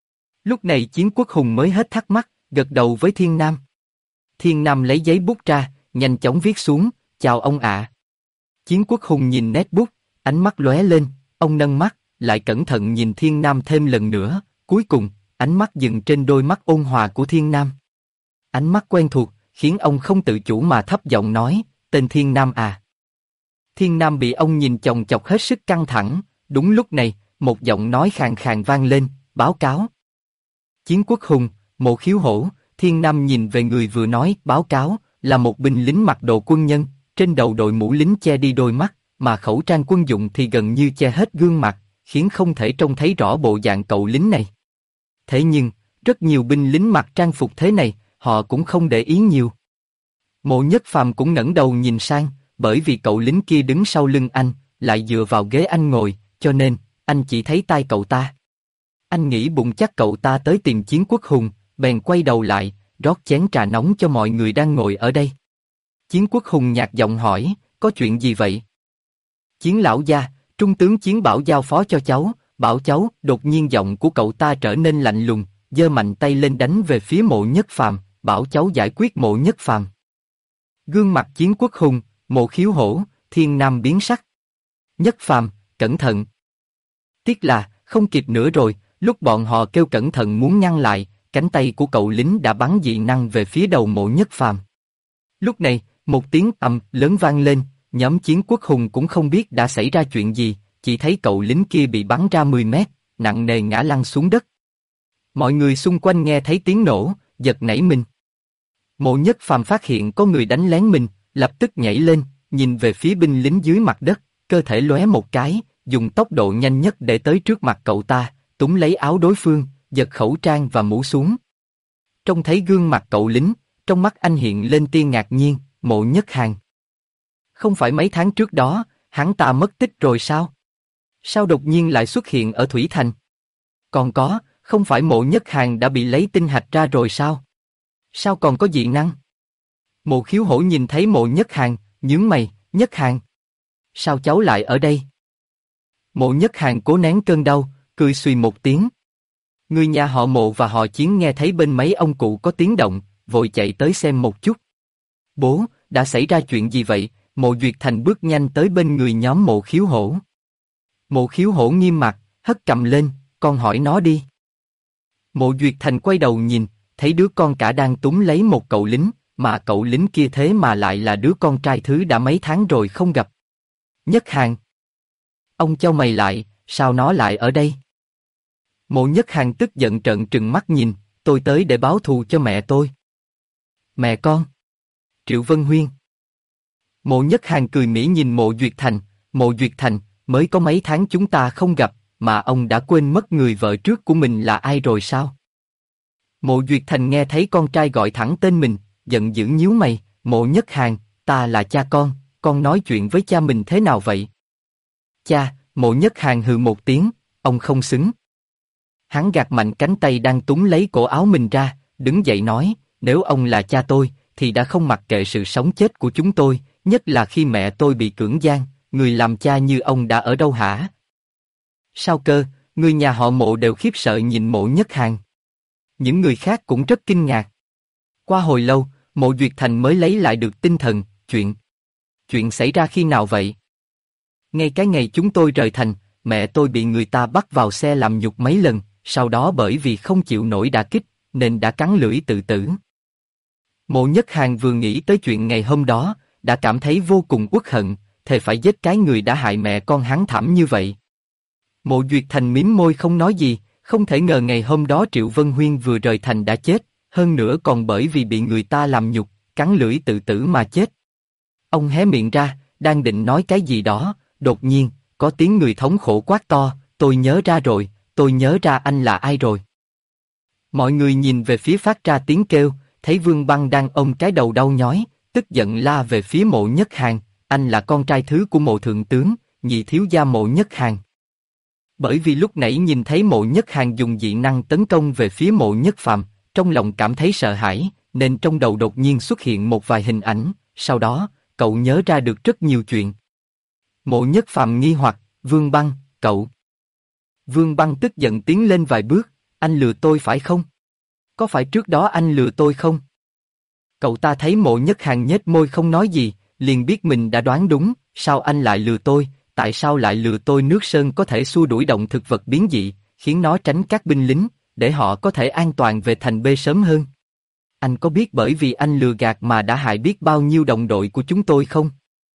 Lúc này Chiến Quốc Hùng mới hết thắc mắc, gật đầu với Thiên Nam. Thiên Nam lấy giấy bút ra, nhanh chóng viết xuống, chào ông ạ. Chiến Quốc Hùng nhìn nét bút, ánh mắt lóe lên, ông nâng mắt, lại cẩn thận nhìn Thiên Nam thêm lần nữa, cuối cùng, ánh mắt dừng trên đôi mắt ôn hòa của Thiên Nam. Ánh mắt quen thuộc, khiến ông không tự chủ mà thấp giọng nói, tên Thiên Nam à. Thiên Nam bị ông nhìn chòng chọc hết sức căng thẳng, đúng lúc này, một giọng nói khàn khàn vang lên, báo cáo. Chiến Quốc Hùng, Mộ Khiếu Hổ, Thiên Nam nhìn về người vừa nói, báo cáo, là một binh lính mặc đồ quân nhân, trên đầu đội mũ lính che đi đôi mắt, mà khẩu trang quân dụng thì gần như che hết gương mặt, khiến không thể trông thấy rõ bộ dạng cậu lính này. Thế nhưng, rất nhiều binh lính mặc trang phục thế này, họ cũng không để ý nhiều. Mộ Nhất Phàm cũng ngẩng đầu nhìn sang, bởi vì cậu lính kia đứng sau lưng anh, lại dựa vào ghế anh ngồi, cho nên, anh chỉ thấy tai cậu ta. Anh nghĩ bụng chắc cậu ta tới tìm Chiến Quốc Hùng, bèn quay đầu lại, rót chén trà nóng cho mọi người đang ngồi ở đây. Chiến Quốc Hùng nhạt giọng hỏi, có chuyện gì vậy? Chiến lão gia, Trung tướng Chiến bảo giao phó cho cháu, bảo cháu, đột nhiên giọng của cậu ta trở nên lạnh lùng, giơ mạnh tay lên đánh về phía Mộ Nhất Phàm, bảo cháu giải quyết Mộ Nhất Phàm. Gương mặt Chiến Quốc Hùng, Mộ Khiếu Hổ, Thiên Nam biến sắc. Nhất Phàm, cẩn thận. Tiếc là, không kịp nữa rồi, lúc bọn họ kêu cẩn thận muốn ngăn lại, cánh tay của cậu lính đã bắn dị năng về phía đầu Mộ Nhất Phàm. Lúc này, một tiếng ầm lớn vang lên, nhóm Chiến Quốc Hùng cũng không biết đã xảy ra chuyện gì, chỉ thấy cậu lính kia bị bắn ra 10 mét, nặng nề ngã lăn xuống đất. Mọi người xung quanh nghe thấy tiếng nổ, giật nảy mình. Mộ Nhất Phàm phát hiện có người đánh lén mình, lập tức nhảy lên, nhìn về phía binh lính dưới mặt đất, cơ thể lóe một cái, dùng tốc độ nhanh nhất để tới trước mặt cậu ta, túm lấy áo đối phương, giật khẩu trang và mũ xuống. Trông thấy gương mặt cậu lính, trong mắt anh hiện lên tia ngạc nhiên, Mộ Nhất Hàn. Không phải mấy tháng trước đó, hắn ta mất tích rồi sao? Sao đột nhiên lại xuất hiện ở Thủy Thành? Còn có, không phải Mộ Nhất Hàn đã bị lấy tinh hạch ra rồi sao? Sao còn có dị năng? Mộ Khiếu Hổ nhìn thấy Mộ Nhất Hàn, nhướng mày, Nhất Hàn. Sao cháu lại ở đây? Mộ Nhất Hàn cố nén cơn đau, cười suy một tiếng. Người nhà họ Mộ và họ Chiến nghe thấy bên mấy ông cụ có tiếng động, vội chạy tới xem một chút. Bố, đã xảy ra chuyện gì vậy? Mộ Duyệt Thành bước nhanh tới bên người nhóm Mộ Khiếu Hổ. Mộ Khiếu Hổ nghiêm mặt, hất cầm lên, con hỏi nó đi. Mộ Duyệt Thành quay đầu nhìn, thấy đứa con cả đang túm lấy một cậu lính, mà cậu lính kia thế mà lại là đứa con trai thứ đã mấy tháng rồi không gặp. Nhất Hàn. Ông chau mày lại, sao nó lại ở đây? Mộ Nhất Hàn tức giận trợn trừng mắt nhìn, tôi tới để báo thù cho mẹ tôi. Mẹ con? Triệu Vân Huyên. Mộ Nhất Hàn cười mỉa nhìn Mộ Duyệt Thành, Mộ Duyệt Thành, mới có mấy tháng chúng ta không gặp, mà ông đã quên mất người vợ trước của mình là ai rồi sao? Mộ Duyệt Thành nghe thấy con trai gọi thẳng tên mình, giận dữ nhíu mày, Mộ Nhất Hàn, ta là cha con nói chuyện với cha mình thế nào vậy? Cha, Mộ Nhất Hàn hừ một tiếng, ông không xứng. Hắn gạt mạnh cánh tay đang túm lấy cổ áo mình ra, đứng dậy nói, nếu ông là cha tôi, thì đã không mặc kệ sự sống chết của chúng tôi, nhất là khi mẹ tôi bị cưỡng gian, người làm cha như ông đã ở đâu hả? Sao cơ, người nhà họ Mộ đều khiếp sợ nhìn Mộ Nhất Hàn. Những người khác cũng rất kinh ngạc. Qua hồi lâu, Mộ Duyệt Thành mới lấy lại được tinh thần, chuyện xảy ra khi nào vậy? Ngay cái ngày chúng tôi rời thành, mẹ tôi bị người ta bắt vào xe làm nhục mấy lần, sau đó bởi vì không chịu nổi đả kích, nên đã cắn lưỡi tự tử. Mộ Nhất Hàn vừa nghĩ tới chuyện ngày hôm đó, đã cảm thấy vô cùng uất hận, thề phải giết cái người đã hại mẹ con hắn thảm như vậy. Mộ Duyệt Thành mím môi không nói gì, không thể ngờ ngày hôm đó Triệu Vân Huyên vừa rời thành đã chết, hơn nữa còn bởi vì bị người ta làm nhục, cắn lưỡi tự tử mà chết. Ông hé miệng ra, đang định nói cái gì đó, đột nhiên, có tiếng người thống khổ quát to, tôi nhớ ra rồi, tôi nhớ ra anh là ai rồi. Mọi người nhìn về phía phát ra tiếng kêu, thấy Vương Băng đang ôm cái đầu đau nhói, tức giận la về phía Mộ Nhất Hàn, anh là con trai thứ của Mộ Thượng Tướng, nhị thiếu gia Mộ Nhất Hàn. Bởi vì lúc nãy nhìn thấy Mộ Nhất Hàn dùng dị năng tấn công về phía Mộ Nhất Phàm, trong lòng cảm thấy sợ hãi, nên trong đầu đột nhiên xuất hiện một vài hình ảnh, sau đó, cậu nhớ ra được rất nhiều chuyện. Mộ Nhất Phàm nghi hoặc, Vương Băng, cậu. Vương Băng tức giận tiến lên vài bước, anh lừa tôi phải không? Có phải trước đó anh lừa tôi không? Cậu ta thấy Mộ Nhất Hàn nhếch môi không nói gì, liền biết mình đã đoán đúng, sao anh lại lừa tôi, tại sao lại lừa tôi? Nước sơn có thể xua đuổi động thực vật biến dị, khiến nó tránh các binh lính, để họ có thể an toàn về thành B sớm hơn. Anh có biết bởi vì anh lừa gạt mà đã hại biết bao nhiêu đồng đội của chúng tôi không?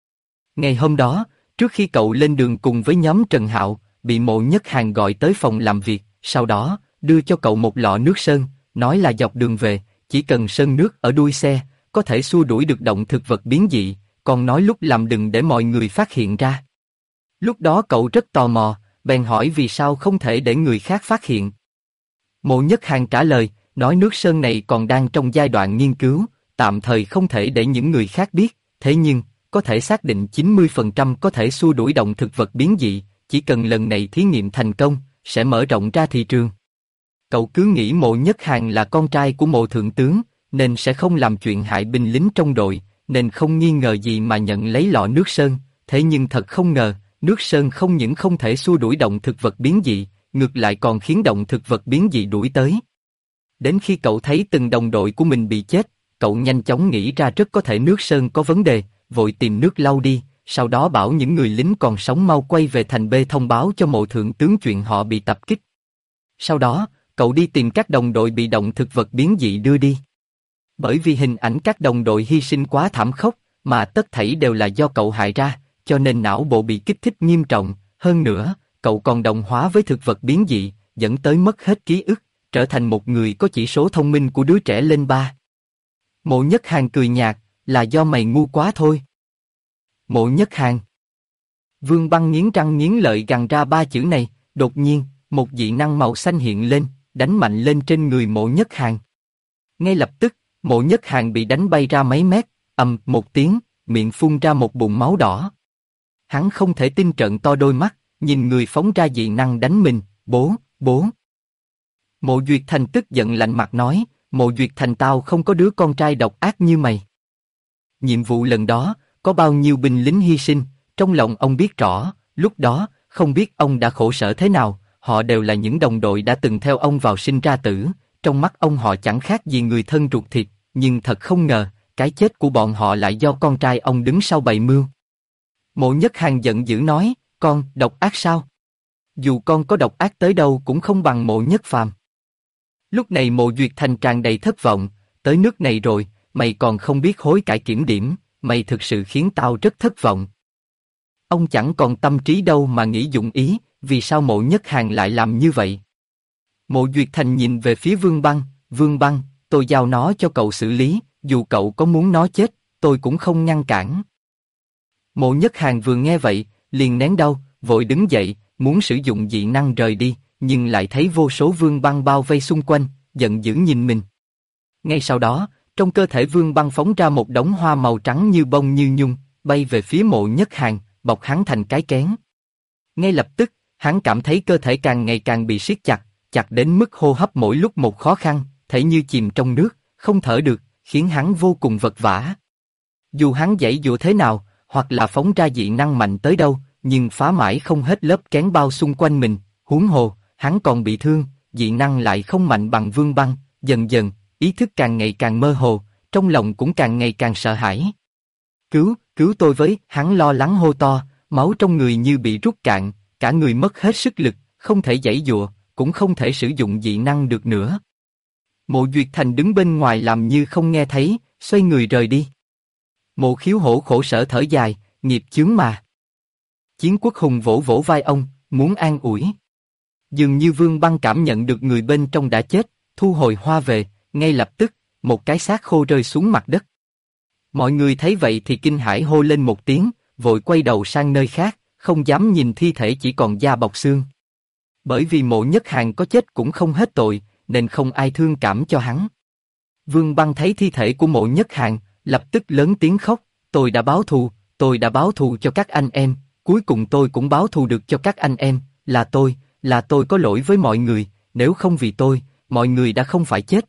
Ngày hôm đó, trước khi cậu lên đường cùng với nhóm Trần Hạo, bị Mộ Nhất Hàn gọi tới phòng làm việc, sau đó, đưa cho cậu một lọ nước sơn, nói là dọc đường về, chỉ cần sơn nước ở đuôi xe, có thể xua đuổi được động thực vật biến dị, còn nói lúc làm đừng để mọi người phát hiện ra. Lúc đó cậu rất tò mò, bèn hỏi vì sao không thể để người khác phát hiện. Mộ Nhất Hàn trả lời, nói nước sơn này còn đang trong giai đoạn nghiên cứu, tạm thời không thể để những người khác biết, thế nhưng, có thể xác định 90% có thể xua đuổi động thực vật biến dị, chỉ cần lần này thí nghiệm thành công, sẽ mở rộng ra thị trường. Cậu cứ nghĩ Mộ Nhất Hàn là con trai của Mộ Thượng Tướng, nên sẽ không làm chuyện hại binh lính trong đội, nên không nghi ngờ gì mà nhận lấy lọ nước sơn, thế nhưng thật không ngờ, nước sơn không những không thể xua đuổi động thực vật biến dị, ngược lại còn khiến động thực vật biến dị đuổi tới. Đến khi cậu thấy từng đồng đội của mình bị chết, cậu nhanh chóng nghĩ ra rất có thể nước sơn có vấn đề, vội tìm nước lau đi, sau đó bảo những người lính còn sống mau quay về thành B thông báo cho Mộ Thượng Tướng chuyện họ bị tập kích. Sau đó, cậu đi tìm các đồng đội bị động thực vật biến dị đưa đi. Bởi vì hình ảnh các đồng đội hy sinh quá thảm khốc, mà tất thảy đều là do cậu hại ra, cho nên não bộ bị kích thích nghiêm trọng, hơn nữa, cậu còn đồng hóa với thực vật biến dị, dẫn tới mất hết ký ức, trở thành một người có chỉ số thông minh của đứa trẻ lên 3. Mộ Nhất Hàn cười nhạt, là do mày ngu quá thôi. Mộ Nhất Hàn. Vương Băng nghiến răng nghiến lợi gằn ra 3 chữ này, đột nhiên, một dị năng màu xanh hiện lên, đánh mạnh lên trên người Mộ Nhất Hàn. Ngay lập tức, Mộ Nhất Hàn bị đánh bay ra mấy mét, ầm một tiếng, miệng phun ra một bụng máu đỏ. Hắn không thể tin trợn to đôi mắt, nhìn người phóng ra dị năng đánh mình, bố. Mộ Duyệt Thành tức giận lạnh mặt nói, Mộ Duyệt Thành tao không có đứa con trai độc ác như mày. Nhiệm vụ lần đó, có bao nhiêu binh lính hy sinh, trong lòng ông biết rõ, lúc đó, không biết ông đã khổ sở thế nào, họ đều là những đồng đội đã từng theo ông vào sinh ra tử, trong mắt ông họ chẳng khác gì người thân ruột thịt, nhưng thật không ngờ, cái chết của bọn họ lại do con trai ông đứng sau bày mưu. Mộ Nhất Hàn giận dữ nói, con, độc ác sao? Dù con có độc ác tới đâu cũng không bằng Mộ Nhất Phàm. Lúc này Mộ Duyệt Thành tràn đầy thất vọng, tới nước này rồi, mày còn không biết hối cải kiểm điểm, mày thực sự khiến tao rất thất vọng. Ông chẳng còn tâm trí đâu mà nghĩ dụng ý, vì sao Mộ Nhất Hàn lại làm như vậy? Mộ Duyệt Thành nhìn về phía Vương Băng, tôi giao nó cho cậu xử lý, dù cậu có muốn nó chết, tôi cũng không ngăn cản. Mộ Nhất Hàn vừa nghe vậy, liền nén đau, vội đứng dậy, muốn sử dụng dị năng rời đi, nhưng lại thấy vô số Vương Băng bao vây xung quanh, giận dữ nhìn mình. Ngay sau đó, trong cơ thể Vương Băng phóng ra một đống hoa màu trắng như bông như nhung, bay về phía Mộ Nhất Hàn, bọc hắn thành cái kén. Ngay lập tức, hắn cảm thấy cơ thể càng ngày càng bị siết chặt, chặt đến mức hô hấp mỗi lúc một khó khăn, thể như chìm trong nước, không thở được, khiến hắn vô cùng vật vã. Dù hắn giãy giụa thế nào, hoặc là phóng ra dị năng mạnh tới đâu, nhưng phá mãi không hết lớp kén bao xung quanh mình, huống hồ, hắn còn bị thương, dị năng lại không mạnh bằng Vương Băng, dần dần, ý thức càng ngày càng mơ hồ, trong lòng cũng càng ngày càng sợ hãi. Cứu tôi với, hắn lo lắng hô to, máu trong người như bị rút cạn, cả người mất hết sức lực, không thể giãy giụa, cũng không thể sử dụng dị năng được nữa. Mộ Duyệt Thành đứng bên ngoài làm như không nghe thấy, xoay người rời đi. Mộ Khiếu Hổ khổ sở thở dài, nghiệp chướng mà. Chiến Quốc Hùng vỗ vỗ vai ông, muốn an ủi. Dường như Vương Băng cảm nhận được người bên trong đã chết, thu hồi hoa về, ngay lập tức, một cái xác khô rơi xuống mặt đất. Mọi người thấy vậy thì kinh hãi hô lên một tiếng, vội quay đầu sang nơi khác, không dám nhìn thi thể chỉ còn da bọc xương. Bởi vì Mộ Nhất Hàn có chết cũng không hết tội, nên không ai thương cảm cho hắn. Vương Băng thấy thi thể của Mộ Nhất Hàn, lập tức lớn tiếng khóc, tôi đã báo thù cho các anh em, cuối cùng tôi cũng báo thù được cho các anh em, là tôi có lỗi với mọi người, nếu không vì tôi, mọi người đã không phải chết.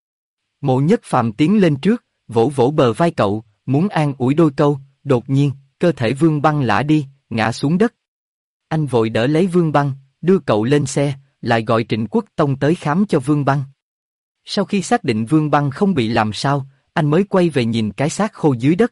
Mộ Nhất Phàm tiến lên trước, vỗ vỗ bờ vai cậu, muốn an ủi đôi câu, đột nhiên, cơ thể Vương Băng lả đi, ngã xuống đất. Anh vội đỡ lấy Vương Băng, đưa cậu lên xe, lại gọi Trịnh Quốc Tông tới khám cho Vương Băng. Sau khi xác định Vương Băng không bị làm sao, anh mới quay về nhìn cái xác khô dưới đất.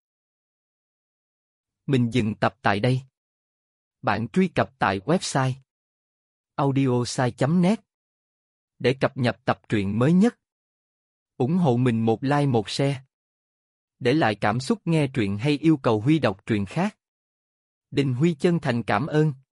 Mình dừng tập tại đây. Bạn truy cập tại website audiosai.net để cập nhật tập truyện mới nhất. Ủng hộ mình một like một share. Để lại cảm xúc nghe truyện hay yêu cầu Huy đọc truyện khác. Đình Huy chân thành cảm ơn.